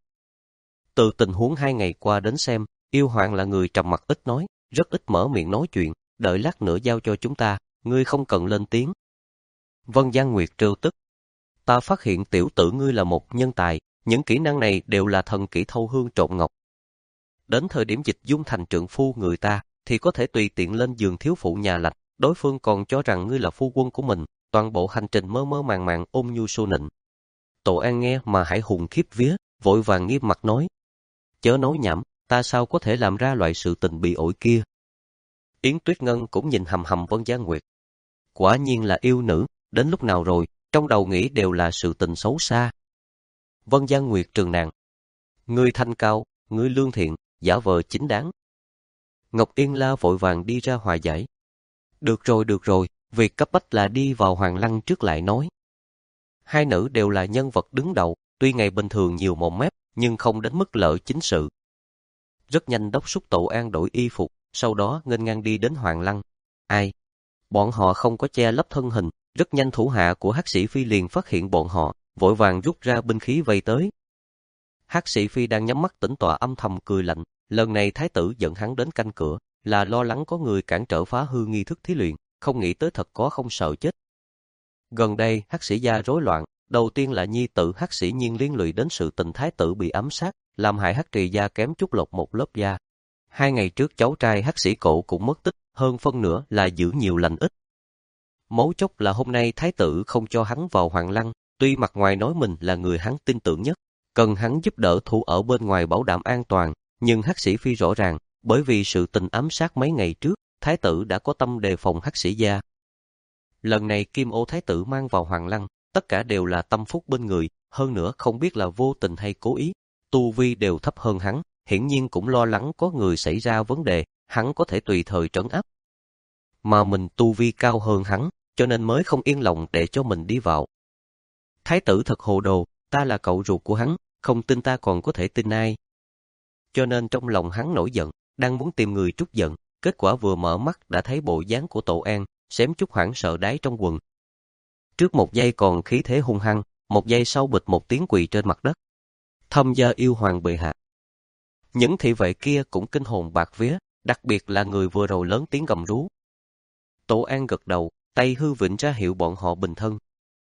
Từ tình huống hai ngày qua đến xem, yêu hoàng là người trầm mặc ít nói, rất ít mở miệng nói chuyện, đợi lát nữa giao cho chúng ta, ngươi không cần lên tiếng. Vân Giang Nguyệt trêu tức. Ta phát hiện tiểu tử ngươi là một nhân tài, những kỹ năng này đều là thần kỹ thâu hương trộn ngọc. Đến thời điểm dịch dung thành trượng phu người ta, thì có thể tùy tiện lên giường thiếu phụ nhà lạnh, đối phương còn cho rằng ngươi là phu quân của mình, toàn bộ hành trình mơ mơ màng màng ôm nhu xô nịnh. Tổ An nghe mà Hải hùng khiếp vía, vội vàng nghiêm mặt nói. Chớ nói nhảm, ta sao có thể làm ra loại sự tình bị ổi kia. Yến Tuyết Ngân cũng nhìn hầm hầm Vân Giang Nguyệt. Quả nhiên là yêu nữ, đến lúc nào rồi, trong đầu nghĩ đều là sự tình xấu xa. Vân Giang Nguyệt trừng nàng. Ngươi thanh cao, ngươi lương thiện, giả vờ chính đáng. Ngọc Yên La vội vàng đi ra hòa giải. Được rồi, được rồi, việc cấp bách là đi vào Hoàng Lăng trước lại nói. Hai nữ đều là nhân vật đứng đầu, tuy ngày bình thường nhiều mồm mép, nhưng không đến mức lỡ chính sự. Rất nhanh đốc xúc Tổ An đổi y phục, sau đó nghênh ngang đi đến Hoàng Lăng. Ai? Bọn họ không có che lấp thân hình, rất nhanh thủ hạ của Hắc Sĩ Phi liền phát hiện bọn họ, vội vàng rút ra binh khí vây tới. Hắc Sĩ Phi đang nhắm mắt tĩnh tọa âm thầm cười lạnh, lần này thái tử dẫn hắn đến canh cửa, là lo lắng có người cản trở phá hư nghi thức thí luyện, không nghĩ tới thật có không sợ chết. Gần đây, Hắc Sĩ gia rối loạn, đầu tiên là nhi tử Hắc Sĩ Nhiên liên lụy đến sự tình thái tử bị ám sát, làm hại Hắc Trì gia kém chút lột một lớp da. Hai ngày trước cháu trai Hắc Sĩ Cổ cũng mất tích, hơn phân nửa là giữ nhiều lành ít. Mấu chốt là hôm nay thái tử không cho hắn vào Hoàng Lăng, tuy mặt ngoài nói mình là người hắn tin tưởng nhất, cần hắn giúp đỡ thủ ở bên ngoài bảo đảm an toàn, nhưng Hắc Sĩ Phi rõ ràng, bởi vì sự tình ám sát mấy ngày trước, thái tử đã có tâm đề phòng Hắc Sĩ gia. Lần này Kim Ô thái tử mang vào Hoàng Lăng, tất cả đều là tâm phúc bên người, hơn nữa không biết là vô tình hay cố ý, tu vi đều thấp hơn hắn, hiển nhiên cũng lo lắng có người xảy ra vấn đề, hắn có thể tùy thời trấn áp. Mà mình tu vi cao hơn hắn, cho nên mới không yên lòng để cho mình đi vào. Thái tử thật hồ đồ, ta là cậu ruột của hắn, không tin ta còn có thể tin ai. Cho nên trong lòng hắn nổi giận, đang muốn tìm người trút giận, kết quả vừa mở mắt đã thấy bộ dáng của Tổ An, xém chút hoảng sợ đáy trong quần. Trước một giây còn khí thế hung hăng, một giây sau bịch một tiếng quỳ trên mặt đất. Thâm gia yêu hoàng bệ hạ. Những thị vệ kia cũng kinh hồn bạt vía, đặc biệt là người vừa rồi lớn tiếng gầm rú. Tổ An gật đầu, tay hư vịnh ra hiệu bọn họ bình thân.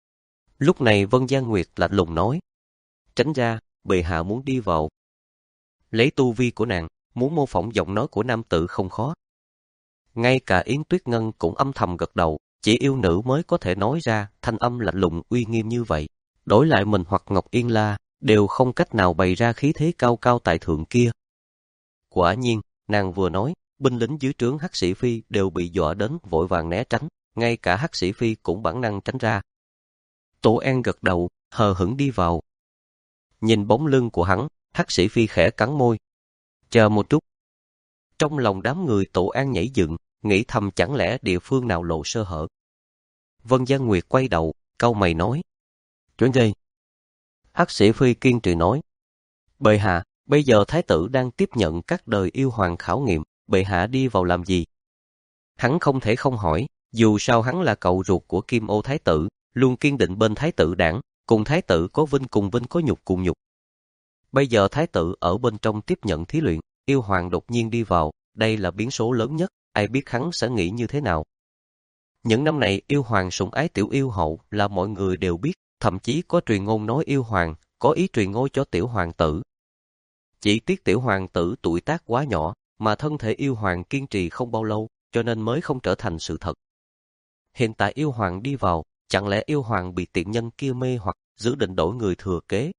Lúc này Vân Giang Nguyệt lạnh lùng nói. Tránh ra, bệ hạ muốn đi vào. Lấy tu vi của nàng, muốn mô phỏng giọng nói của nam tử không khó. Ngay cả Yến Tuyết Ngân cũng âm thầm gật đầu, chỉ yêu nữ mới có thể nói ra thanh âm lạnh lùng uy nghiêm như vậy. Đổi lại mình hoặc Ngọc Yên La, đều không cách nào bày ra khí thế cao cao tại thượng kia. Quả nhiên, nàng vừa nói, binh lính dưới trướng Hắc Sĩ Phi đều bị dọa đến vội vàng né tránh, ngay cả Hắc Sĩ Phi cũng bản năng tránh ra. Tổ An gật đầu, hờ hững đi vào. Nhìn bóng lưng của hắn, Hắc Sĩ Phi khẽ cắn môi. Chờ một chút. Trong lòng đám người Tổ An nhảy dựng, nghĩ thầm chẳng lẽ địa phương nào lộ sơ hở. Vân Giang Nguyệt quay đầu, cau mày nói. Chuyện gì? Hắc Sĩ Phi kiên trì nói. Bệ hạ, bây giờ thái tử đang tiếp nhận các đời yêu hoàng khảo nghiệm, bệ hạ đi vào làm gì? Hắn không thể không hỏi, dù sao hắn là cậu ruột của Kim Ô thái tử, luôn kiên định bên thái tử đảng, cùng thái tử có vinh cùng vinh có nhục cùng nhục. Bây giờ thái tử ở bên trong tiếp nhận thí luyện, yêu hoàng đột nhiên đi vào, đây là biến số lớn nhất, ai biết hắn sẽ nghĩ như thế nào. Những năm này yêu hoàng sủng ái tiểu yêu hậu là mọi người đều biết, thậm chí có truyền ngôn nói yêu hoàng, có ý truyền ngôi cho tiểu hoàng tử. Chỉ tiếc tiểu hoàng tử tuổi tác quá nhỏ, mà thân thể yêu hoàng kiên trì không bao lâu, cho nên mới không trở thành sự thật. Hiện tại yêu hoàng đi vào, chẳng lẽ yêu hoàng bị tiện nhân kia mê hoặc dự định đổi người thừa kế?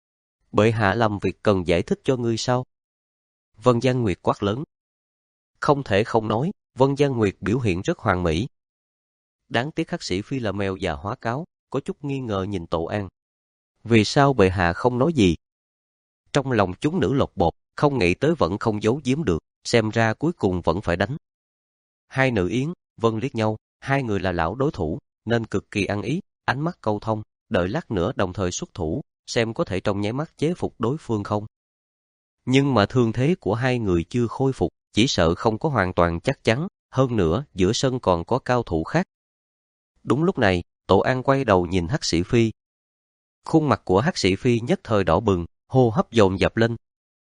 Bệ hạ làm việc cần giải thích cho ngươi sao? Vân Giang Nguyệt quát lớn. Không thể không nói, Vân Giang Nguyệt biểu hiện rất hoàn mỹ. Đáng tiếc Hắc Sĩ Phi là mèo già hóa cáo, có chút nghi ngờ nhìn Tổ An. Vì sao bệ hạ không nói gì? Trong lòng chúng nữ lột bột, không nghĩ tới vẫn không giấu giếm được, xem ra cuối cùng vẫn phải đánh. Hai nữ Yến, Vân liếc nhau, hai người là lão đối thủ, nên cực kỳ ăn ý, ánh mắt câu thông, đợi lát nữa đồng thời xuất thủ, xem có thể trong nháy mắt chế phục đối phương không. Nhưng mà thương thế của hai người chưa khôi phục, chỉ sợ không có hoàn toàn chắc chắn, hơn nữa giữa sân còn có cao thủ khác. Đúng lúc này, Tổ An quay đầu nhìn Hắc Sĩ Phi. Khuôn mặt của Hắc Sĩ Phi nhất thời đỏ bừng, hô hấp dồn dập lên.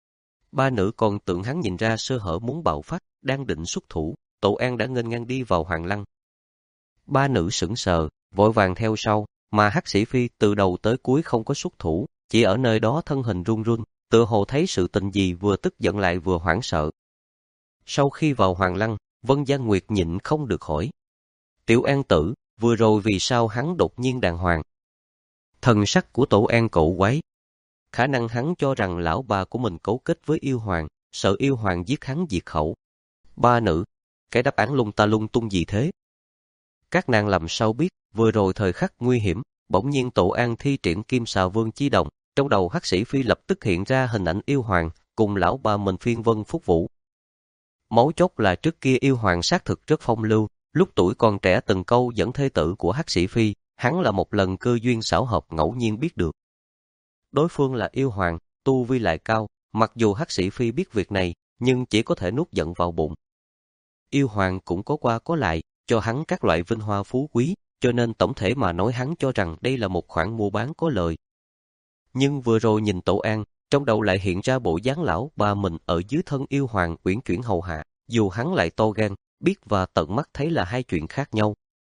Ba nữ còn tưởng hắn nhìn ra sơ hở muốn bạo phát, đang định xuất thủ, Tổ An đã nghênh ngang đi vào Hoàng Lăng. Ba nữ sững sờ, vội vàng theo sau, mà Hắc Sĩ Phi từ đầu tới cuối không có xuất thủ, chỉ ở nơi đó thân hình run run, tựa hồ thấy sự tình gì vừa tức giận lại vừa hoảng sợ. Sau khi vào Hoàng Lăng, Vân Gia Nguyệt nhịn không được hỏi. Tiểu An tử, vừa rồi vì sao hắn đột nhiên đàng hoàng? Thần sắc của Tổ An cậu quái. Khả năng hắn cho rằng lão bà của mình cấu kết với yêu hoàng, sợ yêu hoàng giết hắn diệt khẩu. Ba nữ, cái đáp án lung ta lung tung gì thế? Các nàng làm sao biết, vừa rồi thời khắc nguy hiểm, bỗng nhiên Tổ An thi triển Kim Xà Vương chi đồng, trong đầu Hắc Sĩ Phi lập tức hiện ra hình ảnh yêu hoàng, cùng lão bà mình phiên vân phúc vũ. Mấu chốt là trước kia yêu hoàng xác thực rất phong lưu, lúc tuổi còn trẻ từng câu dẫn thê tử của Hắc Sĩ Phi, hắn là một lần cơ duyên xảo hợp ngẫu nhiên biết được. Đối phương là yêu hoàng, tu vi lại cao, mặc dù Hắc Sĩ Phi biết việc này, nhưng chỉ có thể nuốt giận vào bụng. Yêu hoàng cũng có qua có lại, cho hắn các loại vinh hoa phú quý, cho nên tổng thể mà nói hắn cho rằng đây là một khoản mua bán có lời. Nhưng vừa rồi nhìn Tổ An, trong đầu lại hiện ra bộ dáng lão bà mình ở dưới thân yêu hoàng uyển chuyển hầu hạ, dù hắn lại to gan, biết và tận mắt thấy là hai chuyện khác nhau.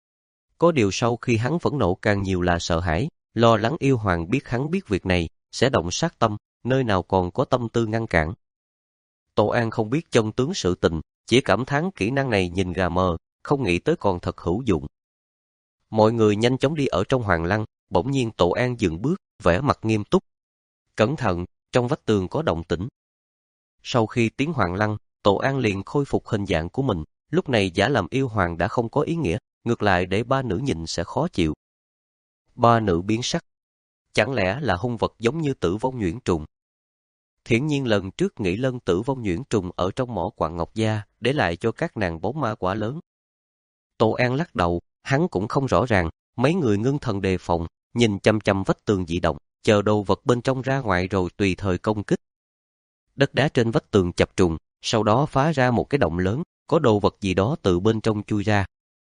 Có điều sau khi hắn phẫn nộ càng nhiều là sợ hãi, lo lắng yêu hoàng biết hắn biết việc này, sẽ động sát tâm, nơi nào còn có tâm tư ngăn cản. Tổ An không biết chân tướng sự tình, chỉ cảm thán kỹ năng này nhìn gà mờ, không nghĩ tới còn thật hữu dụng. Mọi người nhanh chóng đi ở trong Hoàng Lăng, bỗng nhiên Tổ An dừng bước, vẻ mặt nghiêm túc. Cẩn thận, trong vách tường có động tĩnh. Sau khi tiến Hoàng Lăng, Tổ An liền khôi phục hình dạng của mình, lúc này giả làm yêu hoàng đã không có ý nghĩa, ngược lại để ba nữ nhìn sẽ khó chịu. Ba nữ biến sắc. Chẳng lẽ là hung vật giống như Tử Vong Nhuyễn Trùng? Thiển nhiên lần trước nghĩ lân Tử Vong Nhuyễn Trùng ở trong mỏ quặng ngọc gia, để lại cho các nàng bóng ma quả lớn. Tổ An lắc đầu, hắn cũng không rõ ràng, mấy người ngưng thần đề phòng, nhìn chăm chăm vách tường dị động, chờ đồ vật bên trong ra ngoài rồi tùy thời công kích. Đất đá trên vách tường chập trùng, sau đó phá ra một cái động lớn, có đồ vật gì đó từ bên trong chui ra.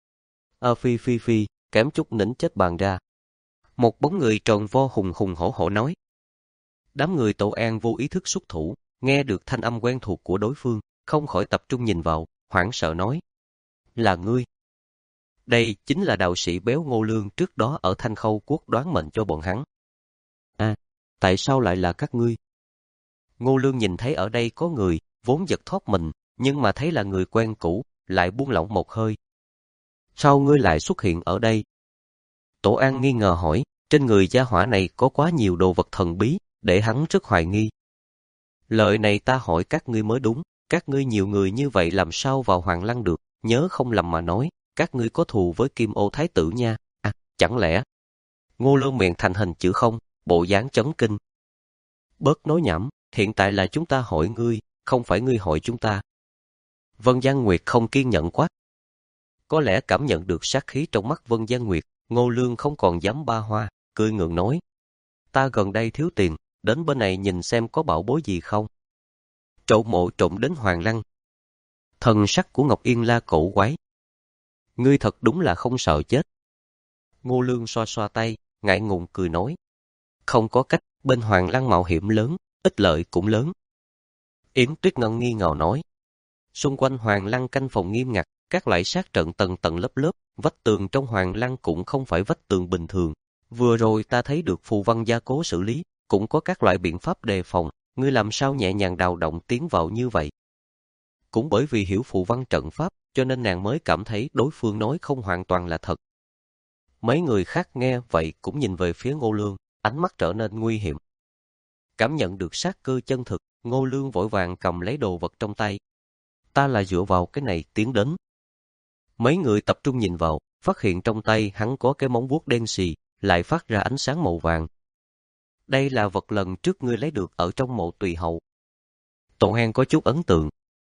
A phi phi phi, kém chút nỉnh chết bàn ra. Một bóng người tròn vo hùng hùng hổ hổ nói. Đám người Tổ An vô ý thức xuất thủ, nghe được thanh âm quen thuộc của đối phương, không khỏi tập trung nhìn vào, hoảng sợ nói. Là ngươi. Đây chính là đạo sĩ béo Ngô Lương trước đó ở Thanh Khâu Quốc đoán mệnh cho bọn hắn. À, tại sao lại là các ngươi? Ngô Lương nhìn thấy ở đây có người, vốn giật thót mình, nhưng mà thấy là người quen cũ, lại buông lỏng một hơi. Sao ngươi lại xuất hiện ở đây? Tổ An nghi ngờ hỏi, trên người gia hỏa này có quá nhiều đồ vật thần bí, để hắn rất hoài nghi. Lời này ta hỏi các ngươi mới đúng, các ngươi nhiều người như vậy làm sao vào Hoàng Lăng được, nhớ không lầm mà nói, các ngươi có thù với Kim Ô Thái tử nha, à, chẳng lẽ? Ngô Lương miệng thành hình chữ không, bộ dáng chấn kinh. Bớt nói nhảm, hiện tại là chúng ta hỏi ngươi, không phải ngươi hỏi chúng ta. Vân Giang Nguyệt không kiên nhẫn quát. Có lẽ cảm nhận được sát khí trong mắt Vân Giang Nguyệt, Ngô Lương không còn dám ba hoa, cười ngượng nói. Ta gần đây thiếu tiền, đến bên này nhìn xem có bảo bối gì không. Trộm mộ trộm đến Hoàng Lăng. Thần sắc của Ngọc Yên La cổ quái. Ngươi thật đúng là không sợ chết. Ngô Lương xoa xoa tay, ngại ngùng cười nói. Không có cách, bên Hoàng Lăng mạo hiểm lớn, ích lợi cũng lớn. Yến Tuyết Ngân nghi ngờ nói. Xung quanh Hoàng Lăng canh phòng nghiêm ngặt, các loại sát trận tầng tầng lớp lớp, vách tường trong Hoàng Lăng cũng không phải vách tường bình thường. Vừa rồi ta thấy được phù văn gia cố xử lý, cũng có các loại biện pháp đề phòng, ngươi làm sao nhẹ nhàng đào động tiến vào như vậy. Cũng bởi vì hiểu phù văn trận pháp, cho nên nàng mới cảm thấy đối phương nói không hoàn toàn là thật. Mấy người khác nghe vậy cũng nhìn về phía Ngô Lương, ánh mắt trở nên nguy hiểm. Cảm nhận được sát cơ chân thực, Ngô Lương vội vàng cầm lấy đồ vật trong tay. Ta là dựa vào cái này tiến đến. Mấy người tập trung nhìn vào, phát hiện trong tay hắn có cái móng vuốt đen xì, lại phát ra ánh sáng màu vàng. Đây là vật lần trước ngươi lấy được ở trong mộ Tùy Hậu. Tổ An có chút ấn tượng.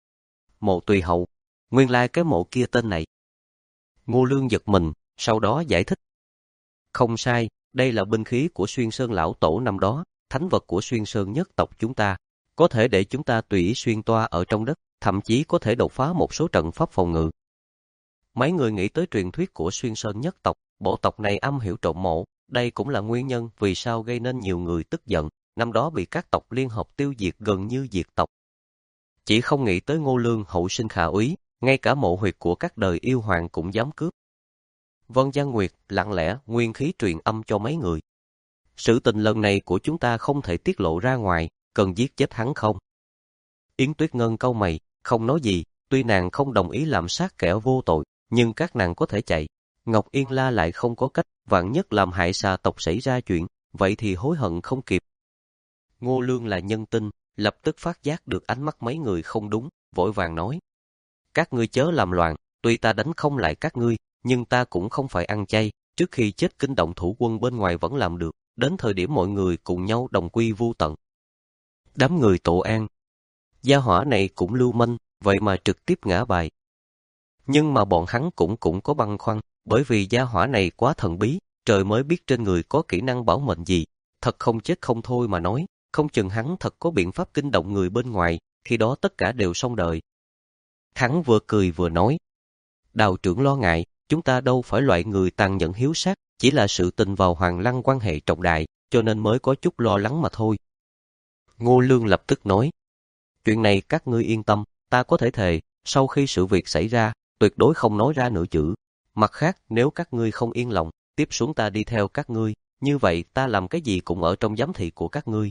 Mộ Tùy Hậu, nguyên lai cái mộ kia tên này. Ngô Lương giật mình, sau đó giải thích. Không sai, đây là binh khí của Xuyên Sơn lão tổ năm đó, thánh vật của Xuyên Sơn nhất tộc chúng ta. Có thể để chúng ta tùy ý xuyên toa ở trong đất, thậm chí có thể đột phá một số trận pháp phòng ngự. Mấy người nghĩ tới truyền thuyết của Xuyên Sơn nhất tộc, bộ tộc này âm hiểu trộm mộ, đây cũng là nguyên nhân vì sao gây nên nhiều người tức giận, năm đó bị các tộc liên hợp tiêu diệt gần như diệt tộc. Chỉ không nghĩ tới Ngô Lương hậu sinh khả úy, ngay cả mộ huyệt của các đời yêu hoàng cũng dám cướp. Vân Giang Nguyệt lặng lẽ nguyên khí truyền âm cho mấy người. Sự tình lần này của chúng ta không thể tiết lộ ra ngoài, cần giết chết hắn không? Yến Tuyết Ngân cau mày, không nói gì, tuy nàng không đồng ý làm sát kẻ vô tội, nhưng các nàng có thể chạy. Ngọc Yên La lại không có cách, vạn nhất làm hại xà tộc xảy ra chuyện, vậy thì hối hận không kịp. Ngô Lương là nhân tinh, lập tức phát giác được ánh mắt mấy người không đúng, vội vàng nói. Các ngươi chớ làm loạn, tuy ta đánh không lại các ngươi, nhưng ta cũng không phải ăn chay, trước khi chết kinh động thủ quân bên ngoài vẫn làm được, đến thời điểm mọi người cùng nhau đồng quy vu tận. Đám người Tổ An, gia hỏa này cũng lưu manh, vậy mà trực tiếp ngã bài. Nhưng mà bọn hắn cũng cũng có băn khoăn, bởi vì gia hỏa này quá thần bí, trời mới biết trên người có kỹ năng bảo mệnh gì, thật không chết không thôi mà nói, không chừng hắn thật có biện pháp kinh động người bên ngoài, khi đó tất cả đều xong đời. Hắn vừa cười vừa nói, Đào trưởng lo ngại, chúng ta đâu phải loại người tàn nhẫn hiếu sát, chỉ là sự tình vào Hoàng Lăng quan hệ trọng đại, cho nên mới có chút lo lắng mà thôi. Ngô Lương lập tức nói, chuyện này các ngươi yên tâm, ta có thể thề, sau khi sự việc xảy ra, tuyệt đối không nói ra nửa chữ. Mặt khác, nếu các ngươi không yên lòng, tiếp xuống ta đi theo các ngươi, như vậy ta làm cái gì cũng ở trong giám thị của các ngươi.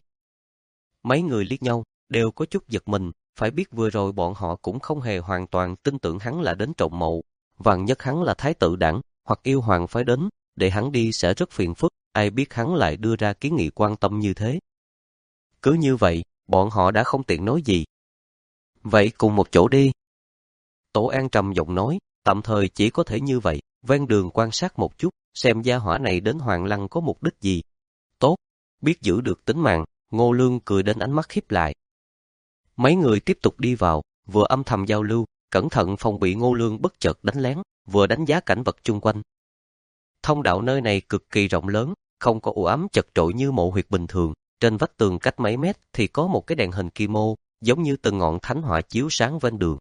Mấy người liếc nhau, đều có chút giật mình, phải biết vừa rồi bọn họ cũng không hề hoàn toàn tin tưởng hắn là đến trộm mộ, vạn nhất hắn là thái tử đảng, hoặc yêu hoàng phái đến, để hắn đi sẽ rất phiền phức, ai biết hắn lại đưa ra kiến nghị quan tâm như thế. Cứ như vậy, bọn họ đã không tiện nói gì. Vậy cùng một chỗ đi. Tổ An trầm giọng nói, tạm thời chỉ có thể như vậy, ven đường quan sát một chút, xem gia hỏa này đến Hoàng Lăng có mục đích gì. Tốt, biết giữ được tính mạng, Ngô Lương cười đến ánh mắt khiếp lại. Mấy người tiếp tục đi vào, vừa âm thầm giao lưu, cẩn thận phòng bị Ngô Lương bất chợt đánh lén, vừa đánh giá cảnh vật chung quanh. Thông đạo nơi này cực kỳ rộng lớn, không có u ám chật trội như mộ huyệt bình thường, trên vách tường cách mấy mét thì có một cái đèn hình kim ô, giống như từng ngọn thánh hỏa chiếu sáng ven đường.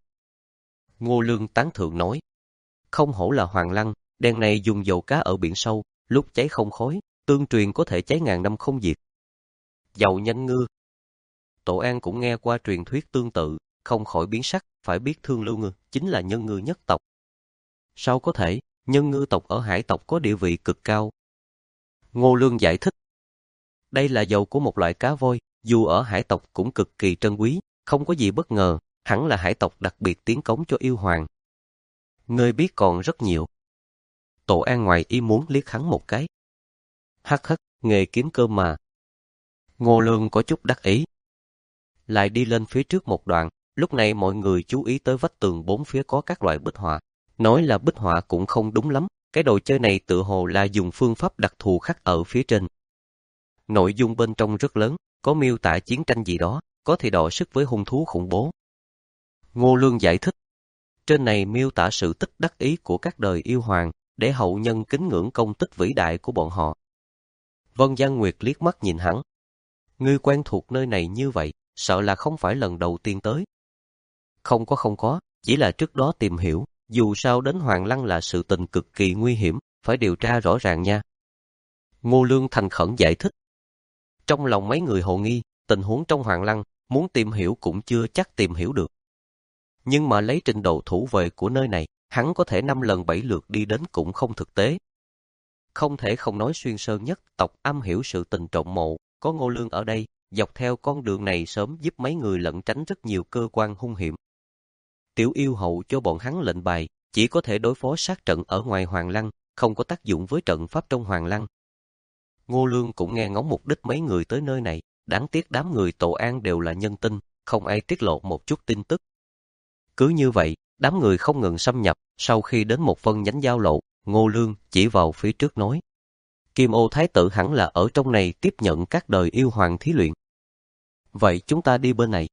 Ngô Lương tán thưởng nói, không hổ là Hoàng Lăng, đèn này dùng dầu cá ở biển sâu, lúc cháy không khói, tương truyền có thể cháy ngàn năm không diệt. Dầu nhanh ngư. Tổ An cũng nghe qua truyền thuyết tương tự, không khỏi biến sắc, phải biết Thương Lưu Ngư chính là nhân ngư nhất tộc. Sao có thể, nhân ngư tộc ở hải tộc có địa vị cực cao? Ngô Lương giải thích, đây là dầu của một loại cá voi, dù ở hải tộc cũng cực kỳ trân quý, không có gì bất ngờ, hẳn là hải tộc đặc biệt tiến cống cho yêu hoàng. Ngươi biết còn rất nhiều. Tổ An ngoài ý muốn liếc hắn một cái. Hắc hắc, nghề kiếm cơm mà. Ngô Lương có chút đắc ý. Lại đi lên phía trước một đoạn, lúc này mọi người chú ý tới vách tường bốn phía có các loại bích họa. Nói là bích họa cũng không đúng lắm, cái đồ chơi này tự hồ là dùng phương pháp đặc thù khắc ở phía trên. Nội dung bên trong rất lớn, có miêu tả chiến tranh gì đó, có thì đọ sức với hung thú khủng bố. Ngô Lương giải thích, trên này miêu tả sự tích đắc ý của các đời yêu hoàng, để hậu nhân kính ngưỡng công tích vĩ đại của bọn họ. Vân Giang Nguyệt liếc mắt nhìn hắn. Ngươi quen thuộc nơi này như vậy, sợ là không phải lần đầu tiên tới. Không có không có, chỉ là trước đó tìm hiểu, dù sao đến Hoàng Lăng là sự tình cực kỳ nguy hiểm, phải điều tra rõ ràng nha. Ngô Lương thành khẩn giải thích. Trong lòng mấy người hồ nghi, tình huống trong Hoàng Lăng, muốn tìm hiểu cũng chưa chắc tìm hiểu được. Nhưng mà lấy trình độ thủ vệ của nơi này, hắn có thể năm lần bảy lượt đi đến cũng không thực tế. Không thể không nói Xuyên Sơn nhất tộc am hiểu sự tình trộm mộ, có Ngô Lương ở đây, dọc theo con đường này sớm giúp mấy người lẩn tránh rất nhiều cơ quan hung hiểm. Tiểu yêu hậu cho bọn hắn lệnh bài, chỉ có thể đối phó sát trận ở ngoài Hoàng Lăng, không có tác dụng với trận pháp trong Hoàng Lăng. Ngô Lương cũng nghe ngóng mục đích mấy người tới nơi này, đáng tiếc đám người Tổ An đều là nhân tinh, không ai tiết lộ một chút tin tức. Cứ như vậy, đám người không ngừng xâm nhập, sau khi đến một phân nhánh giao lộ, Ngô Lương chỉ vào phía trước nói. Kim Ô Thái tử hẳn là ở trong này tiếp nhận các đời yêu hoàng thí luyện. Vậy chúng ta đi bên này.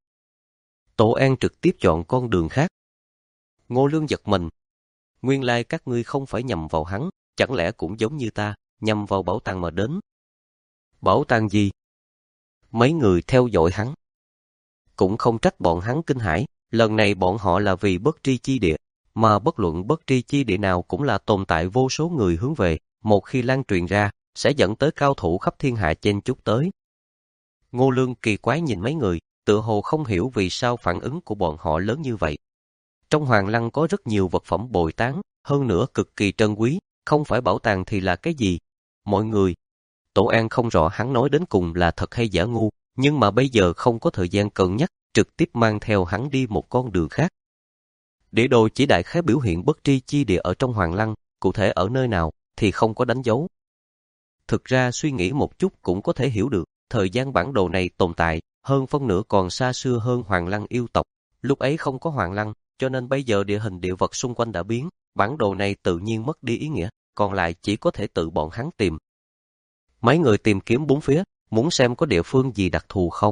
Tổ An trực tiếp chọn con đường khác. Ngô Lương giật mình. Nguyên lai các ngươi không phải nhằm vào hắn, chẳng lẽ cũng giống như ta, nhằm vào bảo tàng mà đến. Bảo tàng gì? Mấy người theo dõi hắn. Cũng không trách bọn hắn kinh hãi, lần này bọn họ là vì bất tri chi địa, mà bất luận bất tri chi địa nào cũng là tồn tại vô số người hướng về, một khi lan truyền ra, sẽ dẫn tới cao thủ khắp thiên hạ chen chúc tới. Ngô Lương kỳ quái nhìn mấy người, tựa hồ không hiểu vì sao phản ứng của bọn họ lớn như vậy. Trong Hoàng Lăng có rất nhiều vật phẩm bồi tán, hơn nữa cực kỳ trân quý, không phải bảo tàng thì là cái gì? Mọi người, Tổ An không rõ hắn nói đến cùng là thật hay giả ngu, nhưng mà bây giờ không có thời gian cân nhắc, trực tiếp mang theo hắn đi một con đường khác. Địa đồ chỉ đại khái biểu hiện bất tri chi địa ở trong Hoàng Lăng, cụ thể ở nơi nào thì không có đánh dấu. Thực ra suy nghĩ một chút cũng có thể hiểu được, thời gian bản đồ này tồn tại, hơn phân nửa còn xa xưa hơn Hoàng Lăng yêu tộc. Lúc ấy không có Hoàng Lăng, cho nên bây giờ địa hình địa vật xung quanh đã biến, bản đồ này tự nhiên mất đi ý nghĩa, còn lại chỉ có thể tự bọn hắn tìm. Mấy người tìm kiếm bốn phía, muốn xem có địa phương gì đặc thù không.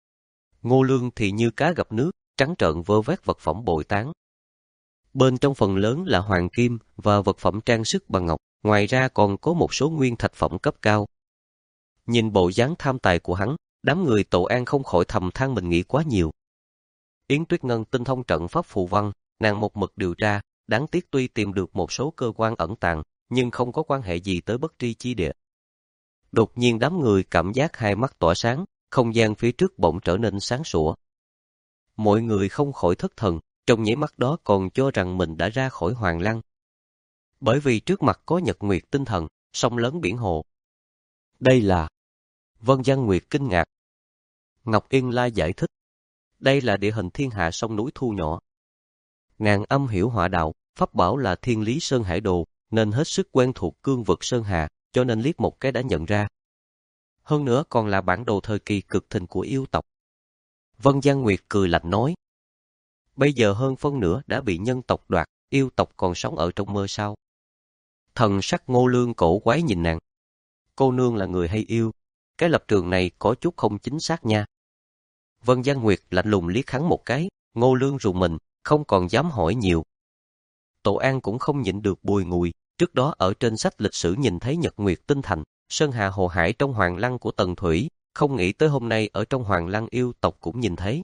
Ngô Lương thì như cá gặp nước, trắng trợn vơ vét vật phẩm bội tán. Bên trong phần lớn là hoàng kim và vật phẩm trang sức bằng ngọc, ngoài ra còn có một số nguyên thạch phẩm cấp cao. Nhìn bộ dáng tham tài của hắn, đám người Tổ An không khỏi thầm than mình nghĩ quá nhiều. Yến Tuyết Ngân tinh thông trận pháp phù văn, nàng một mực điều tra, đáng tiếc tuy tìm được một số cơ quan ẩn tàng, nhưng không có quan hệ gì tới bất tri chi địa. Đột nhiên đám người cảm giác hai mắt tỏa sáng, không gian phía trước bỗng trở nên sáng sủa. Mọi người không khỏi thất thần, trong nháy mắt đó còn cho rằng mình đã ra khỏi Hoàng Lăng. Bởi vì trước mặt có nhật nguyệt tinh thần, sông lớn biển hồ. Đây là... Vân Văn Nguyệt kinh ngạc. Ngọc Yên La giải thích. Đây là địa hình thiên hạ sông núi thu nhỏ. Nàng âm hiểu họa đạo, pháp bảo là Thiên Lý Sơn Hải Đồ, nên hết sức quen thuộc cương vực Sơn Hà, cho nên liếc một cái đã nhận ra. Hơn nữa còn là bản đồ thời kỳ cực thịnh của yêu tộc. Vân Văn Nguyệt cười lạnh nói. Bây giờ hơn phân nửa đã bị nhân tộc đoạt, yêu tộc còn sống ở trong mơ sao? Thần sắc Ngô Lương cổ quái nhìn nàng. Cô nương là người hay yêu? Cái lập trường này có chút không chính xác nha. Vân Văn Nguyệt lạnh lùng liếc hắn một cái, Ngô Lương rùng mình, không còn dám hỏi nhiều. Tổ An cũng không nhịn được bùi ngùi, trước đó ở trên sách lịch sử nhìn thấy Nhật Nguyệt Tinh Thành, Sơn Hà Hồ Hải trong Hoàng Lăng của Tần Thủy, không nghĩ tới hôm nay ở trong Hoàng Lăng yêu tộc cũng nhìn thấy.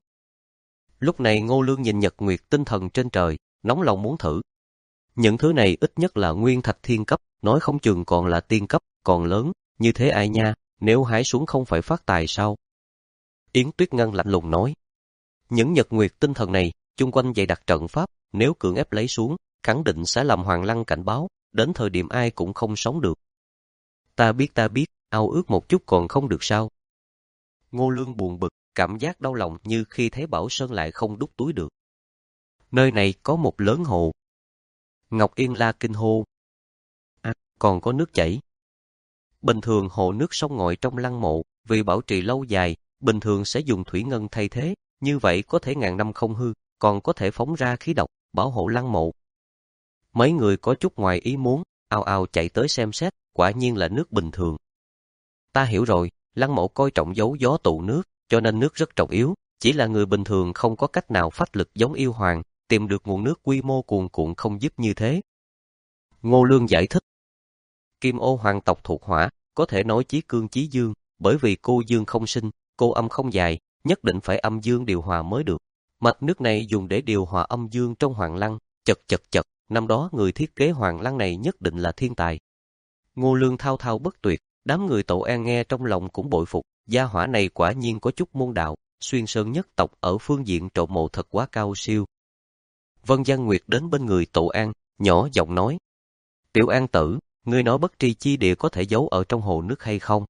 Lúc này Ngô Lương nhìn Nhật Nguyệt Tinh Thần trên trời, nóng lòng muốn thử. Những thứ này ít nhất là nguyên thạch thiên cấp, nói không chừng còn là tiên cấp, còn lớn, như thế ai nha, nếu hái xuống không phải phát tài sao? Yến Tuyết Ngân lạnh lùng nói. Những Nhật Nguyệt Tinh Thần này, chung quanh dày đặc trận pháp, nếu cưỡng ép lấy xuống, khẳng định sẽ làm Hoàng Lăng cảnh báo, đến thời điểm ai cũng không sống được. Ta biết ta biết, ao ước một chút còn không được sao? Ngô Lương buồn bực, cảm giác đau lòng như khi thấy Bảo Sơn lại không đút túi được. Nơi này có một lớn hồ. Ngọc Yên La kinh hô. À, còn có nước chảy. Bình thường hồ nước sông ngòi trong lăng mộ, vì bảo trì lâu dài, bình thường sẽ dùng thủy ngân thay thế, như vậy có thể ngàn năm không hư, còn có thể phóng ra khí độc, bảo hộ lăng mộ. Mấy người có chút ngoài ý muốn, ào ào chạy tới xem xét, quả nhiên là nước bình thường. Ta hiểu rồi, lăng mộ coi trọng giấu gió tụ nước, cho nên nước rất trọng yếu, chỉ là người bình thường không có cách nào phách lực giống yêu hoàng, tìm được nguồn nước quy mô cuồn cuộn không giúp như thế. Ngô Lương giải thích. Kim Ô hoàng tộc thuộc hỏa, có thể nói chí cương chí dương, bởi vì cô dương không sinh, cô âm không dài, nhất định phải âm dương điều hòa mới được. Mạch nước này dùng để điều hòa âm dương trong Hoàng Lăng, chật chật chật, năm đó người thiết kế Hoàng Lăng này nhất định là thiên tài. Ngô Lương thao thao bất tuyệt, đám người Tổ An nghe trong lòng cũng bội phục, gia hỏa này quả nhiên có chút môn đạo, xuyên sơn nhất tộc ở phương diện trộm mộ thật quá cao siêu. Vân Văn Nguyệt đến bên người Tổ An, nhỏ giọng nói. Tiểu An tử, ngươi nói bất tri chi địa có thể giấu ở trong hồ nước hay không?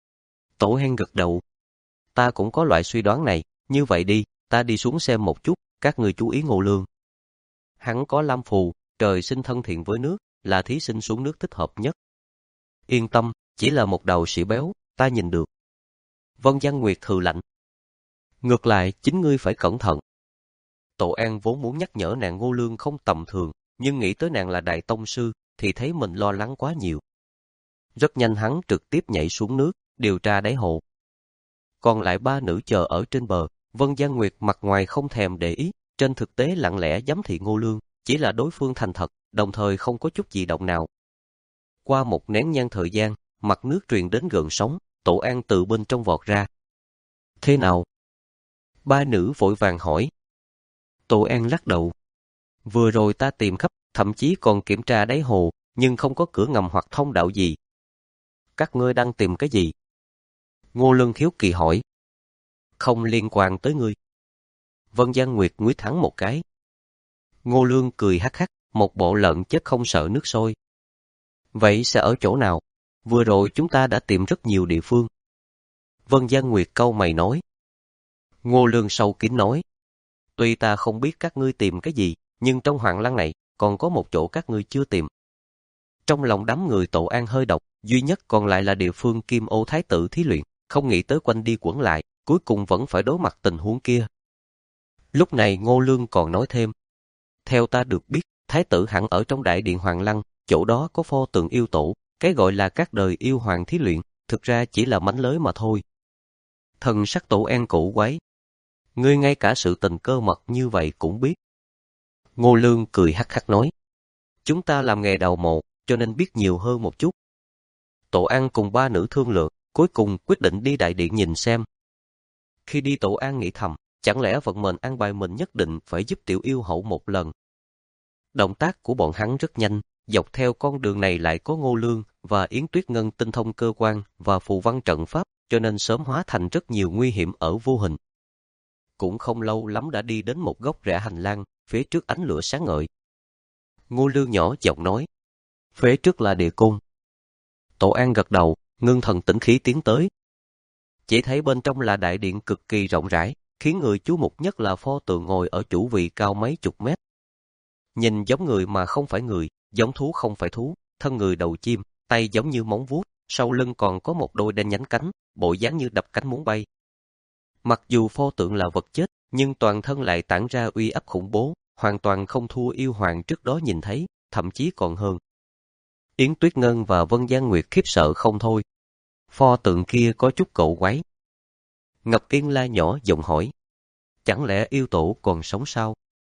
Tổ An gật đầu. Ta cũng có loại suy đoán này, như vậy đi, ta đi xuống xem một chút, các người chú ý Ngô Lương. Hắn có lam phù, trời sinh thân thiện với nước, là thí sinh xuống nước thích hợp nhất. Yên tâm, chỉ là một đầu sỉ béo, ta nhìn được. Vân Văn Nguyệt hừ lạnh. Ngược lại, chính ngươi phải cẩn thận. Tổ An vốn muốn nhắc nhở nàng Ngô Lương không tầm thường, nhưng nghĩ tới nàng là đại tông sư, thì thấy mình lo lắng quá nhiều. Rất nhanh hắn trực tiếp nhảy xuống nước, điều tra đáy hồ. Còn lại ba nữ chờ ở trên bờ, Vân Giang Nguyệt mặt ngoài không thèm để ý, trên thực tế lặng lẽ giám thị Ngô Lương, chỉ là đối phương thành thật, đồng thời không có chút gì động nào. Qua một nén nhang thời gian, mặt nước truyền đến gần sóng, Tổ An từ bên trong vọt ra. Thế nào? Ba nữ vội vàng hỏi. Tổ An lắc đầu. Vừa rồi ta tìm khắp, thậm chí còn kiểm tra đáy hồ, nhưng không có cửa ngầm hoặc thông đạo gì. Các ngươi đang tìm cái gì? Ngô Lương hiếu kỳ hỏi. Không liên quan tới ngươi. Vân Giang Nguyệt nguyết hắn một cái. Ngô Lương cười hắc hắc, một bộ lợn chết không sợ nước sôi. Vậy sẽ ở chỗ nào? Vừa rồi chúng ta đã tìm rất nhiều địa phương. Vân Giang Nguyệt cau mày nói. Ngô Lương sâu kín nói. Tuy ta không biết các ngươi tìm cái gì, nhưng trong Hoàng Lăng này còn có một chỗ các ngươi chưa tìm. Trong lòng đám người Tổ An hơi độc, duy nhất còn lại là địa phương Kim Ô Thái tử thí luyện, không nghĩ tới quanh đi quẩn lại, cuối cùng vẫn phải đối mặt tình huống kia. Lúc này Ngô Lương còn nói thêm. Theo ta được biết, Thái tử hẳn ở trong đại điện Hoàng Lăng, chỗ đó có pho tượng yêu tổ, cái gọi là các đời yêu hoàng thí luyện, thực ra chỉ là mánh lới mà thôi. Thần sắc Tổ An cổ quái. Ngươi ngay cả sự tình cơ mật như vậy cũng biết. Ngô Lương cười hắc hắc nói. Chúng ta làm nghề đào mộ, cho nên biết nhiều hơn một chút. Tổ An cùng ba nữ thương lượng, cuối cùng quyết định đi đại điện nhìn xem. Khi đi Tổ An nghĩ thầm, chẳng lẽ vận mệnh an bài mình nhất định phải giúp tiểu yêu hậu một lần. Động tác của bọn hắn rất nhanh, dọc theo con đường này lại có Ngô Lương và Yến Tuyết Ngân tinh thông cơ quan và phù văn trận pháp, cho nên sớm hóa thành rất nhiều nguy hiểm ở vô hình. Cũng không lâu lắm đã đi đến một góc rẽ hành lang, phía trước ánh lửa sáng ngời. Ngô Lương nhỏ giọng nói, phía trước là địa cung. Tổ An gật đầu, ngưng thần tĩnh khí tiến tới. Chỉ thấy bên trong là đại điện cực kỳ rộng rãi, khiến người chú mục nhất là pho tượng ngồi ở chủ vị cao mấy chục mét. Nhìn giống người mà không phải người, giống thú không phải thú, thân người đầu chim, tay giống như móng vuốt, sau lưng còn có một đôi đen nhánh cánh, bộ dáng như đập cánh muốn bay. Mặc dù pho tượng là vật chết, nhưng toàn thân lại tản ra uy áp khủng bố, hoàn toàn không thua yêu hoàng trước đó nhìn thấy, thậm chí còn hơn. Yến Tuyết Ngân và Vân Giang Nguyệt khiếp sợ không thôi. Pho tượng kia có chút cậu quái. Ngọc Yên la nhỏ giọng hỏi, chẳng lẽ yêu tổ còn sống sao?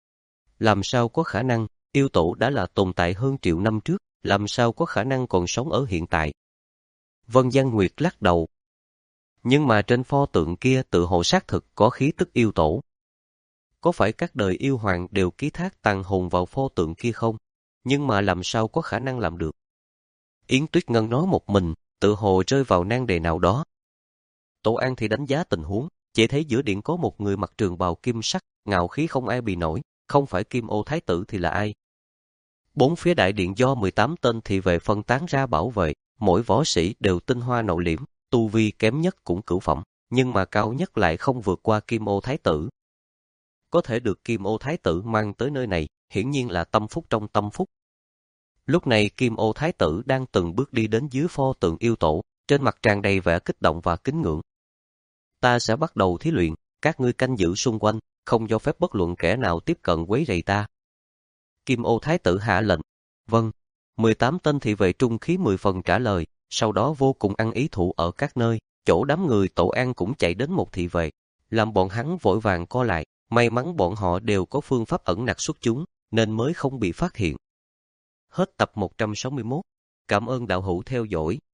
Làm sao có khả năng, yêu tổ đã là tồn tại hơn triệu năm trước, làm sao có khả năng còn sống ở hiện tại? Vân Giang Nguyệt lắc đầu. Nhưng mà trên pho tượng kia tự hồ xác thực có khí tức yêu tổ. Có phải các đời yêu hoàng đều ký thác tàn hồn vào pho tượng kia không? Nhưng mà làm sao có khả năng làm được? Yến Tuyết Ngân nói một mình, tự hồ rơi vào nan đề nào đó. Tổ An thì đánh giá tình huống, chỉ thấy giữa điện có một người mặc trường bào kim sắc, ngạo khí không ai bị nổi, không phải Kim Ô Thái tử thì là ai? Bốn phía đại điện do mười tám tên thị vệ phân tán ra bảo vệ, mỗi võ sĩ đều tinh hoa nội liễm, tu vi kém nhất cũng cửu phẩm, nhưng mà cao nhất lại không vượt qua Kim Ô Thái tử. Có thể được Kim Ô Thái tử mang tới nơi này, hiển nhiên là tâm phúc trong tâm phúc. Lúc này Kim Ô Thái tử đang từng bước đi đến dưới pho tượng yêu tổ, trên mặt tràn đầy vẻ kích động và kính ngưỡng. Ta sẽ bắt đầu thí luyện, các ngươi canh giữ xung quanh, không cho phép bất luận kẻ nào tiếp cận quấy rầy ta. Kim Ô Thái tử hạ lệnh. Vâng. mười tám tên thị vệ trung khí mười phần trả lời, sau đó vô cùng ăn ý thủ ở các nơi, chỗ đám người Tổ An cũng chạy đến một thị vệ, làm bọn hắn vội vàng co lại, may mắn bọn họ đều có phương pháp ẩn nặc xuất chúng, nên mới không bị phát hiện. Hết tập một trăm sáu mươi mốt. Cảm ơn đạo hữu theo dõi.